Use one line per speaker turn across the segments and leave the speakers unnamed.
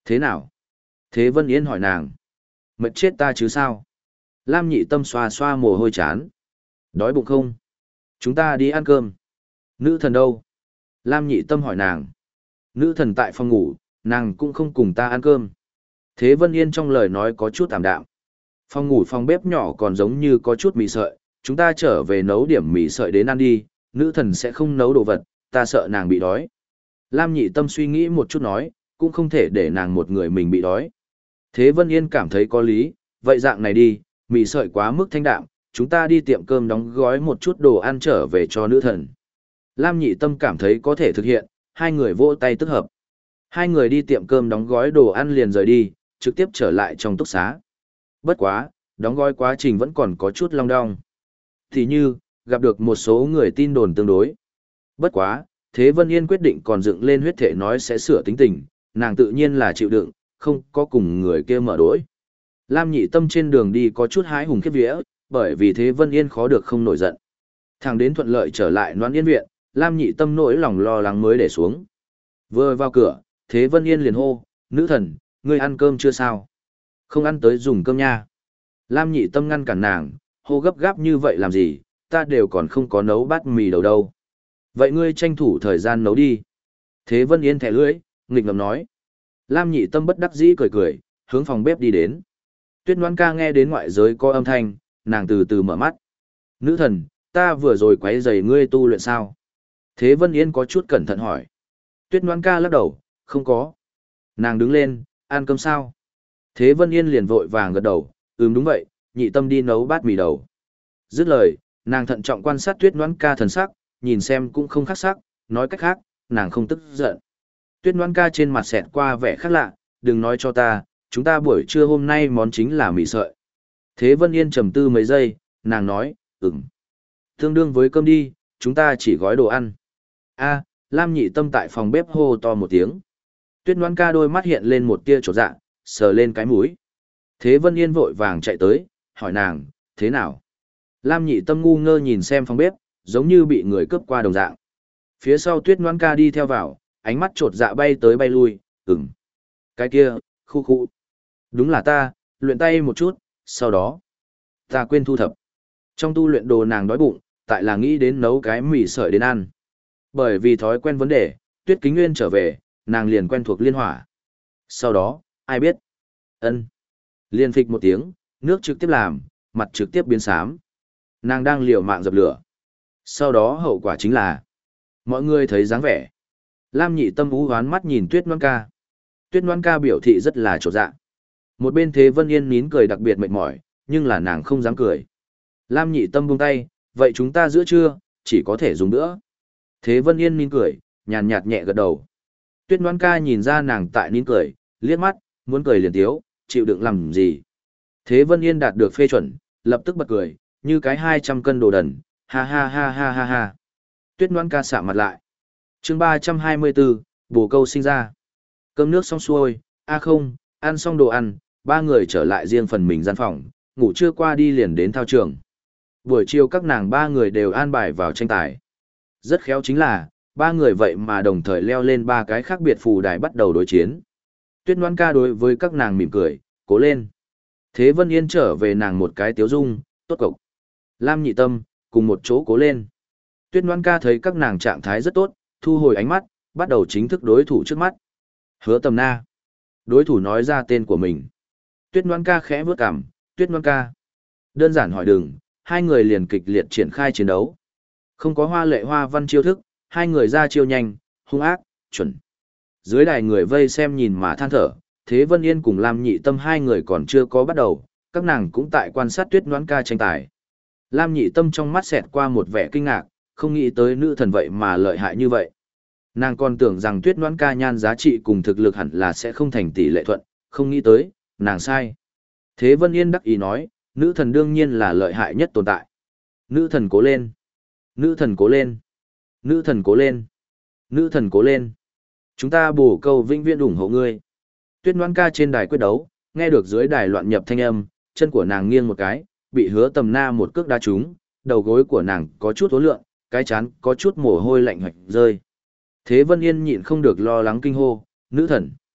Thế nào? Thế Vân Yên hỏi nàng. Mệt chết ta chứ sao? Lam Nhị Tâm xoa xoa mồ hôi chán. Đói bụng không? Chúng ta đi ăn cơm. Nữ thần đâu? Lam Nhị Tâm hỏi nàng. Nữ thần tại phòng ngủ, nàng cũng không cùng ta ăn cơm. Thế Vân Yên trong lời nói có chút tạm đạm. Phòng ngủ phòng bếp nhỏ còn giống như có chút mì sợi, chúng ta trở về nấu điểm mì sợi đến ăn đi, nữ thần sẽ không nấu đồ vật, ta sợ nàng bị đói. Lam Nhị Tâm suy nghĩ một chút nói, cũng không thể để nàng một người mình bị đói. Thế Vân Yên cảm thấy có lý, vậy dạng này đi, mì sợi quá mức thanh đạm, chúng ta đi tiệm cơm đóng gói một chút đồ ăn trở về cho nữ thần. Lam Nhị Tâm cảm thấy có thể thực hiện, hai người vỗ tay tức hợp. Hai người đi tiệm cơm đóng gói đồ ăn liền rời đi, trực tiếp trở lại trong túc xá. Bất quá, đóng gói quá trình vẫn còn có chút long đong. Thì như, gặp được một số người tin đồn tương đối. Bất quá, Thế Vân Yên quyết định còn dựng lên huyết thể nói sẽ sửa tính tình, nàng tự nhiên là chịu đựng, không có cùng người kia mở đối. Lam Nhị Tâm trên đường đi có chút hái hùng khiếp vía, bởi vì Thế Vân Yên khó được không nổi giận. Thằng đến thuận lợi trở lại Noãn Yên viện, Lam Nhị Tâm nỗi lòng lo lắng mới để xuống. Vừa vào cửa, Thế Vân Yên liền hô, nữ thần, ngươi ăn cơm chưa sao? Không ăn tới dùng cơm nha. Lam Nhị Tâm ngăn cản nàng, hô gấp gáp như vậy làm gì, ta đều còn không có nấu bát mì đầu đâu. Vậy ngươi tranh thủ thời gian nấu đi. Thế Vân Yên thẻ lưỡi, nghịch ngầm nói. Lam Nhị Tâm bất đắc dĩ cười cười, hướng phòng bếp đi đến. Tuyết Loan ca nghe đến ngoại giới có âm thanh, nàng từ từ mở mắt. Nữ thần, ta vừa rồi quấy rầy ngươi tu luyện sao? Thế Vân Yên có chút cẩn thận hỏi. Tuyết Loan ca lắc đầu, không có. Nàng đứng lên, ăn cơm sao? Thế Vân Yên liền vội vàng gật đầu, đúng vậy, Nhị Tâm đi nấu bát mì đầu. Dứt lời, nàng thận trọng quan sát Tuyết Loan ca thần sắc, nhìn xem cũng không khác sắc, nói cách khác, nàng không tức giận. Tuyết Loan ca trên mặt xẹt qua vẻ khác lạ, đừng nói cho ta, chúng ta buổi trưa hôm nay món chính là mì sợi. Thế Vân Yên trầm tư mấy giây, nàng nói, tương đương với cơm đi, chúng ta chỉ gói đồ ăn. A, Lam Nhị Tâm tại phòng bếp hô to một tiếng. Tuyết Loan ca đôi mắt hiện lên một tia chột dạ, sờ lên cái mũi. Thế Vân Yên vội vàng chạy tới, hỏi nàng, thế nào? Lam Nhị Tâm ngu ngơ nhìn xem phòng bếp, giống như bị người cướp qua đồng dạng. Phía sau Tuyết Loan ca đi theo vào, ánh mắt chột dạ bay tới bay lui, Cái kia, khu khu. Đúng là ta, luyện tay một chút, sau đó, ta quên thu thập. Trong tu luyện đồ nàng đói bụng, tại là nghĩ đến nấu cái mì sợi đến ăn. Bởi vì thói quen vấn đề, Tuyết Kính Nguyên trở về, nàng liền quen thuộc liên hỏa. Sau đó, ai biết? Liên phịch một tiếng, nước trực tiếp làm, mặt trực tiếp biến xám. Nàng đang liều mạng dập lửa. Sau đó hậu quả chính là, mọi người thấy dáng vẻ. Lam Nhị Tâm ú hoán mắt nhìn Tuyết Loan ca. Tuyết Loan ca biểu thị rất là chột dạ. Một bên Thế Vân Yên nín cười đặc biệt mệt mỏi, nhưng là nàng không dám cười. Lam Nhị Tâm buông tay, vậy chúng ta giữa trưa, chỉ có thể dùng nữa. Thế Vân Yên nín cười, nhàn nhạt nhẹ gật đầu. Tuyết Loan ca nhìn ra nàng tại nín cười, liếc mắt, muốn cười liền tiếu, chịu đựng làm gì. Thế Vân Yên đạt được phê chuẩn, lập tức bật cười, như cái 200 cân đồ đần, ha ha ha ha ha ha. Tuyết Loan ca sạm mặt lại. Chương 324, bồ câu sinh ra. Cơm nước xong xuôi, không, ăn xong đồ ăn, ba người trở lại riêng phần mình gian phòng, ngủ trưa qua đi liền đến thao trường. Buổi chiều các nàng ba người đều an bài vào tranh tài. Rất khéo chính là, ba người vậy mà đồng thời leo lên ba cái khác biệt phù đài bắt đầu đối chiến. Tuyết Loan ca đối với các nàng mỉm cười, cố lên. Thế Vân Yên trở về nàng một cái tiếu dung, tốt cộc. Lam Nhị Tâm, cùng một chỗ cố lên. Tuyết Loan ca thấy các nàng trạng thái rất tốt, thu hồi ánh mắt, bắt đầu chính thức đối thủ trước mắt. Hứa Tầm Na. Đối thủ nói ra tên của mình. Tuyết Loan ca khẽ bước cằm, Tuyết Loan ca. Đơn giản hỏi đừng, hai người liền kịch liệt triển khai chiến đấu. Không có hoa lệ hoa văn chiêu thức, hai người ra chiêu nhanh, hung ác, chuẩn. Dưới đài người vây xem nhìn mà than thở, Thế Vân Yên cùng Lam Nhị Tâm hai người còn chưa có bắt đầu, các nàng cũng tại quan sát Tuyết Loan ca tranh tài. Lam Nhị Tâm trong mắt xẹt qua một vẻ kinh ngạc, không nghĩ tới nữ thần vậy mà lợi hại như vậy. Nàng còn tưởng rằng Tuyết Loan ca nhan giá trị cùng thực lực hẳn là sẽ không thành tỷ lệ thuận, không nghĩ tới, nàng sai. Thế Vân Yên đắc ý nói, nữ thần đương nhiên là lợi hại nhất tồn tại. Nữ thần cố lên. Nữ thần cố lên. Nữ thần cố lên. Nữ thần cố lên. Chúng ta bổ câu vĩnh viễn ủng hộ ngươi. Tuyết Loan ca trên đài quyết đấu, nghe được dưới đài loạn nhập thanh âm, chân của nàng nghiêng một cái, bị Hứa Tầm Na một cước đá trúng, đầu gối của nàng có chút uốn lượn, cái trán có chút mồ hôi lạnh hoạch rơi. Thế Vân Yên nhịn không được lo lắng kinh hô, nữ thần.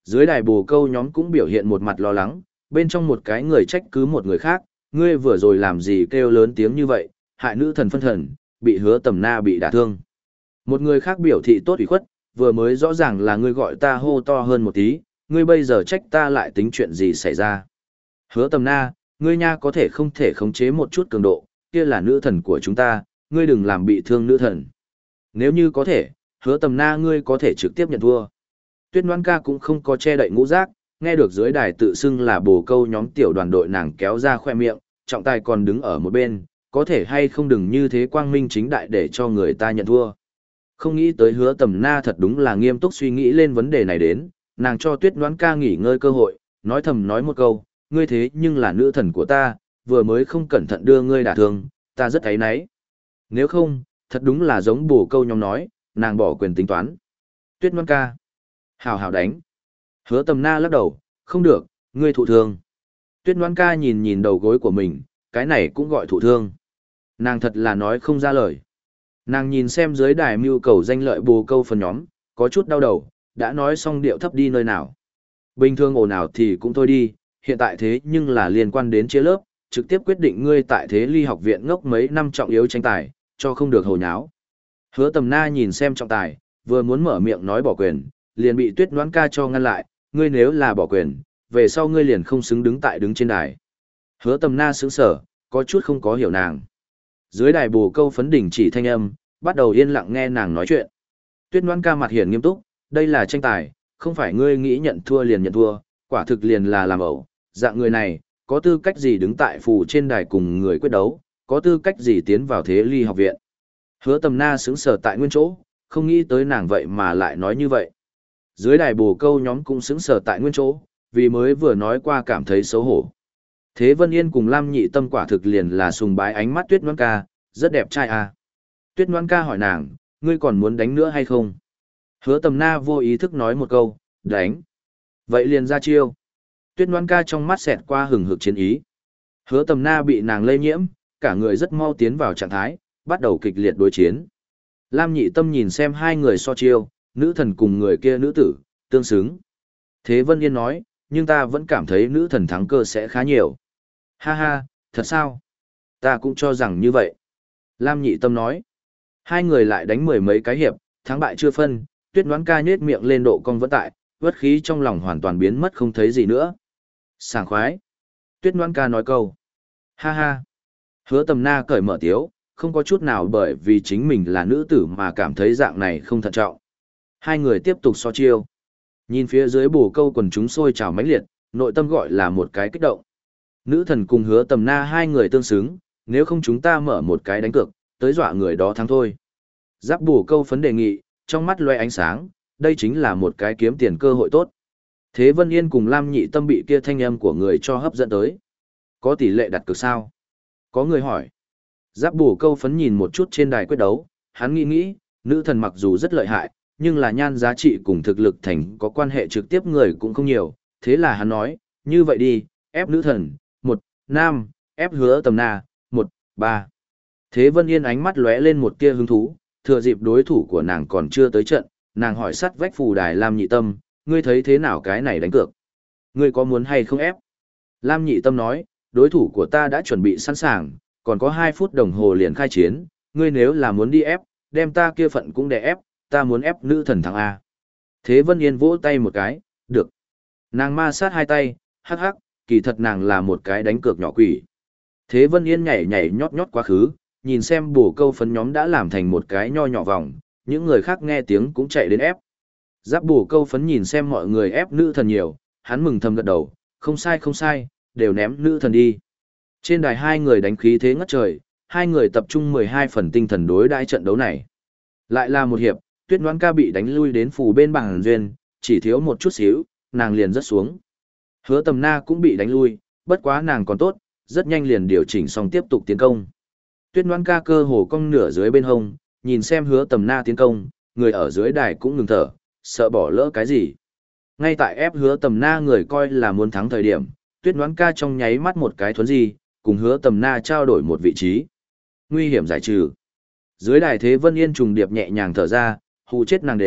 Dưới đài bồ câu nhóm cũng biểu hiện một mặt lo lắng, bên trong một cái người trách cứ một người khác, ngươi vừa rồi làm gì kêu lớn tiếng như vậy, hại nữ thần phân thần, bị Hứa Tầm Na bị đả thương. Một người khác biểu thị tốt ủy khuất, vừa mới rõ ràng là ngươi gọi ta hô to hơn một tí, ngươi bây giờ trách ta lại tính chuyện gì xảy ra. Hứa Tầm Na, ngươi nha có thể không thể khống chế một chút cường độ, kia là nữ thần của chúng ta, ngươi đừng làm bị thương nữ thần. Nếu như có thể, Hứa Tầm Na ngươi có thể trực tiếp nhận thua. Tuyết Ngoan Ca cũng không có che đậy ngũ giác, nghe được dưới đài tự xưng là bồ câu nhóm tiểu đoàn đội nàng kéo ra khoe miệng, trọng tài còn đứng ở một bên, có thể hay không đừng như thế quang minh chính đại để cho người ta nhận thua. Không nghĩ tới Hứa Tầm Na thật đúng là nghiêm túc suy nghĩ lên vấn đề này đến, nàng cho Tuyết Ngoan Ca nghỉ ngơi cơ hội, nói thầm nói một câu, ngươi thế nhưng là nữ thần của ta, vừa mới không cẩn thận đưa ngươi đả thương, ta rất áy náy. Nếu không, thật đúng là giống bồ câu nhóm nói, nàng bỏ quyền tính toán. Tuyết Ngoan Ca, hào hào đánh. Hứa Tầm Na lắc đầu, không được, ngươi thụ thương. Tuyết Ngoan Ca nhìn nhìn đầu gối của mình, cái này cũng gọi thụ thương. Nàng thật là nói không ra lời. Nàng nhìn xem dưới đài mưu cầu danh lợi bồ câu phần nhóm, có chút đau đầu, đã nói xong điệu thấp đi nơi nào. Bình thường ồn ào thì cũng thôi đi, hiện tại thế nhưng là liên quan đến chia lớp, trực tiếp quyết định ngươi tại Thế Ly học viện ngốc mấy năm trọng yếu tranh tài, cho không được hồ nháo. Hứa Tầm Na nhìn xem trọng tài, vừa muốn mở miệng nói bỏ quyền, liền bị Tuyết Ngoãn Ca cho ngăn lại, ngươi nếu là bỏ quyền, về sau ngươi liền không xứng đứng trên đài. Hứa Tầm Na sững sờ, có chút không có hiểu nàng. Dưới đài bồ câu phấn đỉnh chỉ thanh âm, bắt đầu yên lặng nghe nàng nói chuyện. Tuyết Ngoãn Ca mặt hiển nghiêm túc, đây là tranh tài, không phải ngươi nghĩ nhận thua liền nhận thua, quả thực liền là làm ẩu, dạng người này, có tư cách gì đứng tại phù trên đài cùng người quyết đấu, có tư cách gì tiến vào Thế Ly học viện. Hứa Tầm Na sững sờ tại nguyên chỗ, không nghĩ tới nàng vậy mà lại nói như vậy. Dưới đài bồ câu nhóm cũng sững sờ tại nguyên chỗ, vì mới vừa nói qua cảm thấy xấu hổ. Thế Vân Yên cùng Lam Nhị Tâm quả thực liền là sùng bái ánh mắt Tuyết Ngoãn Ca, rất đẹp trai à. Tuyết Ngoãn Ca hỏi nàng, ngươi còn muốn đánh nữa hay không? Hứa Tầm Na vô ý thức nói một câu, đánh. Vậy liền ra chiêu. Tuyết Ngoãn Ca trong mắt xẹt qua hừng hực chiến ý. Hứa Tầm Na bị nàng lây nhiễm, cả người rất mau tiến vào trạng thái, bắt đầu kịch liệt đối chiến. Lam Nhị Tâm nhìn xem hai người so chiêu, nữ thần cùng người kia nữ tử, tương xứng. Thế Vân Yên nói, nhưng ta vẫn cảm thấy nữ thần thắng cơ sẽ khá nhiều. Ha ha, thật sao? Ta cũng cho rằng như vậy. Lam Nhị Tâm nói, hai người lại đánh mười mấy cái hiệp, thắng bại chưa phân, Tuyết Ngoãn Ca nhếch miệng lên độ cong vẫn tại, uất khí trong lòng hoàn toàn biến mất không thấy gì nữa. Sảng khoái. Tuyết Ngoãn Ca nói câu. Ha ha. Hứa Tầm Na cởi mở tiếu, không có chút nào bởi vì chính mình là nữ tử mà cảm thấy dạng này không thận trọng. Hai người tiếp tục so chiêu. Nhìn phía dưới bồ câu quần chúng sôi trào mãnh liệt, nội tâm gọi là một cái kích động. Nữ thần cùng Hứa Tầm Na hai người tương xứng, nếu không chúng ta mở một cái đánh cược, tới dọa người đó thắng thôi. Giáp bồ câu phấn đề nghị, trong mắt loe ánh sáng, đây chính là một cái kiếm tiền cơ hội tốt. Thế Vân Yên cùng Lam Nhị Tâm bị kia thanh âm của người cho hấp dẫn tới. Có tỷ lệ đặt cược sao? Có người hỏi. Giáp bồ câu phấn nhìn một chút trên đài quyết đấu, hắn nghĩ, nữ thần mặc dù rất lợi hại, nhưng là nhan giá trị cùng thực lực thành có quan hệ trực tiếp người cũng không nhiều. Thế là hắn nói, như vậy đi, ép nữ thần, 1, nam, ép Hứa Tầm Na, 1, 3. Thế Vân Yên ánh mắt lóe lên một tia hứng thú, thừa dịp đối thủ của nàng còn chưa tới trận, nàng hỏi sắt vách phù đài Lam Nhị Tâm, ngươi thấy thế nào cái này đánh cược? Ngươi có muốn hay không ép? Lam Nhị Tâm nói, đối thủ của ta đã chuẩn bị sẵn sàng, còn có 2 phút đồng hồ liền khai chiến, ngươi nếu là muốn đi ép, đem ta kia phận cũng để ép, ta muốn ép nữ thần thắng A. Thế Vân Yên vỗ tay một cái, được. Nàng ma sát hai tay, hắc hắc, kỳ thật nàng là một cái đánh cược nhỏ quỷ. Thế Vân Yên nhảy nhảy nhót nhót quá khứ, nhìn xem bồ câu phấn nhóm đã làm thành một cái nho nhỏ vòng, những người khác nghe tiếng cũng chạy đến ép. Giáp bồ câu phấn nhìn xem mọi người ép nữ thần nhiều, hắn mừng thầm gật đầu, không sai, đều ném nữ thần đi. Trên đài hai người đánh khí thế ngất trời, hai người tập trung 12 phần tinh thần đối đãi trận đấu này. Lại là một hiệp, Tuyết Ngoãn Ca bị đánh lui đến phù bên bảng duyên, chỉ thiếu một chút xíu, nàng liền rớt xuống. Hứa Tầm Na cũng bị đánh lui, bất quá nàng còn tốt, rất nhanh liền điều chỉnh xong tiếp tục tiến công. Tuyết Ngoãn Ca cơ hồ cong nửa dưới bên hông, nhìn xem Hứa Tầm Na tiến công, người ở dưới đài cũng ngừng thở, sợ bỏ lỡ cái gì. Ngay tại ép Hứa Tầm Na người coi là muốn thắng thời điểm, Tuyết Ngoãn Ca trong nháy mắt một cái thuấn di, cùng Hứa Tầm Na trao đổi một vị trí. Nguy hiểm giải trừ. Dưới đài Thế Vân Yên trùng điệp nhẹ nhàng thở ra, hù chết nàng đều,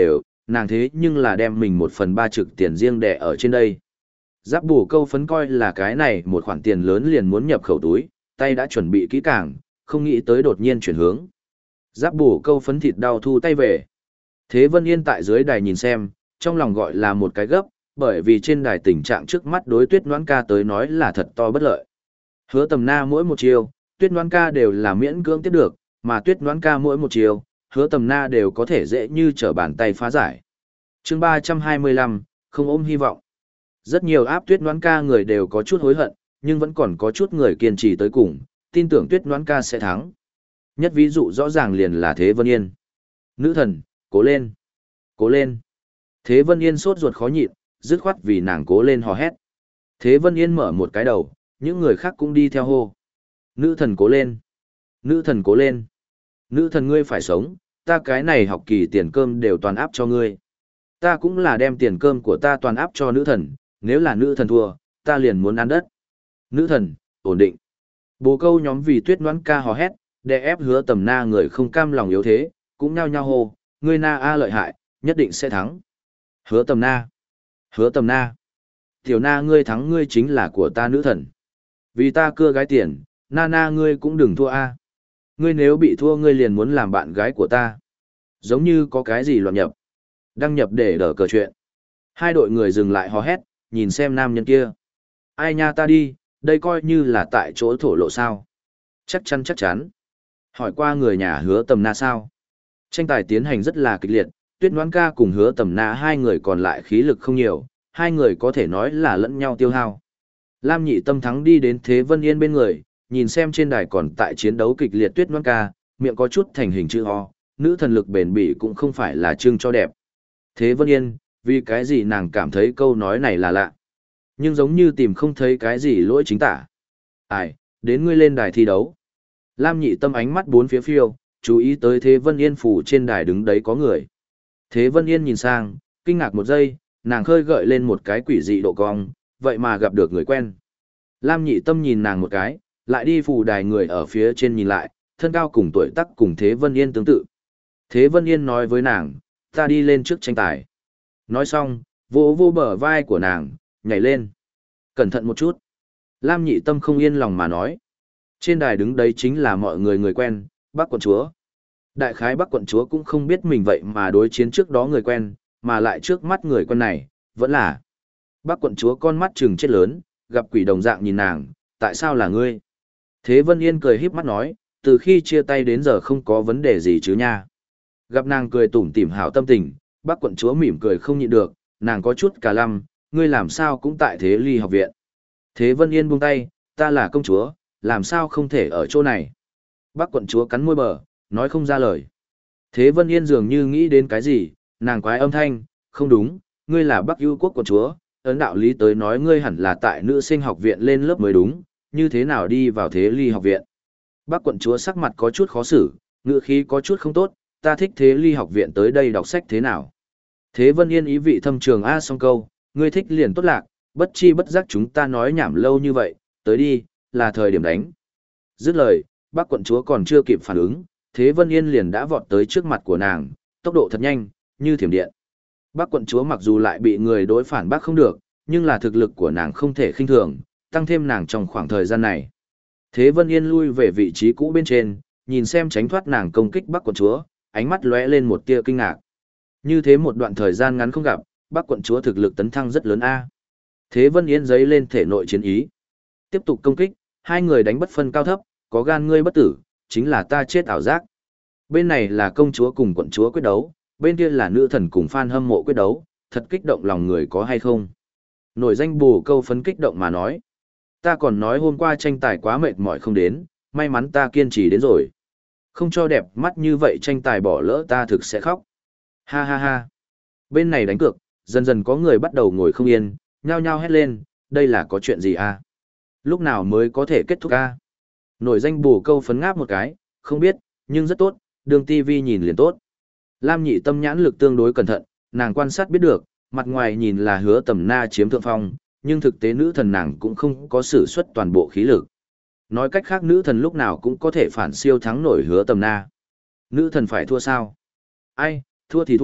nàng thế nhưng là đem mình 1/3 trực tiền riêng đẻ ở trên đây. Giáp bù câu phấn coi là cái này một khoản tiền lớn liền muốn nhập khẩu túi, tay đã chuẩn bị kỹ càng, không nghĩ tới đột nhiên chuyển hướng. Giáp bù câu phấn thịt đau thu tay về. Thế Vân Yên tại dưới đài nhìn xem, trong lòng gọi là một cái gấp, bởi vì trên đài tình trạng trước mắt đối Tuyết Noãn ca tới nói là thật to bất lợi. Hứa Tầm Na mỗi một chiều, Tuyết Noãn ca đều là miễn cưỡng tiếp được, mà Tuyết Noãn ca mỗi một chiều, Hứa Tầm Na đều có thể dễ như trở bàn tay phá giải. Chương 325, không ôm hy vọng. Rất nhiều áp Tuyết Noãn ca người đều có chút hối hận, nhưng vẫn còn có chút người kiên trì tới cùng, tin tưởng Tuyết Noãn ca sẽ thắng. Nhất ví dụ rõ ràng liền là Thế Vân Yên. Nữ thần, cố lên, cố lên. Thế Vân Yên sốt ruột khó nhịn, dứt khoát vì nàng cố lên hò hét. Thế Vân Yên mở một cái đầu, những người khác cũng đi theo hô. Nữ thần cố lên, nữ thần cố lên. Nữ thần ngươi phải sống, ta cái này học kỳ tiền cơm đều toàn áp cho ngươi. Ta cũng là đem tiền cơm của ta toàn áp cho nữ thần, nếu là nữ thần thua, ta liền muốn ăn đất. Nữ thần, ổn định. Bồ câu nhóm vì Tuyết Noãn ca hò hét, đè ép Hứa Tầm Na người không cam lòng yếu thế, cũng nhao nhao hô, ngươi Na A lợi hại, nhất định sẽ thắng. Hứa Tầm Na, Hứa Tầm Na. Tiểu Na ngươi thắng ngươi chính là của ta nữ thần. Vì ta cưa gái tiền, Na Na ngươi cũng đừng thua A. Ngươi nếu bị thua ngươi liền muốn làm bạn gái của ta. Giống như có cái gì loạn nhập. Đăng nhập để đỡ cờ chuyện. Hai đội người dừng lại hò hét, nhìn xem nam nhân kia. Ai nha ta đi, đây coi như là tại chỗ thổ lộ sao. Chắc chắn. Hỏi qua người nhà Hứa Tầm Na sao. Tranh tài tiến hành rất là kịch liệt, Tuyết Noãn ca cùng Hứa Tầm Na hai người còn lại khí lực không nhiều, hai người có thể nói là lẫn nhau tiêu hao. Lam Nhị Tâm thắng đi đến Thế Vân Yên bên người, nhìn xem trên đài còn tại chiến đấu kịch liệt Tuyết Noãn ca, miệng có chút thành hình chữ O, nữ thần lực bền bỉ cũng không phải là trưng cho đẹp. Thế Vân Yên, vì cái gì nàng cảm thấy câu nói này là lạ. Nhưng giống như tìm không thấy cái gì lỗi chính tả. Ai, đến ngươi lên đài thi đấu. Lam Nhị Tâm ánh mắt bốn phía phiêu, chú ý tới Thế Vân Yên phủ trên đài đứng đấy có người. Thế Vân Yên nhìn sang, kinh ngạc một giây, nàng khơi gợi lên một cái quỷ dị độ cong, vậy mà gặp được người quen. Lam Nhị Tâm nhìn nàng một cái, lại đi phủ đài người ở phía trên nhìn lại, thân cao cùng tuổi tác cùng Thế Vân Yên tương tự. Thế Vân Yên nói với nàng, ta đi lên trước tranh tài. Nói xong, vỗ vô bờ vai của nàng, nhảy lên. Cẩn thận một chút. Lam Nhị Tâm không yên lòng mà nói. Trên đài đứng đấy chính là mọi người quen, Bắc quận chúa. Đại khái Bắc quận chúa cũng không biết mình vậy mà đối chiến trước đó người quen, mà lại trước mắt người quen này, vẫn là. Bắc quận chúa con mắt trừng chết lớn, gặp quỷ đồng dạng nhìn nàng, tại sao là ngươi? Thế Vân Yên cười híp mắt nói, từ khi chia tay đến giờ không có vấn đề gì chứ nha. Gặp nàng cười tủm tỉm hảo tâm tình, Bắc quận chúa mỉm cười không nhịn được, nàng có chút cả lăm, ngươi làm sao cũng tại Thế Ly học viện. Thế Vân Yên buông tay, ta là công chúa, làm sao không thể ở chỗ này. Bắc quận chúa cắn môi bờ, nói không ra lời. Thế Vân Yên dường như nghĩ đến cái gì, nàng quái âm thanh, không đúng, ngươi là Bắc Ưu quốc quận chúa, ấn đạo lý tới nói ngươi hẳn là tại nữ sinh học viện lên lớp mới đúng, như thế nào đi vào Thế Ly học viện. Bắc quận chúa sắc mặt có chút khó xử, ngữ khí có chút không tốt, ta thích Thế Ly học viện tới đây đọc sách thế nào. Thế Vân Yên ý vị thâm trường a xong câu, ngươi thích liền tốt lạc, bất chi bất giác chúng ta nói nhảm lâu như vậy, tới đi, là thời điểm đánh. Dứt lời, Bắc quận chúa còn chưa kịp phản ứng, Thế Vân Yên liền đã vọt tới trước mặt của nàng, tốc độ thật nhanh, như thiểm điện. Bắc quận chúa mặc dù lại bị người đối phản bác không được, nhưng là thực lực của nàng không thể khinh thường, tăng thêm nàng trong khoảng thời gian này. Thế Vân Yên lui về vị trí cũ bên trên, nhìn xem tránh thoát nàng công kích Bắc quận chúa, ánh mắt lóe lên một tia kinh ngạc. Như thế một đoạn thời gian ngắn không gặp, Bắc quận chúa thực lực tấn thăng rất lớn a. Thế Vân Yên giấy lên thể nội chiến ý. Tiếp tục công kích, hai người đánh bất phân cao thấp, có gan ngươi bất tử, chính là ta chết ảo giác. Bên này là công chúa cùng quận chúa quyết đấu, bên kia là nữ thần cùng fan hâm mộ quyết đấu, thật kích động lòng người có hay không. Nổi danh bù câu phấn kích động mà nói. Ta còn nói hôm qua tranh tài quá mệt mỏi không đến, may mắn ta kiên trì đến rồi. Không cho đẹp mắt như vậy tranh tài bỏ lỡ ta thực sẽ khóc. Ha ha ha. Bên này đánh cược, dần dần có người bắt đầu ngồi không yên, nhao nhao hét lên, đây là có chuyện gì à? Lúc nào mới có thể kết thúc a? Nổi danh bù câu phấn ngáp một cái, không biết, nhưng rất tốt, đường TV nhìn liền tốt. Lam Nhị Tâm nhãn lực tương đối cẩn thận, nàng quan sát biết được, mặt ngoài nhìn là Hứa Tầm Na chiếm thượng phong, nhưng thực tế nữ thần nàng cũng không có sử xuất toàn bộ khí lực. Nói cách khác nữ thần lúc nào cũng có thể phản siêu thắng nổi Hứa Tầm Na. Nữ thần phải thua sao? Ai, thua thì thua,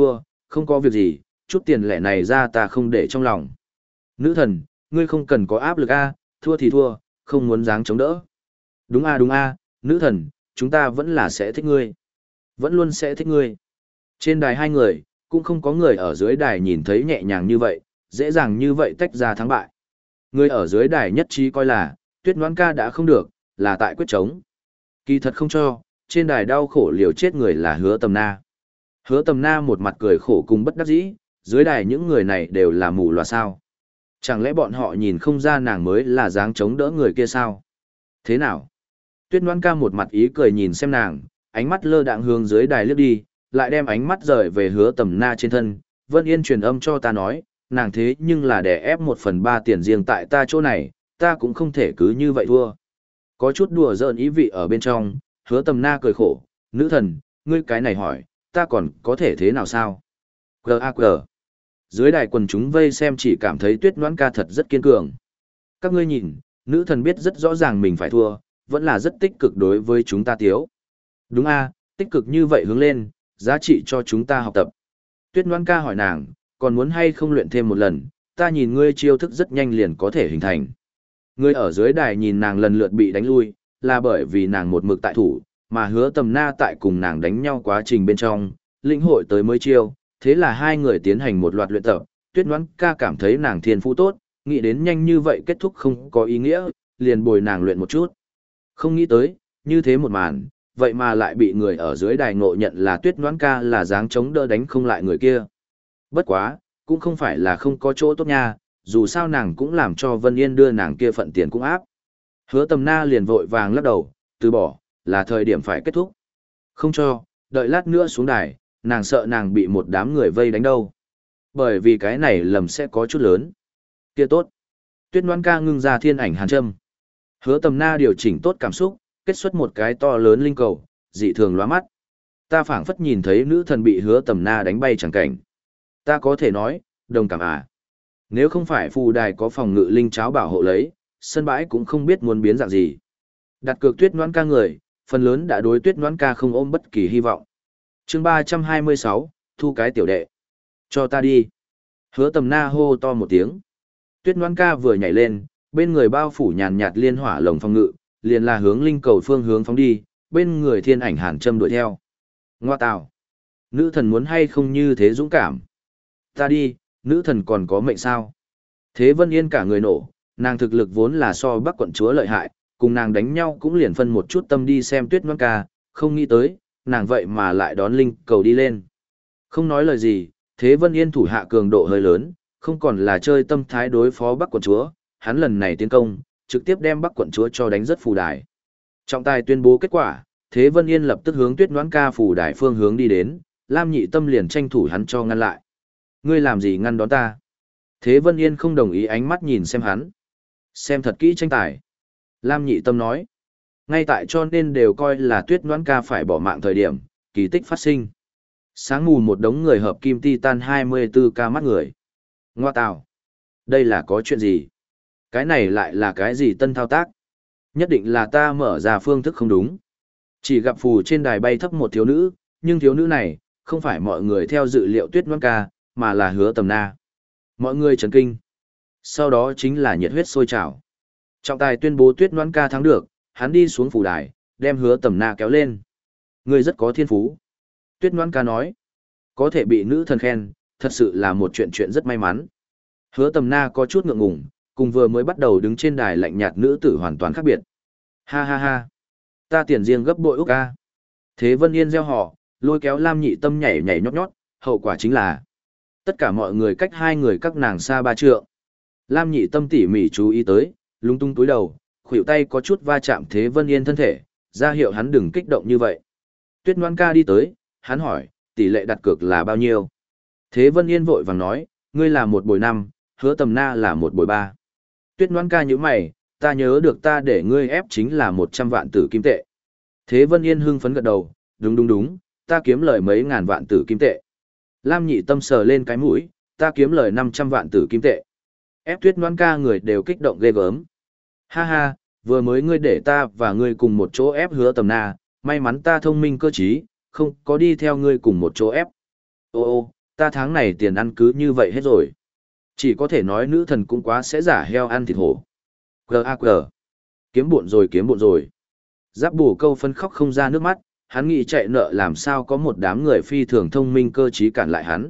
không có việc gì, chút tiền lẻ này ra ta không để trong lòng. Nữ thần, ngươi không cần có áp lực a, thua thì thua, không muốn dáng chống đỡ. Đúng a, nữ thần, chúng ta vẫn là sẽ thích ngươi. Vẫn luôn sẽ thích ngươi. Trên đài hai người, cũng không có người ở dưới đài nhìn thấy nhẹ nhàng như vậy, dễ dàng như vậy tách ra thắng bại. Người ở dưới đài nhất trí coi là, Tuyết Ngoãn ca đã không được, là tại quyết chống. Kỳ thật không cho, trên đài đau khổ liều chết người là Hứa Tầm Na. Hứa Tầm Na một mặt cười khổ cùng bất đắc dĩ, dưới đài những người này đều là mù loà sao. Chẳng lẽ bọn họ nhìn không ra nàng mới là dáng chống đỡ người kia sao? Thế nào? Tuyết Ngoãn ca một mặt ý cười nhìn xem nàng, ánh mắt lơ đãng hướng dưới đài liếc đi, lại đem ánh mắt rời về Hứa Tầm Na trên thân. Vân Yên truyền âm cho ta nói, nàng thế nhưng là đè ép 1/3 tiền riêng tại ta chỗ này, ta cũng không thể cứ như vậy thua. Có chút đùa giỡn ý vị ở bên trong, Hứa Tầm Na cười khổ, nữ thần, ngươi cái này hỏi, ta còn có thể thế nào sao? G.A.G. Dưới đài quần chúng vây xem chỉ cảm thấy Tuyết Ngoãn ca thật rất kiên cường. Các ngươi nhìn, nữ thần biết rất rõ ràng mình phải thua, vẫn là rất tích cực đối với chúng ta tiếu. Đúng a, tích cực như vậy hướng lên, giá trị cho chúng ta học tập. Tuyết Ngoãn ca hỏi nàng, còn muốn hay không luyện thêm một lần, ta nhìn ngươi chiêu thức rất nhanh liền có thể hình thành. Ngươi ở dưới đài nhìn nàng lần lượt bị đánh lui, là bởi vì nàng một mực tại thủ, mà Hứa Tầm Na tại cùng nàng đánh nhau quá trình bên trong, lĩnh hội tới mới chiêu, thế là hai người tiến hành một loạt luyện tập. Tuyết Ngoãn ca cảm thấy nàng thiên phú tốt, nghĩ đến nhanh như vậy kết thúc không có ý nghĩa, liền bồi nàng luyện một chút. Không nghĩ tới, như thế một màn, vậy mà lại bị người ở dưới đài ngộ nhận là Tuyết Ngoãn ca là dáng chống đỡ đánh không lại người kia. Bất quá, cũng không phải là không có chỗ tốt nha, dù sao nàng cũng làm cho Vân Yên đưa nàng kia phận tiền cũng áp. Hứa Tầm Na liền vội vàng lắc đầu, từ bỏ, là thời điểm phải kết thúc. Không cho, đợi lát nữa xuống đài, nàng sợ nàng bị một đám người vây đánh đâu. Bởi vì cái này lầm sẽ có chút lớn. Kia tốt. Tuyết Ngoãn ca ngưng ra thiên ảnh hàn châm. Hứa Tầm Na điều chỉnh tốt cảm xúc, kết xuất một cái to lớn linh cầu, dị thường lóa mắt. Ta phảng phất nhìn thấy nữ thần bị Hứa Tầm Na đánh bay chẳng cảnh. Ta có thể nói, đồng cảm à. Nếu không phải phù đài có phòng ngự linh cháo bảo hộ lấy, sân bãi cũng không biết muốn biến dạng gì. Đặt cược Tuyết Ngoãn ca người, phần lớn đã đối Tuyết Ngoãn ca không ôm bất kỳ hy vọng. Chương 326, thu cái tiểu đệ. Cho ta đi. Hứa Tầm Na hô to một tiếng. Tuyết Ngoãn ca vừa nhảy lên, bên người bao phủ nhàn nhạt liên hỏa lồng phòng ngự, liền là hướng linh cầu phương hướng phóng đi, bên người thiên ảnh hàn châm đuổi theo. Ngoa tào. Nữ thần muốn hay không như thế dũng cảm. Ta đi, nữ thần còn có mệnh sao? Thế Vân Yên cả người nổ, nàng thực lực vốn là so Bắc quận chúa lợi hại, cùng nàng đánh nhau cũng liền phân một chút tâm đi xem Tuyết Ngoãn ca, không nghĩ tới, nàng vậy mà lại đón linh cầu đi lên. Không nói lời gì, Thế Vân Yên thủ hạ cường độ hơi lớn, không còn là chơi tâm thái đối phó Bắc quận chúa, hắn lần này tiến công, trực tiếp đem Bắc quận chúa cho đánh rất phù đài. Trọng tài tuyên bố kết quả, Thế Vân Yên lập tức hướng Tuyết Ngoãn ca phù đài phương hướng đi đến, Lam Nhị Tâm liền tranh thủ hắn cho ngăn lại. Ngươi làm gì ngăn đón ta? Thế Vân Yên không đồng ý ánh mắt nhìn xem hắn. Xem thật kỹ tranh tài. Lam Nhị Tâm nói. Ngay tại cho nên đều coi là Tuyết Ngoãn ca phải bỏ mạng thời điểm, kỳ tích phát sinh. Sáng mù một đống người hợp kim titan 24 ca mắt người. Ngoa tào. Đây là có chuyện gì? Cái này lại là cái gì tân thao tác? Nhất định là ta mở ra phương thức không đúng. Chỉ gặp phù trên đài bay thấp một thiếu nữ, nhưng thiếu nữ này, không phải mọi người theo dự liệu Tuyết Ngoãn ca, mà là Hứa Tầm Na. Mọi người chấn kinh. Sau đó chính là nhiệt huyết sôi trào. Trọng tài tuyên bố Tuyết Ngoãn ca thắng được, hắn đi xuống phủ đài, đem Hứa Tầm Na kéo lên. Ngươi rất có thiên phú. Tuyết Ngoãn ca nói. Có thể bị nữ thần khen, thật sự là một chuyện rất may mắn. Hứa Tầm Na có chút ngượng ngùng, cùng vừa mới bắt đầu đứng trên đài lạnh nhạt nữ tử hoàn toàn khác biệt. Ha ha ha. Ta tiền riêng gấp bội úc ca. Thế Vân Yên gieo họ, lôi kéo Lam Nhị Tâm nhảy nhảy nhót nhót, hậu quả chính là tất cả mọi người cách hai người các nàng xa 3 trượng. Lam Nhị Tâm tỉ mỉ chú ý tới, lung tung túi đầu, khuỷu tay có chút va chạm Thế Vân Yên thân thể, ra hiệu hắn đừng kích động như vậy. Tuyết Ngoãn ca đi tới, hắn hỏi, tỷ lệ đặt cược là bao nhiêu? Thế Vân Yên vội vàng nói, ngươi là 1/5, Hứa Tầm Na là 1/3. Tuyết Ngoãn ca nhíu mày, ta nhớ được ta để ngươi ép chính là 100 vạn tử kim tệ. Thế Vân Yên hưng phấn gật đầu, đúng, ta kiếm lời mấy ngàn vạn tử kim tệ. Lam Nhị Tâm sờ lên cái mũi, ta kiếm lời 500 vạn tử kim tệ. Ép Tuyết Ngoãn ca người đều kích động ghê gớm. Ha ha, vừa mới ngươi để ta và ngươi cùng một chỗ ép Hứa Tầm Na, may mắn ta thông minh cơ trí, không có đi theo ngươi cùng một chỗ ép. Ô, Ta tháng này tiền ăn cứ như vậy hết rồi. Chỉ có thể nói nữ thần cũng quá sẽ giả heo ăn thịt hổ. G.A.G. Kiếm bộn rồi kiếm bộn rồi. Giáp bù câu phấn khóc không ra nước mắt, hắn nghĩ chạy nợ làm sao có một đám người phi thường thông minh cơ trí cản lại hắn.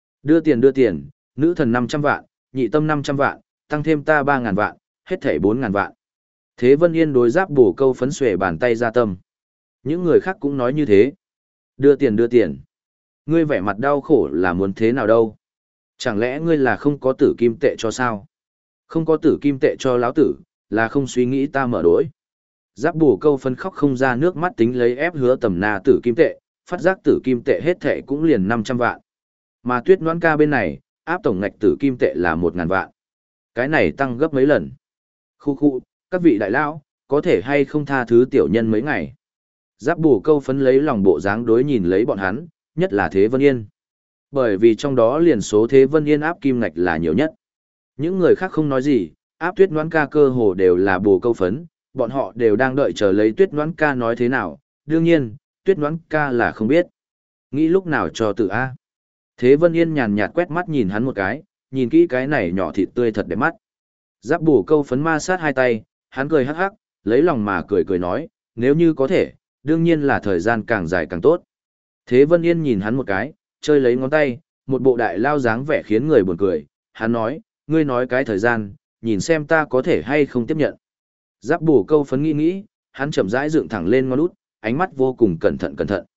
Đưa tiền, nữ thần 500 vạn, nhị tâm 500 vạn, tăng thêm ta 3.000 vạn, hết thảy 4.000 vạn. Thế Vân Yên đối giáp bù câu phấn xuề bàn tay ra tâm. Những người khác cũng nói như thế. Đưa tiền. Ngươi vẻ mặt đau khổ là muốn thế nào đâu? Chẳng lẽ ngươi là không có tử kim tệ cho sao? Không có tử kim tệ cho lão tử, là không suy nghĩ ta mở đối. Giáp bù câu phấn khóc không ra nước mắt tính lấy ép hứa tầm na tử kim tệ, phát giác tử kim tệ hết thệ cũng liền 500 vạn. Mà tuyết noãn ca bên này, áp tổng ngạch tử kim tệ là 1.000 vạn. Cái này tăng gấp mấy lần. Khu, các vị đại lão, có thể hay không tha thứ tiểu nhân mấy ngày. Giáp bù câu phấn lấy lòng bộ dáng đối nhìn lấy bọn hắn, nhất là Thế Vân Yên. Bởi vì trong đó liền số Thế Vân Yên áp kim ngạch là nhiều nhất. Những người khác không nói gì, áp tuyết noãn ca cơ hồ đều là bù câu phấn, bọn họ đều đang đợi chờ lấy tuyết noãn ca nói thế nào. Đương nhiên, tuyết noãn ca là không biết. Nghĩ lúc nào cho tự A. Thế Vân Yên nhàn nhạt quét mắt nhìn hắn một cái, nhìn kỹ cái này nhỏ thịt tươi thật đẹp mắt. Giáp bù câu phấn ma sát hai tay, hắn cười hắc hắc, lấy lòng mà cười nói, nếu như có thể, đương nhiên là thời gian càng dài càng tốt. Thế Vân Yên nhìn hắn một cái, chơi lấy ngón tay, một bộ đại lao dáng vẻ khiến người buồn cười, hắn nói, ngươi nói cái thời gian, nhìn xem ta có thể hay không tiếp nhận. Giáp bù câu phấn nghĩ, hắn chậm rãi dựng thẳng lên ngón út, ánh mắt vô cùng cẩn thận.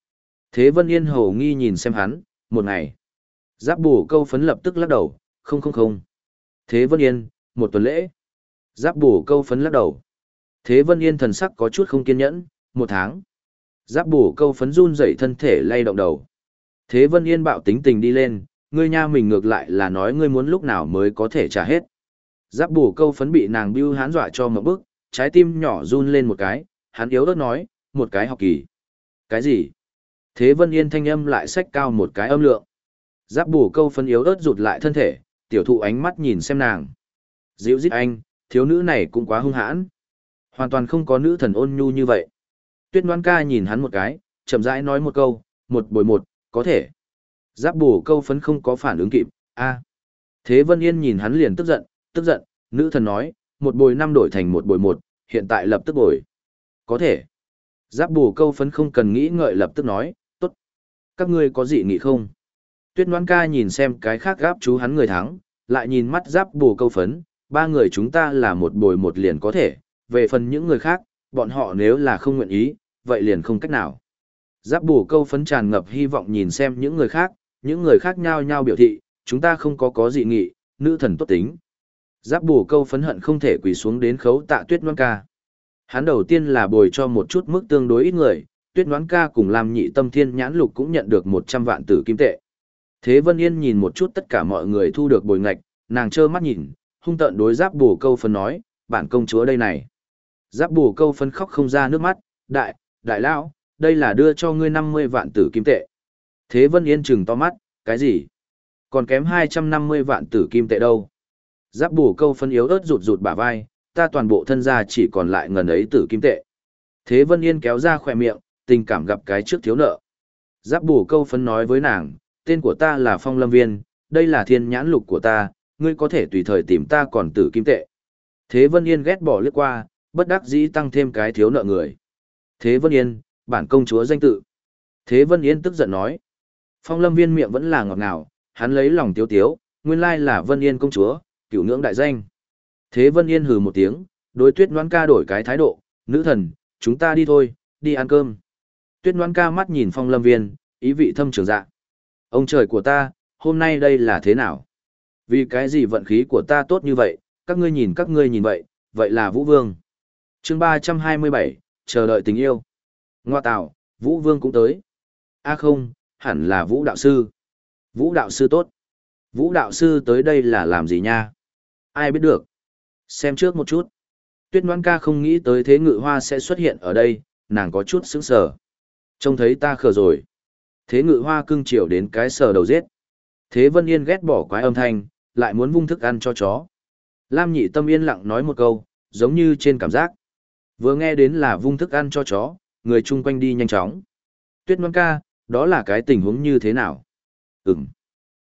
Thế Vân Yên hầu nghi nhìn xem hắn, một ngày. Giáp bù câu phấn lập tức lắc đầu, không. Thế Vân Yên, một tuần lễ. Giáp bù câu phấn lắc đầu. Thế Vân Yên thần sắc có chút không kiên nhẫn, 1 tháng. Giáp bù câu phấn run rẩy thân thể lay động đầu. Thế Vân Yên bạo tính tình đi lên, ngươi nha mình ngược lại là nói ngươi muốn lúc nào mới có thể trả hết. Giáp bù câu phấn bị nàng bưu hán dọa cho một bức, trái tim nhỏ run lên một cái, hắn yếu ớt nói, một cái học kỳ. Cái gì? Thế Vân Yên thanh âm lại xách cao một cái âm lượng. Giáp bù câu phấn yếu ớt rụt lại thân thể, tiểu thụ ánh mắt nhìn xem nàng. Dịu dít anh, thiếu nữ này cũng quá hung hãn. Hoàn toàn không có nữ thần ôn nhu như vậy. Tuyết Noãn ca nhìn hắn một cái, chậm rãi nói một câu, 1x1, có thể. Giáp bù câu phấn không có phản ứng kịp, a. Thế Vân Yên nhìn hắn liền tức giận, nữ thần nói, 1x5 đổi thành 1x1, hiện tại lập tức bồi. Có thể. Giáp bù câu phấn không cần nghĩ ngợi lập tức nói, tốt. Các ngươi có dị nghị không? Tuyết Noãn ca nhìn xem cái khác gáp chú hắn người thắng, lại nhìn mắt giáp bù câu phấn, 3 người chúng ta là 1x1 liền có thể, về phần những người khác, bọn họ nếu là không nguyện ý, vậy liền không cách nào. Giáp bù câu phấn tràn ngập hy vọng nhìn xem những người khác nhao nhao biểu thị, chúng ta không có dị nghị, nữ thần tốt tính. Giáp bù câu phấn hận không thể quỳ xuống đến khấu tạ Tuyết Noãn ca. Hắn đầu tiên là bồi cho một chút mức tương đối ít người, Tuyết Noãn ca cùng làm nhị tâm thiên nhãn lục cũng nhận được 100 vạn tử kim tệ. Thế Vân Yên nhìn một chút tất cả mọi người thu được bồi ngạch, nàng trơ mắt nhìn, hung tợn đối giáp bù câu phấn nói, bản công chúa đây này. Giáp bù câu phấn khóc không ra nước mắt, đại lão, đây là đưa cho ngươi 50 vạn tử kim tệ. Thế Vân Yên trừng to mắt, cái gì? Còn kém 250 vạn tử kim tệ đâu? Giáp bù câu phấn yếu ớt rụt bả vai, ta toàn bộ thân gia chỉ còn lại ngần ấy tử kim tệ. Thế Vân Yên kéo ra khỏe miệng, tình cảm gặp cái trước thiếu nợ. Giáp bù câu phấn nói với nàng, tên của ta là Phong Lâm Viên, đây là thiên nhãn lục của ta, ngươi có thể tùy thời tìm ta còn tử kim tệ. Thế Vân Yên ghét bỏ lướt qua, bất đắc dĩ tăng thêm cái thiếu nợ người. Thế Vân Yên, bản công chúa danh tự. Thế Vân Yên tức giận nói. Phong Lâm Viên miệng vẫn là ngọt ngào, hắn lấy lòng tiếu, nguyên lai là Vân Yên công chúa, cửu ngưỡng đại danh. Thế Vân Yên hừ một tiếng, đối Tuyết Noãn ca đổi cái thái độ, nữ thần, chúng ta đi thôi, đi ăn cơm. Tuyết Noãn ca mắt nhìn Phong Lâm Viên, ý vị thâm trường dạ. Ông trời của ta, hôm nay đây là thế nào? Vì cái gì vận khí của ta tốt như vậy, các ngươi nhìn vậy, vậy là Vũ Vương. Chương 327, chờ đợi tình yêu. Ngoa tạo, Vũ Vương cũng tới. A không, hẳn là Vũ Đạo Sư. Vũ Đạo Sư tốt. Vũ Đạo Sư tới đây là làm gì nha? Ai biết được. Xem trước một chút. Tuyết Noãn ca không nghĩ tới Thế Ngự Hoa sẽ xuất hiện ở đây, nàng có chút sững sờ. Trông thấy ta khờ rồi. Thế Ngự Hoa cưng chiều đến cái sờ đầu giết. Thế Vân Yên ghét bỏ quái âm thanh, lại muốn vung thức ăn cho chó. Lam Nhị Tâm yên lặng nói một câu, giống như trên cảm giác. Vừa nghe đến là vung thức ăn cho chó, người chung quanh đi nhanh chóng. Tuyết Noãn ca, đó là cái tình huống như thế nào?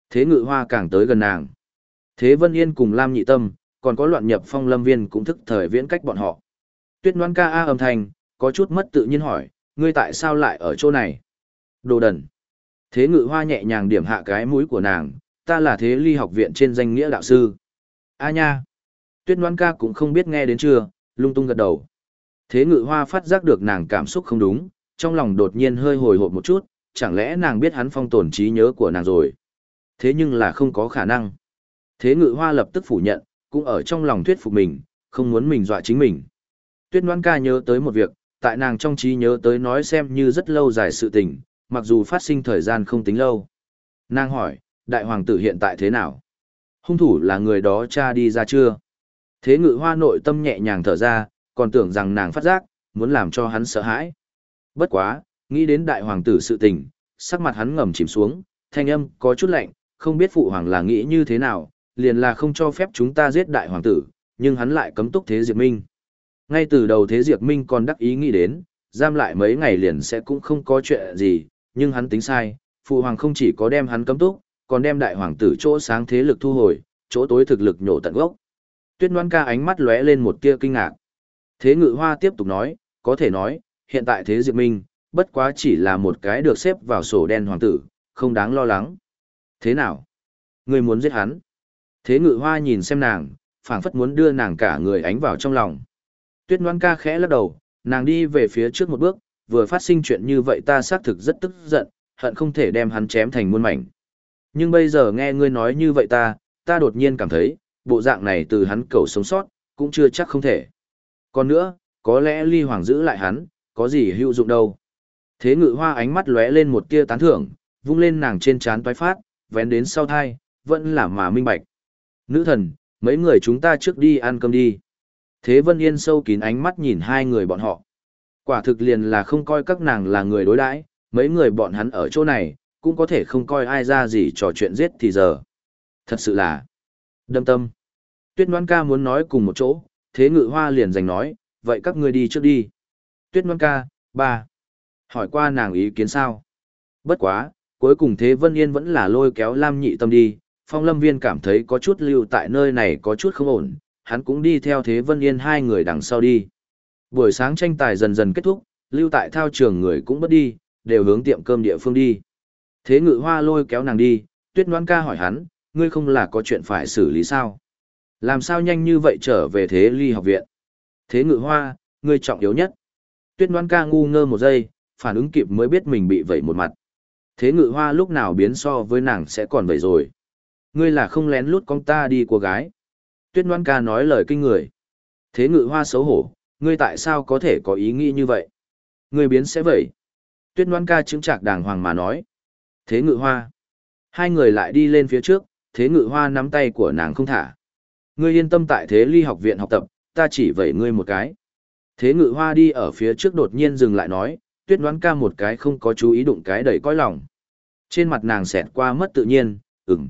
Thế Ngự Hoa càng tới gần nàng. Thế Vân Yên cùng Lam Nhị Tâm, còn có Loạn Nhập Phong Lâm Viên cũng thức thời viễn cách bọn họ. Tuyết Ngoan ca a âm thanh, có chút mất tự nhiên hỏi, ngươi tại sao lại ở chỗ này? Đồ đần. Thế Ngự Hoa nhẹ nhàng điểm hạ cái mũi của nàng, ta là Thế Ly học viện trên danh nghĩa đạo sư. A nha. Tuyết Ngoan ca cũng không biết nghe đến chưa, lung tung gật đầu. Thế Ngự Hoa phát giác được nàng cảm xúc không đúng, trong lòng đột nhiên hơi hồi hộp một chút, chẳng lẽ nàng biết hắn phong tồn trí nhớ của nàng rồi. Thế nhưng là không có khả năng. Thế Ngự Hoa lập tức phủ nhận, cũng ở trong lòng thuyết phục mình, không muốn mình dọa chính mình. Tuyết Ngoan ca nhớ tới một việc, tại nàng trong trí nhớ tới nói xem như rất lâu dài sự tình, mặc dù phát sinh thời gian không tính lâu. Nàng hỏi, đại hoàng tử hiện tại thế nào? Hung thủ là người đó cha đi ra chưa? Thế Ngự Hoa nội tâm nhẹ nhàng thở ra, còn tưởng rằng nàng phát giác, muốn làm cho hắn sợ hãi. Bất quá, nghĩ đến đại hoàng tử sự tình, sắc mặt hắn ngầm chìm xuống, thanh âm có chút lạnh, không biết phụ hoàng là nghĩ như thế nào, liền là không cho phép chúng ta giết đại hoàng tử, nhưng hắn lại cấm túc Thế Diệp Minh. Ngay từ đầu Thế Diệp Minh còn đắc ý nghĩ đến, giam lại mấy ngày liền sẽ cũng không có chuyện gì, nhưng hắn tính sai, phụ hoàng không chỉ có đem hắn cấm túc, còn đem đại hoàng tử chỗ sáng thế lực thu hồi, chỗ tối thực lực nhổ tận gốc. Tuyết Ngoan ca ánh mắt lóe lên một tia kinh ngạc. Thế Ngự Hoa tiếp tục nói, có thể nói, hiện tại Thế Diệp Minh, bất quá chỉ là một cái được xếp vào sổ đen hoàng tử, không đáng lo lắng. Thế nào? Ngươi muốn giết hắn? Thế Ngự Hoa nhìn xem nàng, phảng phất muốn đưa nàng cả người ánh vào trong lòng. Tuyết Ngoan ca khẽ lắc đầu, nàng đi về phía trước một bước, vừa phát sinh chuyện như vậy ta xác thực rất tức giận, hận không thể đem hắn chém thành muôn mảnh. Nhưng bây giờ nghe ngươi nói như vậy ta đột nhiên cảm thấy, bộ dạng này từ hắn cầu sống sót, cũng chưa chắc không thể. Còn nữa, có lẽ Ly Hoàng giữ lại hắn, có gì hữu dụng đâu. Thế Ngự Hoa ánh mắt lóe lên một tia tán thưởng, vung lên nàng trên trán toái phát, vén đến sau thai, vẫn là mà minh bạch. Nữ thần, mấy người chúng ta trước đi ăn cơm đi. Thế Vân Yên sâu kín ánh mắt nhìn hai người bọn họ. Quả thực liền là không coi các nàng là người đối đãi, mấy người bọn hắn ở chỗ này, cũng có thể không coi ai ra gì trò chuyện giết thì giờ. Thật sự là đâm tâm. Tuyết Ngoan ca muốn nói cùng một chỗ, Thế Ngự Hoa liền giành nói, vậy các ngươi đi trước đi. Tuyết Ngoan ca, ba. Hỏi qua nàng ý kiến sao? Bất quá, cuối cùng Thế Vân Yên vẫn là lôi kéo Lam Nhị Tâm đi, Phong Lâm Viên cảm thấy có chút lưu tại nơi này có chút không ổn, hắn cũng đi theo Thế Vân Yên hai người đằng sau đi. Buổi sáng tranh tài dần dần kết thúc, lưu tại thao trường người cũng bớt đi, đều hướng tiệm cơm địa phương đi. Thế Ngự Hoa lôi kéo nàng đi, Tuyết Ngoan ca hỏi hắn, ngươi không là có chuyện phải xử lý sao? Làm sao nhanh như vậy trở về Thế Ly học viện? Thế Ngự Hoa, ngươi trọng yếu nhất. Tuyết Ngoan ca ngu ngơ một giây, phản ứng kịp mới biết mình bị vẩy một mặt. Thế Ngự Hoa lúc nào biến so với nàng sẽ còn vậy rồi. Ngươi là không lén lút con ta đi của gái. Tuyết Ngoan ca nói lời kinh người. Thế Ngự Hoa xấu hổ, ngươi tại sao có thể có ý nghĩ như vậy? Ngươi biến sẽ vậy. Tuyết Ngoan ca chứng trạc đàng hoàng mà nói. Thế Ngự Hoa. Hai người lại đi lên phía trước, Thế Ngự Hoa nắm tay của nàng không thả. Ngươi yên tâm tại Thế Ly học viện học tập, ta chỉ vậy ngươi một cái. Thế Ngự Hoa đi ở phía trước đột nhiên dừng lại nói, Tuyết Ngoan ca một cái không có chú ý đụng cái đầy cõi lòng. Trên mặt nàng xẹt qua mất tự nhiên,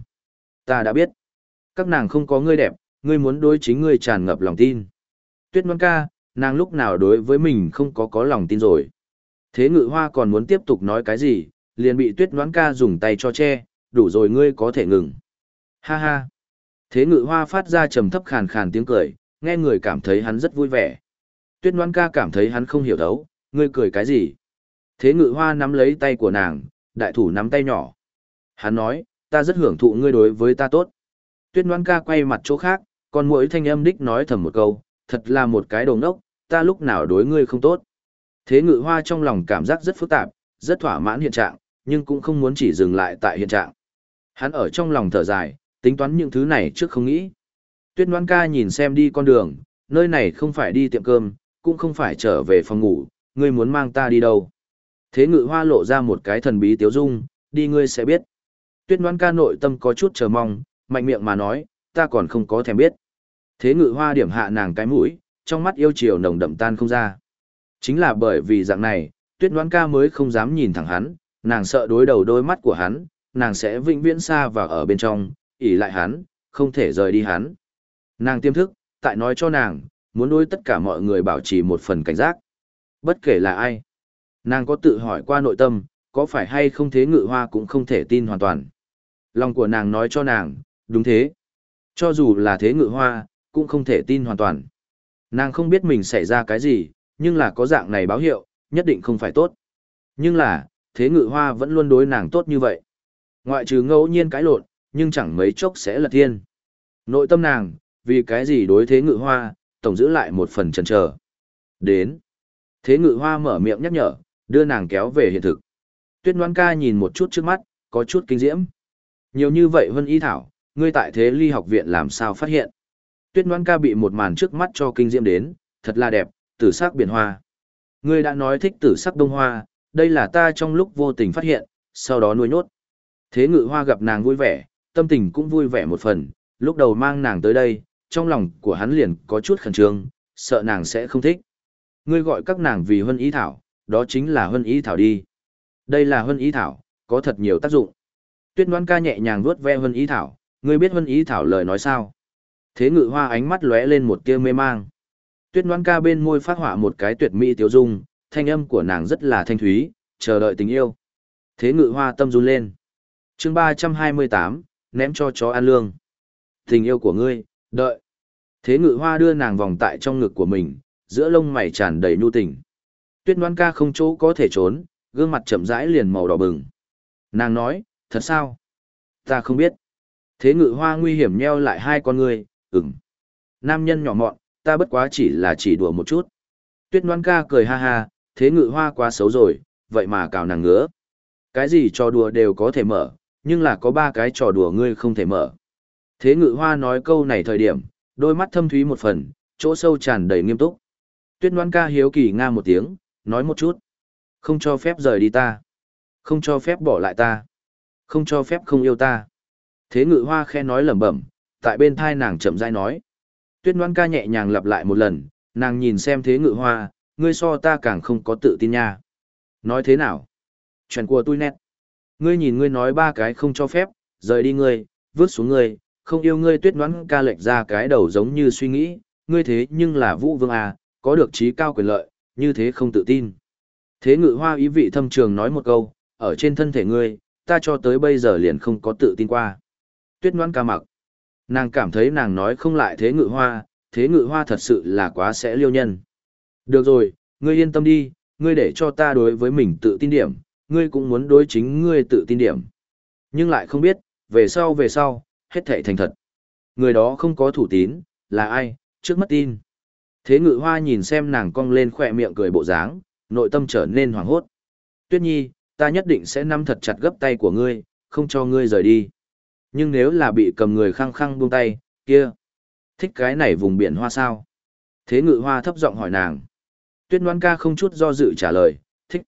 ta đã biết. Các nàng không có ngươi đẹp, ngươi muốn đối chính ngươi tràn ngập lòng tin. Tuyết Ngoan ca, nàng lúc nào đối với mình không có lòng tin rồi. Thế Ngự Hoa còn muốn tiếp tục nói cái gì, liền bị Tuyết Ngoan ca dùng tay cho che, đủ rồi ngươi có thể ngừng. Ha ha. Thế Ngự Hoa phát ra trầm thấp khàn khàn tiếng cười, nghe người cảm thấy hắn rất vui vẻ. Tuyết Ngoan ca cảm thấy hắn không hiểu thấu, ngươi cười cái gì? Thế Ngự Hoa nắm lấy tay của nàng, đại thủ nắm tay nhỏ. Hắn nói, ta rất hưởng thụ ngươi đối với ta tốt. Tuyết Ngoan ca quay mặt chỗ khác, còn mỗi thanh âm đích nói thầm một câu, thật là một cái đồ ngốc, ta lúc nào đối ngươi không tốt. Thế Ngự Hoa trong lòng cảm giác rất phức tạp, rất thỏa mãn hiện trạng, nhưng cũng không muốn chỉ dừng lại tại hiện trạng. Hắn ở trong lòng thở dài, tính toán những thứ này trước không nghĩ. Tuyết Ngoan ca nhìn xem đi con đường, nơi này không phải đi tiệm cơm, cũng không phải trở về phòng ngủ, ngươi muốn mang ta đi đâu. Thế Ngự Hoa lộ ra một cái thần bí tiếu dung, đi ngươi sẽ biết. Tuyết Ngoan ca nội tâm có chút chờ mong, mạnh miệng mà nói, ta còn không có thèm biết. Thế Ngự Hoa điểm hạ nàng cái mũi, trong mắt yêu chiều nồng đậm tan không ra. Chính là bởi vì dạng này, Tuyết Ngoan ca mới không dám nhìn thẳng hắn, nàng sợ đối đầu đôi mắt của hắn, nàng sẽ vĩnh viễn xa và ở bên trong, ỷ lại hắn, không thể rời đi hắn. Nàng tiềm thức, tại nói cho nàng, muốn đối tất cả mọi người bảo trì một phần cảnh giác. Bất kể là ai. Nàng có tự hỏi qua nội tâm, có phải hay không Thế Ngự Hoa cũng không thể tin hoàn toàn. Lòng của nàng nói cho nàng, đúng thế. Cho dù là Thế Ngự Hoa, cũng không thể tin hoàn toàn. Nàng không biết mình xảy ra cái gì, nhưng là có dạng này báo hiệu, nhất định không phải tốt. Nhưng là, Thế Ngự Hoa vẫn luôn đối nàng tốt như vậy. Ngoại trừ ngẫu nhiên cãi lộn, nhưng chẳng mấy chốc sẽ lật thiên. Nội tâm nàng, vì cái gì đối Thế Ngự Hoa, tổng giữ lại một phần chần chờ. Đến. Thế Ngự Hoa mở miệng nhắc nhở, đưa nàng kéo về hiện thực. Tuyết Ngoan Ca nhìn một chút trước mắt, có chút kinh diễm. Nhiều như vậy Vân Y Thảo, ngươi tại Thế Ly học viện làm sao phát hiện? Tuyết Ngoan Ca bị một màn trước mắt cho kinh diễm đến, thật là đẹp, tử sắc biển hoa. Ngươi đã nói thích tử sắc đông hoa, đây là ta trong lúc vô tình phát hiện, sau đó nuôi nhốt. Thế Ngự Hoa gặp nàng vui vẻ, tâm tình cũng vui vẻ một phần, lúc đầu mang nàng tới đây, trong lòng của hắn liền có chút khẩn trương, sợ nàng sẽ không thích. Ngươi gọi các nàng vì Huân Ý Thảo, đó chính là Huân Ý Thảo đi. Đây là Huân Ý Thảo, có thật nhiều tác dụng. Tuyết Ngoan Ca nhẹ nhàng vuốt ve Huân Ý Thảo, ngươi biết Huân Ý Thảo lời nói sao? Thế Ngự Hoa ánh mắt lóe lên một tia mê mang. Tuyết Ngoan Ca bên môi phát họa một cái tuyệt mỹ tiêu dung, thanh âm của nàng rất là thanh thúy, chờ đợi tình yêu. Thế Ngự Hoa tâm run lên. Chương 328, ném cho chó ăn lương. Tình yêu của ngươi, đợi. Thế Ngự Hoa đưa nàng vòng tại trong ngực của mình, giữa lông mày tràn đầy nhu tình. Tuyết Ngoan Ca không chỗ có thể trốn, gương mặt chậm rãi liền màu đỏ bừng. Nàng nói, thật sao? Ta không biết. Thế Ngự Hoa nguy hiểm nheo lại hai con ngươi, ừm. Nam nhân nhỏ mọn, ta bất quá chỉ đùa một chút. Tuyết Ngoan Ca cười ha ha, Thế Ngự Hoa quá xấu rồi, vậy mà cào nàng ngứa. Cái gì trò đùa đều có thể mở, nhưng là có ba cái trò đùa ngươi không thể mở. Thế Ngự Hoa nói câu này thời điểm, đôi mắt thâm thúy một phần, chỗ sâu tràn đầy nghiêm túc. Tuyết Ngoan Ca hiếu kỳ nga một tiếng, nói một chút. Không cho phép rời đi ta. Không cho phép bỏ lại ta. Không cho phép không yêu ta. Thế Ngự Hoa khe nói lẩm bẩm, tại bên thai nàng chậm rãi nói. Tuyết Ngoan Ca nhẹ nhàng lặp lại một lần, nàng nhìn xem Thế Ngự Hoa, ngươi so ta càng không có tự tin nha. Nói thế nào? Chuyện của tôi nét. Ngươi nhìn ngươi nói ba cái không cho phép, rời đi ngươi, vứt xuống ngươi, không yêu ngươi. Tuyết Ngoan Ca lệch ra cái đầu giống như suy nghĩ, ngươi thế nhưng là Vũ Vương à, có được trí cao quyền lợi, như thế không tự tin. Thế Ngự Hoa ý vị thâm trường nói một câu, ở trên thân thể ngươi, ta cho tới bây giờ liền không có tự tin qua. Tuyết Ngoan Ca mặc. Nàng cảm thấy nàng nói không lại Thế Ngự Hoa thật sự là quá sẽ liêu nhân. Được rồi, ngươi yên tâm đi, ngươi để cho ta đối với mình tự tin điểm, ngươi cũng muốn đối chính ngươi tự tin điểm. Nhưng lại không biết, về sau, hết thảy thành thật. Người đó không có thủ tín, là ai, trước mất tin. Thế Ngự Hoa nhìn xem nàng cong lên khỏe miệng cười bộ dáng, nội tâm trở nên hoảng hốt. Tuyết Nhi, ta nhất định sẽ nắm thật chặt gấp tay của ngươi, không cho ngươi rời đi. Nhưng nếu là bị cầm người khăng khăng buông tay, kia, thích cái này vùng biển hoa sao? Thế Ngự Hoa thấp giọng hỏi nàng. Tuyết Ngoan Ca không chút do dự trả lời, thích,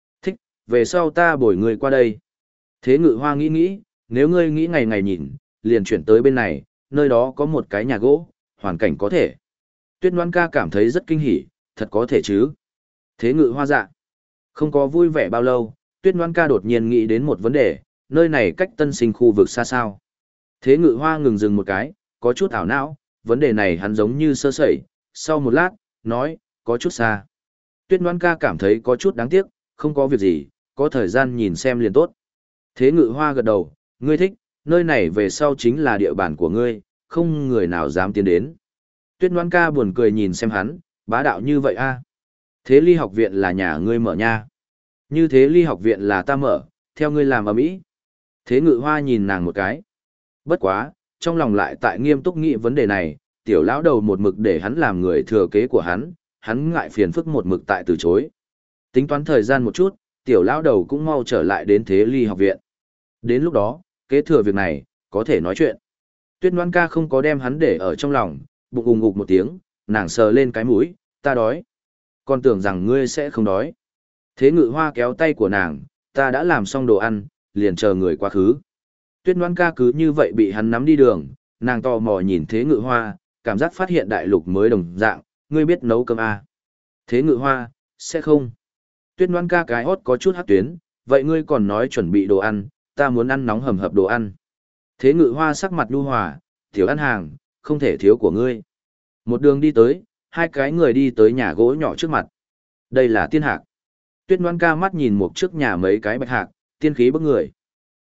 về sau ta bồi ngươi qua đây. Thế Ngự Hoa nghĩ, nếu ngươi nghĩ ngày ngày nhìn, liền chuyển tới bên này, nơi đó có một cái nhà gỗ, hoàn cảnh có thể. Tuyết Ngoan Ca cảm thấy rất kinh hỉ, thật có thể chứ. Thế Ngự Hoa dạ. Không có vui vẻ bao lâu, Tuyết Ngoan Ca đột nhiên nghĩ đến một vấn đề, nơi này cách Tân Sinh khu vực xa sao. Thế Ngự Hoa ngừng dừng một cái, có chút ảo não, vấn đề này hắn giống như sơ sẩy, sau một lát, nói, có chút xa. Tuyết Ngoan Ca cảm thấy có chút đáng tiếc, không có việc gì, có thời gian nhìn xem liền tốt. Thế Ngự Hoa gật đầu, ngươi thích, nơi này về sau chính là địa bàn của ngươi, không người nào dám tiến đến. Tuyết Ngoan Ca buồn cười nhìn xem hắn, bá đạo như vậy a. Thế Ly học viện là nhà ngươi mở nha. Như Thế Ly học viện là ta mở, theo ngươi làm ở mỹ. Thế Ngự Hoa nhìn nàng một cái. Bất quá, trong lòng lại tại nghiêm túc nghĩ vấn đề này, tiểu lão đầu một mực để hắn làm người thừa kế của hắn ngại phiền phức một mực tại từ chối. Tính toán thời gian một chút, tiểu lão đầu cũng mau trở lại đến Thế Ly học viện. Đến lúc đó, kế thừa việc này, có thể nói chuyện. Tuyết Ngoan Ca không có đem hắn để ở trong lòng, bụng ùng ục một tiếng, nàng sờ lên cái mũi, ta đói. Còn tưởng rằng ngươi sẽ không đói. Thế Ngự Hoa kéo tay của nàng, ta đã làm xong đồ ăn, liền chờ người quá khứ. Tuyết Ngoan Ca cứ như vậy bị hắn nắm đi đường, nàng tò mò nhìn Thế Ngự Hoa, cảm giác phát hiện đại lục mới đồng dạng, ngươi biết nấu cơm à? Thế Ngự Hoa, sẽ không. Tuyết Ngoan Ca cái hót có chút hắc tuyến, vậy ngươi còn nói chuẩn bị đồ ăn, ta muốn ăn nóng hầm hập đồ ăn. Thế Ngự Hoa sắc mặt nhu hòa, tiểu ăn hàng, không thể thiếu của ngươi. Một đường đi tới, hai cái người đi tới nhà gỗ nhỏ trước mặt. Đây là tiên hạc. Tuyết Ngoan Ca mắt nhìn một trước nhà mấy cái bạch hạc, tiên khí bức người.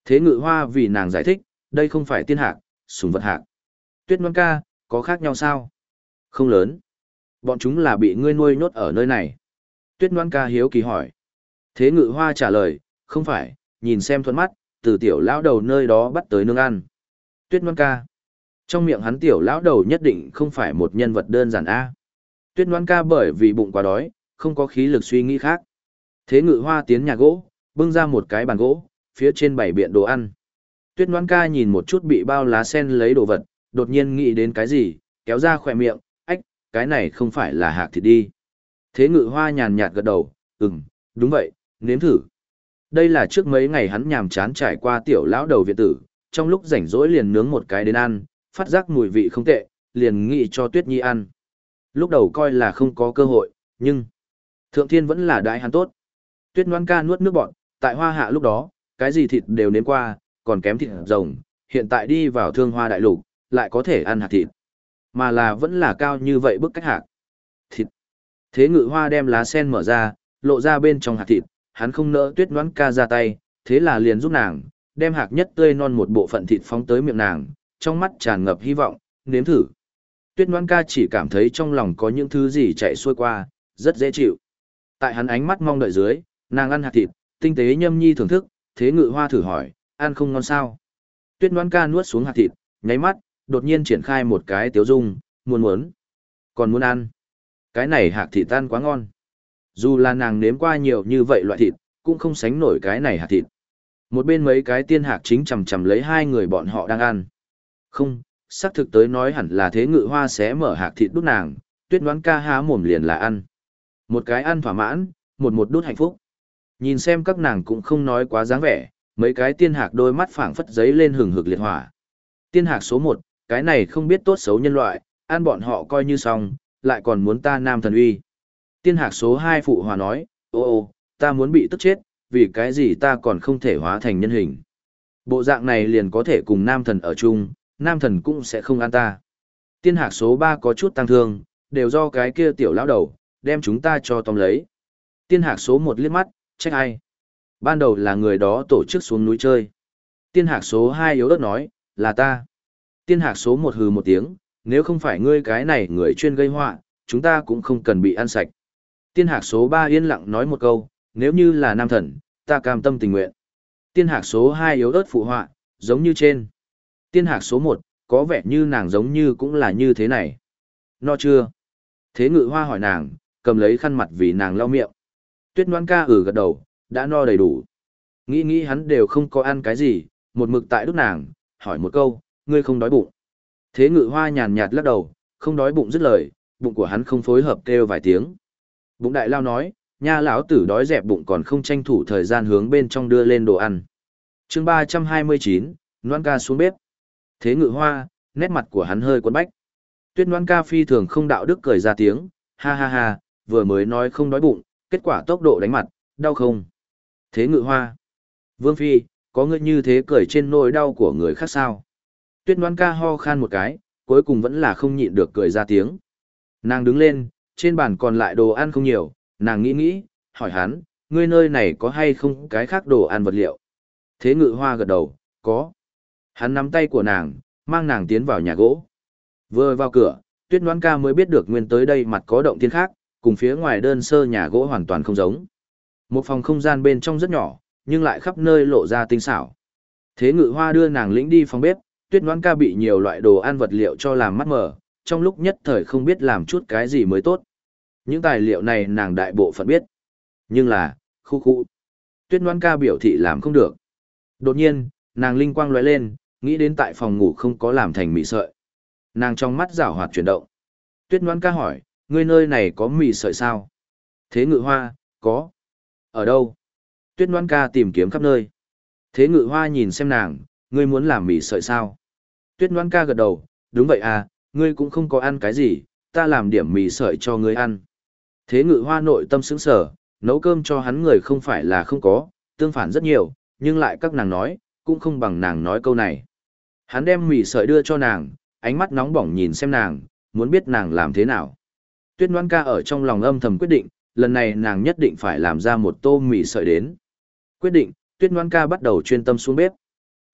Thế Ngự Hoa vì nàng giải thích, đây không phải tiên hạc, sùng vật hạc. Tuyết Ngoan ca, có khác nhau sao? Không lớn. Bọn chúng là bị ngươi nuôi nhốt ở nơi này. Tuyết Ngoan ca hiếu kỳ hỏi. Thế Ngự Hoa trả lời, không phải, nhìn xem thuận mắt, từ tiểu lão đầu nơi đó bắt tới nương ăn. Tuyết Ngoan ca. Trong miệng hắn tiểu lão đầu nhất định không phải một nhân vật đơn giản a. Tuyết Ngoan ca bởi vì bụng quá đói, không có khí lực suy nghĩ khác. Thế Ngự Hoa tiến nhà gỗ, bưng ra một cái bàn gỗ, phía trên bày biện đồ ăn. Tuyết Ngoan ca nhìn một chút bị bao lá sen lấy đồ vật, đột nhiên nghĩ đến cái gì, kéo ra khỏe miệng, ách, cái này không phải là hạc thịt đi. Thế Ngự Hoa nhàn nhạt gật đầu, đúng vậy, nếm thử. Đây là trước mấy ngày hắn nhàm chán trải qua tiểu lão đầu viện tử, trong lúc rảnh rỗi liền nướng một cái đến ăn, phát giác mùi vị không tệ, liền nghĩ cho Tuyết Nhi ăn. Lúc đầu coi là không có cơ hội, nhưng Thượng Thiên vẫn là đãi hắn tốt. Tuyết Ngoan ca nuốt nước bọt, tại Hoa Hạ lúc đó, cái gì thịt đều nếm qua, còn kém thịt rồng, hiện tại đi vào Thương Hoa đại lục, lại có thể ăn hạt thịt. Mà là vẫn là cao như vậy bức cách hạt. Thịt. Thế Ngự Hoa đem lá sen mở ra, lộ ra bên trong hạt thịt, hắn không nỡ Tuyết Ngoan ca ra tay, thế là liền giúp nàng, đem hạt nhất tươi non một bộ phận thịt phóng tới miệng nàng, trong mắt tràn ngập hy vọng, nếm thử. Tuyết Ngoan ca chỉ cảm thấy trong lòng có những thứ gì chạy xuôi qua, rất dễ chịu. Tại hắn ánh mắt mong đợi dưới, nàng ăn hạt thịt, tinh tế nhâm nhi thưởng thức, Thế Ngự Hoa thử hỏi, ăn không ngon sao? Tuyết Ngoan ca nuốt xuống hạt thịt, nháy mắt, đột nhiên triển khai một cái tiếu dung, muốn. Còn muốn ăn. Cái này hạt thịt ăn quá ngon. Dù là nàng nếm qua nhiều như vậy loại thịt, cũng không sánh nổi cái này hạt thịt. Một bên mấy cái tiên hạc chính chầm chầm lấy hai người bọn họ đang ăn. Không, xác thực tới nói hẳn là Thế Ngự Hoa sẽ mở hạt thịt đút nàng, Tuyết Ngoan ca há mồm liền là ăn. Một cái ăn thỏa mãn, một đút hạnh phúc. Nhìn xem các nàng cũng không nói quá dáng vẻ, mấy cái tiên hạc đôi mắt phảng phất giấy lên hừng hực liệt hỏa. Tiên hạc số 1, cái này không biết tốt xấu nhân loại, ăn bọn họ coi như xong, lại còn muốn ta nam thần uy. Tiên hạc số 2 phụ hòa nói, ô, ta muốn bị tức chết, vì cái gì ta còn không thể hóa thành nhân hình. Bộ dạng này liền có thể cùng nam thần ở chung, nam thần cũng sẽ không ăn ta. Tiên hạc số 3 có chút tăng thương, đều do cái kia tiểu lão đầu, đem chúng ta cho tóm lấy. Tiên hạc số 1 liếc mắt, trách ai? Ban đầu là người đó tổ chức xuống núi chơi. Tiên hạc số 2 yếu ớt nói, là ta. Tiên hạc số 1 hừ một tiếng, nếu không phải ngươi cái này người chuyên gây họa, chúng ta cũng không cần bị ăn sạch. Tiên hạc số 3 yên lặng nói một câu, nếu như là nam thần, ta cam tâm tình nguyện. Tiên hạc số 2 yếu ớt phụ họa, giống như trên. Tiên hạc số 1, có vẻ như nàng giống như cũng là như thế này. No chưa? Thế Ngự Hoa hỏi nàng, cầm lấy khăn mặt vì nàng lau miệng. Tuyết Ngoan ca gật đầu, đã no đầy đủ. Nghĩ hắn đều không có ăn cái gì, một mực tại đút nàng, hỏi một câu, ngươi không đói bụng. Thế Ngự Hoa nhàn nhạt lắc đầu, không đói bụng dứt lời, bụng của hắn không phối hợp kêu vài tiếng. Bụng đại lao nói, nha lão tử đói dẹp bụng còn không tranh thủ thời gian hướng bên trong đưa lên đồ ăn. Chương 329, Ngoan ca xuống bếp. Thế Ngự Hoa, nét mặt của hắn hơi quấn bách. Tuyết Ngoan ca phi thường không đạo đức cười ra tiếng, ha, vừa mới nói không đói bụng, kết quả tốc độ đánh mặt, đau không? Thế Ngự Hoa, Vương Phi, có ngươi như thế cười trên nỗi đau của người khác sao? Tuyết Ngoan ca ho khan một cái, cuối cùng vẫn là không nhịn được cười ra tiếng. Nàng đứng lên, trên bàn còn lại đồ ăn không nhiều, nàng nghĩ, hỏi hắn, ngươi nơi này có hay không cái khác đồ ăn vật liệu? Thế Ngự Hoa gật đầu, có. Hắn nắm tay của nàng, mang nàng tiến vào nhà gỗ. Vừa vào cửa, Tuyết Ngoan ca mới biết được nguyên tới đây mặt có động thiên khác, cùng phía ngoài đơn sơ nhà gỗ hoàn toàn không giống. Một phòng không gian bên trong rất nhỏ, nhưng lại khắp nơi lộ ra tinh xảo. Thế Ngự Hoa đưa nàng lĩnh đi phòng bếp, Tuyết Ngoan ca bị nhiều loại đồ ăn vật liệu cho làm mắt mở, trong lúc nhất thời không biết làm chút cái gì mới tốt. Những tài liệu này nàng đại bộ phận biết. Nhưng là, khu. Tuyết Ngoan ca biểu thị làm không được. Đột nhiên, nàng linh quang lóe lên, nghĩ đến tại phòng ngủ không có làm thành mì sợi. Nàng trong mắt rảo hoạt chuyển động. Tuyết Ngoan ca hỏi, ngươi nơi này có mì sợi sao? Thế Ngự Hoa, có. Ở đâu? Tuyết Ngoan ca tìm kiếm khắp nơi. Thế Ngự Hoa nhìn xem nàng, ngươi muốn làm mì sợi sao? Tuyết Ngoan ca gật đầu, đúng vậy à, ngươi cũng không có ăn cái gì, ta làm điểm mì sợi cho ngươi ăn. Thế Ngự Hoa nội tâm sững sờ, nấu cơm cho hắn người không phải là không có, tương phản rất nhiều, nhưng lại các nàng nói, cũng không bằng nàng nói câu này. Hắn đem mì sợi đưa cho nàng, ánh mắt nóng bỏng nhìn xem nàng, muốn biết nàng làm thế nào. Tuyết Ngoan ca ở trong lòng âm thầm quyết định, lần này nàng nhất định phải làm ra một tô mì sợi đến. Quyết định, Tuyết Ngoan ca bắt đầu chuyên tâm xuống bếp.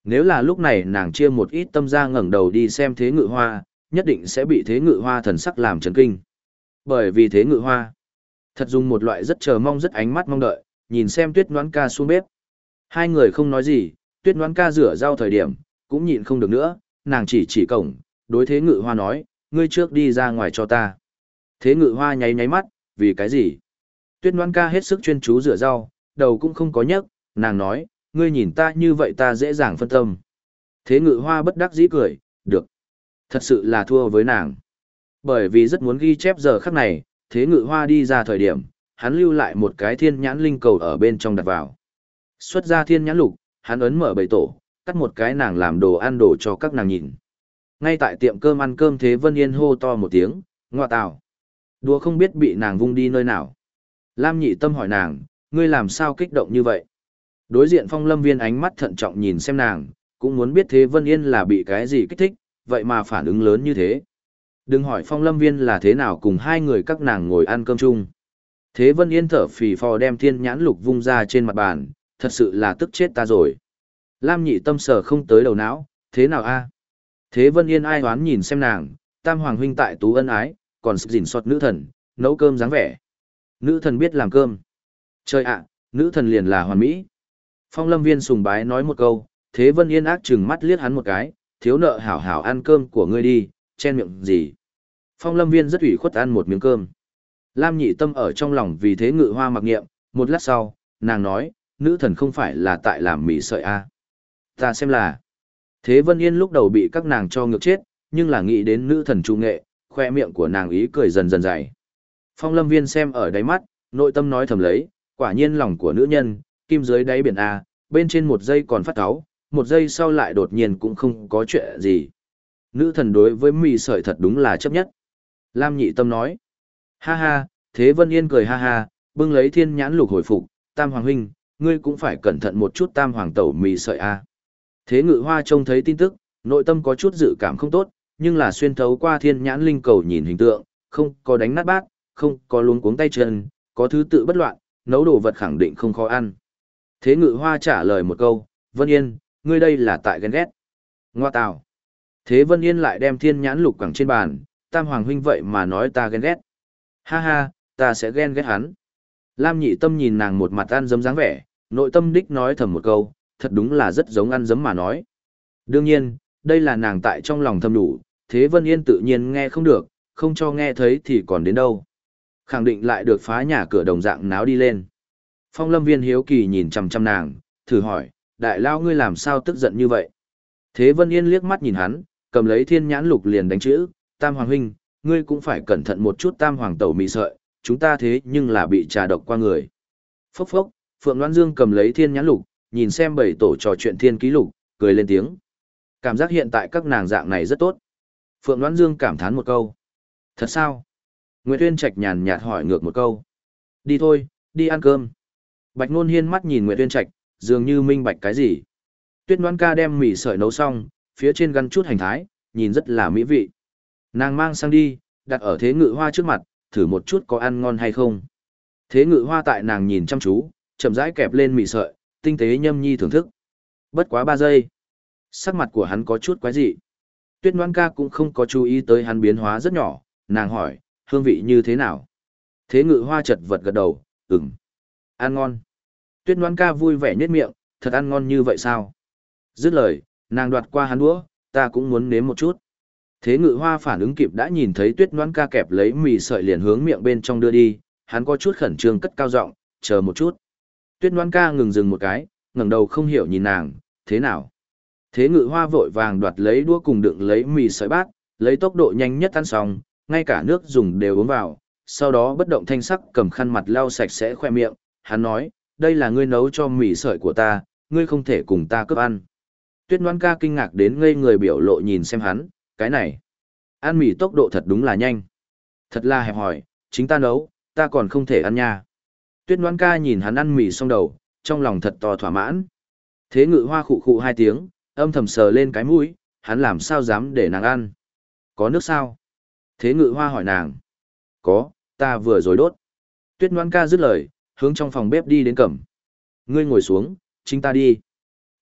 Nếu là lúc này nàng chia một ít tâm ra ngẩng đầu đi xem Thế Ngự Hoa, nhất định sẽ bị Thế Ngự Hoa thần sắc làm chấn kinh. Bởi vì Thế Ngự Hoa thật dùng một loại rất chờ mong rất ánh mắt mong đợi, nhìn xem Tuyết Noãn Ca xuống bếp. Hai người không nói gì, Tuyết Noãn Ca rửa rau thời điểm, cũng nhịn không được nữa, nàng chỉ cổng, đối Thế Ngự Hoa nói, ngươi trước đi ra ngoài cho ta. Thế Ngự Hoa nháy nháy mắt, vì cái gì? Tuyết Noãn Ca hết sức chuyên chú rửa rau, đầu cũng không có nhấc, nàng nói, ngươi nhìn ta như vậy ta dễ dàng phân tâm. Thế Ngự Hoa bất đắc dĩ cười, được. Thật sự là thua với nàng. Bởi vì rất muốn ghi chép giờ khắc này, Thế Ngự Hoa đi ra thời điểm, hắn lưu lại một cái thiên nhãn linh cầu ở bên trong đặt vào. Xuất ra thiên nhãn lục, hắn ấn mở bầy tổ, cắt một cái nàng làm đồ ăn đồ cho các nàng nhìn. Ngay tại tiệm cơm ăn cơm Thế Vân Yên hô to một tiếng, ngoa tào. Đùa không biết bị nàng vung đi nơi nào. Lam Nhị Tâm hỏi nàng, ngươi làm sao kích động như vậy? Đối diện Phong Lâm Viên ánh mắt thận trọng nhìn xem nàng, cũng muốn biết Thế Vân Yên là bị cái gì kích thích, vậy mà phản ứng lớn như thế. Đừng hỏi Phong Lâm Viên là thế nào cùng hai người các nàng ngồi ăn cơm chung. Thế Vân Yên thở phì phò đem thiên nhãn lục vung ra trên mặt bàn, thật sự là tức chết ta rồi. Lam Nhị Tâm sờ không tới đầu não, thế nào a? Thế Vân Yên ai hoán nhìn xem nàng, Tam Hoàng huynh tại tú ân ái, còn sức gìn sọt nữ thần, nấu cơm dáng vẻ. Nữ thần biết làm cơm. Trời ạ, nữ thần liền là hoàn mỹ. Phong Lâm Viên sùng bái nói một câu, Thế Vân Yên ác chừng mắt liếc hắn một cái, thiếu nợ hảo hảo ăn cơm của ngươi đi, chen miệng gì. Phong Lâm Viên rất ủy khuất ăn một miếng cơm. Lam Nhị Tâm ở trong lòng vì Thế Ngự Hoa mặc niệm, một lát sau, nàng nói, nữ thần không phải là tại làm mì sợi a. Ta xem là. Thế Vân Yên lúc đầu bị các nàng cho ngược chết, nhưng là nghĩ đến nữ thần trung nghệ, khoe miệng của nàng ý cười dần dần dày. Phong Lâm Viên xem ở đáy mắt, nội tâm nói thầm lấy, quả nhiên lòng của nữ nhân, kim dưới đáy biển A, bên trên một giây còn phát cáu, một giây sau lại đột nhiên cũng không có chuyện gì. Nữ thần đối với mì sợi thật đúng là chấp nhất. Lam Nhị Tâm nói, ha ha, Thế Vân Yên cười ha ha, bưng lấy thiên nhãn lục hồi phục, Tam Hoàng huynh, ngươi cũng phải cẩn thận một chút Tam Hoàng tẩu mì sợi A. Thế Ngự Hoa trông thấy tin tức, nội tâm có chút dự cảm không tốt, nhưng là xuyên thấu qua thiên nhãn linh cầu nhìn hình tượng, không có đánh nát bát, không có luống cuống tay chân, có thứ tự bất loạn, nấu đồ vật khẳng định không khó ăn. Thế Ngự Hoa trả lời một câu, Vân Yên, ngươi đây là tại ghen ghét. Ngoa tào. Thế Vân Yên lại đem thiên nhãn lục quẳng trên bàn, Tam Hoàng huynh vậy mà nói ta ghen ghét. Ha ha, ta sẽ ghen ghét hắn. Lam Nhị Tâm nhìn nàng một mặt ăn dấm dáng vẻ, nội tâm đích nói thầm một câu, thật đúng là rất giống ăn dấm mà nói. Đương nhiên, đây là nàng tại trong lòng thầm đủ, Thế Vân Yên tự nhiên nghe không được, không cho nghe thấy thì còn đến đâu. Khẳng định lại được phá nhà cửa đồng dạng náo đi lên. Phong Lâm Viên hiếu kỳ nhìn chằm chằm nàng, thử hỏi, đại lao ngươi làm sao tức giận như vậy? Thế Vân Yên liếc mắt nhìn hắn, cầm lấy thiên nhãn lục liền đánh chữ, Tam Hoàng huynh, ngươi cũng phải cẩn thận một chút Tam Hoàng tẩu mị sợi, chúng ta thế nhưng là bị trà độc qua người. Phốc phốc, Phượng Loan Dương cầm lấy thiên nhãn lục, nhìn xem bảy tổ trò chuyện thiên ký lục, cười lên tiếng. Cảm giác hiện tại các nàng dạng này rất tốt. Phượng Loan Dương cảm thán một câu. Thật sao? Nguyệt Uyên Trạch nhàn nhạt hỏi ngược một câu. Đi thôi, đi ăn cơm. Bạch Nôn Hiên mắt nhìn Nguyệt Uyên Trạch, dường như minh bạch cái gì. Tuyết Noãn Ca đem mì sợi nấu xong, phía trên gắn chút hành thái, nhìn rất là mỹ vị. Nàng mang sang đi, đặt ở Thế Ngự Hoa trước mặt, thử một chút có ăn ngon hay không. Thế Ngự Hoa tại nàng nhìn chăm chú, chậm rãi kẹp lên mì sợi, tinh tế nhâm nhi thưởng thức. Bất quá 3 giây, sắc mặt của hắn có chút quái dị. Tuyết Noãn Ca cũng không có chú ý tới hắn biến hóa rất nhỏ, nàng hỏi, hương vị như thế nào? Thế Ngự Hoa chật vật gật đầu, ăn ngon. Tuyết Noãn Ca vui vẻ nhếch miệng, thật ăn ngon như vậy sao? Dứt lời, nàng đoạt qua hắn đũa, ta cũng muốn nếm một chút. Thế Ngự Hoa phản ứng kịp đã nhìn thấy Tuyết Noãn Ca kẹp lấy mì sợi liền hướng miệng bên trong đưa đi, hắn có chút khẩn trương cất cao giọng, chờ một chút. Tuyết Noãn Ca ngừng dừng một cái, ngẩng đầu không hiểu nhìn nàng, thế nào? Thế Ngự Hoa vội vàng đoạt lấy đũa cùng đựng lấy mì sợi bát, lấy tốc độ nhanh nhất ăn xong, ngay cả nước dùng đều uống vào, sau đó bất động thanh sắc cầm khăn mặt lau sạch sẽ khoe miệng, hắn nói, đây là ngươi nấu cho mì sợi của ta, ngươi không thể cùng ta cướp ăn. Tuyết Noãn Ca kinh ngạc đến ngây người biểu lộ nhìn xem hắn, cái này, ăn mì tốc độ thật đúng là nhanh. Thật là hẹp hòi, chính ta nấu, ta còn không thể ăn nha. Tuyết Noãn Ca nhìn hắn ăn mì xong đầu, trong lòng thật to thỏa mãn. Thế Ngự Hoa khụ khụ 2 tiếng, âm thầm sờ lên cái mũi, hắn làm sao dám để nàng ăn. Có nước sao? Thế Ngự Hoa hỏi nàng. Có, ta vừa rồi đốt. Tuyết Noãn Ca dứt lời, hướng trong phòng bếp đi đến cầm. Ngươi ngồi xuống, chính ta đi.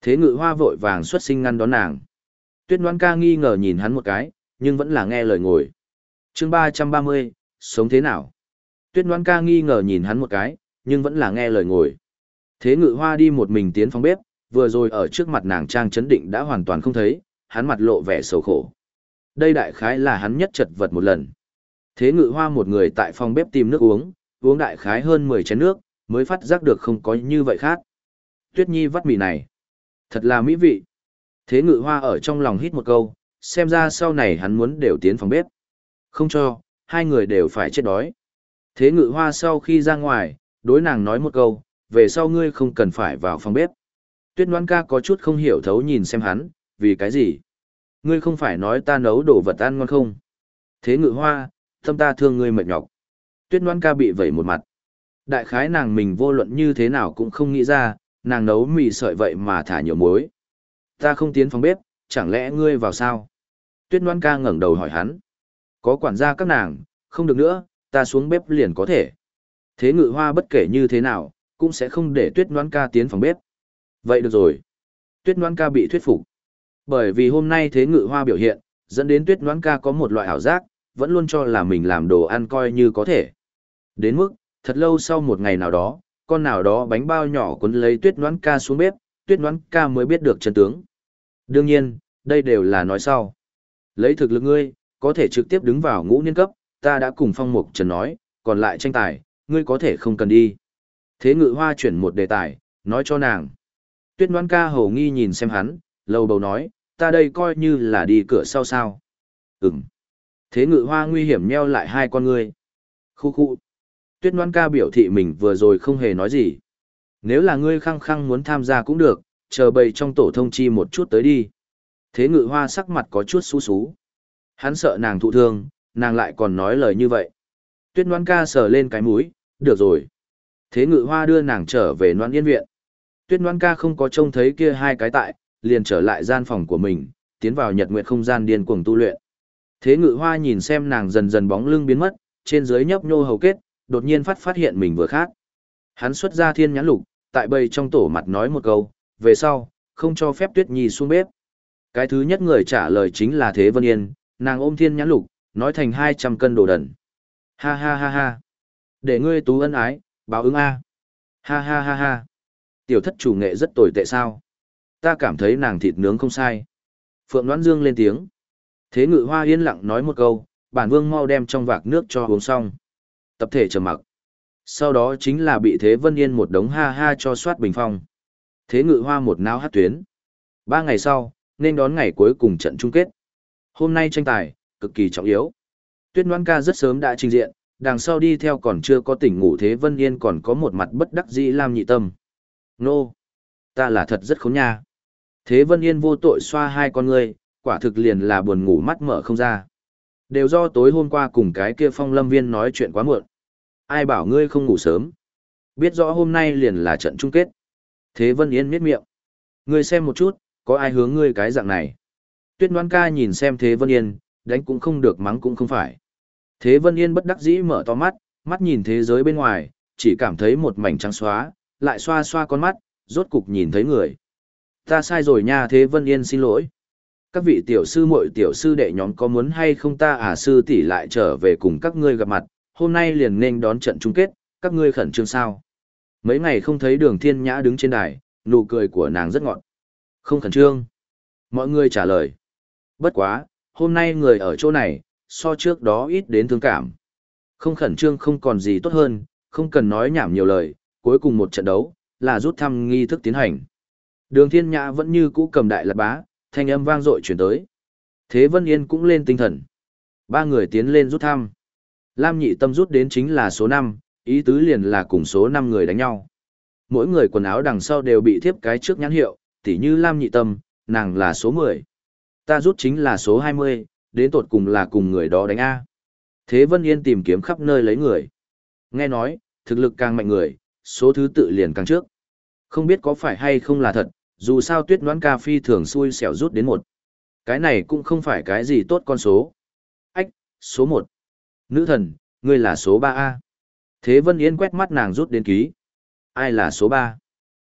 Thế Ngự Hoa vội vàng xuất sinh ngăn đón nàng. Tuyết Ngoãn Ca nghi ngờ nhìn hắn một cái, nhưng vẫn là nghe lời ngồi. Chương 330, sống thế nào? Tuyết Ngoãn Ca nghi ngờ nhìn hắn một cái, nhưng vẫn là nghe lời ngồi. Thế Ngự Hoa đi một mình tiến phòng bếp, vừa rồi ở trước mặt nàng trang chấn định đã hoàn toàn không thấy, hắn mặt lộ vẻ sầu khổ. Đây đại khái là hắn nhất chật vật một lần. Thế Ngự Hoa một người tại phòng bếp tìm nước uống, uống đại khái hơn 10 chén nước, mới phát giác được không có như vậy khác. Tuyết Nhi vắt mì này, thật là mỹ vị. Thế Ngự Hoa ở trong lòng hít một câu, xem ra sau này hắn muốn đều tiến phòng bếp. Không cho, hai người đều phải chết đói. Thế Ngự Hoa sau khi ra ngoài, đối nàng nói một câu, về sau ngươi không cần phải vào phòng bếp. Tuyết Ngoãn Ca có chút không hiểu thấu nhìn xem hắn, vì cái gì? Ngươi không phải nói ta nấu đồ vật ăn ngon không? Thế Ngự Hoa, tâm ta thương ngươi mệt nhọc. Tuyết Ngoãn Ca bị vẩy một mặt. Đại khái nàng mình vô luận như thế nào cũng không nghĩ ra, nàng nấu mì sợi vậy mà thả nhiều muối. Ta không tiến phòng bếp, chẳng lẽ ngươi vào sao? Tuyết Ngoãn Ca ngẩng đầu hỏi hắn. Có quản gia các nàng, không được nữa, ta xuống bếp liền có thể. Thế Ngự Hoa bất kể như thế nào, cũng sẽ không để Tuyết Ngoãn Ca tiến phòng bếp. Vậy được rồi. Tuyết Ngoãn Ca bị thuyết phục. Bởi vì hôm nay Thế Ngự Hoa biểu hiện, dẫn đến Tuyết Ngoãn Ca có một loại ảo giác, vẫn luôn cho là mình làm đồ ăn coi như có thể. Đến mức, thật lâu sau một ngày nào đó, con nào đó bánh bao nhỏ cuốn lấy Tuyết Ngoãn Ca xuống bếp, Tuyết Ngoãn Ca mới biết được chân tướng. Đương nhiên, đây đều là nói sau. Lấy thực lực ngươi, có thể trực tiếp đứng vào ngũ niên cấp, ta đã cùng Phong Mục Trần nói, còn lại tranh tài, ngươi có thể không cần đi. Thế Ngự Hoa chuyển một đề tài, nói cho nàng. Tuyết Ngoãn Ca hầu nghi nhìn xem hắn, lầu bầu nói, ta đây coi như là đi cửa sau sao. Ừm. Thế Ngự Hoa nguy hiểm nheo lại hai con ngươi. Khu khu. Tuyết Ngoãn Ca biểu thị mình vừa rồi không hề nói gì. Nếu là ngươi khăng khăng muốn tham gia cũng được, chờ bầy trong tổ thông chi một chút tới đi. Thế Ngự Hoa sắc mặt có chút xú xú. Hắn sợ nàng thụ thương, nàng lại còn nói lời như vậy. Tuyết Ngoãn Ca sờ lên cái mũi, được rồi. Thế Ngự Hoa đưa nàng trở về Noãn Yên viện. Tuyết Ngoãn Ca không có trông thấy kia hai cái tại, liền trở lại gian phòng của mình, tiến vào nhật nguyệt không gian điên cuồng tu luyện. Thế Ngự Hoa nhìn xem nàng dần dần bóng lưng biến mất, trên dưới nhấp nhô hầu kết, đột nhiên phát hiện mình vừa khác. Hắn xuất ra thiên nhãn lục, tại bầy trong tổ mặt nói một câu, về sau, không cho phép Tuyết Nhi xuống bếp. Cái thứ nhất người trả lời chính là Thế Vân Yên, nàng ôm thiên nhãn lục, nói thành 200 cân đồ đần. Ha ha ha ha. Để ngươi tú ân ái, báo ứng A. Ha ha ha ha. Tiểu thất chủ nghệ rất tồi tệ sao. Ta cảm thấy nàng thịt nướng không sai. Phượng Đoán Dương lên tiếng. Thế Ngự Hoa yên lặng nói một câu, bản vương mau đem trong vạc nước cho uống xong. Tập thể trầm mặc. Sau đó chính là bị Thế Vân Yên một đống ha ha cho soát bình phong. Thế Ngự Hoa một náo hát tuyến. 3 ngày sau, nên đón ngày cuối cùng trận chung kết. Hôm nay tranh tài, cực kỳ trọng yếu. Tuyết Ngoãn Ca rất sớm đã trình diện, đằng sau đi theo còn chưa có tỉnh ngủ Thế Vân Yên còn có một mặt bất đắc dĩ Lam Nhị Tâm. Nô! Ta là thật rất khốn nha. Thế Vân Yên vô tội xoa hai con ngươi, quả thực liền là buồn ngủ mắt mở không ra. Đều do tối hôm qua cùng cái kia Phong Lâm Viên nói chuyện quá muộn. Ai bảo ngươi không ngủ sớm? Biết rõ hôm nay liền là trận chung kết. Thế Vân Yên miết miệng. Ngươi xem một chút, có ai hướng ngươi cái dạng này? Tuyết Ngoãn Ca nhìn xem Thế Vân Yên, đánh cũng không được mắng cũng không phải. Thế Vân Yên bất đắc dĩ mở to mắt, mắt nhìn thế giới bên ngoài, chỉ cảm thấy một mảnh trắng xóa, lại xoa xoa con mắt, rốt cục nhìn thấy người. Ta sai rồi nha. Thế Vân Yên xin lỗi. Các vị tiểu sư muội tiểu sư đệ nhóm có muốn hay không ta sư tỷ lại trở về cùng các ngươi gặp mặt, hôm nay liền nên đón trận chung kết, các ngươi khẩn trương sao? Mấy ngày không thấy Đường Thiên Nhã đứng trên đài, nụ cười của nàng rất ngọt. Không khẩn trương. Mọi người trả lời. Bất quá, hôm nay người ở chỗ này, so trước đó ít đến thương cảm. Không khẩn trương không còn gì tốt hơn, không cần nói nhảm nhiều lời, cuối cùng một trận đấu, là rút thăm nghi thức tiến hành. Đường Thiên Nhã vẫn như cũ cầm đại lạt bá, thanh âm vang dội chuyển tới. Thế Vân Yên cũng lên tinh thần. 3 người tiến lên rút thăm. Lam Nhị Tâm rút đến chính là số 5, ý tứ liền là cùng số 5 người đánh nhau. Mỗi người quần áo đằng sau đều bị thiếp cái trước nhãn hiệu, tỉ như Lam Nhị Tâm, nàng là số 10. Ta rút chính là số 20, đến tột cùng là cùng người đó đánh A. Thế Vân Yên tìm kiếm khắp nơi lấy người. Nghe nói, thực lực càng mạnh người, số thứ tự liền càng trước. Không biết có phải hay không là thật, dù sao Tuyết Ngoãn Ca phi thường xui xẻo rút đến 1. Cái này cũng không phải cái gì tốt con số. Ách, số 1. Nữ thần, ngươi là số 3A. Thế Vân Yên quét mắt nàng rút đến ký. Ai là số 3?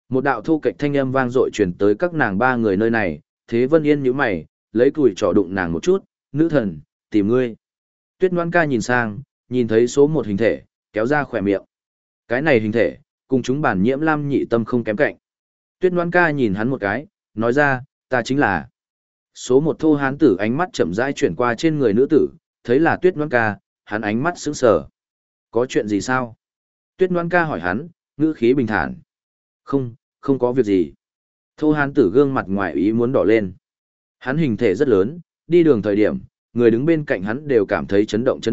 Một đạo thu kệch thanh âm vang dội truyền tới các nàng ba người nơi này, Thế Vân Yên nhíu mày, lấy cùi trỏ đụng nàng một chút, nữ thần, tìm ngươi. Tuyết Ngoan Ca nhìn sang, nhìn thấy số một hình thể, kéo ra khỏe miệng. Cái này hình thể, cùng chúng bản nhiễm Lam Nhị Tâm không kém cạnh. Tuyết Ngoan Ca nhìn hắn một cái, nói ra, ta chính là. Số một thô hán tử ánh mắt chậm rãi chuyển qua trên người nữ tử, thấy là Tuyết Ngoan Ca, hắn ánh mắt sững sờ. Có chuyện gì sao? Tuyết Ngoan Ca hỏi hắn, ngữ khí bình thản. Không có việc gì. Thô hán tử gương mặt ngoài ý muốn đỏ lên. Hắn hình thể rất lớn, đi đường thời điểm, người đứng bên cạnh hắn đều cảm thấy chấn động.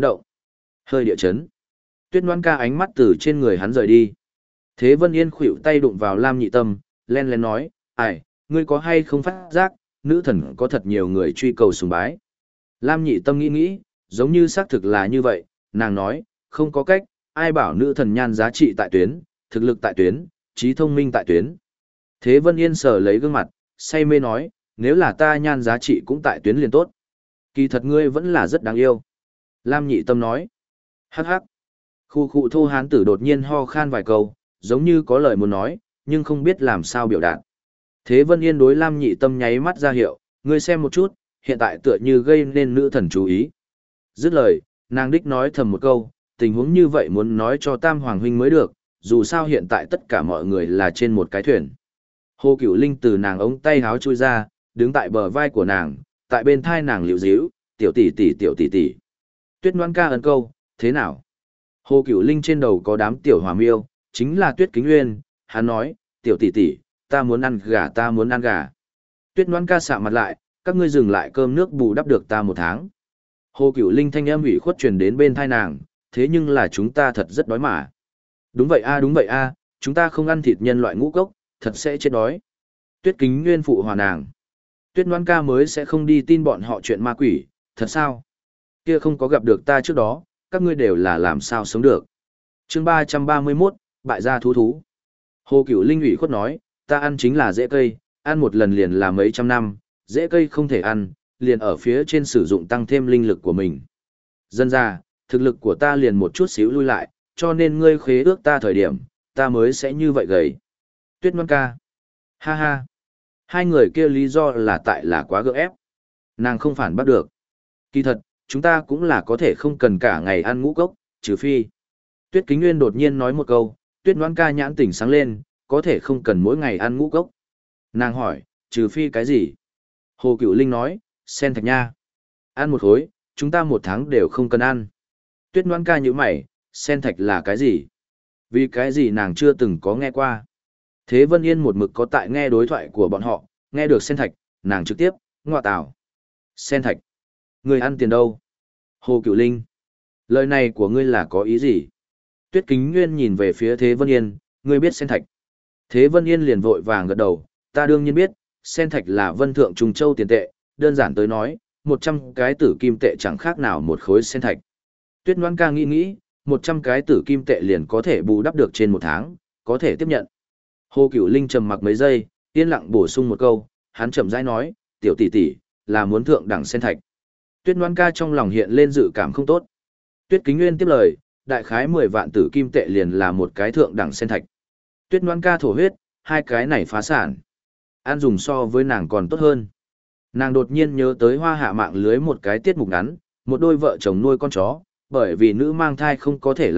Hơi địa chấn. Tuyết Ngoan Ca ánh mắt từ trên người hắn rời đi. Thế Vân Yên khuỵu tay đụng vào Lam Nhị Tâm, len lén nói, ai, ngươi có hay không phát giác, nữ thần có thật nhiều người truy cầu sùng bái. Lam Nhị Tâm nghĩ, giống như xác thực là như vậy, nàng nói, không có cách, ai bảo nữ thần nhan giá trị tại tuyến, thực lực tại tuyến, trí thông minh tại tuyến. Thế Vân Yên sờ lấy gương mặt, say mê nói, nếu là ta nhan giá trị cũng tại tuyến liền tốt. Kỳ thật ngươi vẫn là rất đáng yêu. Lam Nhị Tâm nói, hắc hắc. Khu khu thô hán tử đột nhiên ho khan vài câu, giống như có lời muốn nói, nhưng không biết làm sao biểu đạt. Thế Vân Yên đối Lam Nhị Tâm nháy mắt ra hiệu, ngươi xem một chút, hiện tại tựa như gây nên nữ thần chú ý. Dứt lời, nàng đích nói thầm một câu, tình huống như vậy muốn nói cho Tam Hoàng huynh mới được, dù sao hiện tại tất cả mọi người là trên một cái thuyền. Hồ Cửu Linh từ nàng ống tay háo chui ra, đứng tại bờ vai của nàng, tại bên thai nàng liễu díu, tiểu tỷ tỷ. Tuyết Ngoan Ca ấn câu, thế nào? Hồ Cửu Linh trên đầu có đám tiểu hòa miêu, chính là Tuyết Kính Nguyên, hắn nói, tiểu tỷ tỷ, ta muốn ăn gà. Tuyết Ngoan Ca sạm mặt lại, các ngươi dừng lại cơm nước bù đắp được ta 1 tháng. Hồ Cửu Linh thanh âm ủy khuất truyền đến bên thai nàng, thế nhưng là chúng ta thật rất đói mà. Đúng vậy a, chúng ta không ăn thịt nhân loại ngũ cốc, thật sẽ chết đói. Tuyết Kính Nguyên phụ hòa nàng. Tuyết Ngoan Ca mới sẽ không đi tin bọn họ chuyện ma quỷ, thật sao? Kia không có gặp được ta trước đó, các ngươi đều là làm sao sống được. Chương 331, bại gia thú. Hồ Cửu Linh ủy khuất nói, ta ăn chính là rễ cây, ăn một lần liền là mấy trăm năm, rễ cây không thể ăn, liền ở phía trên sử dụng tăng thêm linh lực của mình. Dân ra, thực lực của ta liền một chút xíu lui lại, cho nên ngươi khế ước ta thời điểm, ta mới sẽ như vậy gầy. Tuyết Ngoan Ca. Ha ha. Hai người kia lý do là tại là quá gượng ép. Nàng không phản bắt được. Kỳ thật, chúng ta cũng là có thể không cần cả ngày ăn ngũ cốc, trừ phi. Tuyết Kính Nguyên đột nhiên nói một câu, Tuyết Ngoan Ca nhãn tỉnh sáng lên, có thể không cần mỗi ngày ăn ngũ cốc. Nàng hỏi, trừ phi cái gì? Hồ Cửu Linh nói, sen thạch nha. Ăn một khối, chúng ta 1 tháng đều không cần ăn. Tuyết Ngoan Ca nhíu mày, sen thạch là cái gì? Vì cái gì nàng chưa từng có nghe qua. Thế Vân Yên một mực có tại nghe đối thoại của bọn họ, nghe được sen thạch, nàng trực tiếp, ngoa tào. Sen thạch. Người ăn tiền đâu? Hồ Cửu Linh. Lời này của ngươi là có ý gì? Tuyết Kính Nguyên nhìn về phía Thế Vân Yên, ngươi biết sen thạch. Thế Vân Yên liền vội vàng gật đầu, ta đương nhiên biết, sen thạch là Vân Thượng Trùng Châu tiền tệ, đơn giản tới nói, 100 cái tử kim tệ chẳng khác nào một khối sen thạch. Tuyết Ngoan Ca nghĩ, 100 cái tử kim tệ liền có thể bù đắp được trên 1 tháng, có thể tiếp nhận. Hồ Cửu Linh trầm mặc mấy giây, yên lặng bổ sung một câu, hắn chậm rãi nói, tiểu tỷ tỷ, là muốn thượng đẳng sen thạch. Tuyết Ngoan Ca trong lòng hiện lên dự cảm không tốt. Tuyết Kính Nguyên tiếp lời, đại khái 10 vạn tử kim tệ liền là một cái thượng đẳng sen thạch. Tuyết Ngoan Ca thổ huyết, hai cái này phá sản. Ăn dùng so với nàng còn tốt hơn. Nàng đột nhiên nhớ tới Hoa Hạ mạng lưới một cái tiết mục ngắn, một đôi vợ chồng nuôi con chó, bởi vì nữ mang thai không có thể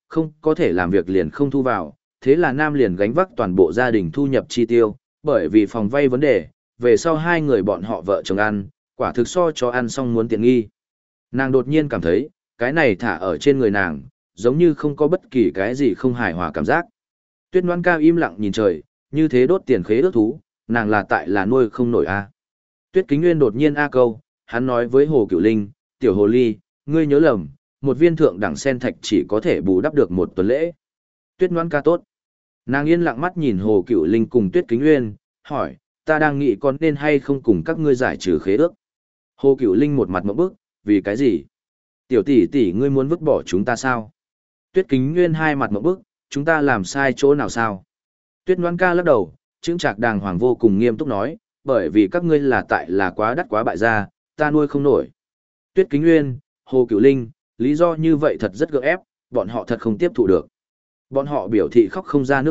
làm việc liền không thu vào, thế là nam liền gánh vác toàn bộ gia đình thu nhập chi tiêu, bởi vì phòng vay vấn đề, về sau hai người bọn họ vợ chồng ăn, quả thực so cho ăn xong muốn tiện nghi. Nàng đột nhiên cảm thấy, cái này thả ở trên người nàng, giống như không có bất kỳ cái gì không hài hòa cảm giác. Tuyết Ngoan Ca im lặng nhìn trời, như thế đốt tiền khế ước thú, nàng là tại là nuôi không nổi a. Tuyết Kính Nguyên đột nhiên câu, hắn nói với Hồ Cửu Linh, tiểu hồ ly, ngươi nhớ lầm, một viên thượng đẳng sen thạch chỉ có thể bù đắp được 1 tuần lễ. Tuyết Ngoan Ca tốt. Nàng yên lặng mắt nhìn Hồ Cửu Linh cùng Tuyết Kính Nguyên, hỏi, ta đang nghĩ con nên hay không cùng các ngươi giải trừ khế ước. Hồ Cửu Linh một mặt ngộp bức, vì cái gì? Tiểu tỷ tỷ ngươi muốn vứt bỏ chúng ta sao? Tuyết Kính Nguyên hai mặt ngộp bức, chúng ta làm sai chỗ nào sao? Tuyết Ngoan Ca lắc đầu, chững chạc đàng hoàng vô cùng nghiêm túc nói, bởi vì các ngươi là tại là quá đắt quá bại gia, ta nuôi không nổi. Tuyết Kính Nguyên, Hồ Cửu Linh, lý do như vậy thật rất gượng ép, bọn họ thật không tiếp thụ được. Bọn họ biểu thị khóc không ra nước mắt,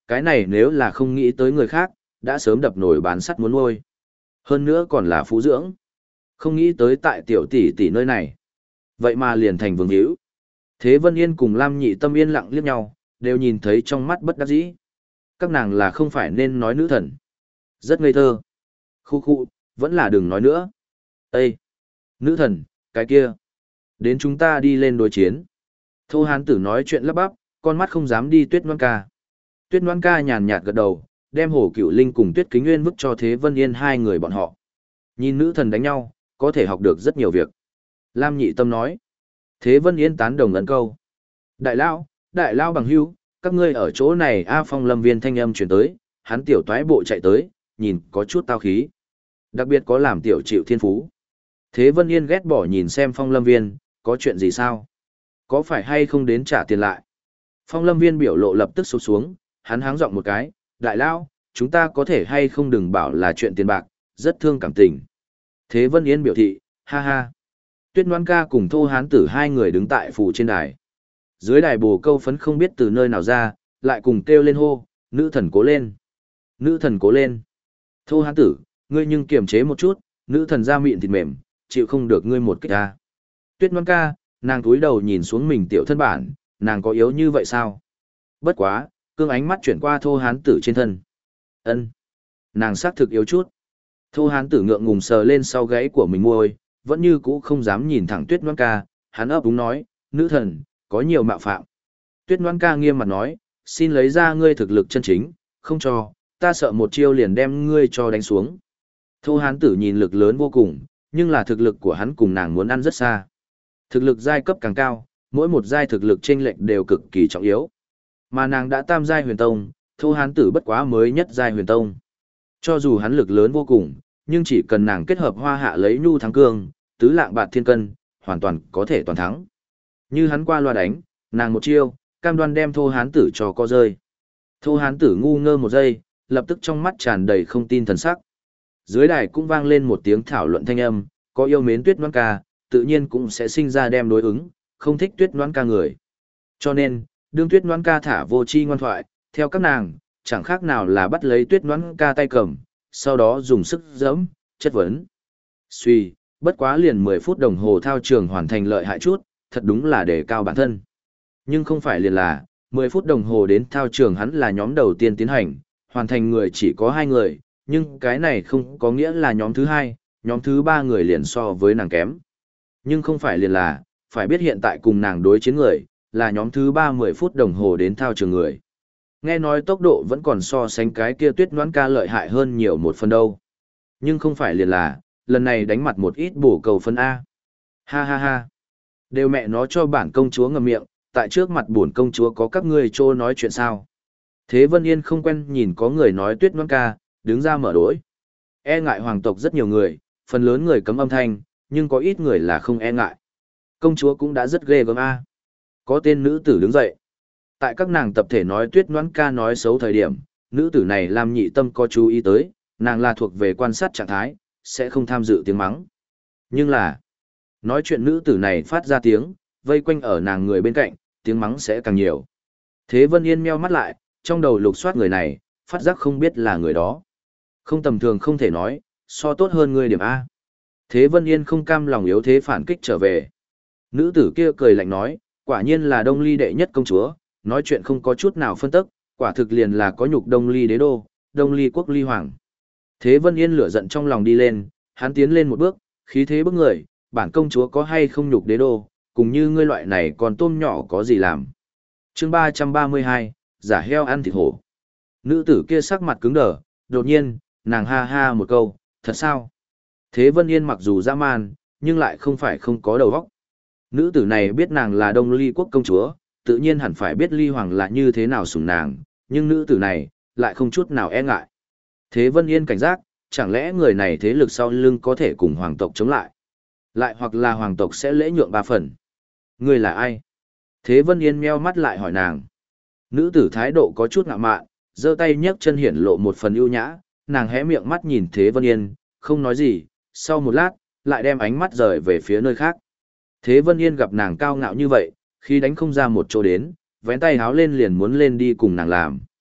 cái này nếu là không nghĩ tới người khác, đã sớm đập nổi bán sắt muốn nuôi. Hơn nữa còn là phú dưỡng. Không nghĩ tới tại tiểu tỷ tỷ nơi này. Vậy mà liền thành vương hữu. Thế Vân Yên cùng Lam Nhị Tâm yên lặng liếc nhau, đều nhìn thấy trong mắt bất đắc dĩ. Các nàng là không phải nên nói nữ thần. Rất ngây thơ. Khu khu, vẫn là đừng nói nữa. Ê! Nữ thần, cái kia. Đến chúng ta đi lên đối chiến. Thô Hán Tử nói chuyện lắp bắp, con mắt không dám đi Tuyết Ngoan Ca. Tuyết Ngoan Ca nhàn nhạt gật đầu, đem Hồ Cựu Linh cùng Tuyết Kính Nguyên vứt cho Thế Vân Yên hai người bọn họ. Nhìn nữ thần đánh nhau, có thể học được rất nhiều việc. Lam Nhị Tâm nói. Thế Vân Yên tán đồng ấn câu. Đại lao bằng hữu, các ngươi ở chỗ này. A Phong Lâm Viên thanh âm chuyển tới, hắn tiểu toái bộ chạy tới, nhìn có chút tao khí. Đặc biệt có làm tiểu chịu thiên phú. Thế Vân Yên ghét bỏ nhìn xem Phong Lâm Viên, có chuyện gì sao? Có phải hay không đến trả tiền lại? Phong Lâm Viên biểu lộ lập tức sụp xuống, hắn háng giọng một cái, đại lao, chúng ta có thể hay không đừng bảo là chuyện tiền bạc, rất thương cảm tình. Thế Vân Yên biểu thị, ha ha. Tuyết Ngoan Ca cùng Thô Hán Tử hai người đứng tại phủ trên đài. Dưới đài bồ câu phấn không biết từ nơi nào ra, lại cùng kêu lên hô, nữ thần cố lên. Nữ thần cố lên. Thô Hán Tử, ngươi nhưng kiềm chế một chút, nữ thần da mịn thịt mềm, chịu không được ngươi một kích ta. Tuyết Ngoan Ca, nàng túi đầu nhìn xuống mình tiểu thân bản, nàng có yếu như vậy sao? Bất quá, cương ánh mắt chuyển qua Thô Hán Tử trên thân. Ân, nàng xác thực yếu chút. Thô Hán Tử ngượng ngùng sờ lên sau gáy của mình môi, vẫn như cũ không dám nhìn thẳng Tuyết Ngoan Ca, hắn ấp úng nói, nữ thần, có nhiều mạo phạm. Tuyết Ngoan Ca nghiêm mặt nói, xin lấy ra ngươi thực lực chân chính, không cho, ta sợ một chiêu liền đem ngươi cho đánh xuống. Thô Hán Tử nhìn lực lớn vô cùng, nhưng là thực lực của hắn cùng nàng muốn ăn rất xa. Thực lực giai cấp càng cao, mỗi một giai thực lực chênh lệch đều cực kỳ trọng yếu. Mà nàng đã tam giai huyền tông, Thô Hán Tử bất quá mới nhất giai huyền tông. Cho dù hắn lực lớn vô cùng, nhưng chỉ cần nàng kết hợp hoa hạ lấy nhu thắng cương, tứ lạng bạt thiên cân, hoàn toàn có thể toàn thắng. Như hắn qua loa đánh, nàng một chiêu, cam đoan đem Thô Hán Tử cho co rơi. Thô Hán Tử ngu ngơ một giây, lập tức trong mắt tràn đầy không tin thần sắc. Dưới đài cũng vang lên một tiếng thảo luận thanh âm, có yêu mến Tuyết Ngoan Ca, tự nhiên cũng sẽ sinh ra đem đối ứng, không thích Tuyết Ngoan Ca người. Cho nên, đương Tuyết Ngoan Ca thả vô chi ngoan thoại, theo các nàng, chẳng khác nào là bắt lấy Tuyết Ngoan Ca tay cầm, sau đó dùng sức giẫm, chất vấn. Suy, bất quá liền 10 phút đồng hồ thao trường hoàn thành lợi hại chút, thật đúng là để cao bản thân. Nhưng không phải liền là, 10 phút đồng hồ đến thao trường hắn là nhóm đầu tiên tiến hành, hoàn thành người chỉ có 2 người, nhưng cái này không có nghĩa là nhóm thứ 2, nhóm thứ 3 người liền so với nàng kém. Nhưng không phải liền là, phải biết hiện tại cùng nàng đối chiến người, là nhóm thứ 3 10 phút đồng hồ đến thao trường người. Nghe nói tốc độ vẫn còn so sánh cái kia Tuyết Ngoan Ca lợi hại hơn nhiều một phần đâu. Nhưng không phải liền là, lần này đánh mặt một ít bổ cầu phân A. Ha ha ha. Đều mẹ nó cho bản công chúa ngậm miệng, tại trước mặt bổn công chúa có các ngươi trô nói chuyện sao. Thế Vân Yên không quen nhìn có người nói Tuyết Ngoan Ca, đứng ra mở đối. E ngại hoàng tộc rất nhiều người, phần lớn người cấm âm thanh, nhưng có ít người là không e ngại. Công chúa cũng đã rất ghê gớm A. Có tên nữ tử đứng dậy. Tại các nàng tập thể nói Tuyết Ngoan Ca nói xấu thời điểm, nữ tử này làm Nhị Tâm có chú ý tới, nàng là thuộc về quan sát trạng thái, sẽ không tham dự tiếng mắng. Nhưng là, nói chuyện nữ tử này phát ra tiếng, vây quanh ở nàng người bên cạnh, tiếng mắng sẽ càng nhiều. Thế Vân Yên meo mắt lại, trong đầu lục soát người này, phát giác không biết là người đó. Không tầm thường không thể nói, so tốt hơn người điểm A. Thế Vân Yên không cam lòng yếu thế phản kích trở về. Nữ tử kia cười lạnh nói, quả nhiên là Đông Ly đệ nhất công chúa, nói chuyện không có chút nào phân tức, quả thực liền là có nhục Đông Ly đế đô, Đông Ly quốc ly hoàng. Thế Vân Yên lửa giận trong lòng đi lên, hắn tiến lên một bước, khí thế bức người, bản công chúa có hay không nhục đế đô, cùng như ngươi loại này còn tôm nhỏ có gì làm. Chương 332, giả heo ăn thịt hổ. Nữ tử kia sắc mặt cứng đờ, đột nhiên, nàng ha ha một câu, thật sao? Thế Vân Yên mặc dù dã man, nhưng lại không phải không có đầu óc. Nữ tử này biết nàng là Đông Ly quốc công chúa, tự nhiên hẳn phải biết Ly Hoàng là như thế nào sủng nàng, nhưng nữ tử này, lại không chút nào e ngại. Thế Vân Yên cảnh giác, chẳng lẽ người này thế lực sau lưng có thể cùng hoàng tộc chống lại? Lại hoặc là hoàng tộc sẽ lễ nhượng 3 phần? Người là ai? Thế Vân Yên meo mắt lại hỏi nàng. Nữ tử thái độ có chút ngạo mạn, giơ tay nhấc chân hiển lộ một phần ưu nhã, nàng hé miệng mắt nhìn Thế Vân Yên, không nói gì, sau một lát, lại đem ánh mắt rời về phía nơi khác. Thế Vân Yên gặp nàng cao ngạo như vậy, khi đánh không ra một chỗ đến, vén tay háo lên liền muốn lên đi cùng nàng làm.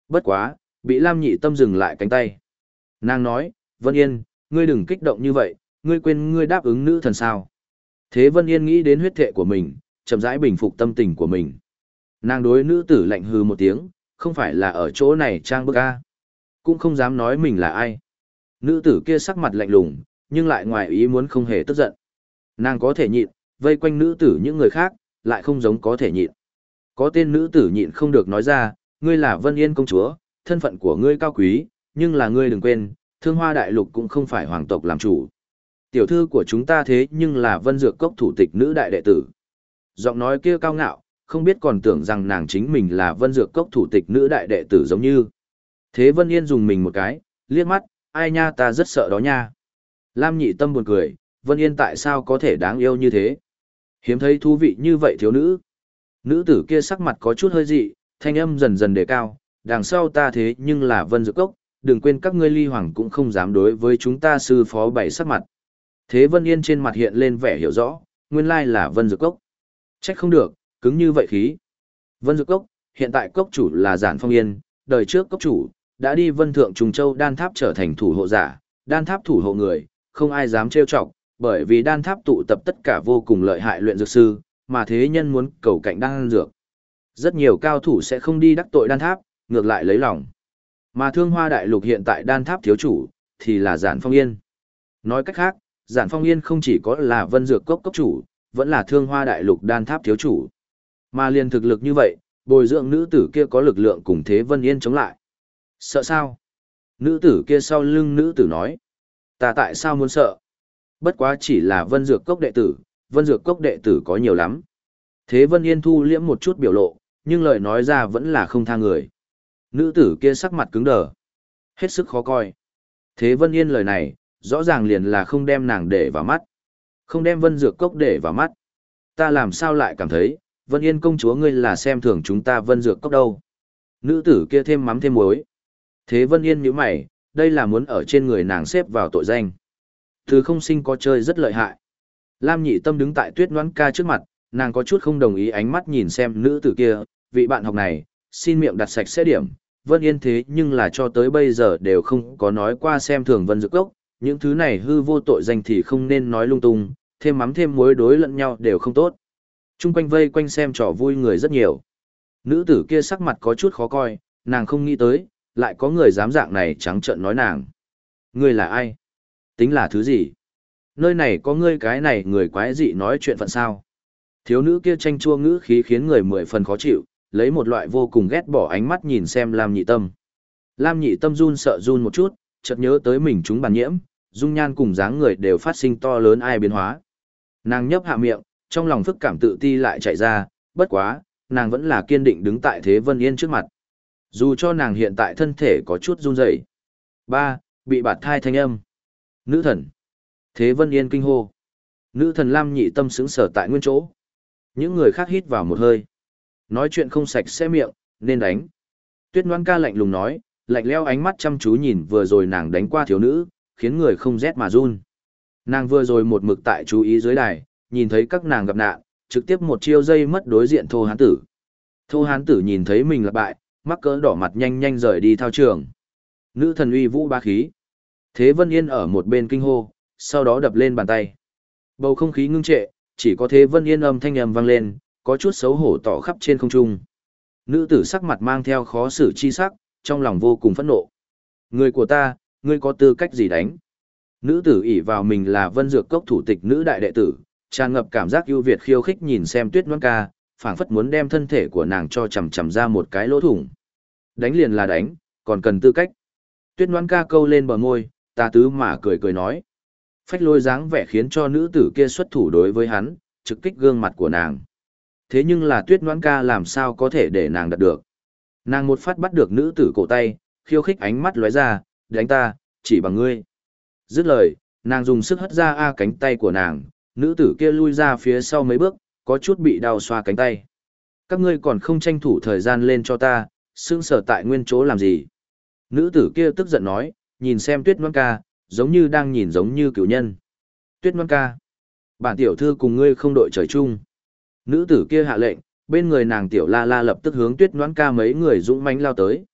Bất quá, bị Lam Nhị Tâm dừng lại cánh tay. Nàng nói, Vân Yên, ngươi đừng kích động như vậy, ngươi quên ngươi đáp ứng nữ thần sao. Thế Vân Yên nghĩ đến huyết thệ của mình, chậm rãi bình phục tâm tình của mình. Nàng đối nữ tử lạnh hừ một tiếng, không phải là ở chỗ này trang bức a, cũng không dám nói mình là ai. Nữ tử kia sắc mặt lạnh lùng, nhưng lại ngoài ý muốn không hề tức giận. Nàng có thể nhịn, vây quanh nữ tử những người khác, lại không giống có thể nhịn. Có tên nữ tử nhịn không được nói ra, ngươi là Vân Yên công chúa, thân phận của ngươi cao quý, nhưng là ngươi đừng quên, Thương Hoa Đại Lục cũng không phải hoàng tộc làm chủ. Tiểu thư của chúng ta thế nhưng là Vân Dược Cốc thủ tịch nữ đại đệ tử. Giọng nói kia cao ngạo, không biết còn tưởng rằng nàng chính mình là Vân Dược Cốc thủ tịch nữ đại đệ tử giống như. Thế Vân Yên dùng mình một cái, liếc mắt, ai nha, ta rất sợ đó nha. Lam Nhị Tâm buồn cười, Vân Yên tại sao có thể đáng yêu như thế? Hiếm thấy thú vị như vậy thiếu nữ. Nữ tử kia sắc mặt có chút hơi dị, thanh âm dần dần đề cao, đằng sau ta thế nhưng là Vân Dược Cốc, đừng quên các ngươi Ly Hoàng cũng không dám đối với chúng ta sư phó bảy sắc mặt. Thế Vân Yên trên mặt hiện lên vẻ hiểu rõ, nguyên lai là Vân Dược Cốc. Trách không được, cứng như vậy khí. Vân Dược Cốc, hiện tại cốc chủ là Giản Phong Yên, đời trước cốc chủ, đã đi Vân Thượng Trùng Châu đan tháp trở thành thủ hộ giả, đan tháp thủ hộ người, không ai dám trêu chọc, bởi vì đan tháp tụ tập tất cả vô cùng lợi hại luyện dược sư, mà thế nhân muốn cầu cạnh đan dược. Rất nhiều cao thủ sẽ không đi đắc tội đan tháp, ngược lại lấy lòng. Mà Thương Hoa Đại Lục hiện tại đan tháp thiếu chủ, thì là Giản Phong Yên. Nói cách khác, Giản Phong Yên không chỉ có là Vân Dược Cốc cốc chủ, vẫn là Thương Hoa Đại Lục đan tháp thiếu chủ. Mà liền thực lực như vậy, bồi dưỡng nữ tử kia có lực lượng cùng Thế Vân Yên chống lại. Sợ sao? Nữ tử kia sau lưng nữ tử nói. Ta tại sao muốn sợ? Bất quá chỉ là Vân Dược Cốc đệ tử, Vân Dược Cốc đệ tử có nhiều lắm. Thế Vân Yên thu liễm một chút biểu lộ, nhưng lời nói ra vẫn là không tha người. Nữ tử kia sắc mặt cứng đờ, hết sức khó coi. Thế Vân Yên lời này, rõ ràng liền là không đem nàng để vào mắt. Không đem Vân Dược Cốc để vào mắt. Ta làm sao lại cảm thấy, Vân Yên công chúa ngươi là xem thường chúng ta Vân Dược Cốc đâu. Nữ tử kia thêm mắm thêm muối. Thế Vân Yên nhíu mày, đây là muốn ở trên người nàng xếp vào tội danh. Thứ không sinh có chơi rất lợi hại. Lam Nhị Tâm đứng tại Tuyết Ngoãn Ca trước mặt, nàng có chút không đồng ý ánh mắt nhìn xem nữ tử kia, vị bạn học này, xin miệng đặt sạch sẽ điểm. Vân Yên thế nhưng là cho tới bây giờ đều không có nói qua xem thường Vân Dược Cốc, những thứ này hư vô tội danh thì không nên nói lung tung, thêm mắm thêm muối đối lẫn nhau đều không tốt. Trung quanh vây quanh xem trò vui người rất nhiều. Nữ tử kia sắc mặt có chút khó coi, nàng không nghĩ tới, lại có người dám dạng này trắng trợn nói nàng. Ngươi là ai? Tính là thứ gì? Nơi này có ngươi cái này người quái dị nói chuyện phận sao? Thiếu nữ kia tranh chua ngữ khí khiến người mười phần khó chịu, lấy một loại vô cùng ghét bỏ ánh mắt nhìn xem Lam Nhị Tâm. Lam Nhị Tâm run sợ run một chút, chợt nhớ tới mình chúng bàn nhiễm, dung nhan cùng dáng người đều phát sinh to lớn ai biến hóa. Nàng nhấp hạ miệng, trong lòng phức cảm tự ti lại chạy ra, bất quá, nàng vẫn là kiên định đứng tại Thế Vân Yên trước mặt. Dù cho nàng hiện tại thân thể có chút run rẩy. Ba, bị bạt thai thanh âm. Nữ thần. Thế Vân Yên kinh hô. Nữ thần Lam Nhị Tâm sững sờ tại nguyên chỗ. Những người khác hít vào một hơi. Nói chuyện không sạch sẽ miệng, nên đánh. Tuyết Ngoãn Ca lạnh lùng nói, lạnh lẽo ánh mắt chăm chú nhìn vừa rồi nàng đánh qua thiếu nữ, khiến người không rét mà run. Nàng vừa rồi một mực tại chú ý dưới đài, nhìn thấy các nàng gặp nạn, trực tiếp một chiêu dây mất đối diện Thô Hán Tử. Thô Hán Tử nhìn thấy mình là bại, mắc cỡ đỏ mặt nhanh nhanh rời đi thao trường. Nữ thần uy vũ bá khí. Thế Vân Yên ở một bên kinh hô, sau đó đập lên bàn tay. Bầu không khí ngưng trệ, chỉ có Thế Vân Yên âm thanh ầm vang lên, có chút xấu hổ tỏ khắp trên không trung. Nữ tử sắc mặt mang theo khó xử chi sắc, trong lòng vô cùng phẫn nộ. Người của ta, ngươi có tư cách gì đánh? Nữ tử ỷ vào mình là Vân Dược Cốc thủ tịch nữ đại đệ tử, tràn ngập cảm giác ưu việt khiêu khích nhìn xem Tuyết Ngoãn Ca, phảng phất muốn đem thân thể của nàng cho chằm chằm ra một cái lỗ thủng. Đánh liền là đánh, còn cần tư cách. Tuyết Ngoãn Ca câu lên bờ môi, tà tứ mà cười cười nói. Phách lôi dáng vẻ khiến cho nữ tử kia xuất thủ đối với hắn, trực kích gương mặt của nàng. Thế nhưng là Tuyết Ngoãn Ca làm sao có thể để nàng đạt được. Nàng một phát bắt được nữ tử cổ tay, khiêu khích ánh mắt lóe ra, đánh ta, chỉ bằng ngươi. Dứt lời, nàng dùng sức hất ra cánh tay của nàng, nữ tử kia lui ra phía sau mấy bước, có chút bị đau xoa cánh tay. Các ngươi còn không tranh thủ thời gian lên cho ta, sững sờ tại nguyên chỗ làm gì? Nữ tử kia tức giận nói, nhìn xem Tuyết Ngoãn Ca, giống như đang nhìn giống như cựu nhân. Tuyết Ngoãn Ca, bản tiểu thư cùng ngươi không đội trời chung. Nữ tử kia hạ lệnh, bên người nàng tiểu la la lập tức hướng Tuyết Ngoãn Ca mấy người dũng mãnh lao tới.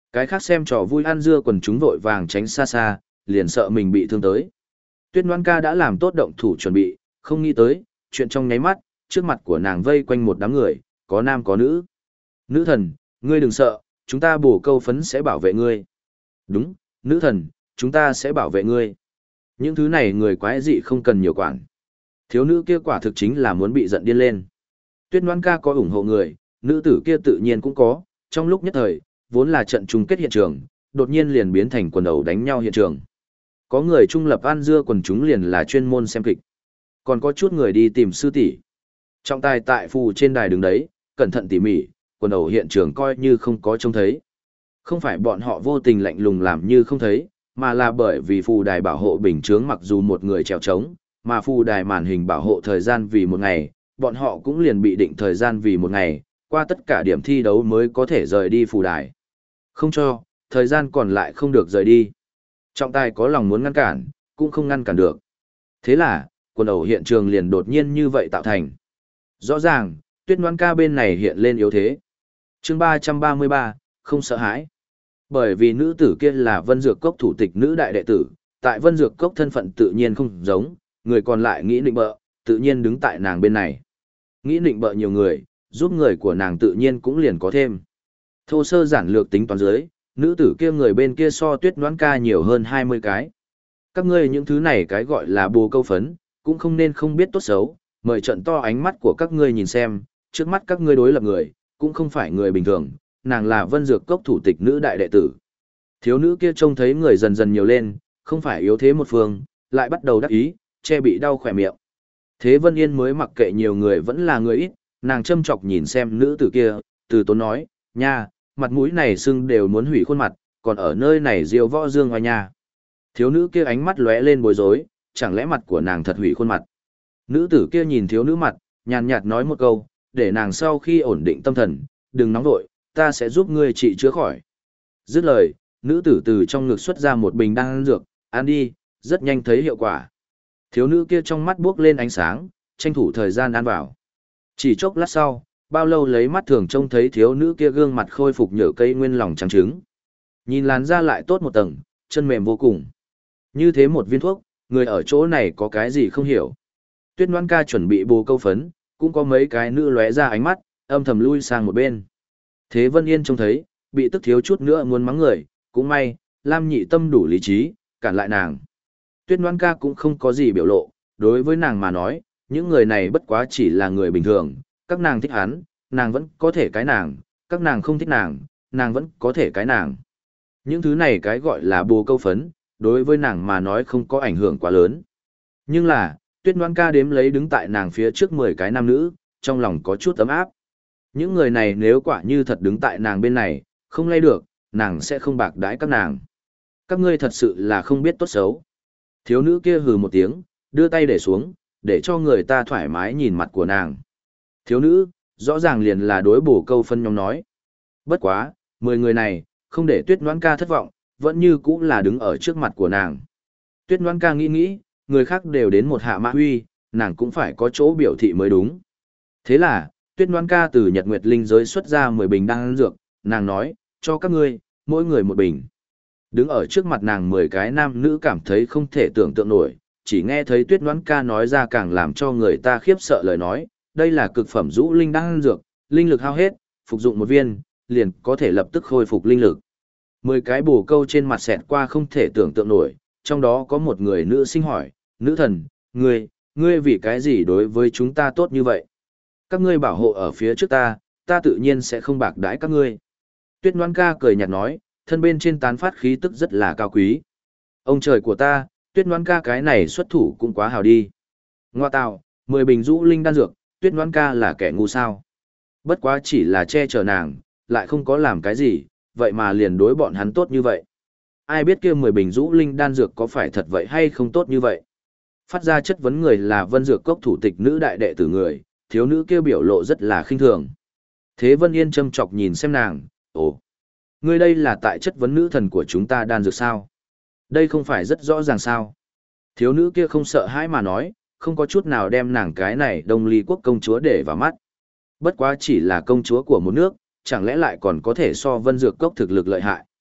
Cái khác xem trò vui ăn dưa quần chúng vội vàng tránh xa xa, liền sợ mình bị thương tới. Tuyết Ngoan ca đã làm tốt động thủ chuẩn bị, không nghĩ tới, chuyện trong nháy mắt, trước mặt của nàng vây quanh một đám người, có nam có nữ. Nữ thần, ngươi đừng sợ, chúng ta bổ câu phấn sẽ bảo vệ ngươi. Đúng, nữ thần, chúng ta sẽ bảo vệ ngươi. Những thứ này người quái dị không cần nhiều quản. Thiếu nữ kia quả thực chính là muốn bị giận điên lên. Tuyết Ngoan ca có ủng hộ người, nữ tử kia tự nhiên cũng có, trong lúc nhất thời, vốn là trận chung kết hiện trường, đột nhiên liền biến thành quần ẩu đánh nhau hiện trường. Có người trung lập ăn dưa quần chúng liền là chuyên môn xem kịch. Còn có chút người đi tìm sư tỷ. Trọng tài tại phù trên đài đứng đấy, cẩn thận tỉ mỉ, quần ẩu hiện trường coi như không có trông thấy. Không phải bọn họ vô tình lạnh lùng làm như không thấy, mà là bởi vì phù đài bảo hộ bình chướng mặc dù một người trèo trống, mà phù đài màn hình bảo hộ thời gian vì một ngày, bọn họ cũng liền bị định thời gian vì một ngày, qua tất cả điểm thi đấu mới có thể rời đi phù đài. Không cho, thời gian còn lại không được rời đi. Trọng tài có lòng muốn ngăn cản, cũng không ngăn cản được. Thế là, quần ẩu hiện trường liền đột nhiên như vậy tạo thành. Rõ ràng, Tuyết Ngoan ca bên này hiện lên yếu thế. Chương 333, không sợ hãi. Bởi vì nữ tử kia là Vân Dược Cốc thủ tịch nữ đại đệ tử, tại Vân Dược Cốc thân phận tự nhiên không giống, người còn lại nghĩ nịnh bợ, tự nhiên đứng tại nàng bên này. Nghĩ nịnh bợ nhiều người, giúp người của nàng tự nhiên cũng liền có thêm. Thô sơ giản lược tính toán dưới, nữ tử kia người bên kia so Tuyết Ngoan ca nhiều hơn 20 cái. Các ngươi những thứ này cái gọi là bồ câu phấn, cũng không nên không biết tốt xấu, mời trận to ánh mắt của các ngươi nhìn xem, trước mắt các ngươi đối lập người, cũng không phải người bình thường, nàng là Vân Dược Cốc thủ tịch nữ đại đệ tử. Thiếu nữ kia trông thấy người dần dần nhiều lên, không phải yếu thế một phương, lại bắt đầu đắc ý, che bị đau khỏe miệng. Thế Vân Yên mới mặc kệ nhiều người vẫn là người ít, nàng châm chọc nhìn xem nữ tử kia, từ tốn nói, nha, mặt mũi này sưng đều muốn hủy khuôn mặt, còn ở nơi này diêu võ dương oai nha. Thiếu nữ kia ánh mắt lóe lên bối rối, chẳng lẽ mặt của nàng thật hủy khuôn mặt. Nữ tử kia nhìn thiếu nữ mặt, nhàn nhạt nói một câu, để nàng sau khi ổn định tâm thần, đừng nóng vội, ta sẽ giúp ngươi trị chữa khỏi. Dứt lời, nữ tử từ trong ngực xuất ra một bình đan dược, ăn đi, rất nhanh thấy hiệu quả. Thiếu nữ kia trong mắt buốc lên ánh sáng, tranh thủ thời gian ăn vào. Chỉ chốc lát sau, bao lâu lấy mắt thường trông thấy thiếu nữ kia gương mặt khôi phục nhở cây nguyên lòng trắng trứng. Nhìn làn da lại tốt một tầng, chân mềm vô cùng. Như thế một viên thuốc, người ở chỗ này có cái gì không hiểu. Tuyết Ngoan ca chuẩn bị bồ câu phấn, cũng có mấy cái nữ lóe ra ánh mắt, âm thầm lui sang một bên. Thế Vân Yên trông thấy, bị tức thiếu chút nữa muốn mắng người, cũng may, Lam Nhị Tâm đủ lý trí, cản lại nàng. Tuyết Ngoan ca cũng không có gì biểu lộ, đối với nàng mà nói, những người này bất quá chỉ là người bình thường, các nàng thích hắn, nàng vẫn có thể cái nàng, các nàng không thích nàng, nàng vẫn có thể cái nàng. Những thứ này cái gọi là bồ câu phấn, đối với nàng mà nói không có ảnh hưởng quá lớn. Nhưng là, Tuyết Ngoan ca đếm lấy đứng tại nàng phía trước 10 cái nam nữ, trong lòng có chút ấm áp. Những người này nếu quả như thật đứng tại nàng bên này, không lay được, nàng sẽ không bạc đãi các nàng. Các ngươi thật sự là không biết tốt xấu. Thiếu nữ kia hừ một tiếng, đưa tay để xuống, để cho người ta thoải mái nhìn mặt của nàng. Thiếu nữ, rõ ràng liền là đối bổ câu phân nhóm nói. Bất quá, 10 người này, không để Tuyết Ngoan ca thất vọng, vẫn như cũ là đứng ở trước mặt của nàng. Tuyết Ngoan ca nghĩ, người khác đều đến một hạ mã huy, nàng cũng phải có chỗ biểu thị mới đúng. Thế là, Tuyết Ngoan ca từ Nhật Nguyệt Linh giới xuất ra 10 bình đan dược, nàng nói, cho các ngươi, mỗi người một bình. Đứng ở trước mặt nàng 10 cái nam nữ cảm thấy không thể tưởng tượng nổi, chỉ nghe thấy Tuyết Ngoan ca nói ra càng làm cho người ta khiếp sợ lời nói, đây là cực phẩm rũ linh đan dược, linh lực hao hết, phục dụng một viên, liền có thể lập tức khôi phục linh lực. 10 cái bồ câu trên mặt xẹt qua không thể tưởng tượng nổi, trong đó có một người nữ sinh hỏi, nữ thần, ngươi vì cái gì đối với chúng ta tốt như vậy? Các ngươi bảo hộ ở phía trước ta tự nhiên sẽ không bạc đãi các ngươi. Tuyết Ngoan ca cười nhạt nói, thân bên trên tán phát khí tức rất là cao quý. Ông trời của ta, Tuyết Ngoan ca cái này xuất thủ cũng quá hào đi. Ngoa tạo, 10 bình rũ linh đan dược, Tuyết Ngoan ca là kẻ ngu sao. Bất quá chỉ là che chở nàng, lại không có làm cái gì, vậy mà liền đối bọn hắn tốt như vậy. Ai biết kia 10 bình rũ linh đan dược có phải thật vậy hay không tốt như vậy. Phát ra chất vấn người là Vân Dược Cốc thủ tịch nữ đại đệ tử người, thiếu nữ kia biểu lộ rất là khinh thường. Thế Vân Yên châm chọc nhìn xem nàng, ồ, ngươi đây là tại chất vấn nữ thần của chúng ta đan dược sao? Đây không phải rất rõ ràng sao? Thiếu nữ kia không sợ hãi mà nói, không có chút nào đem nàng cái này Đông Ly quốc công chúa để vào mắt. Bất quá chỉ là công chúa của một nước, chẳng lẽ lại còn có thể so Vân Dược Cốc thực lực lợi hại.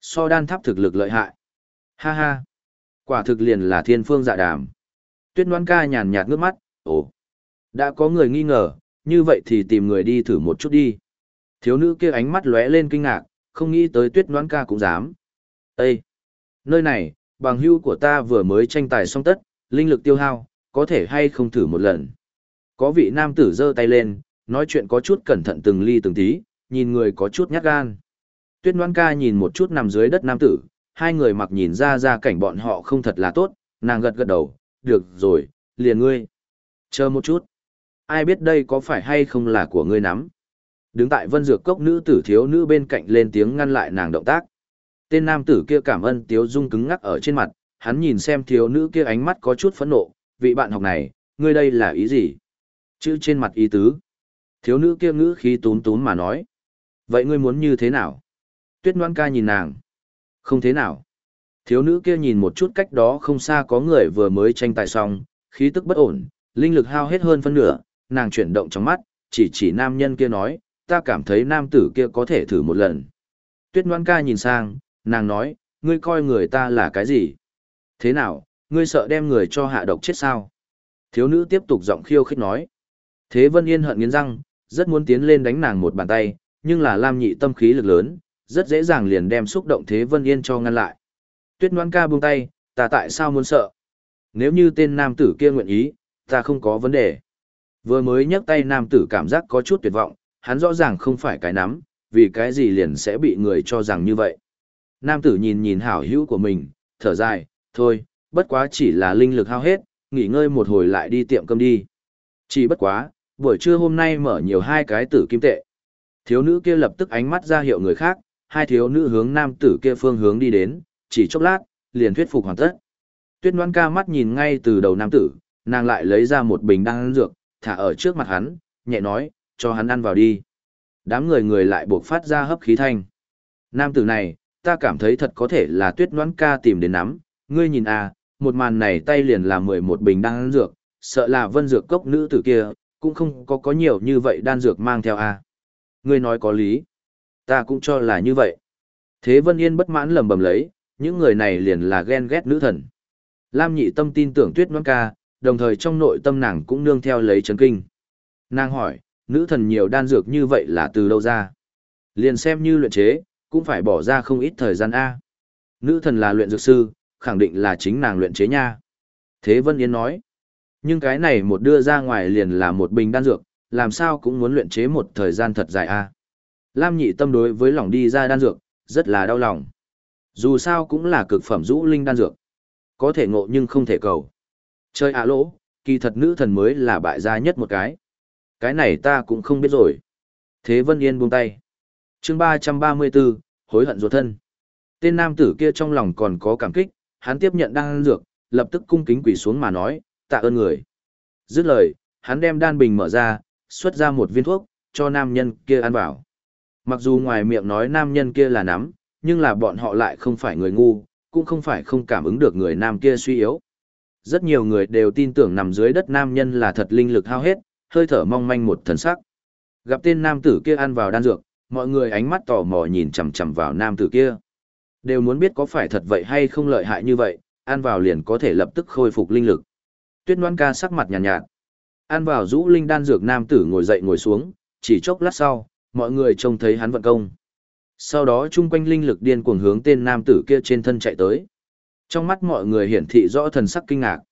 So đan tháp thực lực lợi hại. Ha ha. Quả thực liền là thiên phương dạ đàm. Tuyết Ngoan ca nhàn nhạt ngước mắt, ồ. Đã có người nghi ngờ, như vậy thì tìm người đi thử một chút đi. Thiếu nữ kia ánh mắt lóe lên kinh ngạc, không nghĩ tới Tuyết Ngoan ca cũng dám. Ê! Nơi này, bằng hữu của ta vừa mới tranh tài xong tất, linh lực tiêu hao, có thể hay không thử một lần. Có vị nam tử giơ tay lên, nói chuyện có chút cẩn thận từng ly từng tí, nhìn người có chút nhát gan. Tuyết Ngoan ca nhìn một chút nằm dưới đất nam tử, hai người mặc nhìn ra cảnh bọn họ không thật là tốt, nàng gật gật đầu, được rồi, liền ngươi. Chờ một chút. Ai biết đây có phải hay không là của ngươi nắm. Đứng tại vân dược cốc nữ tử thiếu nữ bên cạnh lên tiếng ngăn lại nàng động tác. Tên nam tử kia cảm ơn tiếu dung cứng ngắc ở trên mặt, hắn nhìn xem thiếu nữ kia ánh mắt có chút phẫn nộ, vị bạn học này, ngươi đây là ý gì? Chữ trên mặt ý tứ. Thiếu nữ kia ngữ khí tún tún mà nói. Vậy ngươi muốn như thế nào? Tuyết Ngoan ca nhìn nàng. Không thế nào. Thiếu nữ kia nhìn một chút cách đó không xa có người vừa mới tranh tài xong, khí tức bất ổn, linh lực hao hết hơn phân nửa, nàng chuyển động trong mắt, chỉ nam nhân kia nói, ta cảm thấy nam tử kia có thể thử một lần. Tuyết Ngoan ca nhìn sang, nàng nói, ngươi coi người ta là cái gì? Thế nào, ngươi sợ đem người cho hạ độc chết sao? Thiếu nữ tiếp tục giọng khiêu khích nói. Thế Vân Yên hận nghiến răng, rất muốn tiến lên đánh nàng một bàn tay, nhưng là Lam Nhị tâm khí lực lớn, rất dễ dàng liền đem xúc động Thế Vân Yên cho ngăn lại. Tuyết Ngoan ca buông tay, ta tại sao muốn sợ? Nếu như tên nam tử kia nguyện ý, ta không có vấn đề. Vừa mới nhấc tay nam tử cảm giác có chút tuyệt vọng, hắn rõ ràng không phải cái nắm, vì cái gì liền sẽ bị người cho rằng như vậy. Nam tử nhìn nhìn hảo hữu của mình, thở dài, thôi, bất quá chỉ là linh lực hao hết, nghỉ ngơi một hồi lại đi tiệm cơm đi. Chỉ bất quá, buổi trưa hôm nay mở nhiều hai cái tử kim tệ. Thiếu nữ kia lập tức ánh mắt ra hiệu người khác, hai thiếu nữ hướng nam tử kia phương hướng đi đến, chỉ chốc lát, liền thuyết phục hoàn tất. Tuyết Ngoan ca mắt nhìn ngay từ đầu nam tử, nàng lại lấy ra một bình đan dược, thả ở trước mặt hắn, nhẹ nói, cho hắn ăn vào đi. Đám người lại buộc phát ra hấp khí thanh. Nam tử này, ta cảm thấy thật có thể là Tuyết Ngoan ca tìm đến nắm, ngươi nhìn à, một màn này tay liền là 11 bình đan dược, sợ là vân dược cốc nữ tử kia, cũng không có nhiều như vậy đan dược mang theo à. Ngươi nói có lý. Ta cũng cho là như vậy. Thế Vân Yên bất mãn lầm bầm lấy, những người này liền là ghen ghét nữ thần. Lam Nhị tâm tin tưởng Tuyết Ngoan ca, đồng thời trong nội tâm nàng cũng nương theo lấy chấn kinh. Nàng hỏi, nữ thần nhiều đan dược như vậy là từ đâu ra? Liền xem như luyện chế, cũng phải bỏ ra không ít thời gian A. Nữ thần là luyện dược sư, khẳng định là chính nàng luyện chế nha. Thế Vân Yên nói, nhưng cái này một đưa ra ngoài liền là một bình đan dược, làm sao cũng muốn luyện chế một thời gian thật dài A. Lam Nhị tâm đối với lòng đi ra đan dược, rất là đau lòng. Dù sao cũng là cực phẩm rũ linh đan dược. Có thể ngộ nhưng không thể cầu. Chơi ạ lỗ, kỳ thật nữ thần mới là bại gia nhất một cái. Cái này ta cũng không biết rồi. Thế Vân Yên buông tay. Chương 334, hối hận ruột thân. Tên nam tử kia trong lòng còn có cảm kích, hắn tiếp nhận đan dược, lập tức cung kính quỳ xuống mà nói, tạ ơn người. Dứt lời, hắn đem đan bình mở ra, xuất ra một viên thuốc, cho nam nhân kia ăn vào. Mặc dù ngoài miệng nói nam nhân kia là nắm, nhưng là bọn họ lại không phải người ngu, cũng không phải không cảm ứng được người nam kia suy yếu. Rất nhiều người đều tin tưởng nằm dưới đất nam nhân là thật linh lực hao hết, hơi thở mong manh một thần sắc. Gặp tên nam tử kia ăn vào đan dược, mọi người ánh mắt tò mò nhìn chằm chằm vào nam tử kia. Đều muốn biết có phải thật vậy hay không lợi hại như vậy, ăn vào liền có thể lập tức khôi phục linh lực. Tuyết Ngoan ca sắc mặt nhàn nhạt. Ăn vào rũ linh đan dược nam tử ngồi dậy ngồi xuống, chỉ chốc lát sau, mọi người trông thấy hắn vận công. Sau đó chung quanh linh lực điên cuồng hướng tên nam tử kia trên thân chạy tới. Trong mắt mọi người hiển thị rõ thần sắc kinh ngạc.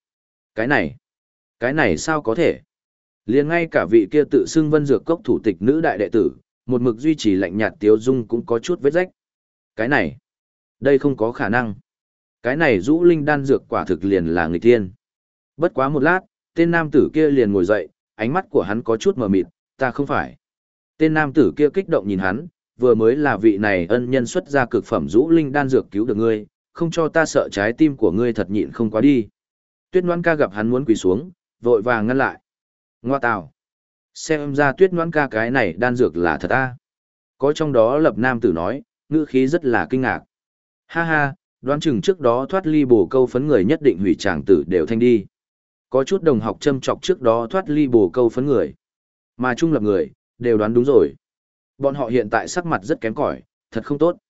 Cái này sao có thể? Liền ngay cả vị kia tự xưng Vân Dược Cốc thủ tịch nữ đại đệ tử, một mực duy trì lạnh nhạt tiếu dung cũng có chút vết rách. Đây không có khả năng. Cái này rũ linh đan dược quả thực liền là nghịch thiên. Bất quá một lát, tên nam tử kia liền ngồi dậy, ánh mắt của hắn có chút mờ mịt, ta không phải. Tên nam tử kia kích động nhìn hắn, vừa mới là vị này ân nhân xuất ra cực phẩm rũ linh đan dược cứu được ngươi, không cho ta sợ trái tim của ngươi thật nhịn không quá đi. Tuyết Ngoan ca gặp hắn muốn quỳ xuống, vội vàng ngăn lại. Ngoa tào. Xem ra Tuyết Ngoan ca cái này đan dược là thật à? Có trong đó lập nam tử nói, ngữ khí rất là kinh ngạc. Ha ha, đoán chừng trước đó thoát ly bổ câu phấn người nhất định hủy tràng tử đều thanh đi. Có chút đồng học châm chọc trước đó thoát ly bổ câu phấn người. Mà trung lập người, đều đoán đúng rồi. Bọn họ hiện tại sắc mặt rất kém cỏi, thật không tốt.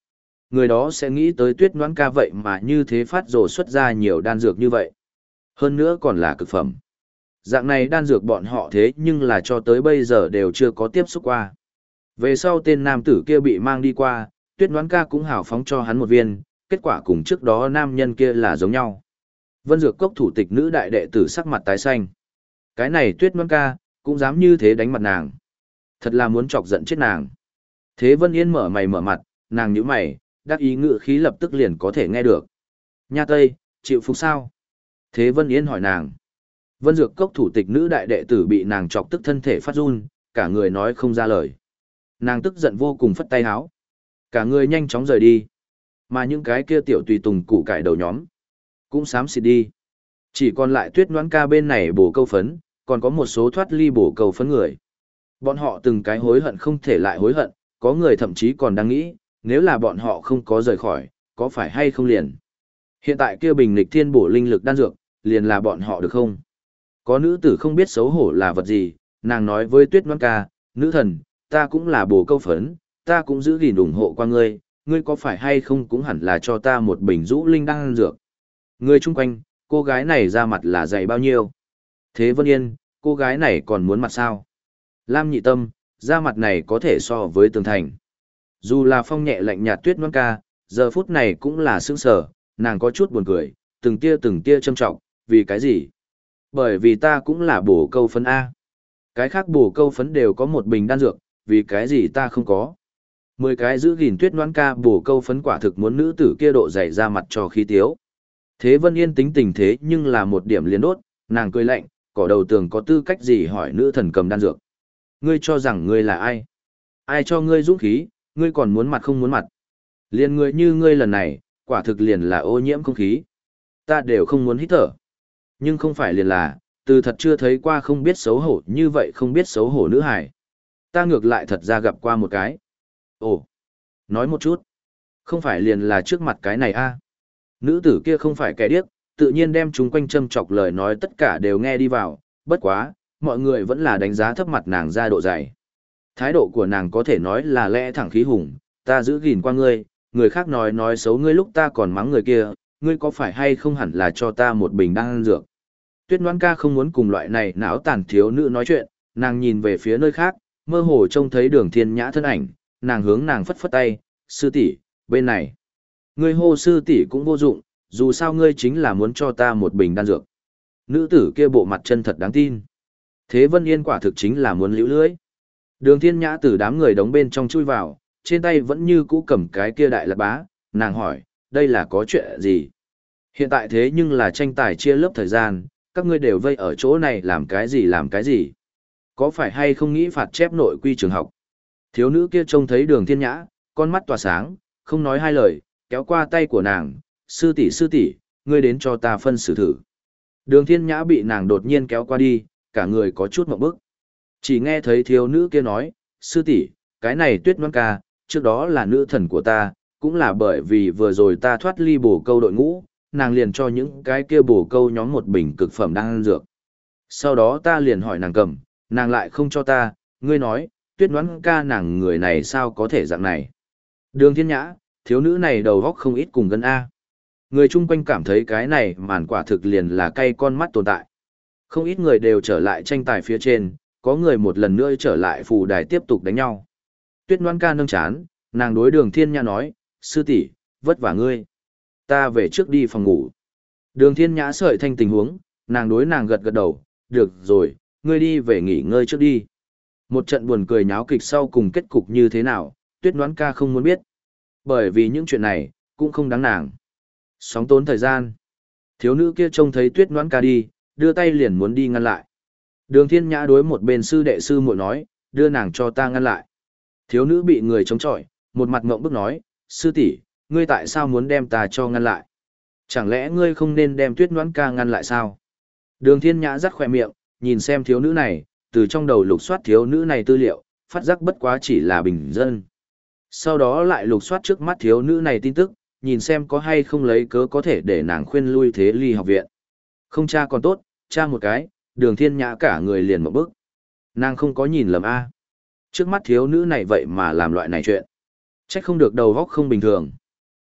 người đó sẽ nghĩ tới Tuyết Ngoãn ca vậy mà như thế phát rồ xuất ra nhiều đan dược như vậy. Hơn nữa còn là cực phẩm. Dạng này đan dược bọn họ thế nhưng là cho tới bây giờ đều chưa có tiếp xúc qua. Về sau tên nam tử kia bị mang đi qua, Tuyết Ngoãn ca cũng hào phóng cho hắn một viên, kết quả cùng trước đó nam nhân kia là giống nhau. Vân Dược Cốc thủ tịch nữ đại đệ tử sắc mặt tái xanh. Cái này Tuyết Ngoãn ca, cũng dám như thế đánh mặt nàng. Thật là muốn chọc giận chết nàng. Thế Vân Yên mở mày mở mặt, nàng nhíu mày, đắc ý ngự khí lập tức liền có thể nghe được. Nha Tây, chịu phục sao? Thế Vân Yên hỏi nàng. Vân Dược Cốc thủ tịch nữ đại đệ tử bị nàng chọc tức thân thể phát run, cả người nói không ra lời. Nàng tức giận vô cùng phất tay háo. Cả người nhanh chóng rời đi. Mà những cái kia tiểu tùy tùng củ cải đầu nhóm, cũng xám xịt đi. Chỉ còn lại Tuyết Ngoãn ca bên này bổ câu phấn, còn có một số thoát ly bổ câu phấn người. Bọn họ từng cái hối hận không thể lại hối hận, có người thậm chí còn đang nghĩ, nếu là bọn họ không có rời khỏi, có phải hay không liền. Hiện tại kia bình lịch thiên bổ linh lực đan dược, liền là bọn họ được không? Có nữ tử không biết xấu hổ là vật gì, nàng nói với Tuyết Ngoãn ca, nữ thần, ta cũng là bổ câu phấn, ta cũng giữ gìn ủng hộ qua ngươi, ngươi có phải hay không cũng hẳn là cho ta một bình rũ linh đan dược. Người chung quanh, cô gái này ra mặt là dày bao nhiêu? Thế Vân Yên, cô gái này còn muốn mặt sao? Lam Nhị Tâm, da mặt này có thể so với tường thành. Dù là phong nhẹ lạnh nhạt Tuyết Ngoãn ca, giờ phút này cũng là sững sờ, nàng có chút buồn cười, từng tia châm trọng, vì cái gì? Bởi vì ta cũng là bổ câu phấn A. Cái khác bổ câu phấn đều có một bình đan dược, vì cái gì ta không có? 10 cái giữ gìn Tuyết Ngoãn ca bổ câu phấn quả thực muốn nữ tử kia độ dày ra mặt cho khí tiếu. Thế Vân Yên tính tình thế nhưng là một điểm liền đốt, nàng cười lạnh, cỏ đầu tường có tư cách gì hỏi nữ thần cầm đan dược. Ngươi cho rằng ngươi là ai? Ai cho ngươi dũng khí, ngươi còn muốn mặt không muốn mặt. Liền người như ngươi lần này, quả thực liền là ô nhiễm không khí. Ta đều không muốn hít thở. Nhưng không phải liền là, từ thật chưa thấy qua không biết xấu hổ như vậy không biết xấu hổ nữ hải. Ta ngược lại thật ra gặp qua một cái. Ồ, nói một chút. Không phải liền là trước mặt cái này a? Nữ tử kia không phải kẻ điếc, tự nhiên đem chúng quanh châm chọc lời nói tất cả đều nghe đi vào, bất quá, mọi người vẫn là đánh giá thấp mặt nàng ra độ dày. Thái độ của nàng có thể nói là lẽ thẳng khí hùng, ta giữ gìn qua ngươi, người khác nói xấu ngươi lúc ta còn mắng người kia, ngươi có phải hay không hẳn là cho ta một bình đan dược. Tuyết Ngoãn ca không muốn cùng loại này não tàn thiếu nữ nói chuyện, nàng nhìn về phía nơi khác, mơ hồ trông thấy Đường Thiên Nhã thân ảnh, nàng hướng nàng phất phất tay, sư tỷ, bên này. Ngươi hô sư tỷ cũng vô dụng, dù sao ngươi chính là muốn cho ta một bình đan dược. Nữ tử kia bộ mặt chân thật đáng tin. Thế Vân Yên quả thực chính là muốn liễu lưới. Đường Thiên Nhã từ đám người đóng bên trong chui vào, trên tay vẫn như cũ cầm cái kia đại lạt bá, nàng hỏi, đây là có chuyện gì? Hiện tại thế nhưng là tranh tài chia lớp thời gian, các ngươi đều vây ở chỗ này làm cái gì? Có phải hay không nghĩ phạt chép nội quy trường học? Thiếu nữ kia trông thấy Đường Thiên Nhã, con mắt tỏa sáng, không nói hai lời, kéo qua tay của nàng, sư tỷ, ngươi đến cho ta phân xử thử. Đường Thiên Nhã bị nàng đột nhiên kéo qua đi, cả người có chút ngượng bức. Chỉ nghe thấy thiếu nữ kia nói, sư tỷ, cái này Tuyết Ngoãn ca, trước đó là nữ thần của ta, cũng là bởi vì vừa rồi ta thoát ly bổ câu đội ngũ, nàng liền cho những cái kia bổ câu nhóm một bình cực phẩm đang ăn dược. Sau đó ta liền hỏi nàng cầm, nàng lại không cho ta, ngươi nói, Tuyết Ngoãn ca nàng người này sao có thể dạng này. Đường Thiên Nhã, thiếu nữ này đầu góc không ít cùng gân A. Người chung quanh cảm thấy cái này màn quả thực liền là cay con mắt tồn tại. Không ít người đều trở lại tranh tài phía trên, có người một lần nữa trở lại phù đài tiếp tục đánh nhau. Tuyết Ngoãn ca nâng chán, nàng đối Đường Thiên Nhã nói, sư tỷ, vất vả ngươi. Ta về trước đi phòng ngủ. Đường Thiên Nhã sợi thanh tình huống, nàng đối nàng gật gật đầu, được rồi, ngươi đi về nghỉ ngơi trước đi. Một trận buồn cười nháo kịch sau cùng kết cục như thế nào, Tuyết Ngoãn ca không muốn biết. Bởi vì những chuyện này, cũng không đáng nàng. Sóng tốn thời gian. Thiếu nữ kia trông thấy Tuyết Ngoãn ca đi, đưa tay liền muốn đi ngăn lại. Đường Thiên Nhã đối một bên sư đệ sư muội nói, đưa nàng cho ta ngăn lại. Thiếu nữ bị người chống chọi, một mặt ngộng bức nói, sư tỷ, ngươi tại sao muốn đem ta cho ngăn lại? Chẳng lẽ ngươi không nên đem Tuyết Ngoãn ca ngăn lại sao? Đường Thiên Nhã rắc khỏe miệng, nhìn xem thiếu nữ này, từ trong đầu lục soát thiếu nữ này tư liệu, phát giác bất quá chỉ là bình dân. Sau đó lại lục soát trước mắt thiếu nữ này tin tức, nhìn xem có hay không lấy cớ có thể để nàng khuyên lui Thế Ly học viện. Không cha còn tốt, cha một cái, Đường Thiên Nhã cả người liền một bước. Nàng không có nhìn lầm a. Trước mắt thiếu nữ này vậy mà làm loại này chuyện. Trách không được đầu óc không bình thường.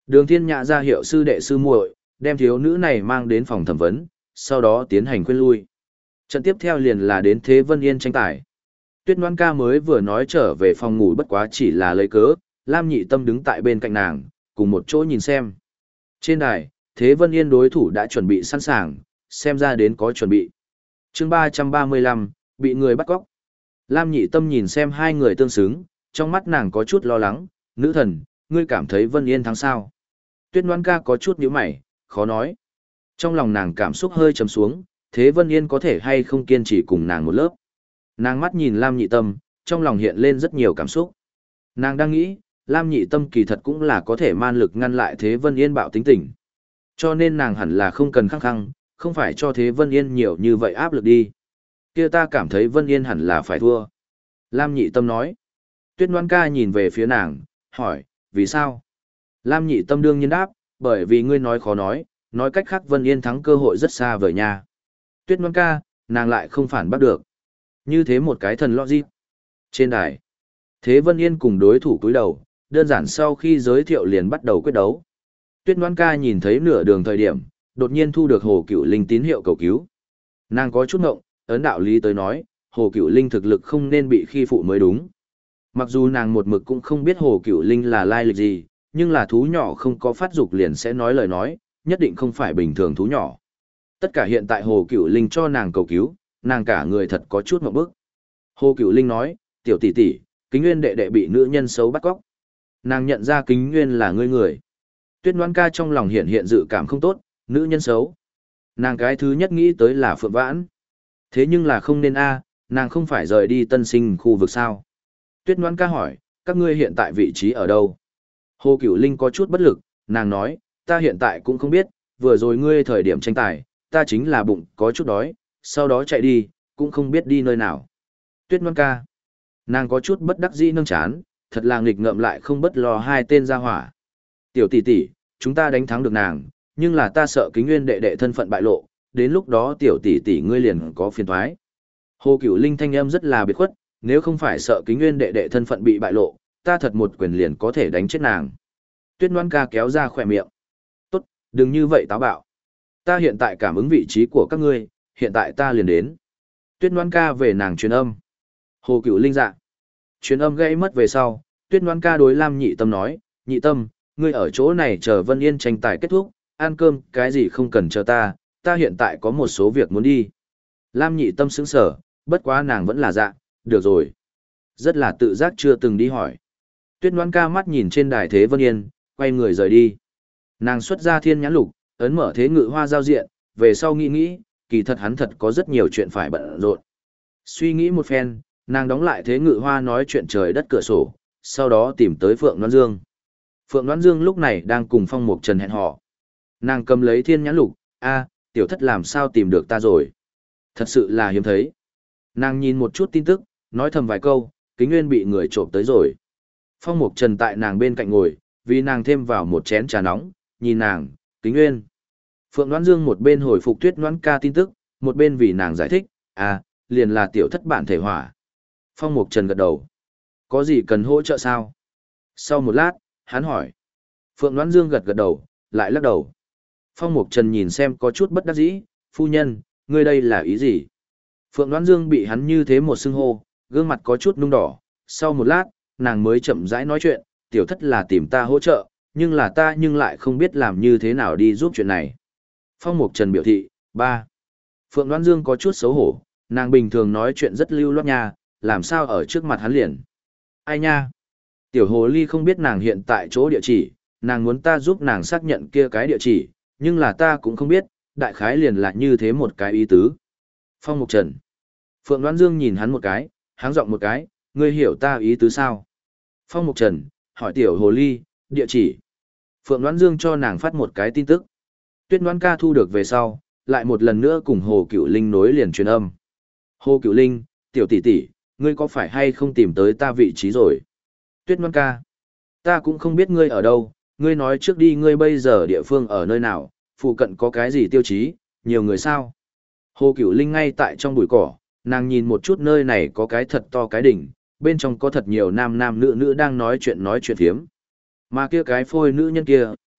Đường Thiên Nhã ra hiệu sư đệ sư muội, đem thiếu nữ này mang đến phòng thẩm vấn, sau đó tiến hành khuyên lui. Trận tiếp theo liền là đến Thế Vân Yên tranh tài. Tuyết Loan ca mới vừa nói trở về phòng ngủ bất quá chỉ là lấy cớ, Lam Nhị Tâm đứng tại bên cạnh nàng, cùng một chỗ nhìn xem. Trên đài, Thế Vân Yên đối thủ đã chuẩn bị sẵn sàng, xem ra đến có chuẩn bị. Chương 335, bị người bắt cóc. Lam Nhị Tâm nhìn xem hai người tương xứng, trong mắt nàng có chút lo lắng, nữ thần, ngươi cảm thấy Vân Yên thắng sao? Tuyết Loan ca có chút nhíu mày, khó nói. Trong lòng nàng cảm xúc hơi trầm xuống, thế Vân Yên có thể hay không kiên trì cùng nàng một lớp. Nàng mắt nhìn Lam Nhị Tâm, trong lòng hiện lên rất nhiều cảm xúc. Nàng đang nghĩ, Lam Nhị Tâm kỳ thật cũng là có thể man lực ngăn lại Thế Vân Yên bạo tính tình. Cho nên nàng hẳn là không cần khăng khăng, không phải cho Thế Vân Yên nhiều như vậy áp lực đi. Kia ta cảm thấy Vân Yên hẳn là phải thua. Lam Nhị Tâm nói. Tuyết Loan ca nhìn về phía nàng, hỏi, vì sao? Lam Nhị Tâm đương nhiên đáp, bởi vì ngươi nói khó nói cách khác Vân Yên thắng cơ hội rất xa vời nha. Tuyết Loan ca, nàng lại không phản bắt được. Như thế một cái thần logic. Trên đài, Thế Vân Yên cùng đối thủ cúi đầu, đơn giản sau khi giới thiệu liền bắt đầu quyết đấu. Tuyết Loan ca nhìn thấy nửa đường thời điểm, đột nhiên thu được Hồ Cựu Linh tín hiệu cầu cứu. Nàng có chút ngộng, ấn đạo lý tới nói, Hồ Cựu Linh thực lực không nên bị khi phụ mới đúng. Mặc dù nàng một mực cũng không biết Hồ Cựu Linh là lai lịch gì, nhưng là thú nhỏ không có phát dục liền sẽ nói lời nói, nhất định không phải bình thường thú nhỏ. Tất cả hiện tại Hồ Cựu Linh cho nàng cầu cứu, nàng cả người thật có chút ngộp bức. Hồ Cựu Linh nói, tiểu tỷ tỷ, Kính Nguyên đệ đệ bị nữ nhân xấu bắt cóc. Nàng nhận ra Kính Nguyên là người. Tuyết Loan ca trong lòng hiện dự cảm không tốt, nữ nhân xấu. Nàng cái thứ nhất nghĩ tới là Phượng Vãn. Thế nhưng là không nên nàng không phải rời đi Tân Sinh khu vực sao. Tuyết Loan ca hỏi, các ngươi hiện tại vị trí ở đâu? Hồ Cửu Linh có chút bất lực, nàng nói, ta hiện tại cũng không biết, vừa rồi ngươi thời điểm tranh tài, ta chính là bụng có chút đói, sau đó chạy đi, cũng không biết đi nơi nào. Tuyết Loan ca. Nàng có chút bất đắc dĩ nâng chán, thật là nghịch ngợm lại không bất lo hai tên ra hỏa. Tiểu tỷ tỷ, chúng ta đánh thắng được nàng, nhưng là ta sợ Kính Nguyên đệ đệ thân phận bại lộ, đến lúc đó tiểu tỷ tỷ ngươi liền có phiền toái. Hồ Cửu Linh thanh âm rất là biệt khuất, nếu không phải sợ Kính Nguyên đệ đệ thân phận bị bại lộ, ta thật một quyền liền có thể đánh chết nàng. Tuyết Loan ca kéo ra khỏe miệng. Tốt, đừng như vậy táo bạo. Ta hiện tại cảm ứng vị trí của các ngươi, hiện tại ta liền đến. Tuyết Loan ca về nàng truyền âm. Hồ Cửu Linh dạ. Truyền âm gãy mất về sau, Tuyết Loan ca đối Lam Nhị Tâm nói, Nhị Tâm, ngươi ở chỗ này chờ Vân Yên tranh tài kết thúc, ăn cơm, cái gì không cần chờ ta hiện tại có một số việc muốn đi. Lam Nhị Tâm sững sở, bất quá nàng vẫn là dạ, được rồi. Rất là tự giác chưa từng đi hỏi. Tuyết Loan ca mắt nhìn trên đài Thế Vân Yên, quay người rời đi. Nàng xuất ra Thiên Nhãn Lục, ấn mở Thế Ngự Hoa giao diện, về sau nghĩ, kỳ thật hắn thật có rất nhiều chuyện phải bận rộn. Suy nghĩ một phen, nàng đóng lại Thế Ngự Hoa nói chuyện trời đất cửa sổ, sau đó tìm tới Phượng Loan Dương. Phượng Loan Dương lúc này đang cùng Phong Mục Trần hẹn hò. Nàng cầm lấy Thiên Nhãn Lục, tiểu thất làm sao tìm được ta rồi. Thật sự là hiếm thấy. Nàng nhìn một chút tin tức, nói thầm vài câu, Kính Nguyên bị người trộm tới rồi. Phong Mục Trần tại nàng bên cạnh ngồi, vì nàng thêm vào một chén trà nóng, nhìn nàng, Kính Nguyên. Phượng Loan Dương một bên hồi phục Tuyết Loan ca tin tức, một bên vì nàng giải thích, liền là tiểu thất bản thể hỏa. Phong Mục Trần gật đầu. Có gì cần hỗ trợ sao? Sau một lát, hắn hỏi. Phượng Loan Dương gật đầu, lại lắc đầu. Phong Mục Trần nhìn xem có chút bất đắc dĩ, phu nhân, ngươi đây là ý gì? Phượng Loan Dương bị hắn như thế một xưng hô, gương mặt có chút nung đỏ. Sau một lát, nàng mới chậm rãi nói chuyện, tiểu thất là tìm ta hỗ trợ, nhưng là ta lại không biết làm như thế nào đi giúp chuyện này. Phong Mục Trần biểu thị, 3. Phượng Loan Dương có chút xấu hổ, nàng bình thường nói chuyện rất lưu loát nha, làm sao ở trước mặt hắn liền. Ai nha? Tiểu hồ ly không biết nàng hiện tại chỗ địa chỉ, nàng muốn ta giúp nàng xác nhận kia cái địa chỉ, nhưng là ta cũng không biết, đại khái liền là như thế một cái ý tứ. Phong Mục Trần. Phượng Loan Dương nhìn hắn một cái, háng giọng một cái, ngươi hiểu ta ý tứ sao? Phong Mục Trần, hỏi tiểu hồ ly, địa chỉ. Phượng Loan Dương cho nàng phát một cái tin tức. Tuyết Loan ca thu được về sau, lại một lần nữa cùng Hồ Cửu Linh nối liền truyền âm. Hồ Cửu Linh, tiểu tỷ tỷ, ngươi có phải hay không tìm tới ta vị trí rồi? Tuyết Loan ca, ta cũng không biết ngươi ở đâu, ngươi nói trước đi ngươi bây giờ địa phương ở nơi nào, phụ cận có cái gì tiêu chí, nhiều người sao? Hồ Cửu Linh ngay tại trong bụi cỏ, nàng nhìn một chút nơi này có cái thật to cái đỉnh, bên trong có thật nhiều nam nữ đang nói chuyện phiếm. Mà kia cái phôi nữ nhân kia,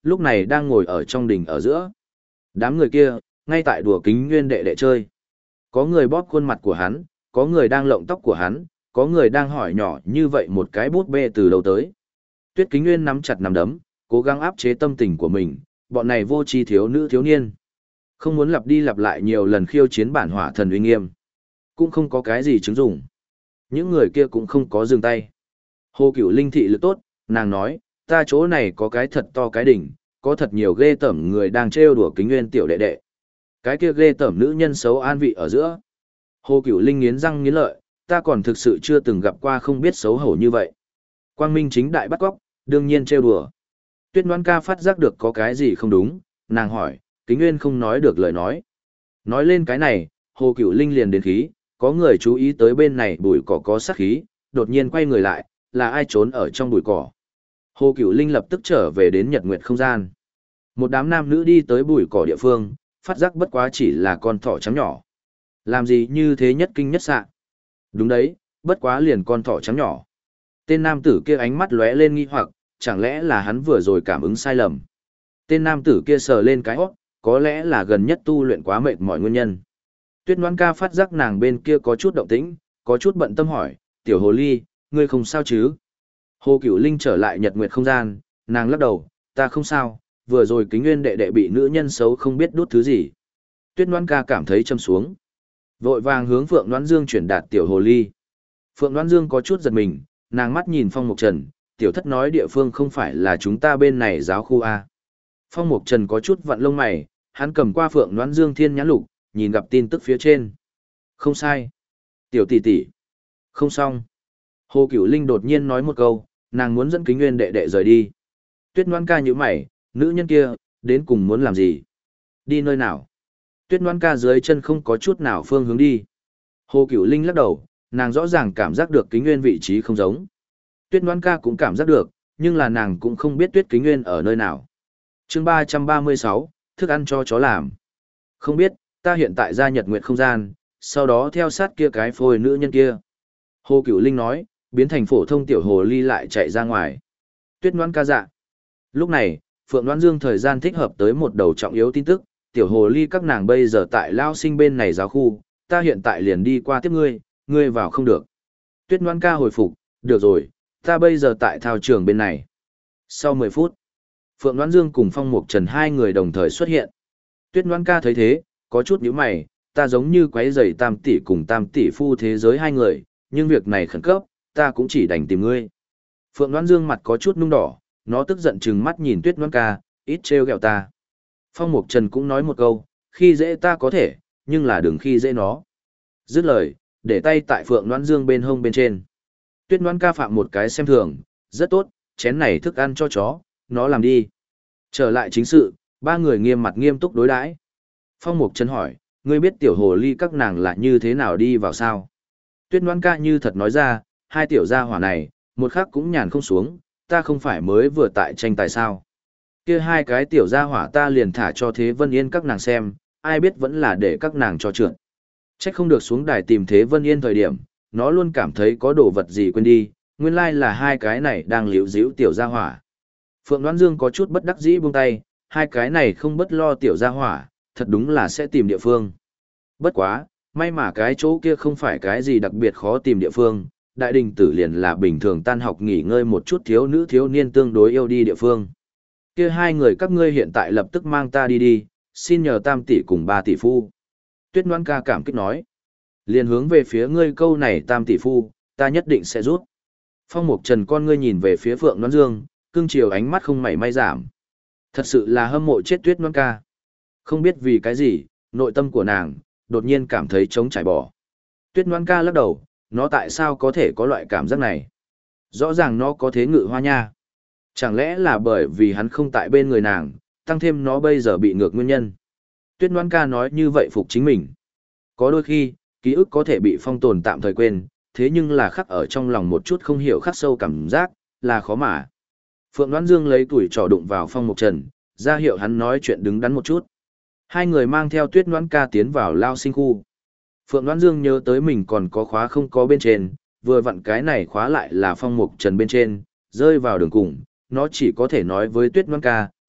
lúc này đang ngồi ở trong đình ở giữa. Đám người kia, ngay tại đùa Kính Nguyên đệ đệ chơi. Có người bóp khuôn mặt của hắn, có người đang lộng tóc của hắn, có người đang hỏi nhỏ như vậy một cái bút bê từ đâu tới. Tuyết Kính Nguyên nắm chặt nắm đấm, cố gắng áp chế tâm tình của mình, bọn này vô tri thiếu nữ thiếu niên. Không muốn lặp đi lặp lại nhiều lần khiêu chiến bản hỏa thần uy nghiêm. Cũng không có cái gì chứng dụng. Những người kia cũng không có dừng tay. Hồ Cửu Linh thị lực tốt, nàng nói, ta chỗ này có cái thật to cái đỉnh, có thật nhiều ghê tởm người đang trêu đùa Kính Nguyên tiểu đệ đệ. Cái kia ghê tởm nữ nhân xấu an vị ở giữa. Hồ Cửu Linh nghiến răng nghiến lợi, ta còn thực sự chưa từng gặp qua không biết xấu hổ như vậy. Quang Minh chính đại bắt cóc, đương nhiên trêu đùa. Tuyết Ngoan Ca phát giác được có cái gì không đúng, nàng hỏi, Kính Nguyên không nói được lời nói. Nói lên cái này, Hồ Cửu Linh liền đến khí, có người chú ý tới bên này bụi cỏ có sát khí, đột nhiên quay người lại, là ai trốn ở trong bụi cỏ. Hồ Cửu Linh lập tức trở về đến Nhật Nguyệt không gian. Một đám nam nữ đi tới bụi cỏ địa phương, phát giác bất quá chỉ là con thỏ trắng nhỏ. Làm gì như thế nhất kinh nhất xạ? Đúng đấy, bất quá liền con thỏ trắng nhỏ. Tên nam tử kia ánh mắt lóe lên nghi hoặc, chẳng lẽ là hắn vừa rồi cảm ứng sai lầm. Tên nam tử kia sờ lên cái hót, có lẽ là gần nhất tu luyện quá mệt mỏi nguyên nhân. Tuyết Ngoan Ca phát giác nàng bên kia có chút động tĩnh, có chút bận tâm hỏi, tiểu hồ ly, ngươi không sao chứ? Hồ Cửu Linh trở lại Nhật Nguyệt không gian, nàng lắc đầu, ta không sao, vừa rồi Kính Nguyên đệ đệ bị nữ nhân xấu không biết đút thứ gì. Tuyết Ngoan Ca cảm thấy châm xuống. Vội vàng hướng Phượng Đoán Dương chuyển đạt tiểu hồ ly. Phượng Đoán Dương có chút giật mình, nàng mắt nhìn Phong Mục Trần, tiểu thất nói địa phương không phải là chúng ta bên này giáo khu A. Phong Mục Trần có chút vặn lông mày, hắn cầm qua Phượng Đoán Dương thiên nhãn lục, nhìn gặp tin tức phía trên. Không sai. Tiểu tỷ tỷ. Không xong. Hồ Cửu Linh đột nhiên nói một câu, nàng muốn dẫn Kính Nguyên đệ đệ rời đi. Tuyết Ngoan Ca nhíu mày, nữ nhân kia, đến cùng muốn làm gì? Đi nơi nào? Tuyết Ngoan Ca dưới chân không có chút nào phương hướng đi. Hồ Cửu Linh lắc đầu, nàng rõ ràng cảm giác được Kính Nguyên vị trí không giống. Tuyết Ngoan Ca cũng cảm giác được, nhưng là nàng cũng không biết Tuyết Kính Nguyên ở nơi nào. Chương 336, thức ăn cho chó làm. Không biết, ta hiện tại ra Nhật Nguyệt không gian, sau đó theo sát kia cái phôi nữ nhân kia. Hồ Cửu Linh nói, biến thành phổ thông tiểu hồ ly lại chạy ra ngoài. Tuyết Ngoan Ca dạ. Lúc này, Phượng Đoán Dương thời gian thích hợp tới một đầu trọng yếu tin tức, tiểu hồ ly các nàng bây giờ tại Lao Sinh bên này giáo khu, ta hiện tại liền đi qua tiếp ngươi, ngươi vào không được. Tuyết Ngoan Ca hồi phục, được rồi, ta bây giờ tại thao trường bên này. Sau 10 phút, Phượng Đoán Dương cùng Phong Mục Trần hai người đồng thời xuất hiện. Tuyết Ngoan Ca thấy thế, có chút nhíu mày, ta giống như quấy rầy Tam tỷ cùng Tam tỷ phu thế giới hai người, nhưng việc này khẩn cấp, ta cũng chỉ đành tìm ngươi. Phượng Đoán Dương mặt có chút nung đỏ, nó tức giận trừng mắt nhìn Tuyết Ngoan Ca, ít trêu ghẹo ta. Phong Mục Trần cũng nói một câu, khi dễ ta có thể, nhưng là đừng khi dễ nó. Dứt lời, để tay tại Phượng Đoán Dương bên hông bên trên. Tuyết Ngoan Ca phạm một cái xem thường, rất tốt, chén này thức ăn cho chó, nó làm đi. Trở lại chính sự, ba người nghiêm mặt nghiêm túc đối đãi. Phong Mục Trần hỏi, ngươi biết tiểu hồ ly các nàng là như thế nào đi vào sao? Tuyết Ngoan Ca như thật nói ra, hai tiểu gia hỏa này, một khắc cũng nhàn không xuống, ta không phải mới vừa tại tranh tài sao? Kia hai cái tiểu gia hỏa ta liền thả cho Thế Vân Yên các nàng xem, ai biết vẫn là để các nàng cho trượt. Trách không được xuống đài tìm Thế Vân Yên thời điểm, nó luôn cảm thấy có đồ vật gì quên đi, nguyên lai là hai cái này đang liễu díu tiểu gia hỏa. Phượng Đoán Dương có chút bất đắc dĩ buông tay, hai cái này không bất lo tiểu gia hỏa, thật đúng là sẽ tìm địa phương. Bất quá, may mà cái chỗ kia không phải cái gì đặc biệt khó tìm địa phương, đại đình tử liền là bình thường tan học nghỉ ngơi một chút thiếu nữ thiếu niên tương đối yêu đi địa phương. Kia hai người các ngươi hiện tại lập tức mang ta đi đi, xin nhờ Tam tỷ cùng 3 tỷ phu. Tuyết Ngoan Ca cảm kích nói. Liền hướng về phía ngươi câu này Tam tỷ phu, ta nhất định sẽ rút. Phong Mục Trần con ngươi nhìn về phía Phượng Đoán Dương, cưng chiều ánh mắt không mảy may giảm. Thật sự là hâm mộ chết Tuyết Ngoan Ca. Không biết vì cái gì, nội tâm của nàng, đột nhiên cảm thấy trống trải bỏ. Tuyết Ngoan Ca lắc đầu, nó tại sao có thể có loại cảm giác này? Rõ ràng nó có thế ngự hoa nha. Chẳng lẽ là bởi vì hắn không tại bên người nàng, tăng thêm nó bây giờ bị ngược nguyên nhân. Tuyết Ngoan Ca nói như vậy phục chính mình. Có đôi khi, ký ức có thể bị phong tồn tạm thời quên, thế nhưng là khắc ở trong lòng một chút không hiểu khắc sâu cảm giác, là khó mà. Phượng Đoán Dương lấy tuổi trò đụng vào Phong Mục Trần, ra hiệu hắn nói chuyện đứng đắn một chút. Hai người mang theo Tuyết Ngoan Ca tiến vào Lao Sinh khu. Phượng Đoán Dương nhớ tới mình còn có khóa không có bên trên, vừa vặn cái này khóa lại là Phong Mục Trần bên trên, rơi vào đường cùng, nó chỉ có thể nói với Tuyết Ngoan Ca,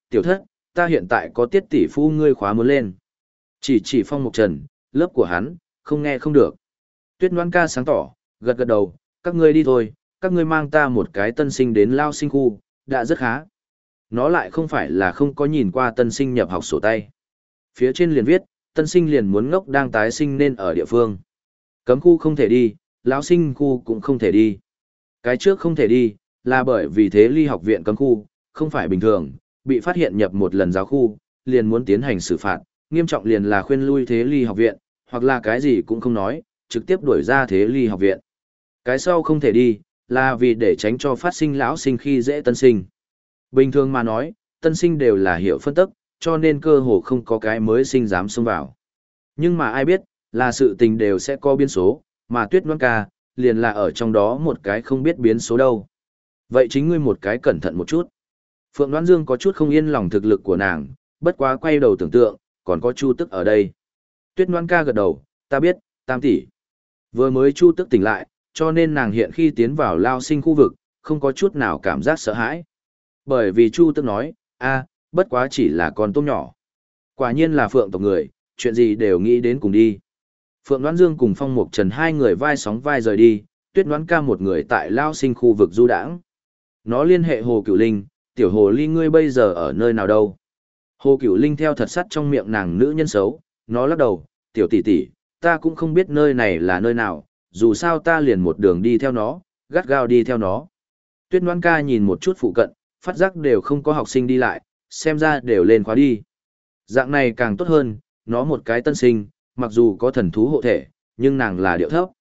tiểu thất, ta hiện tại có tiết tỷ phu ngươi khóa muốn lên. Chỉ Phong Mục Trần, lớp của hắn, không nghe không được. Tuyết Ngoan ca sáng tỏ, gật gật đầu, các ngươi đi thôi, các ngươi mang ta một cái tân sinh đến lao sinh khu, đã rất khá. Nó lại không phải là không có nhìn qua tân sinh nhập học sổ tay. Phía trên liền viết, tân sinh liền muốn ngốc đang tái sinh nên ở địa phương. Cấm khu không thể đi, lão sinh khu cũng không thể đi. Cái trước không thể đi, là bởi vì thế ly học viện cấm khu, không phải bình thường, bị phát hiện nhập một lần giáo khu, liền muốn tiến hành xử phạt, nghiêm trọng liền là khuyên lui thế ly học viện, hoặc là cái gì cũng không nói, trực tiếp đuổi ra thế ly học viện. Cái sau không thể đi, là vì để tránh cho phát sinh lão sinh khi dễ tân sinh. Bình thường mà nói, tân sinh đều là hiểu phân tức, cho nên cơ hồ không có cái mới sinh dám xông vào. Nhưng mà ai biết, là sự tình đều sẽ có biến số, mà Tuyết Ngoan ca, liền là ở trong đó một cái không biết biến số đâu. Vậy chính ngươi một cái cẩn thận một chút. Phượng Đoan Dương có chút không yên lòng thực lực của nàng, bất quá quay đầu tưởng tượng, còn có Chu Tức ở đây. Tuyết Ngoan ca gật đầu, ta biết, Tam tỷ. Vừa mới Chu Tức tỉnh lại, cho nên nàng hiện khi tiến vào lao sinh khu vực, không có chút nào cảm giác sợ hãi. Bởi vì Chu Tức nói, bất quá chỉ là con tôm nhỏ. Quả nhiên là Phượng tộc người, chuyện gì đều nghĩ đến cùng đi. Phượng Đoan Dương cùng Phong Mục Trần hai người vai sóng vai rời đi, Tuyết Ngoan ca một người tại lao sinh khu vực du đãng. Nó liên hệ Hồ Cửu Linh, tiểu hồ ly ngươi bây giờ ở nơi nào đâu? Hồ Cửu Linh theo thật sắt trong miệng nàng nữ nhân xấu, nó lắc đầu, tiểu tỷ tỷ, ta cũng không biết nơi này là nơi nào, dù sao ta liền một đường đi theo nó, gắt gao đi theo nó. Tuyết Ngoan ca nhìn một chút phụ cận, phát giác đều không có học sinh đi lại, xem ra đều lên khóa đi. Dạng này càng tốt hơn, nó một cái tân sinh, mặc dù có thần thú hộ thể, nhưng nàng là điệu thấp.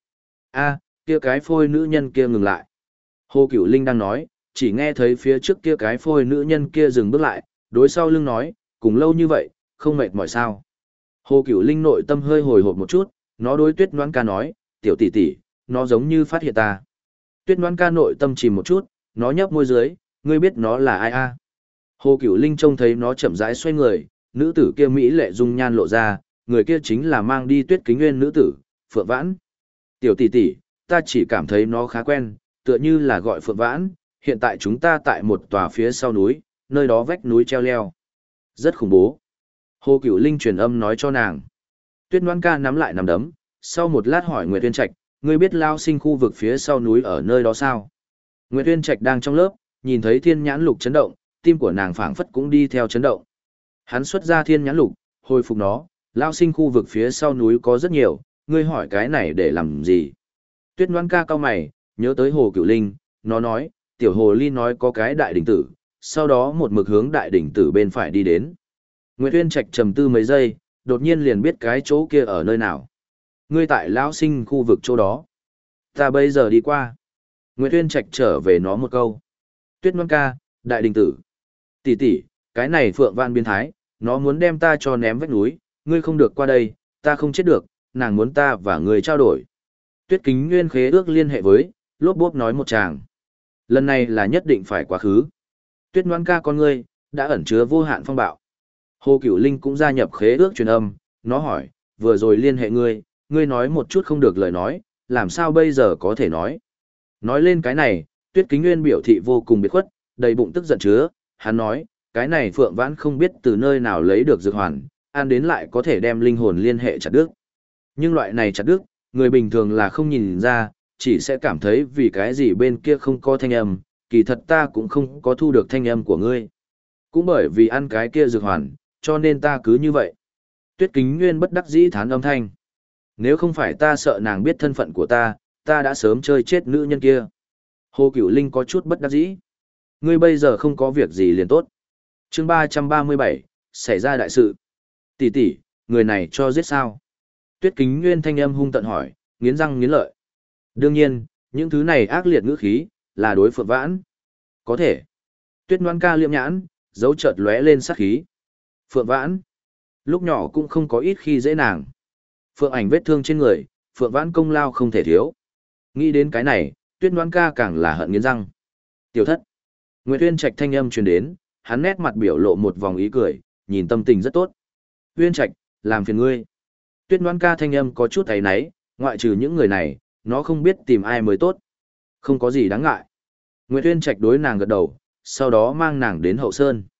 Kia cái phôi nữ nhân kia ngừng lại. Hồ Cửu Linh đang nói, chỉ nghe thấy phía trước kia cái phôi nữ nhân kia dừng bước lại, đối sau lưng nói, cùng lâu như vậy, không mệt mỏi sao. Hồ Cửu Linh nội tâm hơi hồi hộp một chút, nó đối Tuyết Ngoan ca nói, tiểu tỷ tỷ, nó giống như phát hiện ta. Tuyết Ngoan ca nội tâm chìm một chút, nó nhấp môi dưới, ngươi biết nó là ai a? Hồ Cửu Linh trông thấy nó chậm rãi xoay người, nữ tử kia mỹ lệ dung nhan lộ ra, người kia chính là mang đi Tuyết Kính Nguyên nữ tử, Phượng Vãn. Tiểu tỷ tỷ, ta chỉ cảm thấy nó khá quen, tựa như là gọi Phượng Vãn, hiện tại chúng ta tại một tòa phía sau núi, nơi đó vách núi treo leo. Rất khủng bố. Hồ Cửu Linh truyền âm nói cho nàng. Tuyết Ngoan ca nắm lại nắm đấm, sau một lát hỏi Nguyệt Uyên Trạch, ngươi biết lao sinh khu vực phía sau núi ở nơi đó sao? Nguyệt Uyên Trạch đang trong lớp, nhìn thấy thiên nhãn lục chấn động, tim của nàng phảng phất cũng đi theo chấn động. Hắn xuất ra thiên nhãn lục, hồi phục nó, lao sinh khu vực phía sau núi có rất nhiều, ngươi hỏi cái này để làm gì? Tuyết Ngoan ca cau mày, nhớ tới Hồ Cửu Linh, nó nói, tiểu hồ ly nói có cái đại đỉnh tử, sau đó một mực hướng đại đỉnh tử bên phải đi đến. Nguyệt Uyên Trạch trầm tư mấy giây, đột nhiên liền biết cái chỗ kia ở nơi nào. Ngươi tại lão sinh khu vực chỗ đó. Ta bây giờ đi qua. Nguyệt Uyên Trạch trở về nó một câu. Tuyết Ngoan ca, đại đình tử. Tỷ tỷ, cái này Phượng Vãn biến thái, nó muốn đem ta cho ném vách núi, ngươi không được qua đây, ta không chết được, nàng muốn ta và ngươi trao đổi. Tuyết Kính Nguyên khế ước liên hệ với, lốp bốp nói một tràng. Lần này là nhất định phải quá khứ. Tuyết Ngoan ca con ngươi, đã ẩn chứa vô hạn phong bạo. Hồ Cửu Linh cũng gia nhập khế ước truyền âm, nó hỏi, vừa rồi liên hệ ngươi nói một chút không được lời nói, làm sao bây giờ có thể nói. Nói lên cái này, Tuyết Kính Nguyên biểu thị vô cùng biệt khuất, đầy bụng tức giận chứa, hắn nói, cái này Phượng Vãn không biết từ nơi nào lấy được dược hoàn, ăn đến lại có thể đem linh hồn liên hệ chặt đứt. Nhưng loại này chặt đứt, người bình thường là không nhìn ra, chỉ sẽ cảm thấy vì cái gì bên kia không có thanh âm, kỳ thật ta cũng không có thu được thanh âm của ngươi. Cũng bởi vì ăn cái kia dược hoàn, cho nên ta cứ như vậy. Tuyết Kính Nguyên bất đắc dĩ thán âm thanh. Nếu không phải ta sợ nàng biết thân phận của ta đã sớm chơi chết nữ nhân kia. Hồ Cửu Linh có chút bất đắc dĩ. Ngươi bây giờ không có việc gì liền tốt. Chương 337, xảy ra đại sự. Tỷ tỷ, người này cho giết sao? Tuyết Kính Nguyên thanh âm hung tận hỏi, nghiến răng nghiến lợi. Đương nhiên, những thứ này ác liệt ngữ khí, là đối Phượng Vãn. Có thể. Tuyết Ngoan ca liệm nhãn, dấu chợt lóe lên sát khí. Phượng Vãn. Lúc nhỏ cũng không có ít khi dễ nàng. Phượng Ảnh vết thương trên người, Phượng Vãn công lao không thể thiếu. Nghĩ đến cái này, Tuyết Ngoan ca càng là hận nghiến răng. Tiểu thất. Nguyệt Uyên Trạch thanh âm truyền đến, hắn nét mặt biểu lộ một vòng ý cười, nhìn tâm tình rất tốt. Uyên Trạch, làm phiền ngươi. Tuyết Ngoan ca thanh âm có chút áy náy, ngoại trừ những người này, nó không biết tìm ai mới tốt. Không có gì đáng ngại. Nguyệt Uyên Trạch đối nàng gật đầu, sau đó mang nàng đến hậu sơn.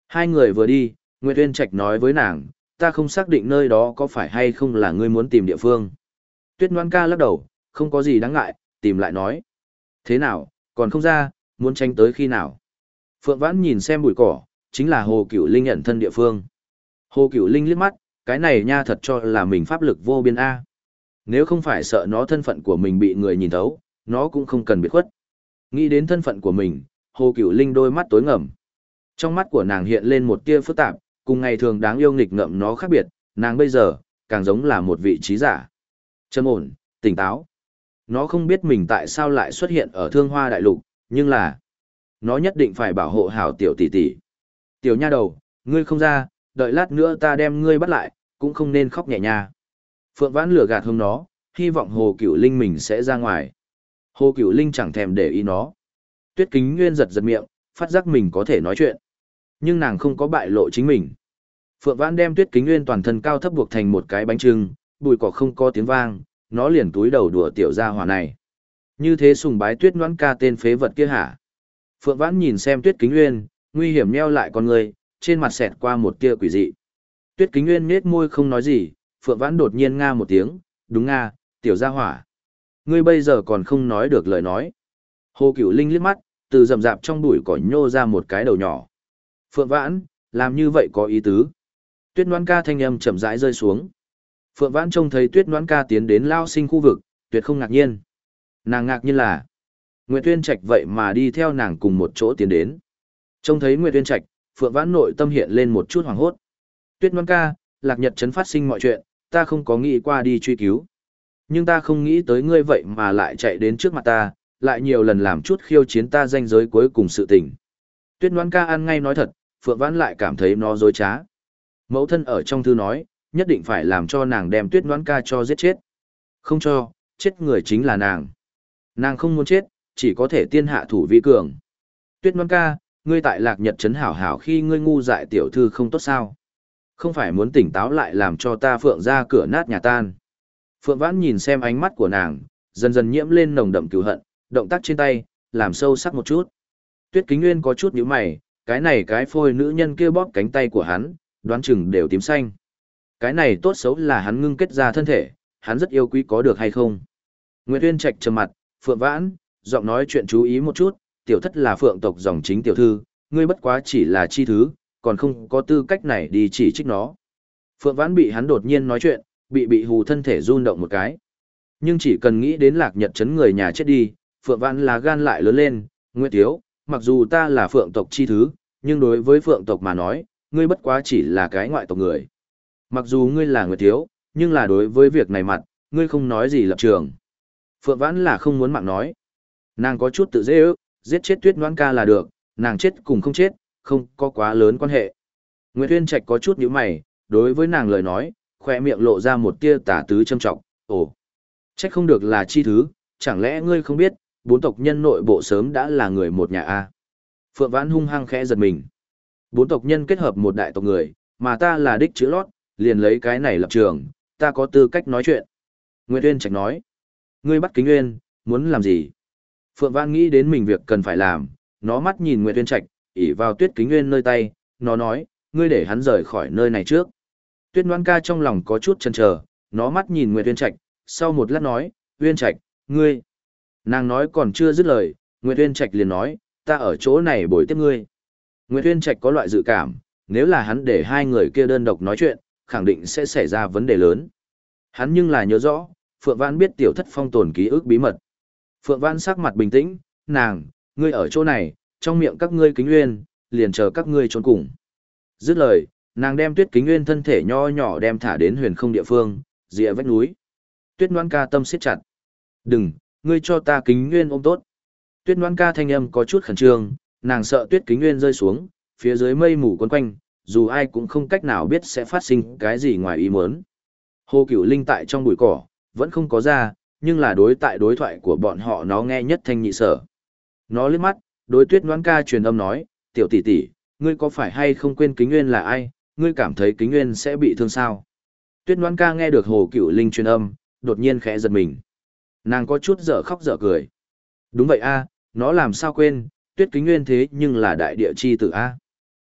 Hai người vừa đi, Nguyệt Uyên Trạch nói với nàng, ta không xác định nơi đó có phải hay không là ngươi muốn tìm địa phương. Tuyết Ngoan Ca lắc đầu, không có gì đáng ngại, tìm lại nói. Thế nào, còn không ra, muốn tranh tới khi nào? Phượng Vãn nhìn xem bụi cỏ, chính là Hồ Cửu Linh ẩn thân địa phương. Hồ Cửu Linh liếc mắt, cái này nha thật cho là mình pháp lực vô biên A. Nếu không phải sợ nó thân phận của mình bị người nhìn thấu, nó cũng không cần biệt khuất. Nghĩ đến thân phận của mình, Hồ Cửu Linh đôi mắt tối ngầm. Trong mắt của nàng hiện lên một tia phức tạp, cùng ngày thường đáng yêu nghịch ngợm nó khác biệt, nàng bây giờ, càng giống là một vị trí giả. Trầm ổn, tỉnh táo. Nó không biết mình tại sao lại xuất hiện ở Thương Hoa Đại Lục, nhưng là, nó nhất định phải bảo hộ hảo tiểu tỷ tỷ. Tiểu nha đầu, ngươi không ra, đợi lát nữa ta đem ngươi bắt lại, cũng không nên khóc nhẹ nha. Phượng Vãn lừa gạt hông nó, hy vọng Hồ Cửu Linh mình sẽ ra ngoài. Hồ Cửu Linh chẳng thèm để ý nó. Tuyết Kính Nguyên giật giật miệng, phát giác mình có thể nói chuyện. Nhưng nàng không có bại lộ chính mình. Phượng Vãn đem Tuyết Kính Nguyên toàn thân cao thấp buộc thành một cái bánh trưng, bụi cỏ không có tiếng vang, nó liền túi đầu đùa tiểu gia hỏa này. Như thế sùng bái Tuyết Ngoãn Ca tên phế vật kia hả? Phượng Vãn nhìn xem Tuyết Kính Nguyên, nguy hiểm nheo lại con người, trên mặt xẹt qua một tia quỷ dị. Tuyết Kính Nguyên nhếch môi không nói gì, Phượng Vãn đột nhiên nga một tiếng, đúng nga, tiểu gia hỏa. Ngươi bây giờ còn không nói được lời nói. Hồ Cửu Linh liếc mắt, từ rậm rạp trong bụi cỏ nhô ra một cái đầu nhỏ. Phượng Vãn, làm như vậy có ý tứ. Tuyết Ngoãn Ca thanh âm chậm rãi rơi xuống. Phượng Vãn trông thấy Tuyết Ngoãn Ca tiến đến lao sinh khu vực, tuyệt không ngạc nhiên. Nàng ngạc nhiên là, Nguyệt Uyên Trạch vậy mà đi theo nàng cùng một chỗ tiến đến. Trông thấy Nguyệt Uyên Trạch, Phượng Vãn nội tâm hiện lên một chút hoảng hốt. Tuyết Ngoãn Ca, Lạc Nhật trấn phát sinh mọi chuyện, ta không có nghĩ qua đi truy cứu. Nhưng ta không nghĩ tới ngươi vậy mà lại chạy đến trước mặt ta, lại nhiều lần làm chút khiêu chiến ta danh giới cuối cùng sự tình. Tuyết Ngoãn Ca ăn ngay nói thật, Phượng Vãn lại cảm thấy nó dối trá. Mẫu thân ở trong thư nói, nhất định phải làm cho nàng đem Tuyết Ngoãn Ca cho giết chết. Không cho, chết người chính là nàng. Nàng không muốn chết, chỉ có thể tiên hạ thủ vi cường. Tuyết Ngoãn Ca, ngươi tại Lạc Nhật trấn hảo hảo khi ngươi ngu dại tiểu thư không tốt sao? Không phải muốn tỉnh táo lại làm cho ta Phượng ra cửa nát nhà tan. Phượng Vãn nhìn xem ánh mắt của nàng, dần dần nhiễm lên nồng đậm cừu hận, động tác trên tay, làm sâu sắc một chút. Tuyết Kính Nguyên có chút nhíu mày, cái này cái phôi nữ nhân kia bóp cánh tay của hắn, đoán chừng đều tím xanh. Cái này tốt xấu là hắn ngưng kết ra thân thể, hắn rất yêu quý có được hay không. Nguyệt Uyên Trạch trầm mặt, Phượng Vãn, giọng nói chuyện chú ý một chút, tiểu thất là Phượng tộc dòng chính tiểu thư, ngươi bất quá chỉ là chi thứ, còn không có tư cách này đi chỉ trích nó. Phượng Vãn bị hắn đột nhiên nói chuyện, bị hù thân thể run động một cái. Nhưng chỉ cần nghĩ đến Lạc Nhật trấn người nhà chết đi, Phượng Vãn là gan lại lớn lên, Nguyệt Tiếu, mặc dù ta là Phượng tộc chi thứ, nhưng đối với Phượng tộc mà nói, ngươi bất quá chỉ là cái ngoại tộc người. Mặc dù ngươi là Nguyệt Tiếu, nhưng là đối với việc này mặt, ngươi không nói gì lập trường. Phượng Vãn là không muốn mạng nói. Nàng có chút tự dễ ước, giết chết Tuyết Ngoãn Ca là được, nàng chết cùng không chết, không có quá lớn quan hệ. Nguyệt Uyên Trạch có chút nhíu mày, đối với nàng lời nói, khoe miệng lộ ra một tia tà tứ châm trọng. Ồ, trách không được là chi thứ, chẳng lẽ ngươi không biết, bốn tộc nhân nội bộ sớm đã là người một nhà a? Phượng Vãn hung hăng khẽ giật mình. Bốn tộc nhân kết hợp một đại tộc người, mà ta là đích chữ lót, liền lấy cái này lập trường, ta có tư cách nói chuyện. Nguyệt Uyên Trạch nói, ngươi bắt Kính Nguyên, muốn làm gì? Phượng Vãn nghĩ đến mình việc cần phải làm, nó mắt nhìn Nguyệt Uyên Trạch, ỉ vào Tuyết Kính Nguyên nơi tay, nó nói, ngươi để hắn rời khỏi nơi này trước. Tuyết Ngoãn Ca trong lòng có chút chần chờ, nó mắt nhìn Nguyệt Uyên Trạch, sau một lát nói, Uyên Trạch, ngươi. Nàng nói còn chưa dứt lời, Nguyệt Uyên Trạch liền nói, ta ở chỗ này bồi tiếp ngươi. Nguyệt Uyên Trạch có loại dự cảm, nếu là hắn để hai người kia đơn độc nói chuyện, khẳng định sẽ xảy ra vấn đề lớn. Hắn nhưng là nhớ rõ, Phượng Vãn biết tiểu thất phong tồn ký ức bí mật. Phượng Vãn sắc mặt bình tĩnh, nàng, ngươi ở chỗ này, trong miệng các ngươi Kính Nguyên, liền chờ các ngươi trốn cùng. Dứt lời, nàng đem Tuyết Kính Nguyên thân thể nho nhỏ đem thả đến huyền không địa phương, rìa vách núi. Tuyết Ngoãn Ca tâm siết chặt. Đừng, ngươi cho ta Kính Nguyên ôm tốt. Tuyết Ngoãn Ca thanh âm có chút khẩn trương, nàng sợ Tuyết Kính Nguyên rơi xuống, phía dưới mây mù quấn quanh, dù ai cũng không cách nào biết sẽ phát sinh cái gì ngoài ý muốn. Hồ Cửu Linh tại trong bụi cỏ, vẫn không có ra, nhưng là đối thoại của bọn họ nó nghe nhất thanh nhị sở. Nó liếc mắt, đối Tuyết Ngoãn Ca truyền âm nói, tiểu tỷ tỷ, ngươi có phải hay không quên Kính Nguyên là ai, ngươi cảm thấy Kính Nguyên sẽ bị thương sao? Tuyết Ngoãn Ca nghe được Hồ Cửu Linh truyền âm, đột nhiên khẽ giật mình. Nàng có chút dở khóc dở cười. Đúng vậy a, nó làm sao quên, Tuyết Kính Nguyên thế nhưng là đại địa chi tử a.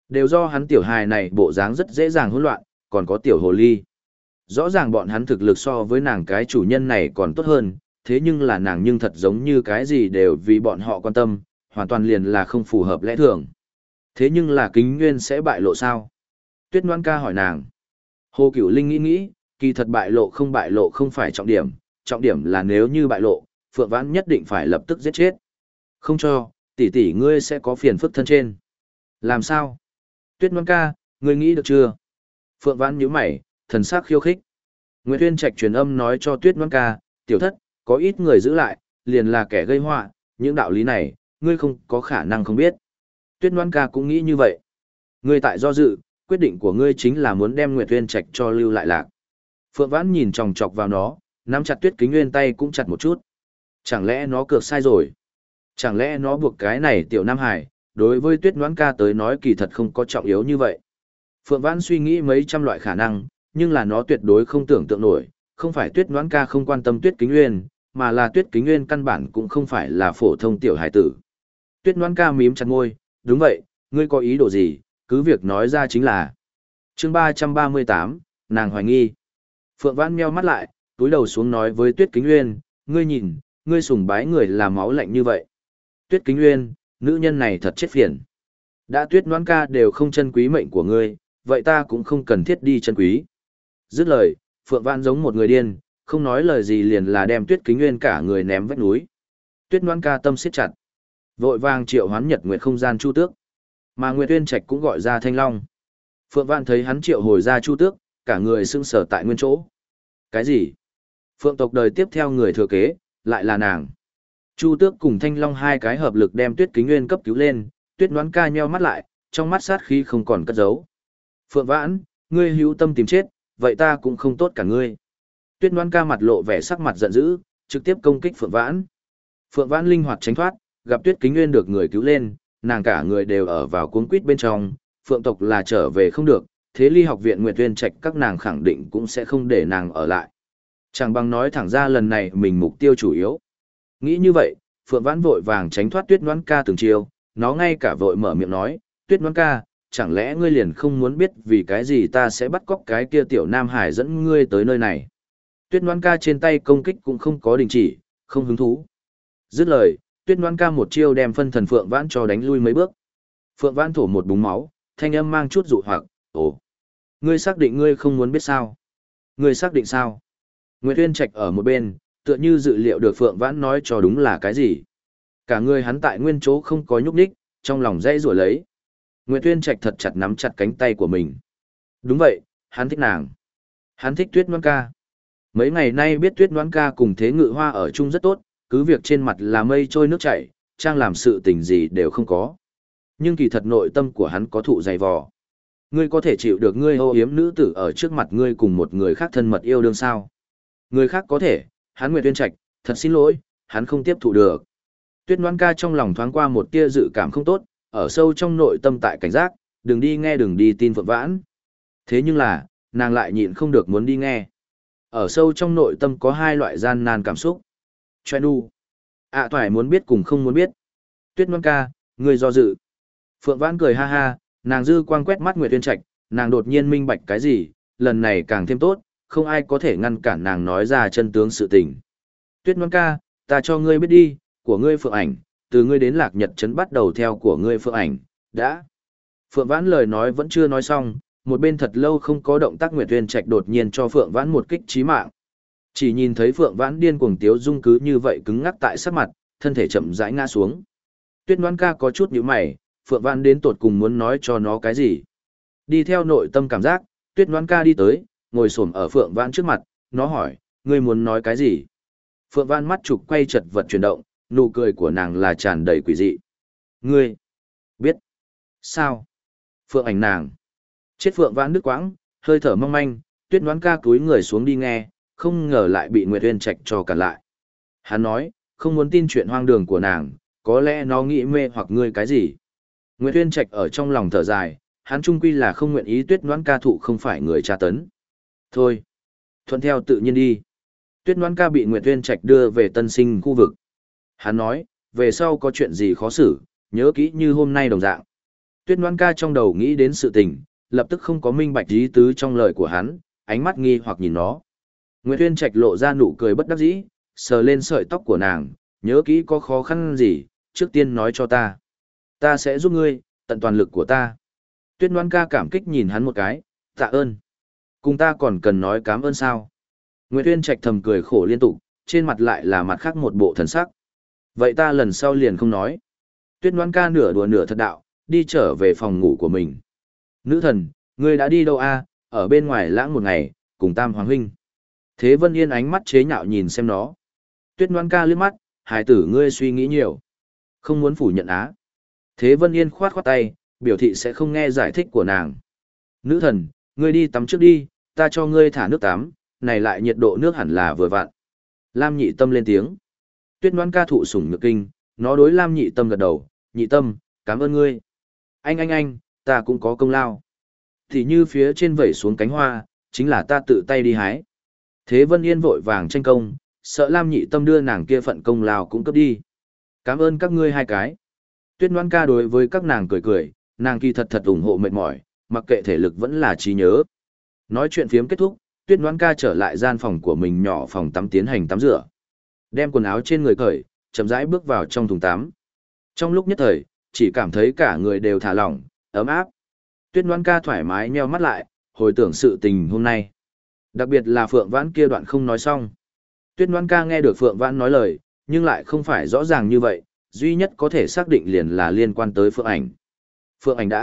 Đều do hắn tiểu hài này bộ dáng rất dễ dàng hỗn loạn, còn có tiểu hồ ly. Rõ ràng bọn hắn thực lực so với nàng cái chủ nhân này còn tốt hơn, thế nhưng là nàng nhưng thật giống như cái gì đều vì bọn họ quan tâm, hoàn toàn liền là không phù hợp lẽ thường. Thế nhưng là Kính Nguyên sẽ bại lộ sao? Tuyết Ngoan ca hỏi nàng. Hồ Cửu Linh nghĩ, kỳ thật bại lộ không phải trọng điểm là nếu như bại lộ, Phượng Vãn nhất định phải lập tức giết chết. Không cho, tỷ tỷ ngươi sẽ có phiền phức thân trên. Làm sao? Tuyết Ngoan ca, ngươi nghĩ được chưa? Phượng Vãn nhíu mày, thần sắc khiêu khích. Nguyệt Uyên Trạch truyền âm nói cho Tuyết Ngoan ca, tiểu thất, có ít người giữ lại, liền là kẻ gây họa, những đạo lý này, ngươi không có khả năng không biết. Tuyết Ngoan ca cũng nghĩ như vậy. Ngươi tại do dự, quyết định của ngươi chính là muốn đem Nguyệt Uyên Trạch cho lưu lại lạc. Phượng Vãn nhìn chòng chọc vào nó, nắm chặt Tuyết Kính Nguyên tay cũng chặt một chút. Chẳng lẽ nó cược sai rồi? Chẳng lẽ nó buộc cái này tiểu Nam Hải, đối với Tuyết Ngoan ca tới nói kỳ thật không có trọng yếu như vậy. Phượng Vãn suy nghĩ mấy trăm loại khả năng, nhưng là nó tuyệt đối không tưởng tượng nổi, không phải Tuyết Ngoan ca không quan tâm Tuyết Kính Nguyên, mà là Tuyết Kính Nguyên căn bản cũng không phải là phổ thông tiểu hải tử. Tuyết Ngoan ca mím chặt môi, đúng vậy, ngươi có ý đồ gì, cứ việc nói ra chính là. Chương 338, nàng hoài nghi. Phượng Vãn meo mắt lại, túi đầu xuống nói với Tuyết Kính Nguyên, ngươi nhìn, ngươi sùng bái người làm máu lạnh như vậy. Tuyết Kính Nguyên, nữ nhân này thật chết phiền. Đã Tuyết Ngoan ca đều không trân quý mệnh của ngươi, vậy ta cũng không cần thiết đi trân quý. Dứt lời, Phượng Vãn giống một người điên, không nói lời gì liền là đem Tuyết Kính Nguyên cả người ném vách núi. Tuyết Ngoan ca tâm siết chặt, vội vàng triệu hoán Nhật Nguyệt không gian Chu Tước, mà Nguyệt Uyên Trạch cũng gọi ra Thanh Long. Phượng Vãn thấy hắn triệu hồi ra Chu Tước, cả người sững sờ tại nguyên chỗ. Cái gì? Phượng tộc đời tiếp theo người thừa kế, lại là nàng. Chu Tước cùng Thanh Long hai cái hợp lực đem Tuyết Kính Nguyên cấp cứu lên, Tuyết Ngoan ca nheo mắt lại, trong mắt sát khí không còn cất giấu. Phượng Vãn, ngươi hữu tâm tìm chết, vậy ta cũng không tốt cả ngươi. Tuyết Ngoan ca mặt lộ vẻ sắc mặt giận dữ, trực tiếp công kích Phượng Vãn. Phượng Vãn linh hoạt tránh thoát, gặp Tuyết Kính Nguyên được người cứu lên, nàng cả người đều ở vào cuống quýt bên trong, Phượng tộc là trở về không được, Thế Ly học viện Nguyệt Uyên Trạch các nàng khẳng định cũng sẽ không để nàng ở lại. Chẳng bằng nói thẳng ra lần này mình mục tiêu chủ yếu. Nghĩ như vậy, Phượng Vãn vội vàng tránh thoát Tuyết Ngoan ca từng chiều, nó ngay cả vội mở miệng nói, Tuyết Ngoan ca, chẳng lẽ ngươi liền không muốn biết vì cái gì ta sẽ bắt cóc cái kia tiểu Nam Hải dẫn ngươi tới nơi này. Tuyết Ngoan ca trên tay công kích cũng không có đình chỉ, không hứng thú. Dứt lời, Tuyết Ngoan ca một chiêu đem phân thần Phượng Vãn cho đánh lui mấy bước. Phượng Vãn thổ một búng máu, thanh âm mang chút dụ hoặc, ồ, ngươi xác định ngươi không muốn biết sao? Ngươi xác định sao? Nguyệt Uyên Trạch ở một bên, tựa như dự liệu được Phượng Vãn nói cho đúng là cái gì. Cả người hắn tại nguyên chỗ không có nhúc nhích, trong lòng dãy rủa lấy. Nguyệt Uyên Trạch thật chặt nắm chặt cánh tay của mình. Đúng vậy, hắn thích nàng. Hắn thích Tuyết Ngoan ca. Mấy ngày nay biết Tuyết Ngoan ca cùng Thế Ngự Hoa ở chung rất tốt, cứ việc trên mặt là mây trôi nước chảy, trang làm sự tình gì đều không có. Nhưng kỳ thật nội tâm của hắn có thụ dày vò. Ngươi có thể chịu được ngươi ô yếm nữ tử ở trước mặt ngươi cùng một người khác thân mật yêu đương sao? Người khác có thể, hắn Nguyệt Uyên Trạch, thật xin lỗi, hắn không tiếp thụ được. Tuyết Ngoan ca trong lòng thoáng qua một tia dự cảm không tốt, ở sâu trong nội tâm tại cảnh giác, đừng đi nghe đừng đi tin Phượng Vãn. Thế nhưng là, nàng lại nhịn không được muốn đi nghe. Ở sâu trong nội tâm có hai loại gian nan cảm xúc. Choe nu. Toại muốn biết cùng không muốn biết. Tuyết Ngoan ca, ngươi do dự. Phượng Vãn cười ha ha, nàng dư quang quét mắt Nguyệt Uyên Trạch, nàng đột nhiên minh bạch cái gì, lần này càng thêm tốt, không ai có thể ngăn cản nàng nói ra chân tướng sự tình. Tuyết Ngoan ca, ta cho ngươi biết đi, của ngươi Phượng ảnh, từ ngươi đến Lạc Nhật Trấn bắt đầu theo của ngươi Phượng ảnh, đã. Phượng Vãn lời nói vẫn chưa nói xong, một bên thật lâu không có động tác Nguyệt Uyên Trạch đột nhiên cho Phượng Vãn một kích chí mạng. Chỉ nhìn thấy Phượng Vãn điên cuồng tiếu dung cứ như vậy cứng ngắc tại sắc mặt, thân thể chậm rãi ngã xuống. Tuyết Ngoan ca có chút nhíu mày, Phượng Vãn đến tột cùng muốn nói cho nó cái gì. Đi theo nội tâm cảm giác, Tuyết Ngoan ca đi tới, ngồi xổm ở Phượng Vãn trước mặt, nó hỏi, ngươi muốn nói cái gì? Phượng Vãn mắt trục quay chật vật chuyển động, nụ cười của nàng là tràn đầy quỷ dị. Ngươi biết sao? Phượng ảnh nàng. Chết Phượng Vãn đứt quãng, hơi thở mong manh, Tuyết Ngoan ca cúi người xuống đi nghe, không ngờ lại bị Nguyệt Uyên Trạch cho cản lại. Hắn nói, không muốn tin chuyện hoang đường của nàng, có lẽ nó nghĩ mê hoặc ngươi cái gì. Nguyệt Uyên Trạch ở trong lòng thở dài, hắn trung quy là không nguyện ý Tuyết Ngoan ca thụ không phải người tra tấn. Thôi, thuận theo tự nhiên đi. Tuyết Ngoan ca bị Nguyệt Uyên Trạch đưa về tân sinh khu vực. Hắn nói, về sau có chuyện gì khó xử, nhớ kỹ như hôm nay đồng dạng. Tuyết Ngoan ca trong đầu nghĩ đến sự tình, lập tức không có minh bạch ý tứ trong lời của hắn, ánh mắt nghi hoặc nhìn nó. Nguyệt Uyên Trạch lộ ra nụ cười bất đắc dĩ, sờ lên sợi tóc của nàng, nhớ kỹ có khó khăn gì, trước tiên nói cho ta. Ta sẽ giúp ngươi, tận toàn lực của ta. Tuyết Ngoan ca cảm kích nhìn hắn một cái, tạ ơn. Cùng ta còn cần nói cảm ơn sao? Nguyệt Uyên Trạch thầm cười khổ liên tục, trên mặt lại là mặt khác một bộ thần sắc. Vậy ta lần sau liền không nói. Tuyết Ngoan ca nửa đùa nửa thật đạo, đi trở về phòng ngủ của mình. Nữ thần, ngươi đã đi đâu a? Ở bên ngoài lãng một ngày, cùng Tam Hoàng huynh. Thế Vân Yên ánh mắt chế nhạo nhìn xem nó. Tuyết Ngoan ca liếc mắt, hài tử ngươi suy nghĩ nhiều. Không muốn phủ nhận á. Thế Vân Yên khoát khoát tay, biểu thị sẽ không nghe giải thích của nàng. Nữ thần, ngươi đi tắm trước đi, ta cho ngươi thả nước tắm, này lại nhiệt độ nước hẳn là vừa vặn. Lam Nhị Tâm lên tiếng. Tuyết Ngoan ca thụ sủng nhược kinh, nó đối Lam Nhị Tâm gật đầu, Nhị Tâm, cảm ơn ngươi. Anh, ta cũng có công lao. Thì như phía trên vẩy xuống cánh hoa, chính là ta tự tay đi hái. Thế Vân Yên vội vàng tranh công, sợ Lam Nhị Tâm đưa nàng kia phận công lao cũng cấp đi. Cảm ơn các ngươi hai cái. Tuyết Ngoan ca đối với các nàng cười cười, nàng kỳ thật ủng hộ mệt mỏi, mặc kệ thể lực vẫn là trí nhớ. Nói chuyện phiếm kết thúc, Tuyết Ngoan ca trở lại gian phòng của mình nhỏ phòng tắm tiến hành tắm rửa. Đem quần áo trên người cởi, chậm rãi bước vào trong thùng tắm. Trong lúc nhất thời, chỉ cảm thấy cả người đều thả lỏng, ấm áp. Tuyết Ngoan ca thoải mái nheo mắt lại, hồi tưởng sự tình hôm nay. Đặc biệt là Phượng Vãn kia đoạn không nói xong. Tuyết Ngoan ca nghe được Phượng Vãn nói lời, nhưng lại không phải rõ ràng như vậy, duy nhất có thể xác định liền là liên quan tới Phượng Ảnh. Phượng Ảnh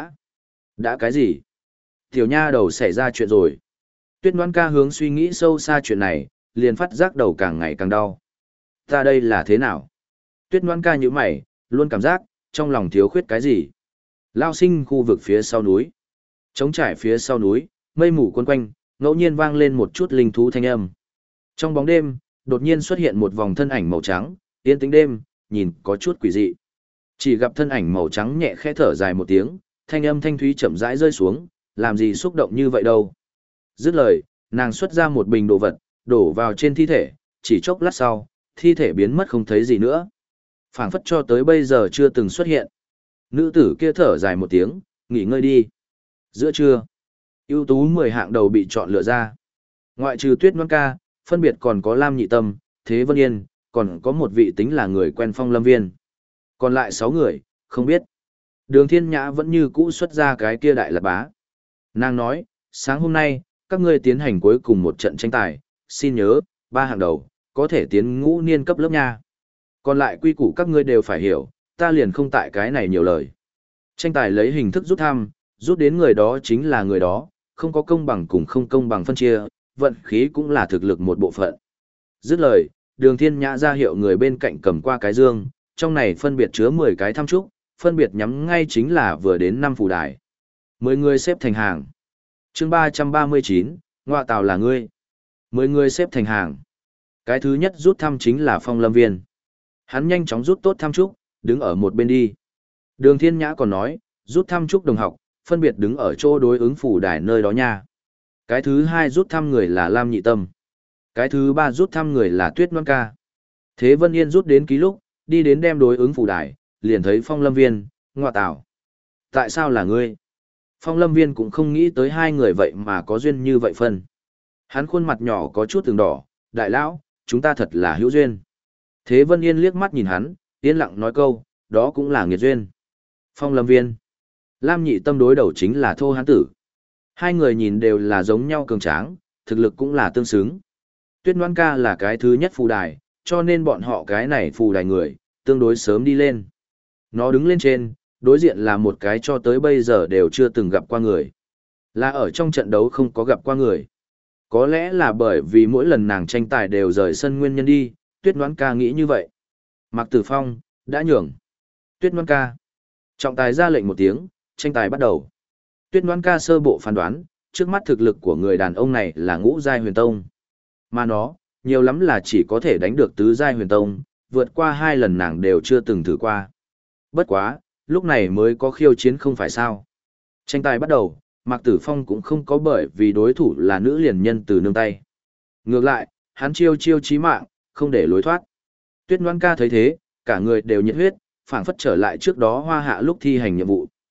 đã cái gì? Tiểu nha đầu xảy ra chuyện rồi. Tuyết Ngoan ca hướng suy nghĩ sâu xa chuyện này, liền phát giác đầu càng ngày càng đau. Ta đây là thế nào? Tuyết Ngoan ca như mày, luôn cảm giác, trong lòng thiếu khuyết cái gì? Lao sinh khu vực phía sau núi. Trống trải phía sau núi, mây mù quấn quanh, ngẫu nhiên vang lên một chút linh thú thanh âm. Trong bóng đêm, đột nhiên xuất hiện một vòng thân ảnh màu trắng, yên tĩnh đêm, nhìn có chút quỷ dị. Chỉ gặp thân ảnh màu trắng nhẹ khẽ thở dài một tiếng, thanh âm thanh thúy chậm rãi rơi xuống, làm gì xúc động như vậy đâu. Dứt lời, nàng xuất ra một bình đồ vật, đổ vào trên thi thể, chỉ chốc lát sau, thi thể biến mất không thấy gì nữa. Phảng phất cho tới bây giờ chưa từng xuất hiện. Nữ tử kia thở dài một tiếng, nghỉ ngơi đi. Giữa trưa, ưu tú 10 hạng đầu bị chọn lựa ra. Ngoại trừ Tuyết Ngoan ca, phân biệt còn có Lam Nhị Tâm, Thế Vân Yên, còn có một vị tính là người quen Phong Lâm Viên. Còn lại 6 người, không biết. Đường Thiên Nhã vẫn như cũ xuất ra cái kia đại lạt bá. Nàng nói, sáng hôm nay, các ngươi tiến hành cuối cùng một trận tranh tài, xin nhớ, 3 hạng đầu, có thể tiến ngũ niên cấp lớp nha. Còn lại quy củ các ngươi đều phải hiểu, ta liền không tại cái này nhiều lời. Tranh tài lấy hình thức rút thăm, rút đến người đó chính là người đó, không có công bằng cùng không công bằng phân chia, vận khí cũng là thực lực một bộ phận. Dứt lời, Đường Thiên Nhã ra hiệu người bên cạnh cầm qua cái dương, trong này phân biệt chứa 10 cái thăm trúc, phân biệt nhắm ngay chính là vừa đến 5 phù đài. 10 người xếp thành hàng. Chương 339, ngoại tào là ngươi. 10 người xếp thành hàng. Cái thứ nhất rút thăm chính là Phong Lâm Viên. Hắn nhanh chóng rút tốt thăm trúc, đứng ở một bên đi. Đường Thiên Nhã còn nói, rút thăm trúc đồng học, phân biệt đứng ở chỗ đối ứng phủ đài nơi đó nha. Cái thứ hai rút thăm người là Lam Nhị Tâm. Cái thứ ba rút thăm người là Tuyết Ngoan ca. Thế Vân Yên rút đến ký lúc, đi đến đem đối ứng phủ đài, liền thấy Phong Lâm Viên, ngoa tào. Tại sao là ngươi? Phong Lâm Viên cũng không nghĩ tới hai người vậy mà có duyên như vậy phân. Hắn khuôn mặt nhỏ có chút từng đỏ, đại lão, chúng ta thật là hữu duyên. Thế Vân Yên liếc mắt nhìn hắn, yên lặng nói câu, đó cũng là nghiệt duyên. Phong Lâm Viên. Lam Nhị Tâm đối đầu chính là Thô Hán Tử. Hai người nhìn đều là giống nhau cường tráng, thực lực cũng là tương xứng. Tuyết Ngoan ca là cái thứ nhất phù đài, cho nên bọn họ cái này phù đài người, tương đối sớm đi lên. Nó đứng lên trên, đối diện là một cái cho tới bây giờ đều chưa từng gặp qua người. Là ở trong trận đấu không có gặp qua người. Có lẽ là bởi vì mỗi lần nàng tranh tài đều rời sân nguyên nhân đi, Tuyết Ngoan ca nghĩ như vậy. Mạc Tử Phong, đã nhường. Tuyết Ngoan ca. Trọng tài ra lệnh một tiếng, tranh tài bắt đầu. Tuyết Ngoan ca sơ bộ phán đoán, trước mắt thực lực của người đàn ông này là ngũ giai huyền tông. Mà nó, nhiều lắm là chỉ có thể đánh được tứ giai huyền tông, vượt qua 2 lần nàng đều chưa từng thử qua. Bất quá, lúc này mới có khiêu chiến không phải sao. Tranh tài bắt đầu, Mạc Tử Phong cũng không có bởi vì đối thủ là nữ liền nhân từ nương tay. Ngược lại, hắn chiêu chí mạng, không để lối thoát. Tuyết Ngoan ca thấy thế, cả người đều nhiệt huyết, phảng phất trở lại trước đó Hoa Hạ lúc thi hành nhiệm vụ.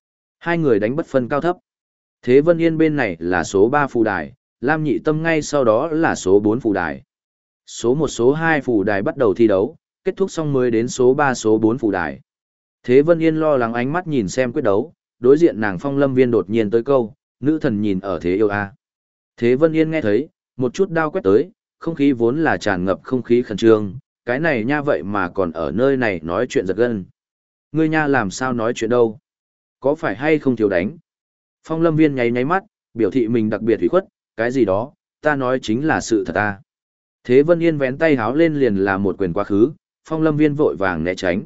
Hai người đánh bất phân cao thấp. Thế Vân Yên bên này là số 3 phù đài, Lam Nhị Tâm ngay sau đó là số 4 phù đài. Số 1 số 2 phù đài bắt đầu thi đấu, kết thúc xong mới đến số 3 số 4 phù đài. Thế Vân Yên lo lắng ánh mắt nhìn xem quyết đấu, đối diện nàng Phong Lâm Viên đột nhiên tới câu, nữ thần nhìn ở thế yêu a. Thế Vân Yên nghe thấy, một chút đao quét tới, không khí vốn là tràn ngập không khí khẩn trương, cái này nha vậy mà còn ở nơi này nói chuyện giật gân. Ngươi nha làm sao nói chuyện đâu? Có phải hay không thiếu đánh? Phong Lâm Viên nháy nháy mắt, biểu thị mình đặc biệt hủy khuất, cái gì đó, ta nói chính là sự thật ta. Thế Vân Yên vén tay háo lên liền là một quyền quá khứ, Phong Lâm Viên vội vàng né tránh.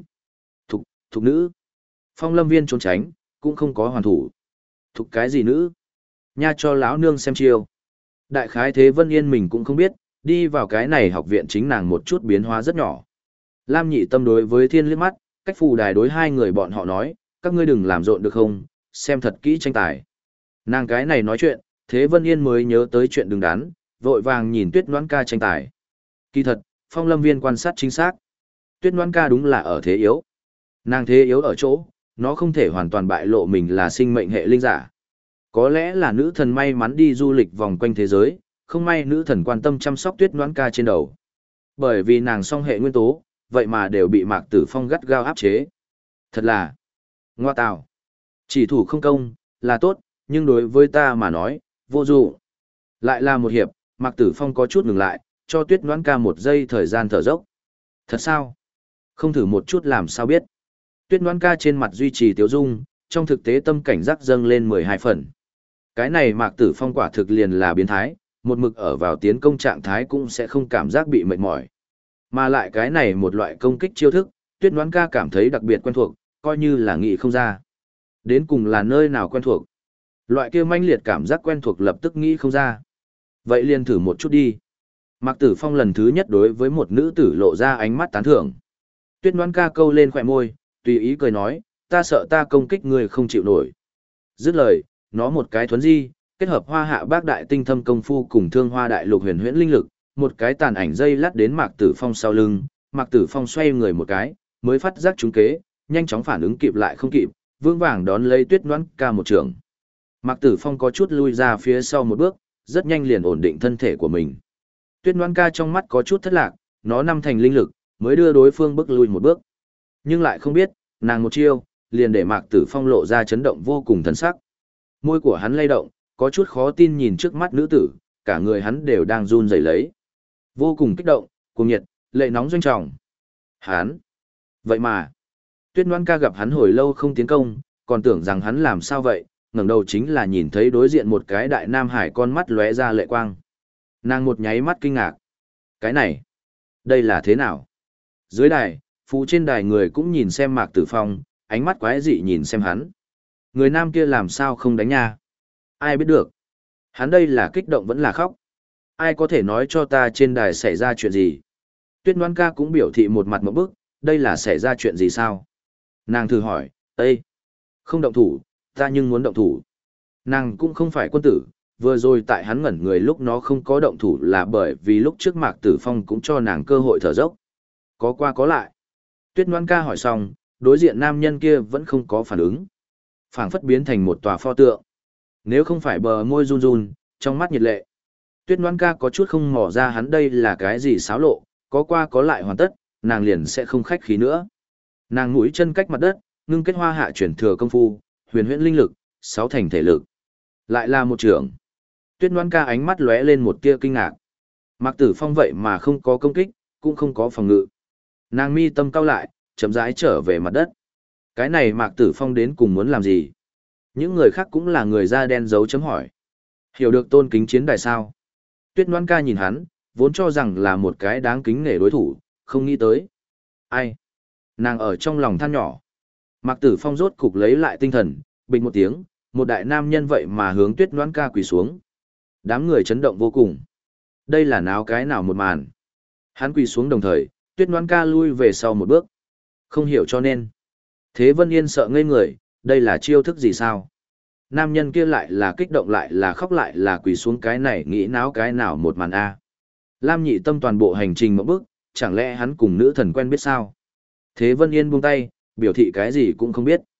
Thục nữ. Phong Lâm Viên trốn tránh, cũng không có hoàn thủ. Thục cái gì nữ? Nha cho lão nương xem chiêu. Đại khái Thế Vân Yên mình cũng không biết, đi vào cái này học viện chính nàng một chút biến hóa rất nhỏ. Lam Nhị Tâm đối với Thiên liếc mắt, cách phù đài đối hai người bọn họ nói, các ngươi đừng làm rộn được không, xem thật kỹ tranh tài. Nàng cái này nói chuyện, Thế Vân Yên mới nhớ tới chuyện đứng đắn, vội vàng nhìn Tuyết Noãn Ca tranh tài. Kỳ thật, Phong Lâm Viên quan sát chính xác. Tuyết Noãn Ca đúng là ở thế yếu. Nàng thế yếu ở chỗ, nó không thể hoàn toàn bại lộ mình là sinh mệnh hệ linh giả. Có lẽ là nữ thần may mắn đi du lịch vòng quanh thế giới, không may nữ thần quan tâm chăm sóc Tuyết Noãn Ca trên đầu. Bởi vì nàng song hệ nguyên tố, vậy mà đều bị Mạc Tử Phong gắt gao áp chế. Thật là ngoa tào. Chỉ thủ không công, là tốt, nhưng đối với ta mà nói, vô dụng. Lại là một hiệp, Mạc Tử Phong có chút ngừng lại, cho Tuyết Noãn Ca một giây thời gian thở dốc. Thật sao? Không thử một chút làm sao biết. Tuyết Noãn Ca trên mặt duy trì tiếu dung, trong thực tế tâm cảnh giác dâng lên 12 phần. Cái này Mạc Tử Phong quả thực liền là biến thái, một mực ở vào tiến công trạng thái cũng sẽ không cảm giác bị mệt mỏi. Mà lại cái này một loại công kích chiêu thức, Tuyết Noãn Ca cảm thấy đặc biệt quen thuộc, coi như là nghĩ không ra. Đến cùng là nơi nào quen thuộc? Loại kia manh liệt cảm giác quen thuộc lập tức nghĩ không ra. Vậy liền thử một chút đi. Mạc Tử Phong lần thứ nhất đối với một nữ tử lộ ra ánh mắt tán thưởng. Tuyết Noãn Ca câu lên khóe môi, tùy ý cười nói, ta sợ ta công kích người không chịu nổi. Dứt lời, nó một cái thuấn di, kết hợp Hoa Hạ Bác Đại tinh thâm công phu cùng Thương Hoa Đại lục huyền huyễn linh lực, một cái tàn ảnh dây lát đến Mạc Tử Phong sau lưng, Mạc Tử Phong xoay người một cái, mới phát giác trúng kế, nhanh chóng phản ứng kịp lại không kịp, vững vàng đón lấy Tuyết Noãn Ca một trường. Mạc Tử Phong có chút lui ra phía sau một bước, rất nhanh liền ổn định thân thể của mình. Tuyết Noãn Ca trong mắt có chút thất lạc, nó năm thành linh lực, mới đưa đối phương bước lui một bước. Nhưng lại không biết, nàng một chiêu, liền để Mạc Tử Phong lộ ra chấn động vô cùng thần sắc. Môi của hắn lay động, có chút khó tin nhìn trước mắt nữ tử, cả người hắn đều đang run rẩy lấy. Vô cùng kích động, cuồng nhiệt, lệ nóng doanh trọng. Hắn! Vậy mà, Tuyết Noãn Ca gặp hắn hồi lâu không tiến công, còn tưởng rằng hắn làm sao vậy, ngẩng đầu chính là nhìn thấy đối diện một cái đại nam hải con mắt lóe ra lệ quang. Nàng một nháy mắt kinh ngạc. Cái này, đây là thế nào? Dưới đài, phụ trên đài người cũng nhìn xem Mạc Tử Phong, ánh mắt quái dị nhìn xem hắn. Người nam kia làm sao không đánh nha? Ai biết được? Hắn đây là kích động vẫn là khóc? Ai có thể nói cho ta trên đài xảy ra chuyện gì? Tuyết Noãn Ca cũng biểu thị một mặt ngộp bức, đây là xảy ra chuyện gì sao? Nàng thử hỏi, Ê! Không động thủ, ta nhưng muốn động thủ. Nàng cũng không phải quân tử, vừa rồi tại hắn ngẩn người lúc nó không có động thủ là bởi vì lúc trước Mạc Tử Phong cũng cho nàng cơ hội thở dốc. Có qua có lại. Tuyết Noãn Ca hỏi xong, đối diện nam nhân kia vẫn không có phản ứng. Phảng phất biến thành một tòa pho tượng. Nếu không phải bờ môi run run, trong mắt nhiệt lệ. Tuyết Noãn Ca có chút không mò ra hắn đây là cái gì xáo lộ, có qua có lại hoàn tất, nàng liền sẽ không khách khí nữa. Nàng mũi chân cách mặt đất, ngưng kết Hoa Hạ chuyển thừa công phu, huyền huyễn linh lực, 6 thành thể lực. Lại là một trưởng. Tuyết Noãn Ca ánh mắt lóe lên một tia kinh ngạc. Mạc Tử Phong vậy mà không có công kích, cũng không có phòng ngự. Nàng mi tâm cau lại, chậm rãi trở về mặt đất. Cái này Mạc Tử Phong đến cùng muốn làm gì? Những người khác cũng là người da đen dấu chấm hỏi. Hiểu được tôn kính chiến đài sao? Tuyết Noãn Ca nhìn hắn, vốn cho rằng là một cái đáng kính nể đối thủ, không nghĩ tới. Ai? Nàng ở trong lòng than nhỏ. Mạc Tử Phong rốt cục lấy lại tinh thần, bình một tiếng, một đại nam nhân vậy mà hướng Tuyết Noãn Ca quỳ xuống. Đám người chấn động vô cùng. Đây là náo cái nào một màn. Hắn quỳ xuống đồng thời, Tuyết Noãn Ca lui về sau một bước. Không hiểu cho nên. Thế Vân Yên sợ ngây người, đây là chiêu thức gì sao? Nam nhân kia lại là kích động lại là khóc lại là quỳ xuống cái này nghĩ náo cái nào một màn A. Lam Nhị Tâm toàn bộ hành trình một bước, chẳng lẽ hắn cùng nữ thần quen biết sao? Thế Vân Yên buông tay, biểu thị cái gì cũng không biết.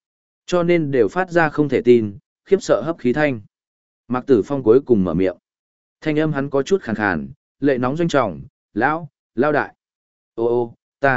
Cho nên đều phát ra không thể tin, khiếp sợ hấp khí thanh. Mạc Tử Phong cuối cùng mở miệng. Thanh âm hắn có chút khàn khàn, lệ nóng doanh trọng, lao đại. Ô,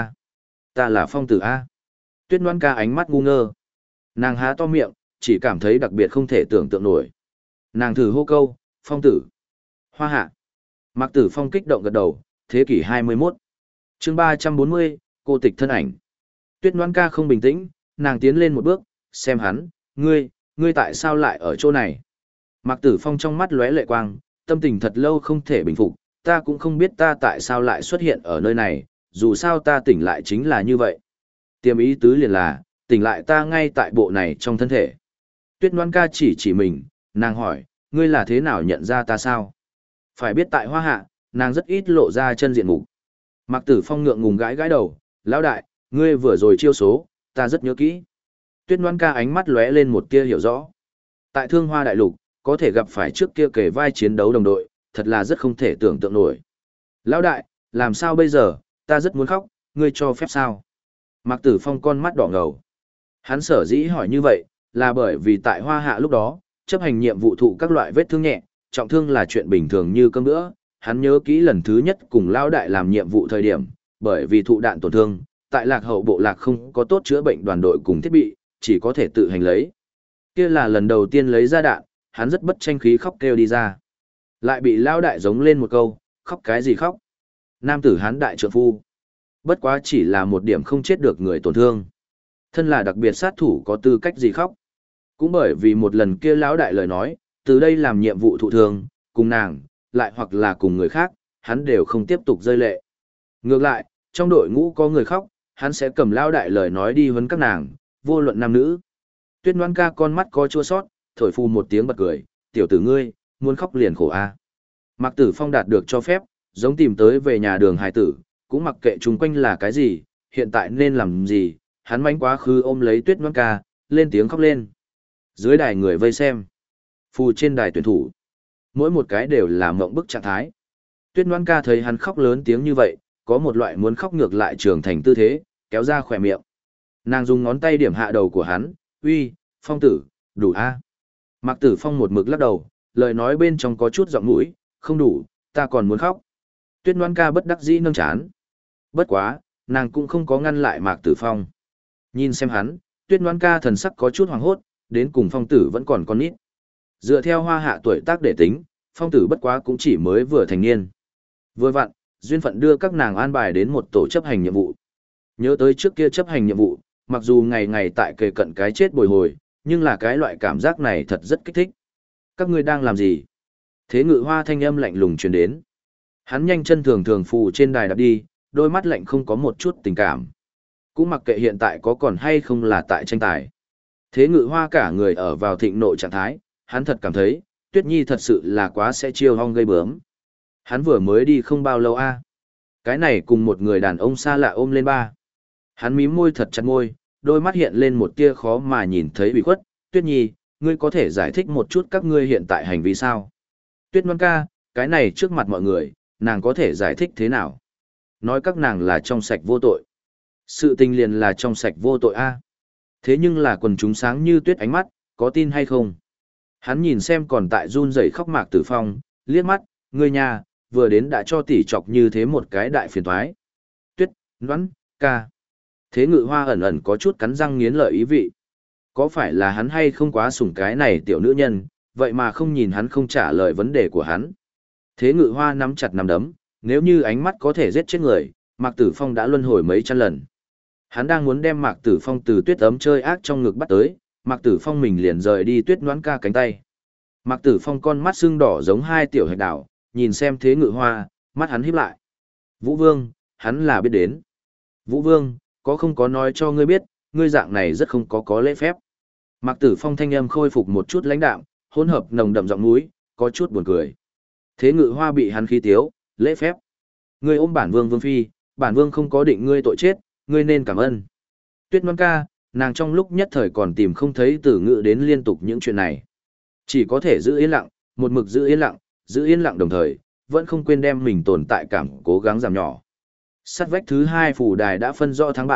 ta là Phong tử A. Tuyết Loan ca ánh mắt ngu ngơ. Nàng há to miệng, chỉ cảm thấy đặc biệt không thể tưởng tượng nổi. Nàng thử hô câu, Phong tử. Hoa hạ. Mạc Tử Phong kích động gật đầu, thế kỷ 21. chương 340, cô tịch thân ảnh. Tuyết Loan ca không bình tĩnh, nàng tiến lên một bước, xem hắn, ngươi tại sao lại ở chỗ này? Mạc Tử Phong trong mắt lóe lệ quang, tâm tình thật lâu không thể bình phục, ta cũng không biết ta tại sao lại xuất hiện ở nơi này, dù sao ta tỉnh lại chính là như vậy. Tiềm ý tứ liền là, tỉnh lại ta ngay tại bộ này trong thân thể. Tuyết Loan ca chỉ mình, nàng hỏi, ngươi là thế nào nhận ra ta sao? Phải biết tại Hoa Hạ, nàng rất ít lộ ra chân diện mục. Mạc Tử Phong ngượng ngùng gãi gãi đầu, lão đại, ngươi vừa rồi chiêu số, ta rất nhớ kỹ. Tuyết Loan ca ánh mắt lóe lên một tia hiểu rõ. Tại Thương Hoa Đại Lục, có thể gặp phải trước kia kề vai chiến đấu đồng đội, thật là rất không thể tưởng tượng nổi. Lão đại, làm sao bây giờ, ta rất muốn khóc, ngươi cho phép sao? Mạc Tử Phong con mắt đỏ ngầu. Hắn sở dĩ hỏi như vậy, là bởi vì tại Hoa Hạ lúc đó, chấp hành nhiệm vụ thụ các loại vết thương nhẹ, trọng thương là chuyện bình thường như cơm bữa. Hắn nhớ kỹ lần thứ nhất cùng Lão đại làm nhiệm vụ thời điểm, bởi vì thụ đạn tổn thương, tại Lạc Hậu bộ lạc không có tốt chữa bệnh đoàn đội cùng thiết bị, chỉ có thể tự hành lấy. Kia là lần đầu tiên lấy ra đạn, hắn rất bất tranh khí khóc kêu đi ra. Lại bị Lão đại giống lên một câu, khóc cái gì khóc? Nam tử hắn đại trượng phu. Bất quá chỉ là một điểm không chết được người tổn thương. Thân là đặc biệt sát thủ có tư cách gì khóc. Cũng bởi vì một lần kia Lão đại lời nói, từ đây làm nhiệm vụ thụ thương, cùng nàng, lại hoặc là cùng người khác, hắn đều không tiếp tục rơi lệ. Ngược lại, trong đội ngũ có người khóc, hắn sẽ cầm Lão đại lời nói đi huấn các nàng, vô luận nam nữ. Tuyết Loan ca con mắt có chua sót, thổi phu một tiếng bật cười, tiểu tử ngươi, muốn khóc liền khổ a. Mạc Tử Phong đạt được cho phép, giống tìm tới về nhà đường hài tử, cũng mặc kệ chung quanh là cái gì, hiện tại nên làm gì, hắn mánh quá khứ ôm lấy Tuyết Loan ca, lên tiếng khóc lên. Dưới đài người vây xem, phù trên đài tuyển thủ, mỗi một cái đều là mộng bức trạng thái. Tuyết Loan ca thấy hắn khóc lớn tiếng như vậy, có một loại muốn khóc ngược lại trường thành tư thế, kéo ra khỏe miệng. Nàng dùng ngón tay điểm hạ đầu của hắn, uy, Phong tử, đủ a. Mạc Tử Phong một mực lắc đầu, lời nói bên trong có chút giọng mũi, không đủ, ta còn muốn khóc. Tuyết Loan ca bất đắc dĩ nâng chán. Bất quá, nàng cũng không có ngăn lại Mạc Tử Phong. Nhìn xem hắn, Tuyết Loan ca thần sắc có chút hoảng hốt, đến cùng Phong tử vẫn còn con nít. Dựa theo Hoa Hạ tuổi tác để tính, Phong tử bất quá cũng chỉ mới vừa thành niên. Vừa vặn, duyên phận đưa các nàng an bài đến một tổ chấp hành nhiệm vụ. Nhớ tới trước kia chấp hành nhiệm vụ, mặc dù ngày ngày tại kề cận cái chết bồi hồi, nhưng là cái loại cảm giác này thật rất kích thích. Các ngươi đang làm gì? Thế Ngự Hoa thanh âm lạnh lùng truyền đến. Hắn nhanh chân thường thường phù trên đài đạp đi, đôi mắt lạnh không có một chút tình cảm. Cũng mặc kệ hiện tại có còn hay không là tại tranh tài. Thế Ngự Hoa cả người ở vào thịnh nộ trạng thái, hắn thật cảm thấy, Tuyết Nhi thật sự là quá sẽ chiêu hong gây bướm. Hắn vừa mới đi không bao lâu a. Cái này cùng một người đàn ông xa lạ ôm lên ba. Hắn mím môi thật chặt môi, đôi mắt hiện lên một tia khó mà nhìn thấy bị khuất. Tuyết Nhi, ngươi có thể giải thích một chút các ngươi hiện tại hành vi sao? Tuyết Loan ca, cái này trước mặt mọi người, nàng có thể giải thích thế nào? Nói các nàng là trong sạch vô tội. Sự tình liền là trong sạch vô tội a. Thế nhưng là quần chúng sáng như tuyết ánh mắt, có tin hay không? Hắn nhìn xem còn tại run rẩy khóc Mạc Tử Phong, liếc mắt, ngươi nhà, vừa đến đã cho tỷ chọc như thế một cái đại phiền toái. Tuyết, Loan ca. Thế Ngự Hoa ẩn ẩn có chút cắn răng nghiến lợi ý vị. Có phải là hắn hay không quá sủng cái này tiểu nữ nhân, vậy mà không nhìn hắn không trả lời vấn đề của hắn. Thế Ngự Hoa nắm chặt nắm đấm, nếu như ánh mắt có thể giết chết người, Mạc Tử Phong đã luân hồi mấy trăm lần. Hắn đang muốn đem Mạc Tử Phong từ Tuyết ấm chơi ác trong ngực bắt tới, Mạc Tử Phong mình liền rời đi Tuyết Loan ca cánh tay. Mạc Tử Phong con mắt sưng đỏ giống hai tiểu hạch đảo, nhìn xem Thế Ngự Hoa, mắt hắn híp lại. Vũ Vương, hắn là biết đến. Vũ Vương, có không có nói cho ngươi biết, ngươi dạng này rất không có lễ phép. Mạc Tử Phong thanh âm khôi phục một chút lãnh đạm, hỗn hợp nồng đậm giọng mũi, có chút buồn cười. Thế Ngự Hoa bị hắn khí tiếu, lễ phép. Ngươi ôm bản vương vương phi, bản vương không có định ngươi tội chết, ngươi nên cảm ơn. Tuyết Loan ca, nàng trong lúc nhất thời còn tìm không thấy từ ngữ đến liên tục những chuyện này. Chỉ có thể giữ yên lặng, một mực giữ yên lặng đồng thời, vẫn không quên đem mình tồn tại cảm cố gắng giảm nhỏ. Sát vách thứ hai phủ đài đã phân rõ thắng bại,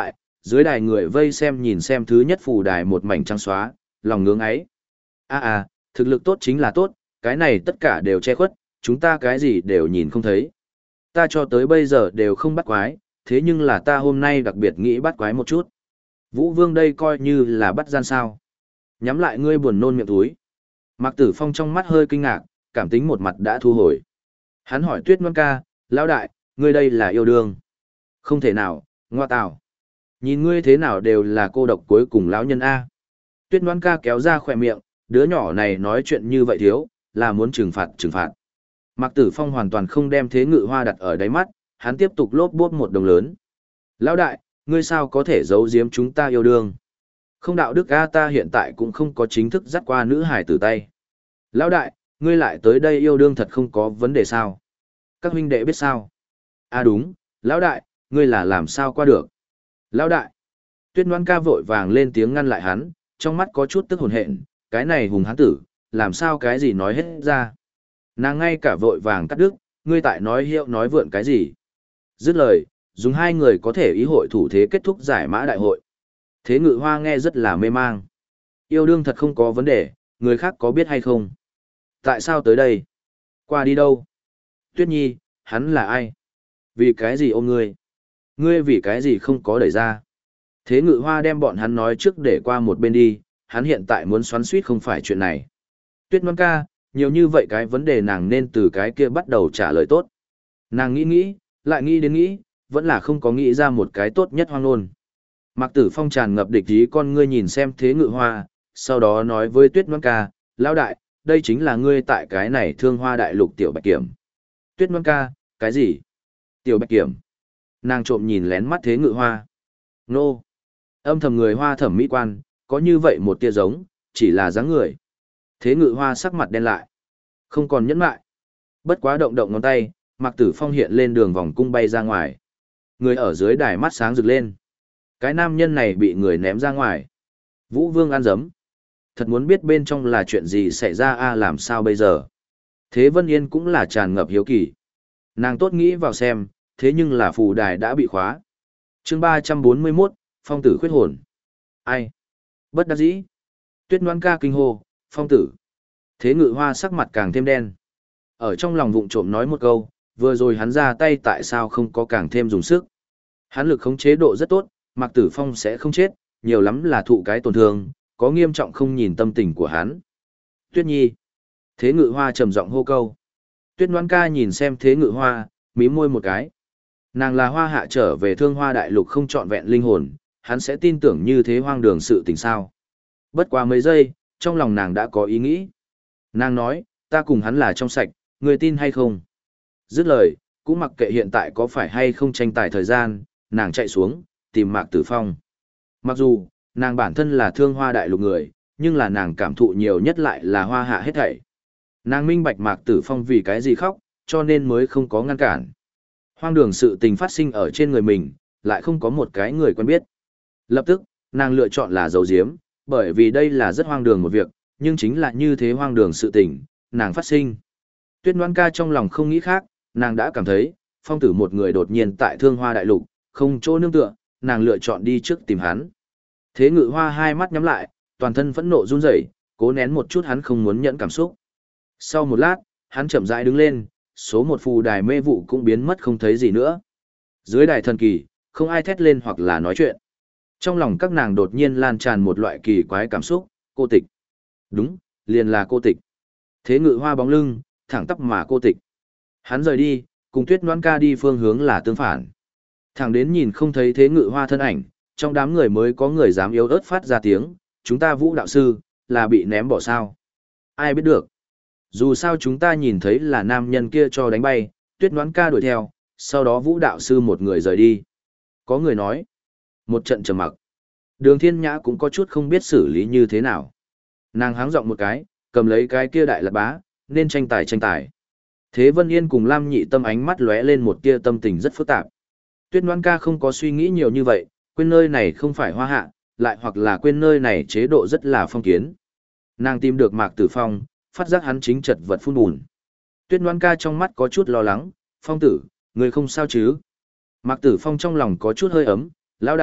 Dưới đài người vây xem nhìn xem thứ nhất phù đài một mảnh trắng xóa, lòng ngưỡng ấy. Thực lực tốt chính là tốt, cái này tất cả đều che khuất, chúng ta cái gì đều nhìn không thấy. Ta cho tới bây giờ đều không bắt quái, thế nhưng là ta hôm nay đặc biệt nghĩ bắt quái một chút. Vũ Vương đây coi như là bắt gian sao. Nhắm lại ngươi buồn nôn miệng túi. Mạc Tử Phong trong mắt hơi kinh ngạc, cảm tính một mặt đã thu hồi. Hắn hỏi Tuyết Ngoan ca, lão đại, ngươi đây là yêu đương. Không thể nào, ngoa tào. Nhìn ngươi thế nào đều là cô độc cuối cùng lão nhân A. Tuyết Ngoan ca kéo ra khỏe miệng, đứa nhỏ này nói chuyện như vậy thiếu, là muốn trừng phạt trừng phạt. Mạc Tử Phong hoàn toàn không đem Thế Ngự Hoa đặt ở đáy mắt, hắn tiếp tục lốp bốp một đồng lớn. Lão đại, ngươi sao có thể giấu giếm chúng ta yêu đương? Không đạo đức A, ta hiện tại cũng không có chính thức dắt qua nữ hải tử tay. Lão đại, ngươi lại tới đây yêu đương thật không có vấn đề sao? Các huynh đệ biết sao? Đúng, lão đại, ngươi là làm sao qua được? Lão đại, Tuyết Ngoan ca vội vàng lên tiếng ngăn lại hắn, trong mắt có chút tức hồn hện, cái này hùng hán tử, làm sao cái gì nói hết ra. Nàng ngay cả vội vàng cắt đứt, ngươi tại nói hiệu nói vượn cái gì. Dứt lời, dùng hai người có thể ý hội thủ thế kết thúc giải mã đại hội. Thế Ngự Hoa nghe rất là mê mang. Yêu đương thật không có vấn đề, người khác có biết hay không? Tại sao tới đây? Qua đi đâu? Tuyết Nhi, hắn là ai? Vì cái gì ôm ngươi? Ngươi vì cái gì không có đẩy ra? Thế Ngự Hoa đem bọn hắn nói trước để qua một bên đi, hắn hiện tại muốn xoắn suýt không phải chuyện này. Tuyết Ngoan ca, nhiều như vậy cái vấn đề nàng nên từ cái kia bắt đầu trả lời tốt. Nàng nghĩ, lại nghĩ đến nghĩ, vẫn là không có nghĩ ra một cái tốt nhất hoang ngôn. Mạc Tử Phong tràn ngập địch ý con ngươi nhìn xem Thế Ngự Hoa, sau đó nói với Tuyết Ngoan ca, lão đại, đây chính là ngươi tại cái này Thương Hoa đại lục tiểu bạch kiểm. Tuyết Ngoan ca, cái gì? Tiểu bạch kiểm. Nàng trộm nhìn lén mắt Thế Ngự Hoa. Nô. Âm thầm người Hoa thẩm mỹ quan, có như vậy một tia giống, chỉ là dáng người. Thế Ngự Hoa sắc mặt đen lại. Không còn nhẫn mại. Bất quá động động ngón tay, Mạc Tử Phong hiện lên đường vòng cung bay ra ngoài. Người ở dưới đài mắt sáng rực lên. Cái nam nhân này bị người ném ra ngoài. Vũ Vương ăn dấm. Thật muốn biết bên trong là chuyện gì xảy ra làm sao bây giờ. Thế Vân Yên cũng là tràn ngập hiếu kỳ. Nàng tốt nghĩ vào xem, thế nhưng là phù đài đã bị khóa. Chương 341, Phong tử khuyết hồn. Ai? Bất đắc dĩ. Tuyết Ngoan ca kinh hô, Phong tử. Thế Ngự Hoa sắc mặt càng thêm đen. Ở trong lòng vụng trộm nói một câu, vừa rồi hắn ra tay tại sao không có càng thêm dùng sức. Hắn lực khống chế độ rất tốt, Mạc Tử Phong sẽ không chết, nhiều lắm là thụ cái tổn thương, có nghiêm trọng không nhìn tâm tình của hắn. Tuyết Nhi. Thế Ngự Hoa trầm giọng hô câu. Tuyết Ngoan ca nhìn xem Thế Ngự Hoa, mím môi một cái. Nàng là Hoa hạ trở về Thương Hoa đại lục không trọn vẹn linh hồn, hắn sẽ tin tưởng như thế hoang đường sự tình sao. Bất quá mấy giây, trong lòng nàng đã có ý nghĩ. Nàng nói, ta cùng hắn là trong sạch, người tin hay không? Dứt lời, cũng mặc kệ hiện tại có phải hay không tranh tài thời gian, nàng chạy xuống, tìm Mạc Tử Phong. Mặc dù, nàng bản thân là Thương Hoa đại lục người, nhưng là nàng cảm thụ nhiều nhất lại là Hoa hạ hết thảy. Nàng minh bạch Mạc Tử Phong vì cái gì khóc, cho nên mới không có ngăn cản. Hoang đường sự tình phát sinh ở trên người mình, lại không có một cái người quen biết. Lập tức, nàng lựa chọn là giấu giếm, bởi vì đây là rất hoang đường một việc, nhưng chính là như thế hoang đường sự tình, nàng phát sinh. Tuyết Ngoan ca trong lòng không nghĩ khác, nàng đã cảm thấy, Phong tử một người đột nhiên tại Thương Hoa đại lục, không chỗ nương tựa, nàng lựa chọn đi trước tìm hắn. Thế Ngự Hoa hai mắt nhắm lại, toàn thân phẫn nộ run rẩy, cố nén một chút hắn không muốn nhẫn cảm xúc. Sau một lát, hắn chậm rãi đứng lên, số một phù đài mê vụ cũng biến mất không thấy gì nữa. Dưới đài thần kỳ, không ai thét lên hoặc là nói chuyện. Trong lòng các nàng đột nhiên lan tràn một loại kỳ quái cảm xúc, cô tịch. Đúng, liền là cô tịch. Thế Ngự Hoa bóng lưng, thẳng tắp mà cô tịch. Hắn rời đi, cùng Tuyết Ngoan ca đi phương hướng là tương phản. Thẳng đến nhìn không thấy Thế Ngự Hoa thân ảnh, trong đám người mới có người dám yếu ớt phát ra tiếng, chúng ta Vũ đạo sư, là bị ném bỏ sao? Ai biết được? Dù sao chúng ta nhìn thấy là nam nhân kia cho đánh bay, Tuyết Ngoan ca đuổi theo, sau đó Vũ đạo sư một người rời đi. Có người nói, một trận trầm mặc. Đường Thiên Nhã cũng có chút không biết xử lý như thế nào. Nàng háng giọng một cái, cầm lấy cái kia đại lạt bá, nên tranh tài tranh tài. Thế Vân Yên cùng Lam Nhị Tâm ánh mắt lóe lên một tia tâm tình rất phức tạp. Tuyết Ngoan ca không có suy nghĩ nhiều như vậy, quên nơi này không phải Hoa hạ, lại hoặc là quên nơi này chế độ rất là phong kiến. Nàng tìm được Mạc Tử Phong, phát giác hắn chính chật vật phun bùn. Tuyết Ngoan ca trong mắt có chút lo lắng, Phong tử, người không sao chứ? Mạc Tử Phong trong lòng có chút hơi ấm, lão đại,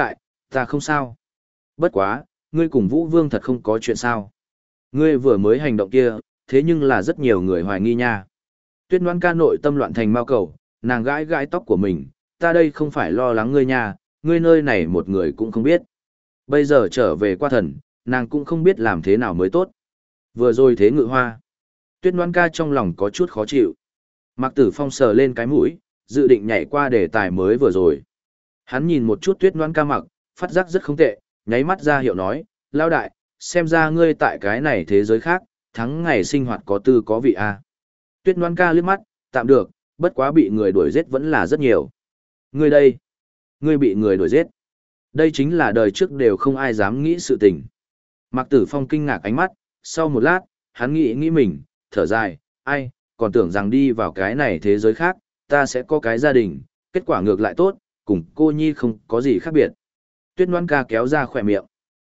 Ta không sao. Bất quá, ngươi cùng Vũ Vương thật không có chuyện sao. Ngươi vừa mới hành động kia, thế nhưng là rất nhiều người hoài nghi nha. Tuyết Ngoan ca nội tâm loạn thành mao cầu, nàng gãi gãi tóc của mình, ta đây không phải lo lắng ngươi nha, ngươi nơi này một người cũng không biết. Bây giờ trở về qua thần, nàng cũng không biết làm thế nào mới tốt. Vừa rồi thế ngự hoa. Tuyết Ngoan ca trong lòng có chút khó chịu. Mạc Tử Phong sờ lên cái mũi, dự định nhảy qua đề tài mới vừa rồi. Hắn nhìn một chút Tuyết Ngoan ca mặc, phát giác rất không tệ, nháy mắt ra hiệu nói, lao đại, xem ra ngươi tại cái này thế giới khác, thắng ngày sinh hoạt có tư có vị a. Tuyết Ngoan ca liếc mắt, tạm được, bất quá bị người đuổi giết vẫn là rất nhiều. Ngươi đây, ngươi bị người đuổi giết. Đây chính là đời trước đều không ai dám nghĩ sự tình. Mạc Tử Phong kinh ngạc ánh mắt, sau một lát, hắn nghĩ mình, thở dài, ai, còn tưởng rằng đi vào cái này thế giới khác, ta sẽ có cái gia đình, kết quả ngược lại tốt, cùng cô nhi không có gì khác biệt. Tuyết Ngoan ca kéo ra khỏe miệng.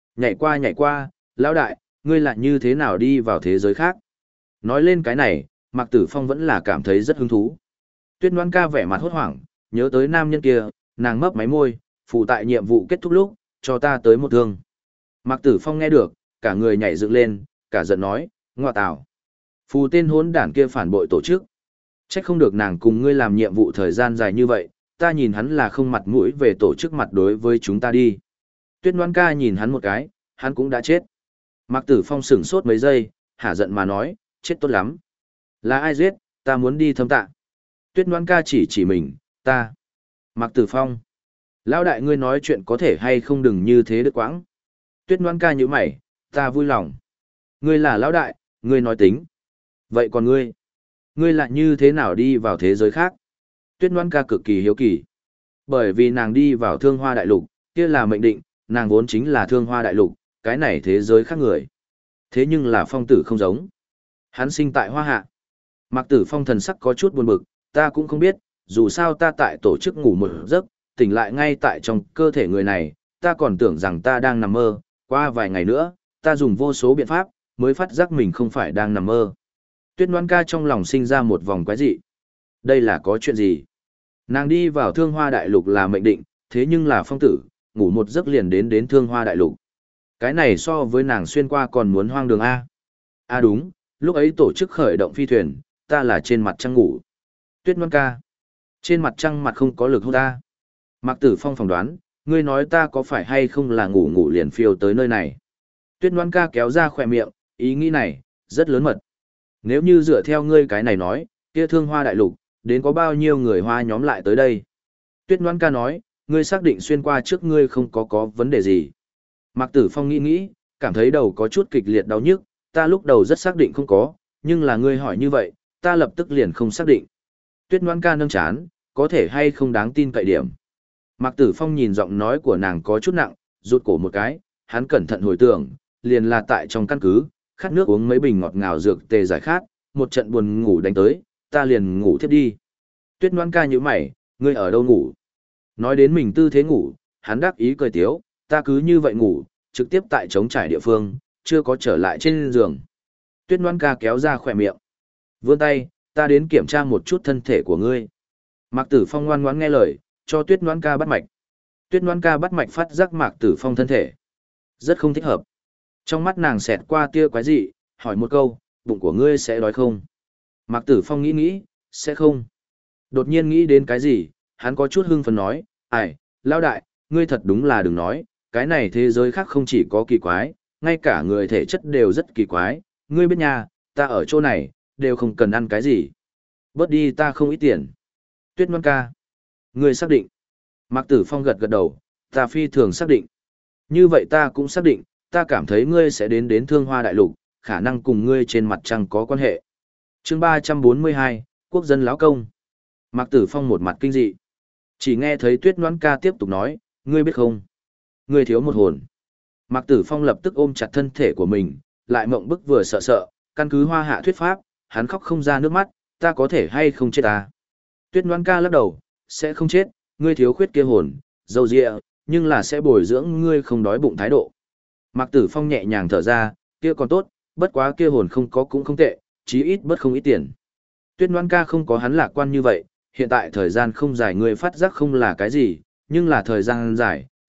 Nhảy qua, lão đại, ngươi lại như thế nào đi vào thế giới khác? Nói lên cái này, Mạc Tử Phong vẫn là cảm thấy rất hứng thú. Tuyết Ngoan ca vẻ mặt hốt hoảng, nhớ tới nam nhân kia, nàng mấp máy môi, phụ tại nhiệm vụ kết thúc lúc, cho ta tới một thương. Mạc Tử Phong nghe được, cả người nhảy dựng lên, cả giận nói, ngọa tào. Phù tên hốn đản kia phản bội tổ chức. Trách không được nàng cùng ngươi làm nhiệm vụ thời gian dài như vậy, ta nhìn hắn là không mặt mũi về tổ chức mặt đối với chúng ta đi. Tuyết Ngoan ca nhìn hắn một cái, hắn cũng đã chết. Mạc Tử Phong sửng sốt mấy giây, hả giận mà nói, chết tốt lắm. Là ai giết, ta muốn đi thâm tạ. Tuyết Ngoan ca chỉ mình, ta. Mạc Tử Phong. Lão đại ngươi nói chuyện có thể hay không đừng như thế đứt quãng. Tuyết Ngoan ca như mày, ta vui lòng. Ngươi là lão đại, ngươi nói tính. Vậy còn ngươi? Ngươi lại như thế nào đi vào thế giới khác? Tuyết Ngoan ca cực kỳ hiếu kỳ. Bởi vì nàng đi vào Thương Hoa Đại Lục, kia là mệnh định, nàng vốn chính là Thương Hoa Đại Lục, cái này thế giới khác người. Thế nhưng là Phong tử không giống. Hắn sinh tại Hoa Hạ. Mạc Tử Phong thần sắc có chút buồn bực, ta cũng không biết, dù sao ta tại tổ chức ngủ một giấc, tỉnh lại ngay tại trong cơ thể người này, ta còn tưởng rằng ta đang nằm mơ, qua vài ngày nữa, ta dùng vô số biện pháp, mới phát giác mình không phải đang nằm mơ. Tuyết Ngoan ca trong lòng sinh ra một vòng quái dị. Đây là có chuyện gì? Nàng đi vào Thương Hoa Đại Lục là mệnh định, thế nhưng là Phong tử, ngủ một giấc liền đến Thương Hoa Đại Lục. Cái này so với nàng xuyên qua còn muốn hoang đường A. A đúng, lúc ấy tổ chức khởi động phi thuyền, ta là trên mặt trăng ngủ. Tuyết Ngoan ca. Trên mặt trăng mặt không có lực hút ta. Mạc Tử Phong phỏng đoán, ngươi nói ta có phải hay không là ngủ liền phiêu tới nơi này. Tuyết Ngoan ca kéo ra khỏe miệng, ý nghĩ này, rất lớn mật. Nếu như dựa theo ngươi cái này nói, kia Thương Hoa Đại Lục, đến có bao nhiêu người Hoa nhóm lại tới đây. Tuyết Ngoan ca nói, ngươi xác định xuyên qua trước ngươi không có vấn đề gì. Mạc Tử Phong nghĩ, cảm thấy đầu có chút kịch liệt đau nhức, ta lúc đầu rất xác định không có, nhưng là ngươi hỏi như vậy, ta lập tức liền không xác định. Tuyết Ngoan ca nâng chán, có thể hay không đáng tin cậy điểm. Mạc Tử Phong nhìn giọng nói của nàng có chút nặng, rụt cổ một cái, hắn cẩn thận hồi tưởng, liền là tại trong căn cứ, khát nước uống mấy bình ngọt ngào dược tề giải khát, một trận buồn ngủ đánh tới, ta liền ngủ thiếp đi. Tuyết Ngoan ca nhíu mày, ngươi ở đâu ngủ? Nói đến mình tư thế ngủ, hắn đắc ý cười tiếu, ta cứ như vậy ngủ, trực tiếp tại trống trải địa phương, chưa có trở lại trên giường. Tuyết Ngoan ca kéo ra khỏe miệng. Vươn tay, ta đến kiểm tra một chút thân thể của ngươi. Mạc Tử Phong ngoan ngoãn nghe lời, cho Tuyết Ngoan ca bắt mạch. Tuyết Ngoan ca bắt mạch phát giác Mạc Tử Phong thân thể. Rất không thích hợp. Trong mắt nàng xẹt qua tia quái dị, hỏi một câu, bụng của ngươi sẽ đói không? Mạc Tử Phong nghĩ, sẽ không. Đột nhiên nghĩ đến cái gì, hắn có chút hưng phấn nói, ai, lão đại, ngươi thật đúng là đừng nói, cái này thế giới khác không chỉ có kỳ quái, ngay cả người thể chất đều rất kỳ quái, ngươi biết nha, ta ở chỗ này, đều không cần ăn cái gì. Bớt đi ta không ít tiền. Tuyết Ngoan ca. Ngươi xác định. Mạc Tử Phong gật gật đầu, ta phi thường xác định. Như vậy ta cũng xác định, ta cảm thấy ngươi sẽ đến Thương Hoa Đại Lục, khả năng cùng ngươi trên mặt trăng có quan hệ. Chương 342, Quốc dân lão công. Mạc Tử Phong một mặt kinh dị. Chỉ nghe thấy Tuyết Ngoan ca tiếp tục nói, ngươi biết không? Ngươi thiếu một hồn. Mạc Tử Phong lập tức ôm chặt thân thể của mình, lại mộng bức vừa sợ sợ, căn cứ Hoa Hạ thuyết pháp, hắn khóc không ra nước mắt, ta có thể hay không chết ta. Tuyết Ngoan ca lắc đầu, sẽ không chết, ngươi thiếu khuyết kia hồn, dâu dịa, nhưng là sẽ bồi dưỡng ngươi không đói bụng thái độ. Mạc Tử Phong nhẹ nhàng thở ra, kia còn tốt, bất quá kia hồn không có cũng không tệ, chí ít bất không ít tiền. Tuyết Ngoan ca không có hắn lạc quan như vậy, hiện tại thời gian không dài ngươi phát giác không là cái gì, nhưng là thời gian dài,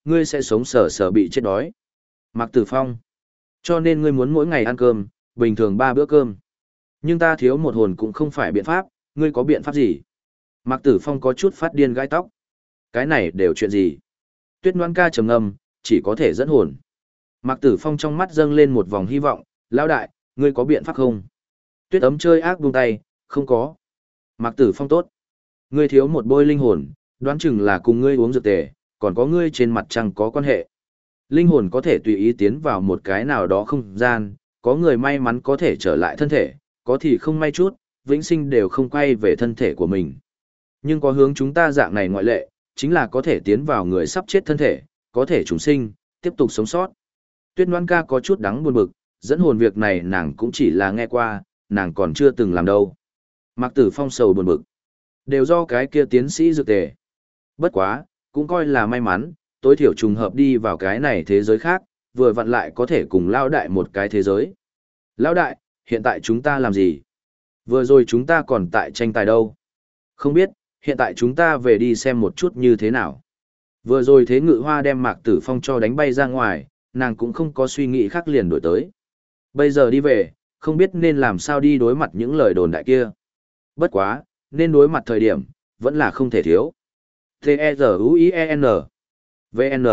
ngươi sẽ sống sờ sờ bị chết đói. Mạc Tử Phong. Cho nên ngươi muốn mỗi ngày ăn cơm, bình thường 3 bữa cơm. Nhưng ta thiếu một hồn cũng không phải biện pháp, ngươi có biện pháp gì? Mạc Tử Phong có chút phát điên gãi tóc. Cái này đều chuyện gì? Tuyết Ngoan ca trầm ngâm, chỉ có thể dẫn hồn. Mạc Tử Phong trong mắt dâng lên một vòng hy vọng, lão đại, ngươi có biện pháp không? Tuyết ấm chơi ác buông tay, không có. Mạc Tử Phong tốt. Ngươi thiếu một bôi linh hồn, đoán chừng là cùng ngươi uống dược tề, còn có ngươi trên mặt trăng có quan hệ. Linh hồn có thể tùy ý tiến vào một cái nào đó không gian, có người may mắn có thể trở lại thân thể, có thì không may chút, vĩnh sinh đều không quay về thân thể của mình. Nhưng có hướng chúng ta dạng này ngoại lệ, chính là có thể tiến vào người sắp chết thân thể, có thể trùng sinh, tiếp tục sống sót. Tuyết Ngoan ca có chút đắng buồn bực, dẫn hồn việc này nàng cũng chỉ là nghe qua, nàng còn chưa từng làm đâu. Mạc Tử Phong sầu buồn bực. Đều do cái kia tiến sĩ dược tề. Bất quá, cũng coi là may mắn, tối thiểu trùng hợp đi vào cái này thế giới khác, vừa vặn lại có thể cùng Lão đại một cái thế giới. Lão đại, hiện tại chúng ta làm gì? Vừa rồi chúng ta còn tại tranh tài đâu? Không biết, hiện tại chúng ta về đi xem một chút như thế nào. Vừa rồi Thế Ngự Hoa đem Mạc Tử Phong cho đánh bay ra ngoài, nàng cũng không có suy nghĩ khác liền đổi tới. Bây giờ đi về, không biết nên làm sao đi đối mặt những lời đồn đại kia. Bất quá, nên đối mặt thời điểm, vẫn là không thể thiếu. T-E-Z-U-I-E-N V-N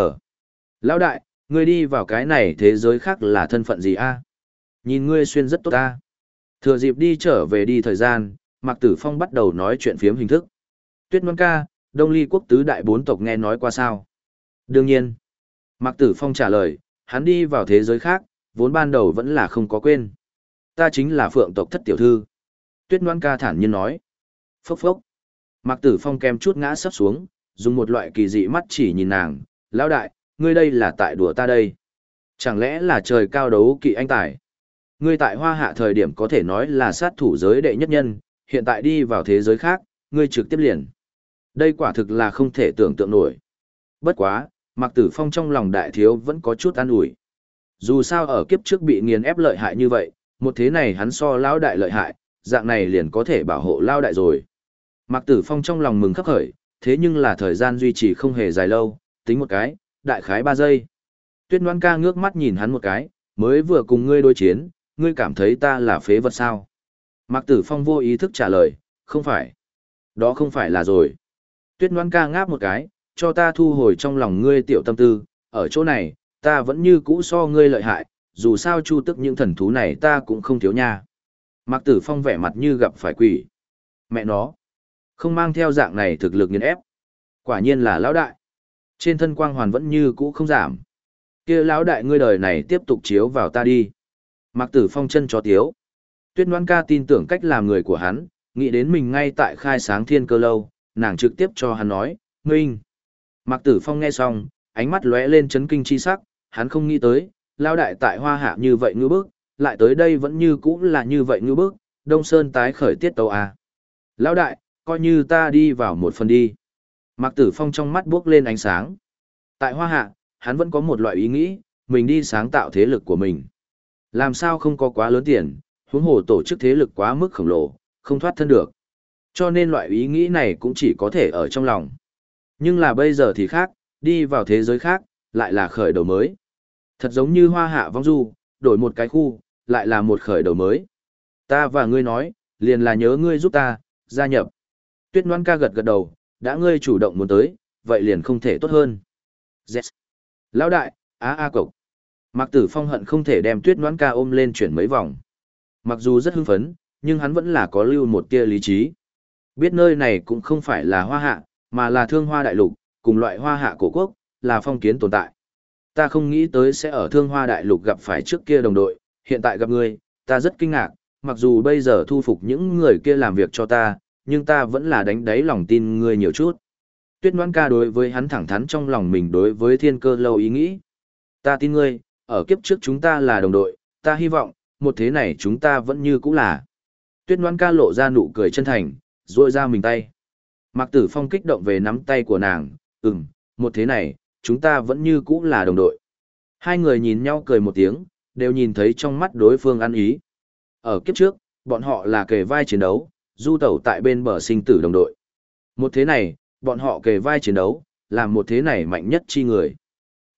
Lão đại, ngươi đi vào cái này thế giới khác là thân phận gì a? Nhìn ngươi xuyên rất tốt ta. Thừa dịp đi trở về đi thời gian, Mạc Tử Phong bắt đầu nói chuyện phiếm hình thức. Tuyết Ngoan ca, Đông Ly quốc tứ đại 4 tộc nghe nói qua sao? Đương nhiên. Mạc Tử Phong trả lời, hắn đi vào thế giới khác, vốn ban đầu vẫn là không có quên. Ta chính là Phượng tộc thất tiểu thư. Tuyết Ngoan ca thản nhiên nói. Phốc phốc. Mạc Tử Phong kem chút ngã sấp xuống, dùng một loại kỳ dị mắt chỉ nhìn nàng. Lão đại, ngươi đây là tại đùa ta đây. Chẳng lẽ là trời cao đấu kỵ anh tài? Ngươi tại Hoa Hạ thời điểm có thể nói là sát thủ giới đệ nhất nhân, hiện tại đi vào thế giới khác, ngươi trực tiếp liền. Đây quả thực là không thể tưởng tượng nổi. Bất quá, Mạc Tử Phong trong lòng đại thiếu vẫn có chút an ủi. Dù sao ở kiếp trước bị nghiền ép lợi hại như vậy, một thế này hắn so lão đại lợi hại, dạng này liền có thể bảo hộ lão đại rồi. Mạc Tử Phong trong lòng mừng khắc khởi, thế nhưng là thời gian duy trì không hề dài lâu, tính một cái, đại khái 3 giây. Tuyết Ngoan ca ngước mắt nhìn hắn một cái, mới vừa cùng ngươi đối chiến, ngươi cảm thấy ta là phế vật sao? Mạc Tử Phong vô ý thức trả lời, không phải. Đó không phải là rồi. Tuyết Ngoan ca ngáp một cái, cho ta thu hồi trong lòng ngươi tiểu tâm tư, ở chỗ này, ta vẫn như cũ so ngươi lợi hại, dù sao chu tức những thần thú này ta cũng không thiếu nha. Mạc Tử Phong vẻ mặt như gặp phải quỷ. Mẹ nó, không mang theo dạng này thực lực nghiền ép. Quả nhiên là lão đại. Trên thân quang hoàn vẫn như cũ không giảm. Kia lão đại ngươi đời này tiếp tục chiếu vào ta đi. Mạc Tử Phong chân chó tiếu. Tuyết Ngoan ca tin tưởng cách làm người của hắn, nghĩ đến mình ngay tại khai sáng thiên cơ lâu, nàng trực tiếp cho hắn nói, Minh. Mạc Tử Phong nghe xong, ánh mắt lóe lên chấn kinh chi sắc, hắn không nghĩ tới, lao đại tại Hoa Hạ như vậy ngư bức, lại tới đây vẫn như cũ là như vậy ngư bức, Đông Sơn tái khởi tiết tấu à. Lão đại, coi như ta đi vào một phần đi. Mạc Tử Phong trong mắt bước lên ánh sáng. Tại Hoa Hạ, hắn vẫn có một loại ý nghĩ, mình đi sáng tạo thế lực của mình. Làm sao không có quá lớn tiền, huống hồ tổ chức thế lực quá mức khổng lồ, không thoát thân được. Cho nên loại ý nghĩ này cũng chỉ có thể ở trong lòng. Nhưng là bây giờ thì khác, đi vào thế giới khác, lại là khởi đầu mới. Thật giống như Hoa Hạ vong du, đổi một cái khu, lại là một khởi đầu mới. Ta và ngươi nói, liền là nhớ ngươi giúp ta, gia nhập. Tuyết Ngoan ca gật gật đầu, đã ngươi chủ động muốn tới, vậy liền không thể tốt hơn. Yes. Lão đại, cộc. Mạc Tử Phong hận không thể đem Tuyết Ngoan ca ôm lên chuyển mấy vòng. Mặc dù rất hưng phấn, nhưng hắn vẫn là có lưu một tia lý trí. Biết nơi này cũng không phải là Hoa Hạ, mà là Thương Hoa Đại Lục, cùng loại Hoa Hạ cổ quốc, là phong kiến tồn tại. Ta không nghĩ tới sẽ ở Thương Hoa Đại Lục gặp phải trước kia đồng đội, hiện tại gặp ngươi, ta rất kinh ngạc, mặc dù bây giờ thu phục những người kia làm việc cho ta, nhưng ta vẫn là đánh đáy lòng tin ngươi nhiều chút. Tuyết Ngoan ca đối với hắn thẳng thắn trong lòng mình đối với thiên cơ lâu ý nghĩ. Ta tin ngươi, ở kiếp trước chúng ta là đồng đội, ta hy vọng, một thế này chúng ta vẫn như cũ là. Tuyết Ngoan ca lộ ra nụ cười chân thành, duỗi ra mình tay. Mạc Tử Phong kích động về nắm tay của nàng, một thế này, chúng ta vẫn như cũ là đồng đội. Hai người nhìn nhau cười một tiếng, đều nhìn thấy trong mắt đối phương ăn ý. Ở kiếp trước, bọn họ là kề vai chiến đấu, du tẩu tại bên bờ sinh tử đồng đội. Một thế này, bọn họ kề vai chiến đấu, làm một thế này mạnh nhất chi người.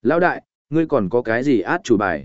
Lão đại, ngươi còn có cái gì át chủ bài?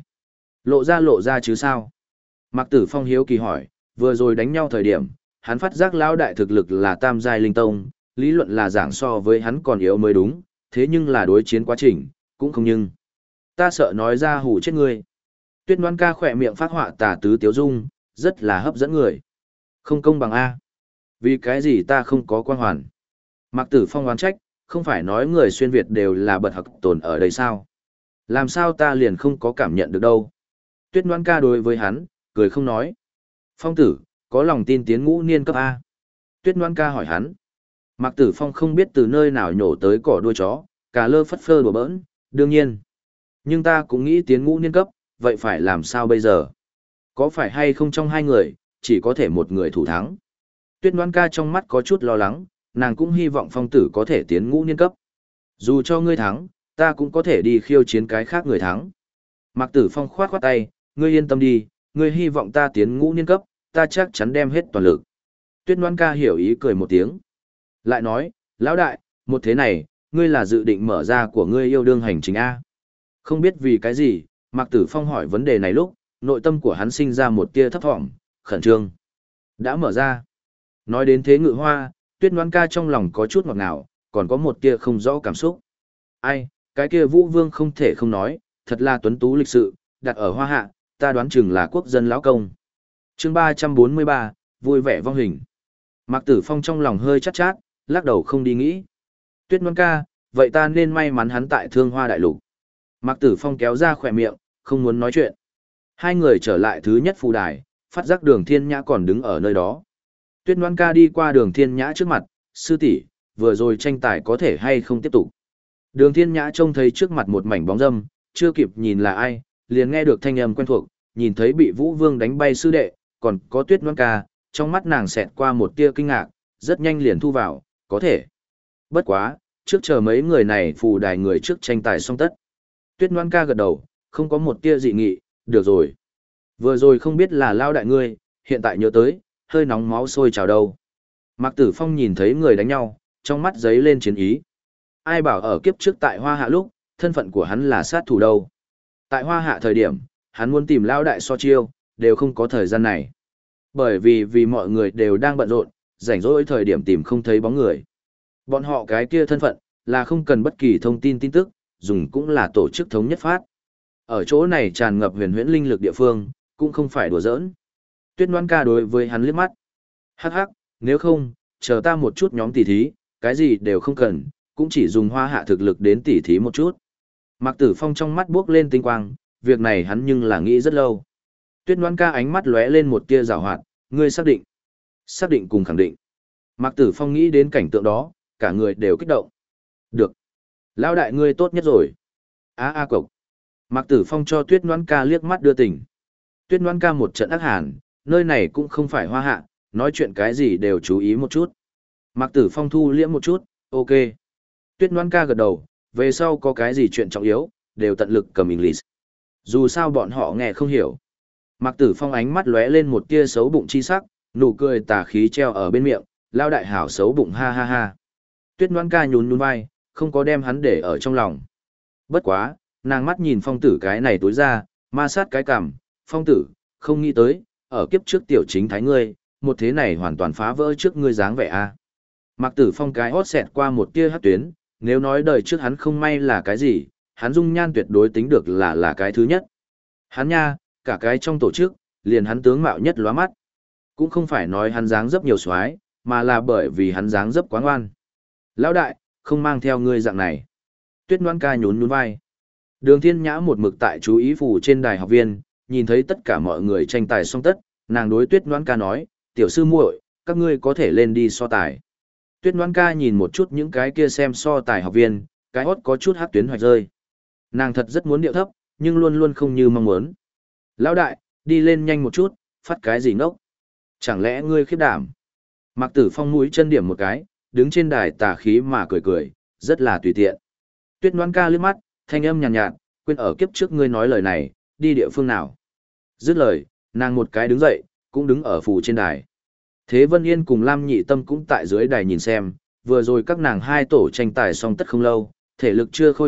Lộ ra chứ sao? Mạc Tử Phong hiếu kỳ hỏi, vừa rồi đánh nhau thời điểm, hắn phát giác lão đại thực lực là tam giai linh tông, lý luận là giảng so với hắn còn yếu mới đúng, thế nhưng là đối chiến quá trình, cũng không nhưng. Ta sợ nói ra hù chết ngươi. Tuyết Đoan Ca khỏe miệng phát họa tà tứ tiếu dung, rất là hấp dẫn người. Không công bằng A. Vì cái gì ta không có quan hoàn? Mạc Tử Phong oán trách, không phải nói người xuyên Việt đều là bật học tồn ở đây sao? Làm sao ta liền không có cảm nhận được đâu? Tuyết Đoan Ca đối với hắn, cười không nói. Phong tử, có lòng tin tiến ngũ niên cấp A. Tuyết Đoan Ca hỏi hắn. Mạc Tử Phong không biết từ nơi nào nhổ tới cỏ đuôi chó, cả lơ phất phơ đùa bỡn, đương nhiên. Nhưng ta cũng nghĩ tiến ngũ niên cấp, vậy phải làm sao bây giờ? Có phải hay không trong hai người, chỉ có thể một người thủ thắng? Tuyết Đoan Ca trong mắt có chút lo lắng, nàng cũng hy vọng phong tử có thể tiến ngũ niên cấp. Dù cho ngươi thắng, ta cũng có thể đi khiêu chiến cái khác người thắng. Mạc Tử Phong khoát khoát tay, ngươi yên tâm đi, ngươi hy vọng ta tiến ngũ niên cấp, ta chắc chắn đem hết toàn lực. Tuyết Đoan Ca hiểu ý cười một tiếng. Lại nói, lão đại, một thế này, ngươi là dự định mở ra của ngươi yêu đương hành trình A. Không biết vì cái gì, Mạc Tử Phong hỏi vấn đề này lúc, nội tâm của hắn sinh ra một tia thấp thỏm, khẩn trương. Đã mở ra. Nói đến thế ngự hoa, Tuyết Đoan Ca trong lòng có chút ngọt ngào, còn có một tia không rõ cảm xúc. Ai, cái kia Vũ Vương không thể không nói, thật là tuấn tú lịch sự, đặt ở hoa hạ, ta đoán chừng là quốc dân lão công. Chương 343, vui vẻ vong hình. Mạc Tử Phong trong lòng hơi chát chát, lắc đầu không đi nghĩ. Tuyết Đoan Ca, vậy ta nên may mắn hắn tại Thương Hoa Đại Lục. Mạc Tử Phong kéo ra khỏe miệng, không muốn nói chuyện. Hai người trở lại thứ nhất phù đài, phát giác Đường Thiên Nhã còn đứng ở nơi đó. Tuyết Đoan Ca đi qua Đường Thiên Nhã trước mặt, sư tỷ, vừa rồi tranh tài có thể hay không tiếp tục. Đường Thiên Nhã trông thấy trước mặt một mảnh bóng râm, chưa kịp nhìn là ai, liền nghe được thanh âm quen thuộc, nhìn thấy bị Vũ Vương đánh bay sư đệ, còn có Tuyết Đoan Ca, trong mắt nàng xẹt qua một tia kinh ngạc, rất nhanh liền thu vào, có thể. Bất quá, trước chờ mấy người này phù đài người trước tranh tài xong tất. Tuyết Đoan Ca gật đầu, không có một tia dị nghị, được rồi. Vừa rồi không biết là lao đại ngươi, hiện tại nhớ tới, hơi nóng máu sôi trào đâu. Mạc Tử Phong nhìn thấy người đánh nhau, trong mắt giấy lên chiến ý. Ai bảo ở kiếp trước tại Hoa Hạ lúc, thân phận của hắn là sát thủ đâu. Tại Hoa Hạ thời điểm, hắn muốn tìm lao đại so chiêu, đều không có thời gian này. Bởi vì mọi người đều đang bận rộn, rảnh rỗi thời điểm tìm không thấy bóng người. Bọn họ cái kia thân phận, là không cần bất kỳ thông tin tin tức, dùng cũng là tổ chức thống nhất phát. Ở chỗ này tràn ngập huyền huyễn linh lực địa phương, cũng không phải đùa giỡn. Tuyết Đoan Ca đối với hắn liếc mắt. Hắc hắc, nếu không, chờ ta một chút nhóm tỉ thí, cái gì đều không cần, cũng chỉ dùng Hoa Hạ thực lực đến tỉ thí một chút. Mạc Tử Phong trong mắt buốc lên tinh quang, việc này hắn nhưng là nghĩ rất lâu. Tuyết Đoan Ca ánh mắt lóe lên một tia giảo hoạt, ngươi xác định. Xác định cùng khẳng định. Mạc Tử Phong nghĩ đến cảnh tượng đó, cả người đều kích động. Được. Lão đại ngươi tốt nhất rồi. Cộc. Mạc Tử Phong cho Tuyết Đoan Ca liếc mắt đưa tình. Tuyết Đoan Ca một trận ác hàn, nơi này cũng không phải Hoa Hạ, nói chuyện cái gì đều chú ý một chút. Mạc Tử Phong thu liễm một chút, ok. Tuyết Đoan Ca gật đầu, về sau có cái gì chuyện trọng yếu, đều tận lực cầm English. Dù sao bọn họ nghe không hiểu. Mạc Tử Phong ánh mắt lóe lên một tia xấu bụng chi sắc, nụ cười tà khí treo ở bên miệng, lao đại hảo xấu bụng ha ha ha. Tuyết Đoan Ca nhún nhún vai, không có đem hắn để ở trong lòng. Bất quá, nàng mắt nhìn Phong tử cái này tối ra, ma sát cái cằm, Phong tử, không nghĩ tới, ở kiếp trước tiểu chính thái ngươi, một thế này hoàn toàn phá vỡ trước ngươi dáng vẻ a. Mạc Tử Phong cái hót xẹt qua một tia hắc tuyến, nếu nói đời trước hắn không may là cái gì, hắn dung nhan tuyệt đối tính được là cái thứ nhất. Hắn nha, cả cái trong tổ chức, liền hắn tướng mạo nhất lóa mắt. Cũng không phải nói hắn dáng dấp nhiều xoái, mà là bởi vì hắn dáng dấp quá ngoan. Lão đại, không mang theo ngươi dạng này. Tuyết Đoan Ca nhún nhún vai. Đường Thiên Nhã một mực tại chú ý phủ trên đài học viên, nhìn thấy tất cả mọi người tranh tài xong tất, nàng đối Tuyết Đoan Ca nói, tiểu sư muội, các ngươi có thể lên đi so tài. Tuyết Đoan Ca nhìn một chút những cái kia xem so tài học viên, cái hót có chút hát tuyến hoạch rơi. Nàng thật rất muốn điệu thấp, nhưng luôn luôn không như mong muốn. Lão đại, đi lên nhanh một chút, phát cái gì ngốc? Chẳng lẽ ngươi khiếp đảm? Mạc Tử Phong mũi chân điểm một cái, đứng trên đài tà khí mà cười cười, rất là tùy tiện. Tuyết Đoan Ca liếc mắt, thanh âm nhàn nhạt, quên ở kiếp trước ngươi nói lời này, đi địa phương nào? Dứt lời, nàng một cái đứng dậy, cũng đứng ở phủ trên đài. Thế Vân Yên cùng Lam Nhị Tâm cũng tại dưới đài nhìn xem, vừa rồi các nàng hai tổ tranh tài xong tất không lâu, thể lực chưa khôi phục,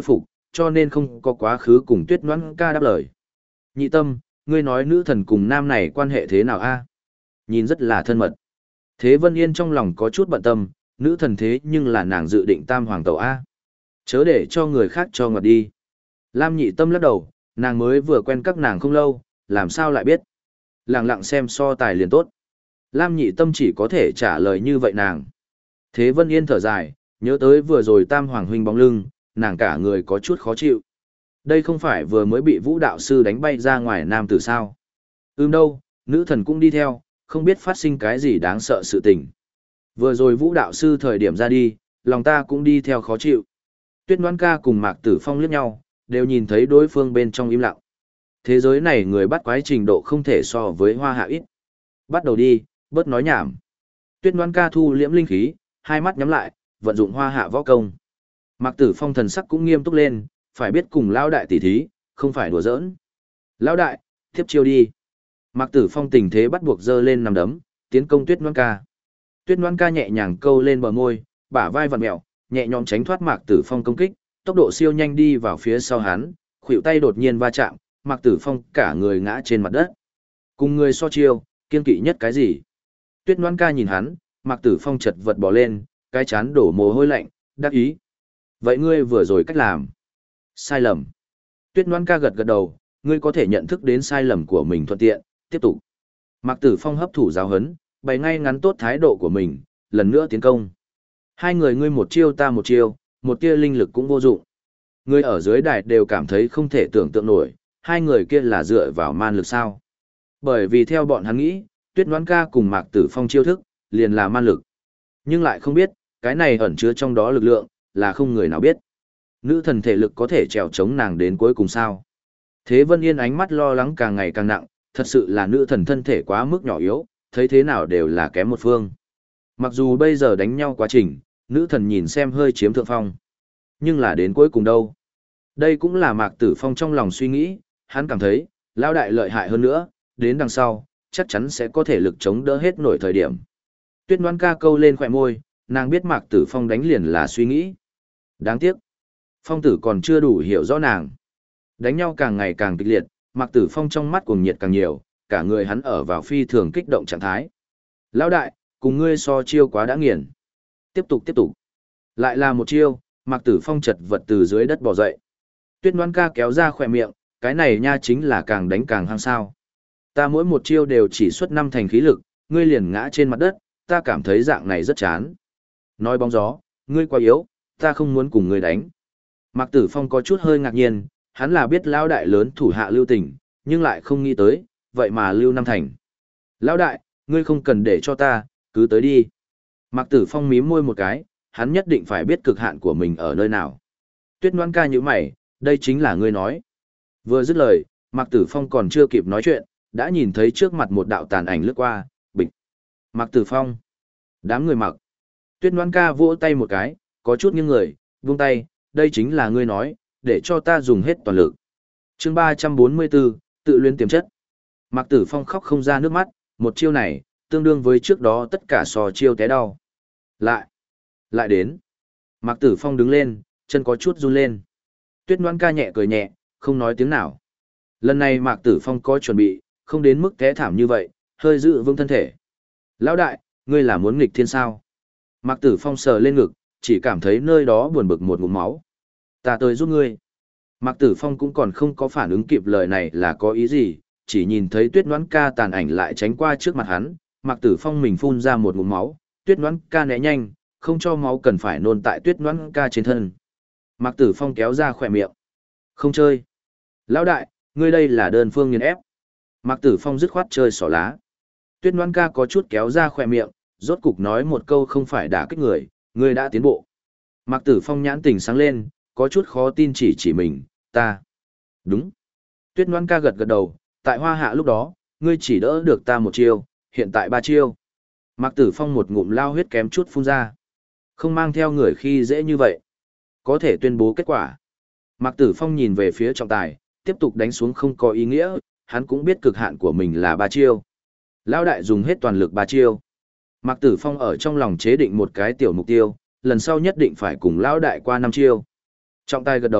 cho nên không có quá khứ cùng Tuyết Ngoãn ca đáp lời. Nhị Tâm, ngươi nói nữ thần cùng nam này quan hệ thế nào a? Nhìn rất là thân mật. Thế Vân Yên trong lòng có chút bận tâm, nữ thần thế nhưng là nàng dự định tam hoàng tẩu a. Chớ để cho người khác cho ngọt đi. Lam Nhị Tâm lắc đầu, nàng mới vừa quen các nàng không lâu, làm sao lại biết. Lặng lặng xem so tài liền tốt. Lam Nhị Tâm chỉ có thể trả lời như vậy nàng. Thế Vân Yên thở dài, nhớ tới vừa rồi tam hoàng huynh bóng lưng, nàng cả người có chút khó chịu. Đây không phải vừa mới bị vũ đạo sư đánh bay ra ngoài nam tử sao. Đâu, nữ thần cũng đi theo, không biết phát sinh cái gì đáng sợ sự tình. Vừa rồi vũ đạo sư thời điểm ra đi, lòng ta cũng đi theo khó chịu. Tuyết Ngoãn ca cùng Mạc Tử Phong liếc nhau, đều nhìn thấy đối phương bên trong im lặng. Thế giới này người bắt quái trình độ không thể so với Hoa Hạ ít. Bắt đầu đi, bớt nói nhảm. Tuyết Ngoãn ca thu liễm linh khí, hai mắt nhắm lại, vận dụng Hoa Hạ võ công. Mạc Tử Phong thần sắc cũng nghiêm túc lên, phải biết cùng lão đại tỉ thí, không phải đùa giỡn. Lão đại, tiếp chiêu đi. Mạc Tử Phong tình thế bắt buộc giơ lên nằm đấm, tiến công Tuyết Ngoãn ca. Tuyết Ngoãn ca nhẹ nhàng câu lên bờ môi, bả vai vặn mèo, nhẹ nhõm tránh thoát Mạc Tử Phong công kích, tốc độ siêu nhanh đi vào phía sau hắn, khuỷu tay đột nhiên va chạm, Mạc Tử Phong cả người ngã trên mặt đất. Cùng người so chiêu, kiên kỵ nhất cái gì? Tuyết Ngoãn ca nhìn hắn, Mạc Tử Phong chật vật bò lên, cái chán đổ mồ hôi lạnh, đắc ý. Vậy ngươi vừa rồi cách làm? Sai lầm. Tuyết Ngoãn ca gật gật đầu, ngươi có thể nhận thức đến sai lầm của mình thuận tiện, tiếp tục. Mạc Tử Phong hấp thụ giáo huấn, bày ngay ngắn tốt thái độ của mình, lần nữa tiến công. Hai người ngươi một chiêu ta một chiêu, một tia linh lực cũng vô dụng. Người ở dưới đài đều cảm thấy không thể tưởng tượng nổi, hai người kia là dựa vào man lực sao. Bởi vì theo bọn hắn nghĩ, Tuyết Ngoãn ca cùng Mạc Tử Phong chiêu thức, liền là man lực. Nhưng lại không biết, cái này ẩn chứa trong đó lực lượng, là không người nào biết. Nữ thần thể lực có thể trèo chống nàng đến cuối cùng sao. Thế Vân Yên ánh mắt lo lắng càng ngày càng nặng, thật sự là nữ thần thân thể quá mức nhỏ yếu, thấy thế nào đều là kém một phương. Mặc dù bây giờ đánh nhau quá trình, nữ thần nhìn xem hơi chiếm thượng phong. Nhưng là đến cuối cùng đâu? Đây cũng là Mạc Tử Phong trong lòng suy nghĩ, hắn cảm thấy, lão đại lợi hại hơn nữa, đến đằng sau, chắc chắn sẽ có thể lực chống đỡ hết nổi thời điểm. Tuyết Ngoãn ca câu lên khỏe môi, nàng biết Mạc Tử Phong đánh liền là suy nghĩ. Đáng tiếc, Phong tử còn chưa đủ hiểu rõ nàng. Đánh nhau càng ngày càng kịch liệt, Mạc Tử Phong trong mắt cuồng nhiệt càng nhiều, cả người hắn ở vào phi thường kích động trạng thái. Lão đại, cùng ngươi so chiêu quá đã nghiền. Tiếp tục. Lại là một chiêu, Mạc Tử Phong chật vật từ dưới đất bò dậy. Tuyết Ngoãn ca kéo ra khỏe miệng, cái này nha chính là càng đánh càng hăng sao. Ta mỗi một chiêu đều chỉ xuất 5 thành khí lực, ngươi liền ngã trên mặt đất, ta cảm thấy dạng này rất chán. Nói bóng gió, ngươi quá yếu, ta không muốn cùng ngươi đánh. Mạc Tử Phong có chút hơi ngạc nhiên, hắn là biết lão đại lớn thủ hạ lưu tình, nhưng lại không nghĩ tới, vậy mà lưu 5 thành. Lão đại, ngươi không cần để cho ta, cứ tới đi. Mạc Tử Phong mím môi một cái, hắn nhất định phải biết cực hạn của mình ở nơi nào. Tuyết Ngoãn ca như mày, đây chính là ngươi nói. Vừa dứt lời, Mạc Tử Phong còn chưa kịp nói chuyện, đã nhìn thấy trước mặt một đạo tàn ảnh lướt qua, bịch. Mạc Tử Phong. Đám người mặc. Tuyết Ngoãn ca vỗ tay một cái, có chút nghiêng người, buông tay, đây chính là ngươi nói, để cho ta dùng hết toàn lực. Chương 344, tự luyện tiềm chất. Mạc Tử Phong khóc không ra nước mắt, một chiêu này, tương đương với trước đó tất cả sò chiêu té đau. Lại đến. Mạc Tử Phong đứng lên, chân có chút run lên. Tuyết Ngoãn ca nhẹ cười nhẹ, không nói tiếng nào. Lần này Mạc Tử Phong có chuẩn bị, không đến mức té thảm như vậy, hơi giữ vững thân thể. Lão đại, ngươi là muốn nghịch thiên sao? Mạc Tử Phong sờ lên ngực, chỉ cảm thấy nơi đó buồn bực một ngụm máu. Ta tới giúp ngươi. Mạc Tử Phong cũng còn không có phản ứng kịp lời này là có ý gì, chỉ nhìn thấy Tuyết Ngoãn ca tàn ảnh lại tránh qua trước mặt hắn, Mạc Tử Phong mình phun ra một ngụm máu, Tuyết Ngoãn ca né nhanh, không cho máu cần phải nôn tại Tuyết Ngoãn ca trên thân. Mạc Tử Phong kéo ra khỏe miệng. Không chơi. Lão đại, ngươi đây là đơn phương nghiền ép. Mạc Tử Phong dứt khoát chơi xỏ lá. Tuyết Ngoãn ca có chút kéo ra khỏe miệng, rốt cục nói một câu không phải đả kích người, ngươi đã tiến bộ. Mạc Tử Phong nhãn tình sáng lên, có chút khó tin chỉ mình, ta. Đúng. Tuyết Ngoãn ca gật gật đầu, tại Hoa Hạ lúc đó, ngươi chỉ đỡ được ta một chiêu, hiện tại 3 chiêu. Mạc Tử Phong một ngụm lao huyết kém chút phun ra. Không mang theo người khi dễ như vậy. Có thể tuyên bố kết quả. Mạc Tử Phong nhìn về phía trọng tài, tiếp tục đánh xuống không có ý nghĩa, hắn cũng biết cực hạn của mình là 3 chiêu. Lão đại dùng hết toàn lực 3 chiêu. Mạc Tử Phong ở trong lòng chế định một cái tiểu mục tiêu, lần sau nhất định phải cùng lão đại qua 5 chiêu. Trọng tài gật đầu,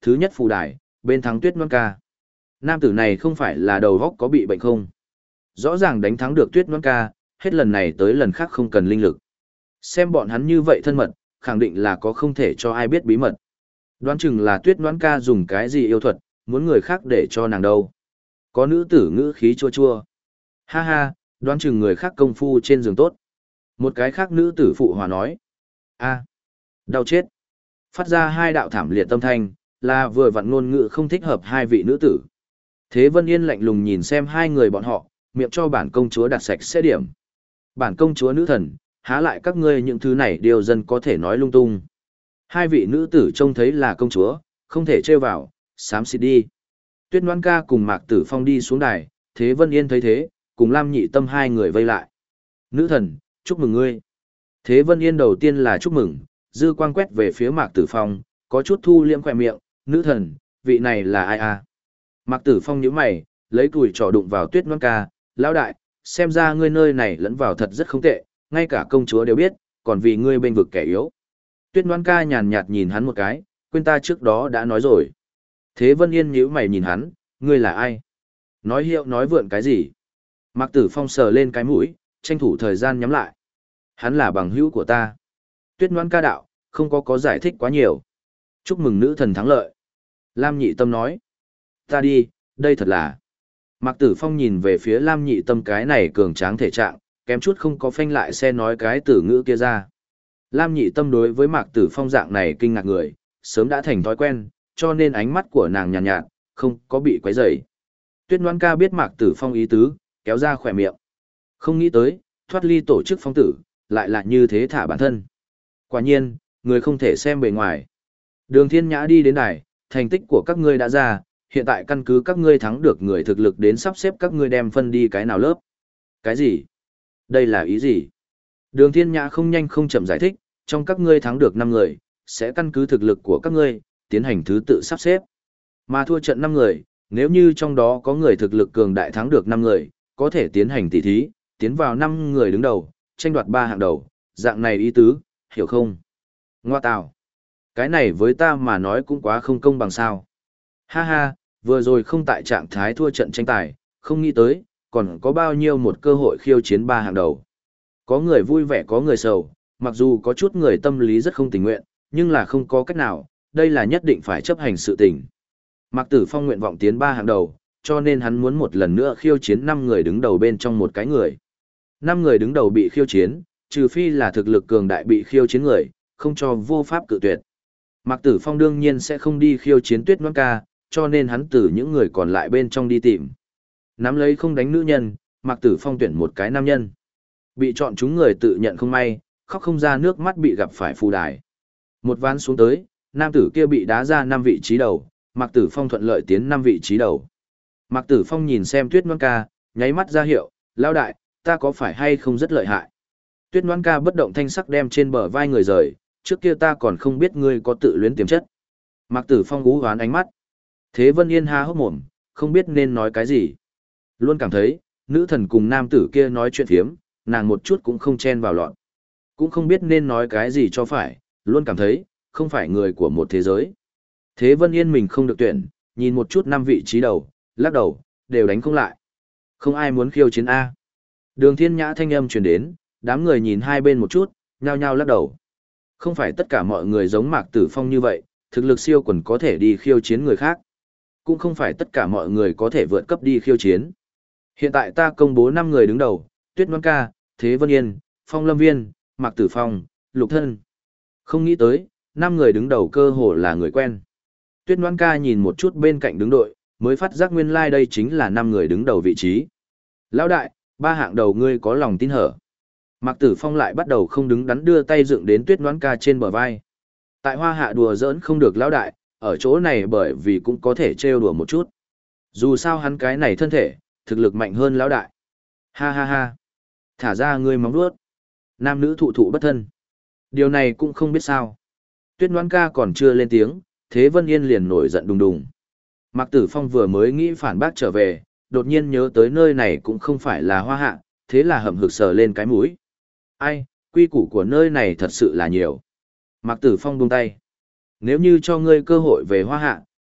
thứ nhất phù đài, bên thắng Tuyết Ngoan Ca. Nam tử này không phải là đầu góc có bị bệnh không? Rõ ràng đánh thắng được Tuyết Ngoan Ca, hết lần này tới lần khác không cần linh lực. Xem bọn hắn như vậy thân mật, khẳng định là có không thể cho ai biết bí mật. Đoán chừng là Tuyết Ngoan Ca dùng cái gì yêu thuật, muốn người khác để cho nàng đâu. Có nữ tử ngữ khí chua chua. Ha ha, đoán chừng người khác công phu trên giường tốt. Một cái khác nữ tử phụ hòa nói. A, đau chết. Phát ra hai đạo thảm liệt tâm thanh, là vừa vặn ngôn ngữ không thích hợp hai vị nữ tử. Thế Vân Yên lạnh lùng nhìn xem hai người bọn họ, miệng cho bản công chúa đặt sạch sẽ điểm. Bản công chúa nữ thần, há lại các ngươi những thứ này điều dân có thể nói lung tung. Hai vị nữ tử trông thấy là công chúa, không thể trêu vào, xám xịt đi. Tuyết Ngoan Ca cùng Mạc Tử Phong đi xuống đài, Thế Vân Yên thấy thế, cùng Lam Nhị Tâm hai người vây lại. Nữ thần, chúc mừng ngươi. Thế Vân Yên đầu tiên là chúc mừng, dư quang quét về phía Mạc Tử Phong, có chút thu liễm khỏe miệng, nữ thần, vị này là ai à? Mạc Tử Phong nhíu mày, lấy cùi trỏ đụng vào Tuyết Ngoan Ca, lão đại, xem ra ngươi nơi này lẫn vào thật rất không tệ, ngay cả công chúa đều biết, còn vì ngươi bên vực kẻ yếu. Tuyết Ngoan Ca nhàn nhạt nhìn hắn một cái, quên ta trước đó đã nói rồi. Thế Vân Yên nhíu mày nhìn hắn, ngươi là ai? Nói hiệu nói vượn cái gì? Mạc Tử Phong sờ lên cái mũi, tranh thủ thời gian nhắm lại. Hắn là bằng hữu của ta. Tuyết Ngoan Ca đạo, không có giải thích quá nhiều. Chúc mừng nữ thần thắng lợi. Lam Nhị Tâm nói. Ta đi, đây thật là. Mạc Tử Phong nhìn về phía Lam Nhị Tâm cái này cường tráng thể trạng, kém chút không có phanh lại xe nói cái từ ngữ kia ra. Lam Nhị Tâm đối với Mạc Tử Phong dạng này kinh ngạc người, sớm đã thành thói quen, cho nên ánh mắt của nàng nhàn nhạt, không có bị quấy rầy. Tuyết Ngoan Ca biết Mạc Tử Phong ý tứ, kéo ra khỏe miệng. Không nghĩ tới, thoát ly tổ chức phong tử, lại là như thế thả bản thân. Quả nhiên, người không thể xem bề ngoài. Đường Thiên Nhã đi đến đài, thành tích của các ngươi đã ra, hiện tại căn cứ các ngươi thắng được người thực lực đến sắp xếp các ngươi đem phân đi cái nào lớp. Cái gì? Đây là ý gì? Đường Thiên Nhã không nhanh không chậm giải thích, trong các ngươi thắng được 5 người, sẽ căn cứ thực lực của các ngươi, tiến hành thứ tự sắp xếp. Mà thua trận 5 người, nếu như trong đó có người thực lực cường đại thắng được 5 người, có thể tiến hành tỷ thí, tiến vào 5 người đứng đầu, tranh đoạt 3 hạng đầu, dạng này ý tứ, hiểu không? Ngoa tào. Cái này với ta mà nói cũng quá không công bằng sao. Ha ha, vừa rồi không tại trạng thái thua trận tranh tài, không nghĩ tới, còn có bao nhiêu một cơ hội khiêu chiến 3 hạng đầu. Có người vui vẻ có người sầu, mặc dù có chút người tâm lý rất không tình nguyện, nhưng là không có cách nào, đây là nhất định phải chấp hành sự tình. Mạc Tử Phong nguyện vọng tiến 3 hạng đầu, cho nên hắn muốn một lần nữa khiêu chiến 5 người đứng đầu bên trong một cái người. 5 người đứng đầu bị khiêu chiến, trừ phi là thực lực cường đại bị khiêu chiến người, không cho vô pháp cự tuyệt. Mạc Tử Phong đương nhiên sẽ không đi khiêu chiến Tuyết Ngoan Ca, cho nên hắn từ những người còn lại bên trong đi tìm. Nắm lấy không đánh nữ nhân, Mạc Tử Phong tuyển một cái nam nhân. Bị chọn chúng người tự nhận không may, khóc không ra nước mắt bị gặp phải phù đài. Một ván xuống tới, nam tử kia bị đá ra 5 vị trí đầu, Mạc Tử Phong thuận lợi tiến 5 vị trí đầu. Mạc Tử Phong nhìn xem Tuyết Ngoan Ca, nháy mắt ra hiệu, lão đại, ta có phải hay không rất lợi hại. Tuyết Ngoan Ca bất động thanh sắc đem trên bờ vai người rời, trước kia ta còn không biết ngươi có tự luyến tiềm chất. Mạc Tử Phong ú hoán ánh mắt. Thế Vân Yên há hốc mồm, không biết nên nói cái gì. Luôn cảm thấy, nữ thần cùng nam tử kia nói chuyện phiếm, nàng một chút cũng không chen vào lọt. Cũng không biết nên nói cái gì cho phải, luôn cảm thấy, không phải người của một thế giới. Thế Vân Yên mình không được tuyển, nhìn một chút 5 vị trí đầu, lắc đầu, đều đánh không lại. Không ai muốn khiêu chiến A. Đường Thiên Nhã thanh âm truyền đến, đám người nhìn hai bên một chút, nhao nhao lắc đầu. Không phải tất cả mọi người giống Mạc Tử Phong như vậy, thực lực siêu quần có thể đi khiêu chiến người khác. Cũng không phải tất cả mọi người có thể vượt cấp đi khiêu chiến. Hiện tại ta công bố 5 người đứng đầu, Tuyết Ngoan Ca, Thế Vân Yên, Phong Lâm Viên, Mạc Tử Phong, Lục Thân. Không nghĩ tới, 5 người đứng đầu cơ hồ là người quen. Tuyết Ngoan Ca nhìn một chút bên cạnh đứng đội, mới phát giác nguyên lai đây chính là 5 người đứng đầu vị trí. Lão đại, 3 hạng đầu ngươi có lòng tin hở. Mạc Tử Phong lại bắt đầu không đứng đắn đưa tay dựng đến Tuyết Ngoan Ca trên bờ vai. Tại Hoa Hạ đùa giỡn không được lão đại, ở chỗ này bởi vì cũng có thể trêu đùa một chút. Dù sao hắn cái này thân thể, thực lực mạnh hơn lão đại. Ha ha ha. Thả ra ngươi móng vuốt. Nam nữ thụ thụ bất thân. Điều này cũng không biết sao. Tuyết Ngoan Ca còn chưa lên tiếng, Thế Vân Yên liền nổi giận đùng đùng. Mạc Tử Phong vừa mới nghĩ phản bác trở về, đột nhiên nhớ tới nơi này cũng không phải là Hoa Hạ, thế là hậm hực sờ lên cái mũi. Ai, quy củ của nơi này thật sự là nhiều. Mạc Tử Phong buông tay. Nếu như cho ngươi cơ hội về Hoa Hạ,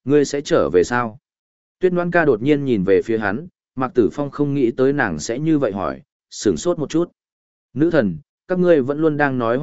Ngươi sẽ trở về sao? Tuyết Ngoan Ca đột nhiên nhìn về phía hắn, Mạc Tử Phong không nghĩ tới nàng sẽ như vậy hỏi, sửng sốt một chút. Nữ thần, các ngươi vẫn luôn đang nói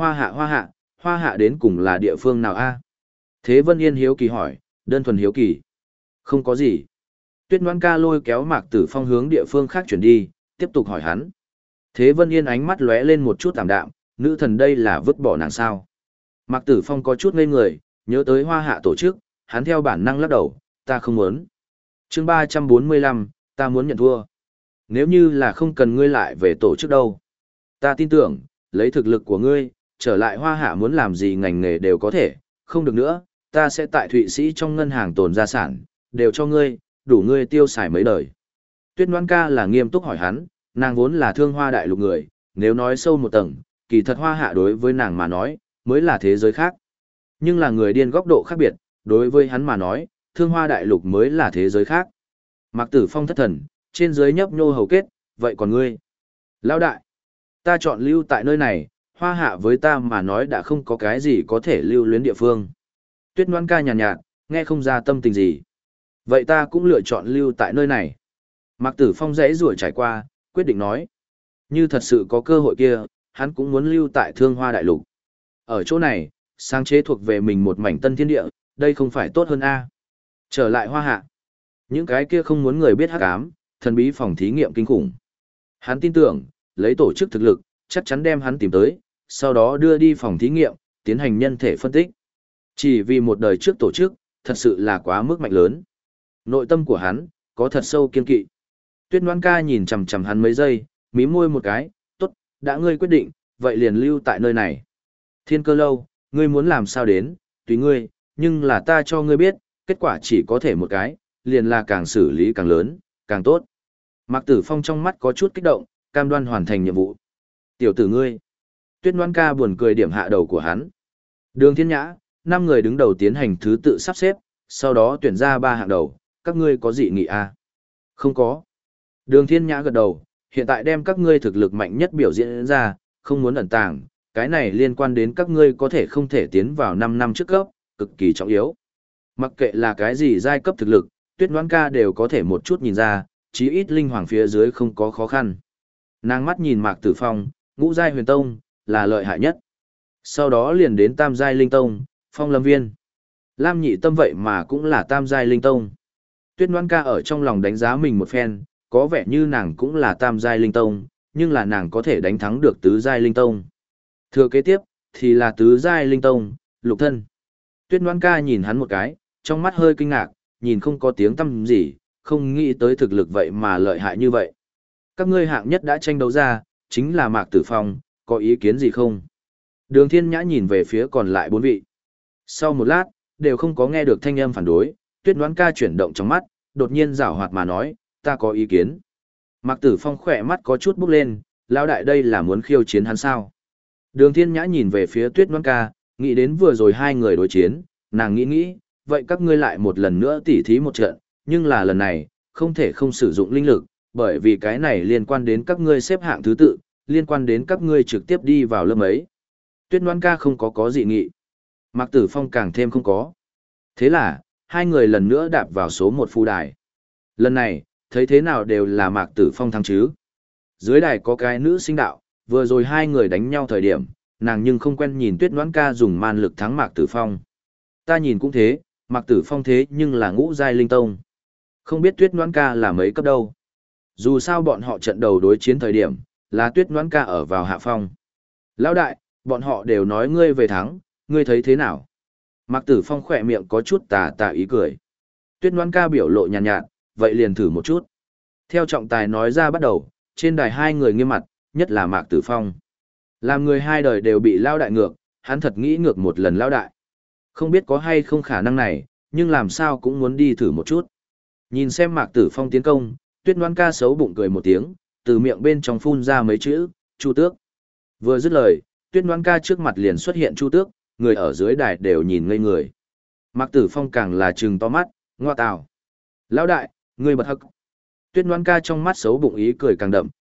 hoa hạ đến cùng là địa phương nào a? Thế Vân Yên hiếu kỳ hỏi, đơn thuần hiếu kỳ. Không có gì. Tuyết Ngoan Ca lôi kéo Mạc Tử Phong hướng địa phương khác chuyển đi, tiếp tục hỏi hắn. Thế Vân Yên ánh mắt lóe lên một chút tạm đạm, nữ thần đây là vứt bỏ nàng sao? Mạc Tử Phong có chút ngây người, nhớ tới hoa hạ tổ chức, hắn theo bản năng lắc đầu, ta không muốn. Chương 345, ta muốn nhận thua. Nếu như là không cần ngươi lại về tổ chức đâu. Ta tin tưởng, lấy thực lực của ngươi, trở lại hoa hạ muốn làm gì ngành nghề đều có thể, không được nữa, ta sẽ tại Thụy Sĩ trong ngân hàng tồn gia sản, đều cho ngươi, đủ ngươi tiêu xài mấy đời. Tuyết Ngoan Ca là nghiêm túc hỏi hắn, nàng vốn là thương hoa đại lục người, nếu nói sâu một tầng, kỳ thật hoa hạ đối với nàng mà nói, mới là thế giới khác. Nhưng là người điên góc độ khác biệt, đối với hắn mà nói, thương hoa đại lục mới là thế giới khác. Mạc Tử Phong thất thần, trên dưới nhấp nhô hầu kết, vậy còn ngươi? Lão đại, ta chọn lưu tại nơi này, hoa hạ với ta mà nói đã không có cái gì có thể lưu luyến địa phương. Tuyết Ngoan Ca nhàn nhạt, nghe không ra tâm tình gì. Vậy ta cũng lựa chọn lưu tại nơi này. Mạc Tử Phong rẽ rủa trải qua, quyết định nói. Như thật sự có cơ hội kia, hắn cũng muốn lưu tại thương hoa đại lục. Ở chỗ này, sáng chế thuộc về mình một mảnh tân thiên địa, đây không phải tốt hơn a? Trở lại hoa hạ. Những cái kia không muốn người biết hắc ám, thần bí phòng thí nghiệm kinh khủng. Hắn tin tưởng, lấy tổ chức thực lực, chắc chắn đem hắn tìm tới, sau đó đưa đi phòng thí nghiệm, tiến hành nhân thể phân tích. Chỉ vì một đời trước tổ chức, thật sự là quá mức mạnh lớn. Nội tâm của hắn, có thật sâu kiên kỵ. Tuyết Ngoan Ca nhìn chằm chằm hắn mấy giây, mí môi một cái, tốt, đã ngươi quyết định, vậy liền lưu tại nơi này. Thiên Cơ Lâu, ngươi muốn làm sao đến, tùy ngươi, nhưng là ta cho ngươi biết, kết quả chỉ có thể một cái, liền là càng xử lý càng lớn, càng tốt. Mạc Tử Phong trong mắt có chút kích động, cam đoan hoàn thành nhiệm vụ. Tiểu tử ngươi. Tuyết Ngoan Ca buồn cười điểm hạ đầu của hắn. Đường Thiên Nhã, 5 người đứng đầu tiến hành thứ tự sắp xếp, sau đó tuyển ra 3 hạng đầu, các ngươi có dị nghị à? Không có. Đường Thiên Nhã gật đầu, hiện tại đem các ngươi thực lực mạnh nhất biểu diễn ra, không muốn ẩn tàng, cái này liên quan đến các ngươi có thể không thể tiến vào 5 năm trước cấp, cực kỳ trọng yếu. Mặc kệ là cái gì giai cấp thực lực, Tuyết Ngoan Ca đều có thể một chút nhìn ra, chí ít linh hoàng phía dưới không có khó khăn. Nàng mắt nhìn Mạc Tử Phong, ngũ giai huyền tông, là lợi hại nhất. Sau đó liền đến tam giai linh tông, Phong Lâm Viên. Lam Nhị Tâm vậy mà cũng là tam giai linh tông. Tuyết Ngoan Ca ở trong lòng đánh giá mình một phen, có vẻ như nàng cũng là tam giai linh tông, nhưng là nàng có thể đánh thắng được tứ giai linh tông. Thừa kế tiếp, thì là tứ giai linh tông, Lục Thân. Tuyết Ngoan Ca nhìn hắn một cái, trong mắt hơi kinh ngạc, nhìn không có tiếng tăm gì, không nghĩ tới thực lực vậy mà lợi hại như vậy. Các ngươi hạng nhất đã tranh đấu ra, chính là Mạc Tử Phong, có ý kiến gì không? Đường Thiên Nhã nhìn về phía còn lại 4 vị. Sau một lát, đều không có nghe được thanh âm phản đối, Tuyết Ngoan Ca chuyển động trong mắt, đột nhiên giảo hoạt mà nói, ta có ý kiến. Mạc Tử Phong khỏe mắt có chút bốc lên, lão đại đây là muốn khiêu chiến hắn sao? Đường Thiên Nhã nhìn về phía Tuyết Ngoan Ca, nghĩ đến vừa rồi 2 người đối chiến, nàng nghĩ, vậy các ngươi lại một lần nữa tỉ thí một trận, nhưng là lần này, không thể không sử dụng linh lực, bởi vì cái này liên quan đến các ngươi xếp hạng thứ tự, liên quan đến các ngươi trực tiếp đi vào lớp ấy. Tuyết Ngoan Ca không có dị nghị. Mạc Tử Phong càng thêm không có. Thế là, 2 người lần nữa đạp vào số 1 phù đài. Lần này, thấy thế nào đều là Mạc Tử Phong thắng chứ. Dưới đài có cái nữ sinh đạo, vừa rồi 2 người đánh nhau thời điểm, nàng nhưng không quen nhìn Tuyết Ngoan Ca dùng man lực thắng Mạc Tử Phong. Ta nhìn cũng thế, Mạc Tử Phong thế nhưng là ngũ giai linh tông. Không biết Tuyết Ngoan Ca là mấy cấp đâu. Dù sao bọn họ trận đầu đối chiến thời điểm, là Tuyết Ngoan Ca ở vào hạ phong. Lão đại, bọn họ đều nói ngươi về thắng, ngươi thấy thế nào? Mạc Tử Phong khỏe miệng có chút tà ý cười. Tuyết Ngoan Ca biểu lộ nhàn nhạt, vậy liền thử một chút. Theo trọng tài nói ra bắt đầu, trên đài 2 người nghiêm mặt, nhất là Mạc Tử Phong. Làm người 2 đời đều bị lao đại ngược, hắn thật nghĩ ngược một lần lao đại. Không biết có hay không khả năng này, nhưng làm sao cũng muốn đi thử một chút. Nhìn xem Mạc Tử Phong tiến công, Tuyết Ngoan Ca xấu bụng cười một tiếng, từ miệng bên trong phun ra mấy chữ, Chu Tước. Vừa dứt lời, Tuyết Ngoan Ca trước mặt liền xuất hiện Chu Tước, người ở dưới đài đều nhìn ngây người. Mạc Tử Phong càng là trừng to mắt, ngoa tào. Lão đại, ngươi bật hắc. Tuyết Ngoan Ca trong mắt xấu bụng ý cười càng đậm,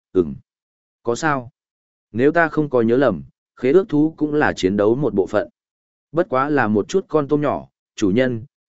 có sao? Nếu ta không có nhớ lầm, khế ước thú cũng là chiến đấu một bộ phận. Bất quá là một chút con tôm nhỏ, chủ nhân,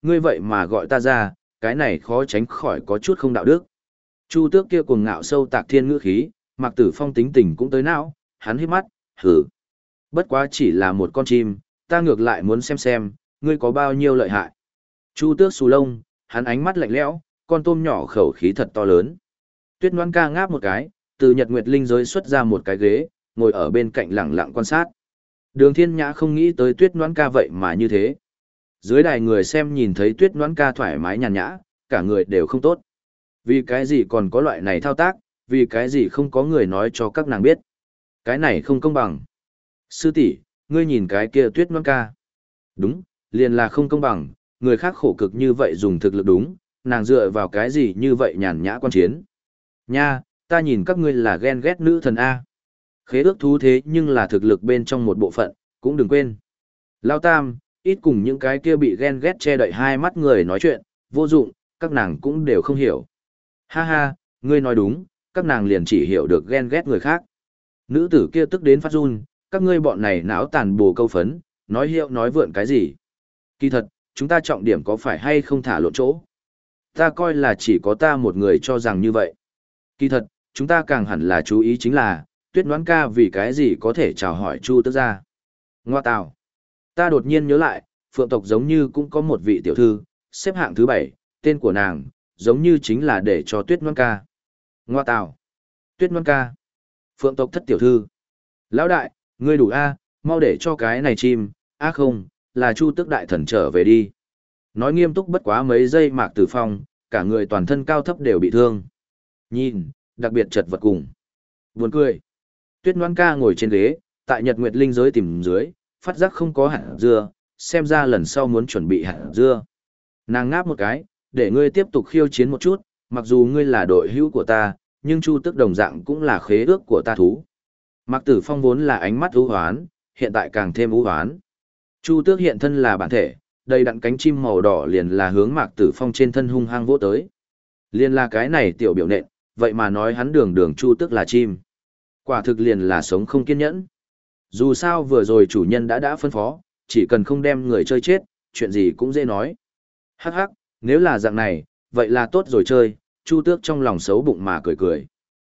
ngươi vậy mà gọi ta ra, cái này khó tránh khỏi có chút không đạo đức. Chu Tước kia cuồng ngạo sâu tạc thiên ngữ khí, Mạc Tử Phong tính tình cũng tới não, hắn hít mắt, hử. Bất quá chỉ là một con chim, ta ngược lại muốn xem, ngươi có bao nhiêu lợi hại. Chu Tước xù lông, hắn ánh mắt lạnh lẽo, con tôm nhỏ khẩu khí thật to lớn. Tuyết Ngoan Ca ngáp một cái, từ Nhật Nguyệt Linh giới xuất ra một cái ghế, ngồi ở bên cạnh lặng lặng quan sát. Đường Thiên Nhã không nghĩ tới Tuyết Ngoan Ca vậy mà như thế. Dưới đài người xem nhìn thấy Tuyết Ngoan Ca thoải mái nhàn nhã, cả người đều không tốt. Vì cái gì còn có loại này thao tác, vì cái gì không có người nói cho các nàng biết. Cái này không công bằng. Sư tỷ, ngươi nhìn cái kia Tuyết Ngoan Ca. Đúng, liền là không công bằng, người khác khổ cực như vậy dùng thực lực đúng, nàng dựa vào cái gì như vậy nhàn nhã quan chiến. Nha, ta nhìn các ngươi là ghen ghét nữ thần A. Khế ước thú thế nhưng là thực lực bên trong một bộ phận, cũng đừng quên. Lao Tam, ít cùng những cái kia bị ghen ghét che đậy hai mắt người nói chuyện, vô dụng, các nàng cũng đều không hiểu. Ha ha, ngươi nói đúng, các nàng liền chỉ hiểu được ghen ghét người khác. Nữ tử kia tức đến phát run, các ngươi bọn này não tàn bồ câu phấn, nói hiệu nói vượn cái gì. Kỳ thật, chúng ta trọng điểm có phải hay không thả lộn chỗ. Ta coi là chỉ có ta một người cho rằng như vậy. Kỳ thật, chúng ta càng hẳn là chú ý chính là, Tuyết Ngoãn Ca vì cái gì có thể chào hỏi Chu Tước gia. Ngoa tào. Ta đột nhiên nhớ lại, Phượng tộc giống như cũng có một vị tiểu thư, xếp hạng thứ 7, tên của nàng, giống như chính là để cho Tuyết Ngoãn Ca. Ngoa tào. Tuyết Ngoãn Ca. Phượng tộc thất tiểu thư. Lão đại, ngươi đủ A, mau để cho cái này chim, không, là Chu Tước đại thần trở về đi. Nói nghiêm túc bất quá mấy giây Mạc Tử Phong, cả người toàn thân cao thấp đều bị thương. Nhìn, đặc biệt chật vật cùng. Buồn cười. Tuyết Ngoãn Ca ngồi trên ghế, tại Nhật Nguyệt Linh giới tìm dưới, phát giác không có hạt dưa, xem ra lần sau muốn chuẩn bị hạt dưa. Nàng ngáp một cái, để ngươi tiếp tục khiêu chiến một chút, mặc dù ngươi là đội hữu của ta, nhưng Chu Tước đồng dạng cũng là khế ước của ta thú. Mạc Tử Phong vốn là ánh mắt ưu hoán, hiện tại càng thêm ưu hoán. Chu Tước hiện thân là bản thể, đầy đặn cánh chim màu đỏ liền là hướng Mạc Tử Phong trên thân hung hăng vỗ tới. Liền là cái này tiểu biểu nện, vậy mà nói hắn đường đường Chu Tước là chim. Quả thực liền là sống không kiên nhẫn. Dù sao vừa rồi chủ nhân đã phân phó, chỉ cần không đem người chơi chết, chuyện gì cũng dễ nói. Hắc hắc, nếu là dạng này, vậy là tốt rồi chơi, Chu Tước trong lòng xấu bụng mà cười cười.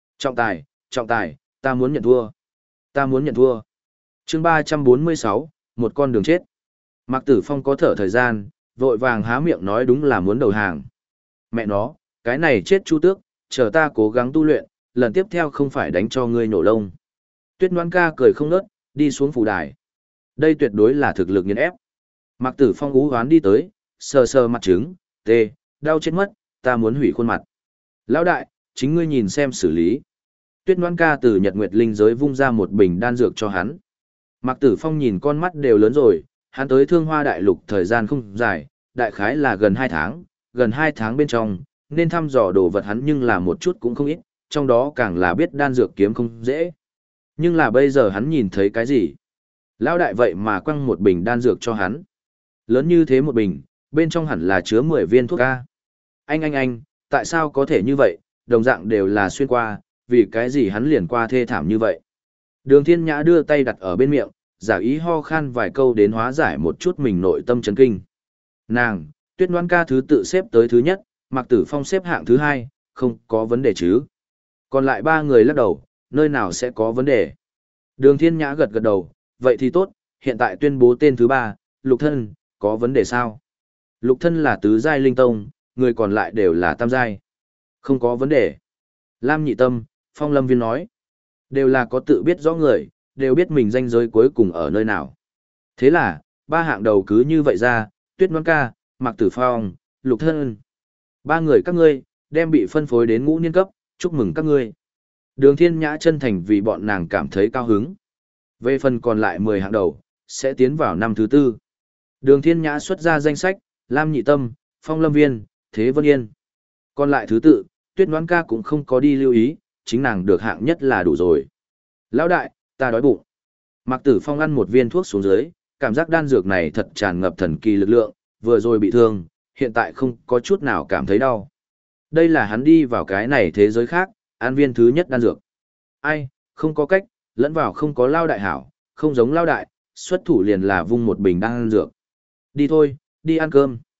Trọng tài, ta muốn nhận thua. Ta muốn nhận thua. Chương 346, một con đường chết. Mạc Tử Phong có thở thời gian, vội vàng há miệng nói đúng là muốn đầu hàng. Mẹ nó, cái này chết Chu Tước, chờ ta cố gắng tu luyện, lần tiếp theo không phải đánh cho ngươi nổ lông. Tuyết Ngoãn Ca cười không nớt, đi xuống phù đài. Đây tuyệt đối là thực lực nghiền ép. Mạc Tử Phong ú hoán đi tới, sờ sờ mặt trứng, đau chết mất, ta muốn hủy khuôn mặt. Lão đại, chính ngươi nhìn xem xử lý. Tuyết Ngoãn Ca từ Nhật Nguyệt Linh giới vung ra một bình đan dược cho hắn. Mạc Tử Phong nhìn con mắt đều lớn rồi, hắn tới Thương Hoa Đại Lục thời gian không dài, đại khái là gần 2 tháng, gần 2 tháng bên trong, nên thăm dò đồ vật hắn nhưng là một chút cũng không ít, trong đó càng là biết đan dược kiếm không dễ. Nhưng là bây giờ hắn nhìn thấy cái gì? Lão đại vậy mà quăng một bình đan dược cho hắn. Lớn như thế một bình, bên trong hẳn là chứa 10 viên thuốc A. Anh, tại sao có thể như vậy, đồng dạng đều là xuyên qua, vì cái gì hắn liền qua thê thảm như vậy? Đường Thiên Nhã đưa tay đặt ở bên miệng, giả ý ho khan vài câu đến hóa giải một chút mình nội tâm chấn kinh. Nàng, Tuyết Ngoãn Ca thứ tự xếp tới thứ nhất, Mạc Tử Phong xếp hạng thứ 2, không có vấn đề chứ. Còn lại 3 người lắc đầu, nơi nào sẽ có vấn đề. Đường Thiên Nhã gật gật đầu, vậy thì tốt, hiện tại tuyên bố tên thứ 3, Lục Thân, có vấn đề sao? Lục Thân là tứ giai linh tông, người còn lại đều là tam giai. Không có vấn đề. Lam Nhị Tâm, Phong Lâm Viên nói. Đều là có tự biết rõ người, đều biết mình ranh giới cuối cùng ở nơi nào. Thế là, 3 hạng đầu cứ như vậy ra, Tuyết Ngoãn Ca, Mạc Tử Phong, Lục Thân. 3 người các ngươi, đem bị phân phối đến ngũ niên cấp, chúc mừng các ngươi. Đường Thiên Nhã chân thành vì bọn nàng cảm thấy cao hứng. Về phần còn lại 10 hạng đầu, sẽ tiến vào năm thứ 4. Đường Thiên Nhã xuất ra danh sách, Lam Nhị Tâm, Phong Lâm Viên, Thế Vân Yên. Còn lại thứ tự, Tuyết Ngoãn Ca cũng không có đi lưu ý, chính nàng được hạng nhất là đủ rồi. Lão đại, ta đói bụng. Mạc Tử Phong ăn một viên thuốc xuống dưới, cảm giác đan dược này thật tràn ngập thần kỳ lực lượng, vừa rồi bị thương, hiện tại không có chút nào cảm thấy đau. Đây là hắn đi vào cái này thế giới khác, ăn viên thứ nhất đan dược. Ai, không có cách, lẫn vào không có lao đại hảo, không giống lao đại, xuất thủ liền là vung một bình đan dược. Đi thôi, đi ăn cơm.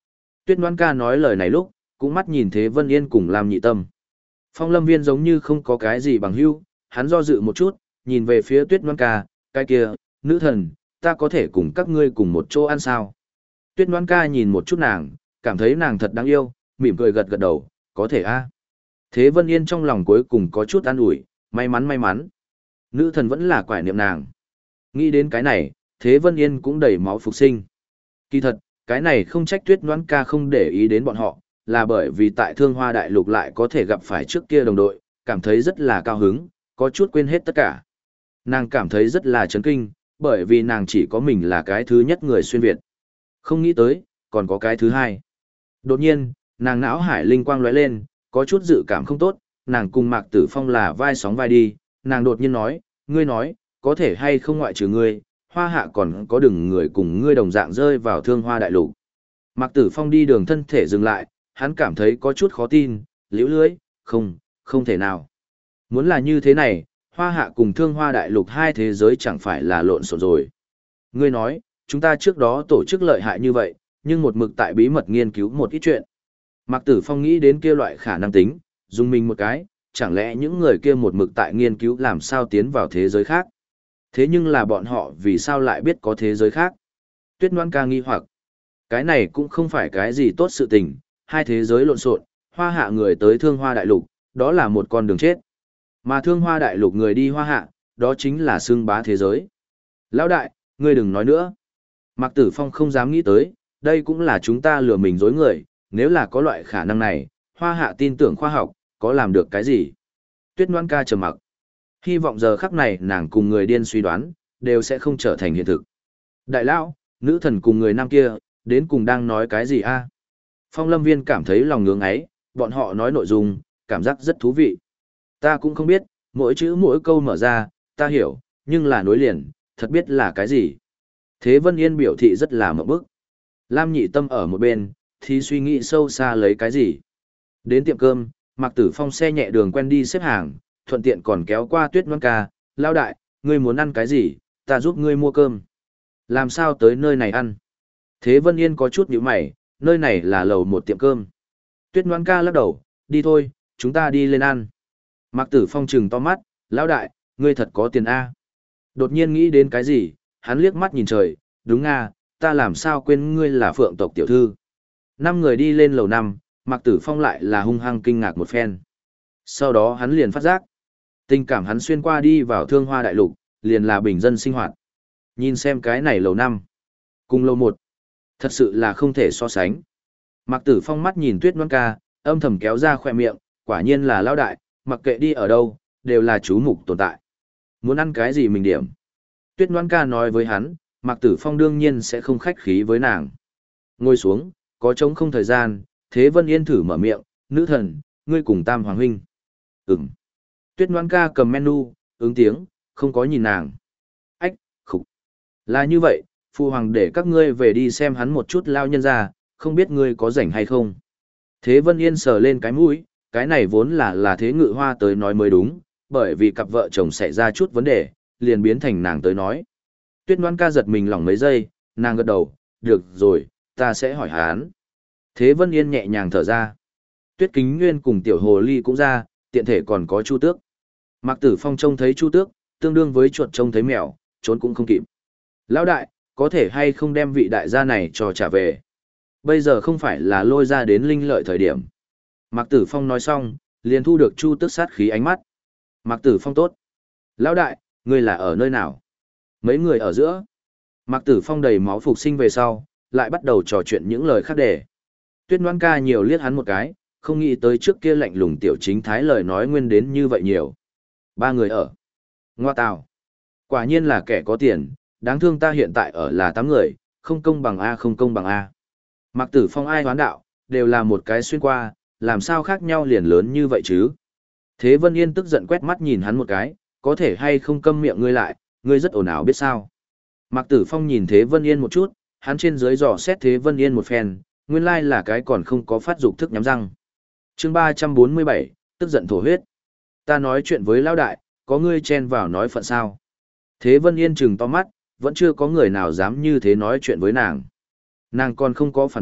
Tuyết Ngoan ca nói lời này lúc, cũng mắt nhìn Thế Vân Yên cùng Lam Nhị Tâm. Phong Lâm Viên giống như không có cái gì bằng hữu, hắn do dự một chút, nhìn về phía Tuyết Ngoan ca, cái kia, nữ thần, ta có thể cùng các ngươi cùng một chỗ ăn sao? Tuyết Ngoan ca nhìn một chút nàng, cảm thấy nàng thật đáng yêu, mỉm cười gật gật đầu, có thể a. Thế Vân Yên trong lòng cuối cùng có chút an ủi, may mắn may mắn. Nữ thần vẫn là quải niệm nàng. Nghĩ đến cái này, Thế Vân Yên cũng đầy máu phục sinh. Kỳ thật, cái này không trách Tuyết Ngoãn ca không để ý đến bọn họ, là bởi vì tại Thương Hoa Đại Lục lại có thể gặp phải trước kia đồng đội, cảm thấy rất là cao hứng, có chút quên hết tất cả. Nàng cảm thấy rất là chấn kinh, bởi vì nàng chỉ có mình là cái thứ nhất người xuyên Việt. Không nghĩ tới, còn có cái thứ hai. Đột nhiên, nàng não hải linh quang lóe lên, có chút dự cảm không tốt, nàng cùng Mạc Tử Phong là vai sóng vai đi, nàng đột nhiên nói, ngươi nói, có thể hay không ngoại trừ ngươi, Hoa Hạ còn có đừng người cùng ngươi đồng dạng rơi vào Thương Hoa Đại Lục. Mạc Tử Phong đi đường thân thể dừng lại, hắn cảm thấy có chút khó tin, liễu lưới, không thể nào. Muốn là như thế này, Hoa Hạ cùng Thương Hoa Đại Lục hai thế giới chẳng phải là lộn xộn rồi. Ngươi nói, chúng ta trước đó tổ chức lợi hại như vậy, nhưng một mực tại bí mật nghiên cứu một ít chuyện. Mạc Tử Phong nghĩ đến kia loại khả năng tính, dùng mình một cái, chẳng lẽ những người kia một mực tại nghiên cứu làm sao tiến vào thế giới khác. Thế nhưng là bọn họ vì sao lại biết có thế giới khác? Tuyết Ngoãn ca nghi hoặc. Cái này cũng không phải cái gì tốt sự tình, hai thế giới lộn xộn, Hoa Hạ người tới Thương Hoa Đại Lục, đó là một con đường chết. Mà Thương Hoa Đại Lục người đi Hoa Hạ, đó chính là xưng bá thế giới. Lão đại, ngươi đừng nói nữa. Mạc Tử Phong không dám nghĩ tới, đây cũng là chúng ta lừa mình dối người, nếu là có loại khả năng này, Hoa Hạ tin tưởng khoa học, có làm được cái gì? Tuyết Ngoãn ca trầm mặc. Hy vọng giờ khắc này nàng cùng người điên suy đoán, đều sẽ không trở thành hiện thực. Đại lão, nữ thần cùng người nam kia, đến cùng đang nói cái gì a? Phong Lâm Viên cảm thấy lòng ngưỡng ấy, bọn họ nói nội dung, cảm giác rất thú vị. Ta cũng không biết, mỗi chữ mỗi câu mở ra, ta hiểu, nhưng là nối liền, thật biết là cái gì. Thế Vân Yên biểu thị rất là mộng bức. Lam Nhị Tâm ở một bên, thì suy nghĩ sâu xa lấy cái gì. Đến tiệm cơm, Mạc Tử Phong xe nhẹ đường quen đi xếp hàng, thuận tiện còn kéo qua Tuyết Ngoãn ca, lao đại, ngươi muốn ăn cái gì, ta giúp ngươi mua cơm. Làm sao tới nơi này ăn? Thế Vân Yên có chút nhíu mày, nơi này là lầu một tiệm cơm. Tuyết Ngoãn ca lắc đầu, đi thôi, chúng ta đi lên ăn. Mạc Tử Phong trừng to mắt, lão đại, ngươi thật có tiền A. Đột nhiên nghĩ đến cái gì, hắn liếc mắt nhìn trời, đúng à, ta làm sao quên ngươi là Phượng tộc tiểu thư. Năm người đi lên lầu 5, Mạc Tử Phong lại là hung hăng kinh ngạc một phen. Sau đó hắn liền phát giác, tình cảm hắn xuyên qua đi vào Thương Hoa Đại Lục, liền là bình dân sinh hoạt. Nhìn xem cái này lầu 5, cùng lầu 1, thật sự là không thể so sánh. Mạc Tử Phong mắt nhìn Tuyết Ngoãn ca, âm thầm kéo ra khỏe miệng, quả nhiên là lão đại, mặc kệ đi ở đâu, đều là chú mục tồn tại. Muốn ăn cái gì mình điểm. Tuyết Ngoãn ca nói với hắn, Mạc Tử Phong đương nhiên sẽ không khách khí với nàng. Ngồi xuống, có trống không thời gian, Thế Vân Yên thử mở miệng, nữ thần, ngươi cùng Tam Hoàng huynh. Ừm. Tuyết Ngoãn ca cầm menu, ứng tiếng, không có nhìn nàng. Ách, khục. Là như vậy, Phu Hoàng để các ngươi về đi xem hắn một chút lao nhân ra, không biết ngươi có rảnh hay không. Thế Vân Yên sờ lên cái mũi, cái này vốn là Thế Ngự Hoa tới nói mới đúng, bởi vì cặp vợ chồng xảy ra chút vấn đề, liền biến thành nàng tới nói. Tuyết Ngoãn ca giật mình lỏng mấy giây, nàng gật đầu, được rồi, ta sẽ hỏi hắn. Thế Vân Yên nhẹ nhàng thở ra. Tuyết Kính Nguyên cùng Tiểu Hồ Ly cũng ra, tiện thể còn có Chu Tước. Mạc Tử Phong trông thấy Chu Tước, tương đương với chuột trông thấy mèo, trốn cũng không kịp. Lão đại, có thể hay không đem vị đại gia này cho trả về. Bây giờ không phải là lôi ra đến linh lợi thời điểm. Mạc Tử Phong nói xong, liền thu được Chu Tước sát khí ánh mắt. Mạc Tử Phong tốt. Lão đại, ngươi là ở nơi nào? Mấy người ở giữa. Mạc Tử Phong đầy máu phục sinh về sau, lại bắt đầu trò chuyện những lời khác để. Tuyết Ngoãn ca nhiều liếc hắn một cái, không nghĩ tới trước kia lạnh lùng tiểu chính thái lời nói nguyên đến như vậy nhiều. Ba người ở. Ngoa tào. Quả nhiên là kẻ có tiền, đáng thương ta hiện tại ở là 8 người, không công bằng A không công bằng A. Mạc Tử Phong ai hoán đạo, đều là một cái xuyên qua, làm sao khác nhau liền lớn như vậy chứ. Thế Vân Yên tức giận quét mắt nhìn hắn một cái, có thể hay không câm miệng ngươi lại, ngươi rất ồn ào biết sao. Mạc Tử Phong nhìn Thế Vân Yên một chút, hắn trên dưới dò xét Thế Vân Yên một phen, nguyên lai là cái còn không có phát dục thức nhắm răng. Chương 347, tức giận thổ huyết. Ta nói chuyện với lão đại, có ngươi chen vào nói phận sao. Thế Vân Yên trừng to mắt, vẫn chưa có người nào dám như thế nói chuyện với nàng. Nàng còn không có phản bác,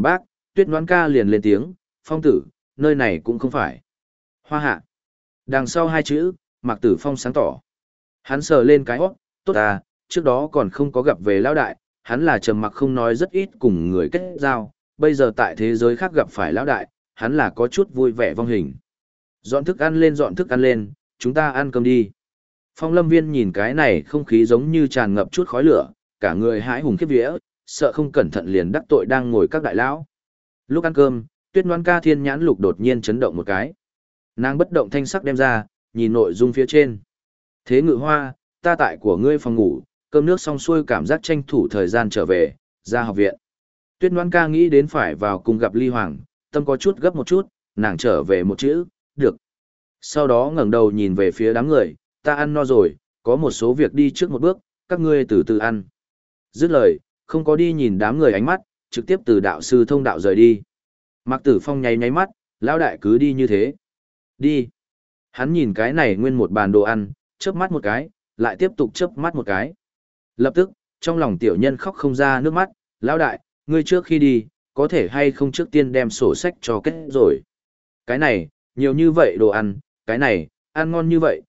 Tuyết Ngoan ca liền lên tiếng, Phong tử, nơi này cũng không phải. Hoa hạ. Đằng sau hai chữ, Mạc Tử Phong sáng tỏ. Hắn sờ lên cái hót, tốt à, trước đó còn không có gặp về lão đại, hắn là trầm mặc không nói rất ít cùng người kết giao, bây giờ tại thế giới khác gặp phải lão đại, hắn là có chút vui vẻ vong hình. Dọn thức ăn lên, chúng ta ăn cơm đi. Phong Lâm Viên nhìn cái này không khí giống như tràn ngập chút khói lửa, cả người hãi hùng khiếp vía, sợ không cẩn thận liền đắc tội đang ngồi các đại lão. Lúc ăn cơm, Tuyết Ngoan ca thiên nhãn lục đột nhiên chấn động một cái. Nàng bất động thanh sắc đem ra, nhìn nội dung phía trên. Thế Ngự Hoa, ta tại của ngươi phòng ngủ, cơm nước xong xuôi cảm giác tranh thủ thời gian trở về, ra học viện. Tuyết Ngoan ca nghĩ đến phải vào cùng gặp Ly Hoàng, tâm có chút gấp một chút, nàng trở về một chữ, được. Sau đó ngẩng đầu nhìn về phía đám người, ta ăn no rồi, có một số việc đi trước một bước, các ngươi từ từ ăn. Dứt lời, không có đi nhìn đám người ánh mắt, trực tiếp từ đạo sư thông đạo rời đi. Mạc Tử Phong nháy nháy mắt, lão đại cứ đi như thế. Đi. Hắn nhìn cái này nguyên một bàn đồ ăn, chớp mắt một cái, lại tiếp tục chớp mắt một cái. Lập tức, trong lòng tiểu nhân khóc không ra nước mắt, lão đại, ngươi trước khi đi, có thể hay không trước tiên đem sổ sách cho kết rồi. Cái này, nhiều như vậy đồ ăn, cái này, ăn ngon như vậy,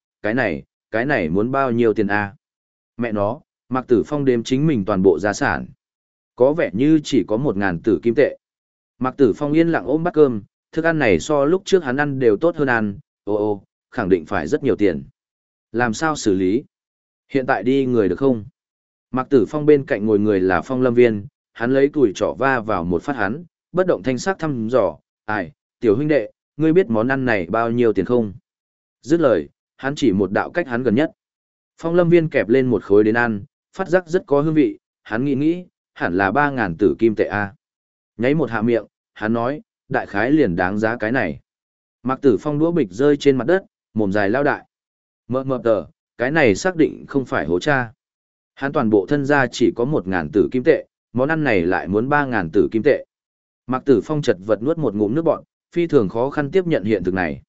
cái này muốn bao nhiêu tiền a? Mẹ nó, Mạc Tử Phong đếm chính mình toàn bộ gia sản. Có vẻ như chỉ có 1.000 tử kim tệ. Mạc Tử Phong yên lặng ôm bát cơm, thức ăn này so lúc trước hắn ăn đều tốt hơn ăn, khẳng định phải rất nhiều tiền. Làm sao xử lý? Hiện tại đi người được không? Mạc Tử Phong bên cạnh ngồi người là Phong Lâm Viên, hắn lấy tuổi trỏ va vào một phát hắn, bất động thanh sắc thăm dò, ai, tiểu huynh đệ, ngươi biết món ăn này bao nhiêu tiền không? Dứt lời, hắn chỉ một đạo cách hắn gần nhất. Phong Lâm Viên kẹp lên một khối đến ăn, phát giác rất có hương vị, hắn nghĩ, hẳn là 3.000 tử kim tệ a. Nháy một hạ miệng, hắn nói, đại khái liền đáng giá cái này. Mạc Tử Phong đũa bịch rơi trên mặt đất, mồm dài lao đại. Mờ tờ, cái này xác định không phải hố cha. Hắn toàn bộ thân gia chỉ có 1.000 tử kim tệ, món ăn này lại muốn 3.000 tử kim tệ. Mạc Tử Phong chật vật nuốt một ngụm nước bọt, phi thường khó khăn tiếp nhận hiện thực này.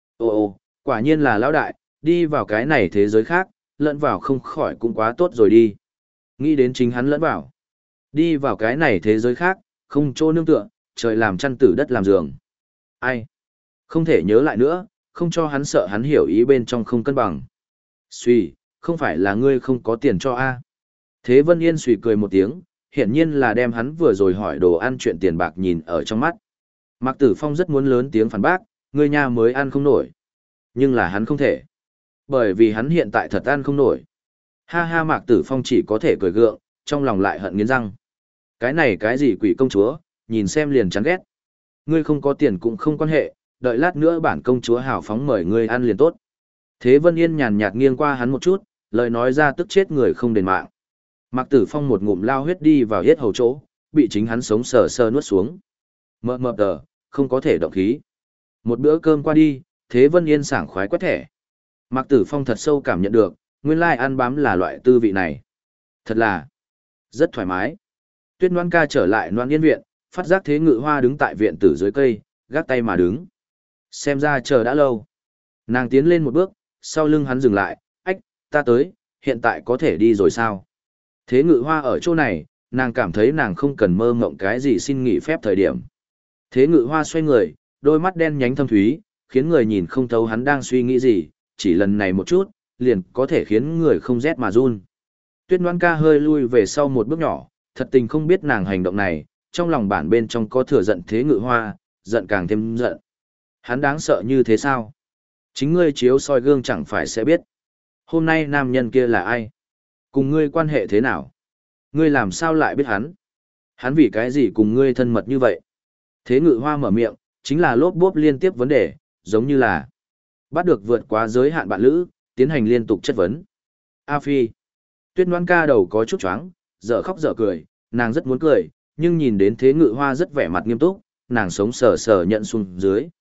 Quả nhiên là lão đại, đi vào cái này thế giới khác, lẫn vào không khỏi cũng quá tốt rồi đi. Nghĩ đến chính hắn lẫn vào. Đi vào cái này thế giới khác, không chỗ nương tựa, trời làm chăn tử đất làm giường. Ai? Không thể nhớ lại nữa, không cho hắn sợ hắn hiểu ý bên trong không cân bằng. Suy, không phải là ngươi không có tiền cho a? Thế Vân Yên suy cười một tiếng, hiển nhiên là đem hắn vừa rồi hỏi đồ ăn chuyện tiền bạc nhìn ở trong mắt. Mạc Tử Phong rất muốn lớn tiếng phản bác, ngươi nhà mới ăn không nổi. Nhưng là hắn không thể. Bởi vì hắn hiện tại thật ăn không nổi. Ha ha, Mạc Tử Phong chỉ có thể cười gượng, trong lòng lại hận nghiến răng. Cái này cái gì quỷ công chúa, nhìn xem liền chán ghét. Ngươi không có tiền cũng không quan hệ, đợi lát nữa bản công chúa hào phóng mời ngươi ăn liền tốt. Thế Vân Yên nhàn nhạt nghiêng qua hắn một chút, lời nói ra tức chết người không đền mạng. Mạc Tử Phong một ngụm lao huyết đi vào yết hầu chỗ, bị chính hắn sống sờ sờ nuốt xuống. Mờ tờ, không có thể động khí. Một bữa cơm qua đi, Thế Vân Yên sảng khoái quét thẻ. Mạc Tử Phong thật sâu cảm nhận được, nguyên lai ăn bám là loại tư vị này. Thật là rất thoải mái. Tuyết Ngoan ca trở lại Loan Yên viện, phát giác Thế Ngự Hoa đứng tại viện tử dưới cây, gác tay mà đứng. Xem ra chờ đã lâu. Nàng tiến lên một bước, sau lưng hắn dừng lại, ách, ta tới, hiện tại có thể đi rồi sao? Thế Ngự Hoa ở chỗ này, nàng cảm thấy nàng không cần mơ mộng cái gì xin nghỉ phép thời điểm. Thế Ngự Hoa xoay người, đôi mắt đen nhánh thâm thúy, khiến người nhìn không thấu hắn đang suy nghĩ gì, chỉ lần này một chút, liền có thể khiến người không rét mà run. Tuyết Ngoan ca hơi lui về sau một bước nhỏ, thật tình không biết nàng hành động này, trong lòng bản bên trong có thừa giận Thế Ngự Hoa, giận càng thêm giận. Hắn đáng sợ như thế sao? Chính ngươi chiếu soi gương chẳng phải sẽ biết. Hôm nay nam nhân kia là ai? Cùng ngươi quan hệ thế nào? Ngươi làm sao lại biết hắn? Hắn vì cái gì cùng ngươi thân mật như vậy? Thế Ngự Hoa mở miệng, chính là lốp bốp liên tiếp vấn đề, giống như là bắt được vượt quá giới hạn bạn lữ, tiến hành liên tục chất vấn. A Phi. Tuyết Ngoan ca đầu có chút choáng, dở khóc dở cười, nàng rất muốn cười, nhưng nhìn đến Thế Ngự Hoa rất vẻ mặt nghiêm túc, nàng sống sờ sờ nhận xuống dưới.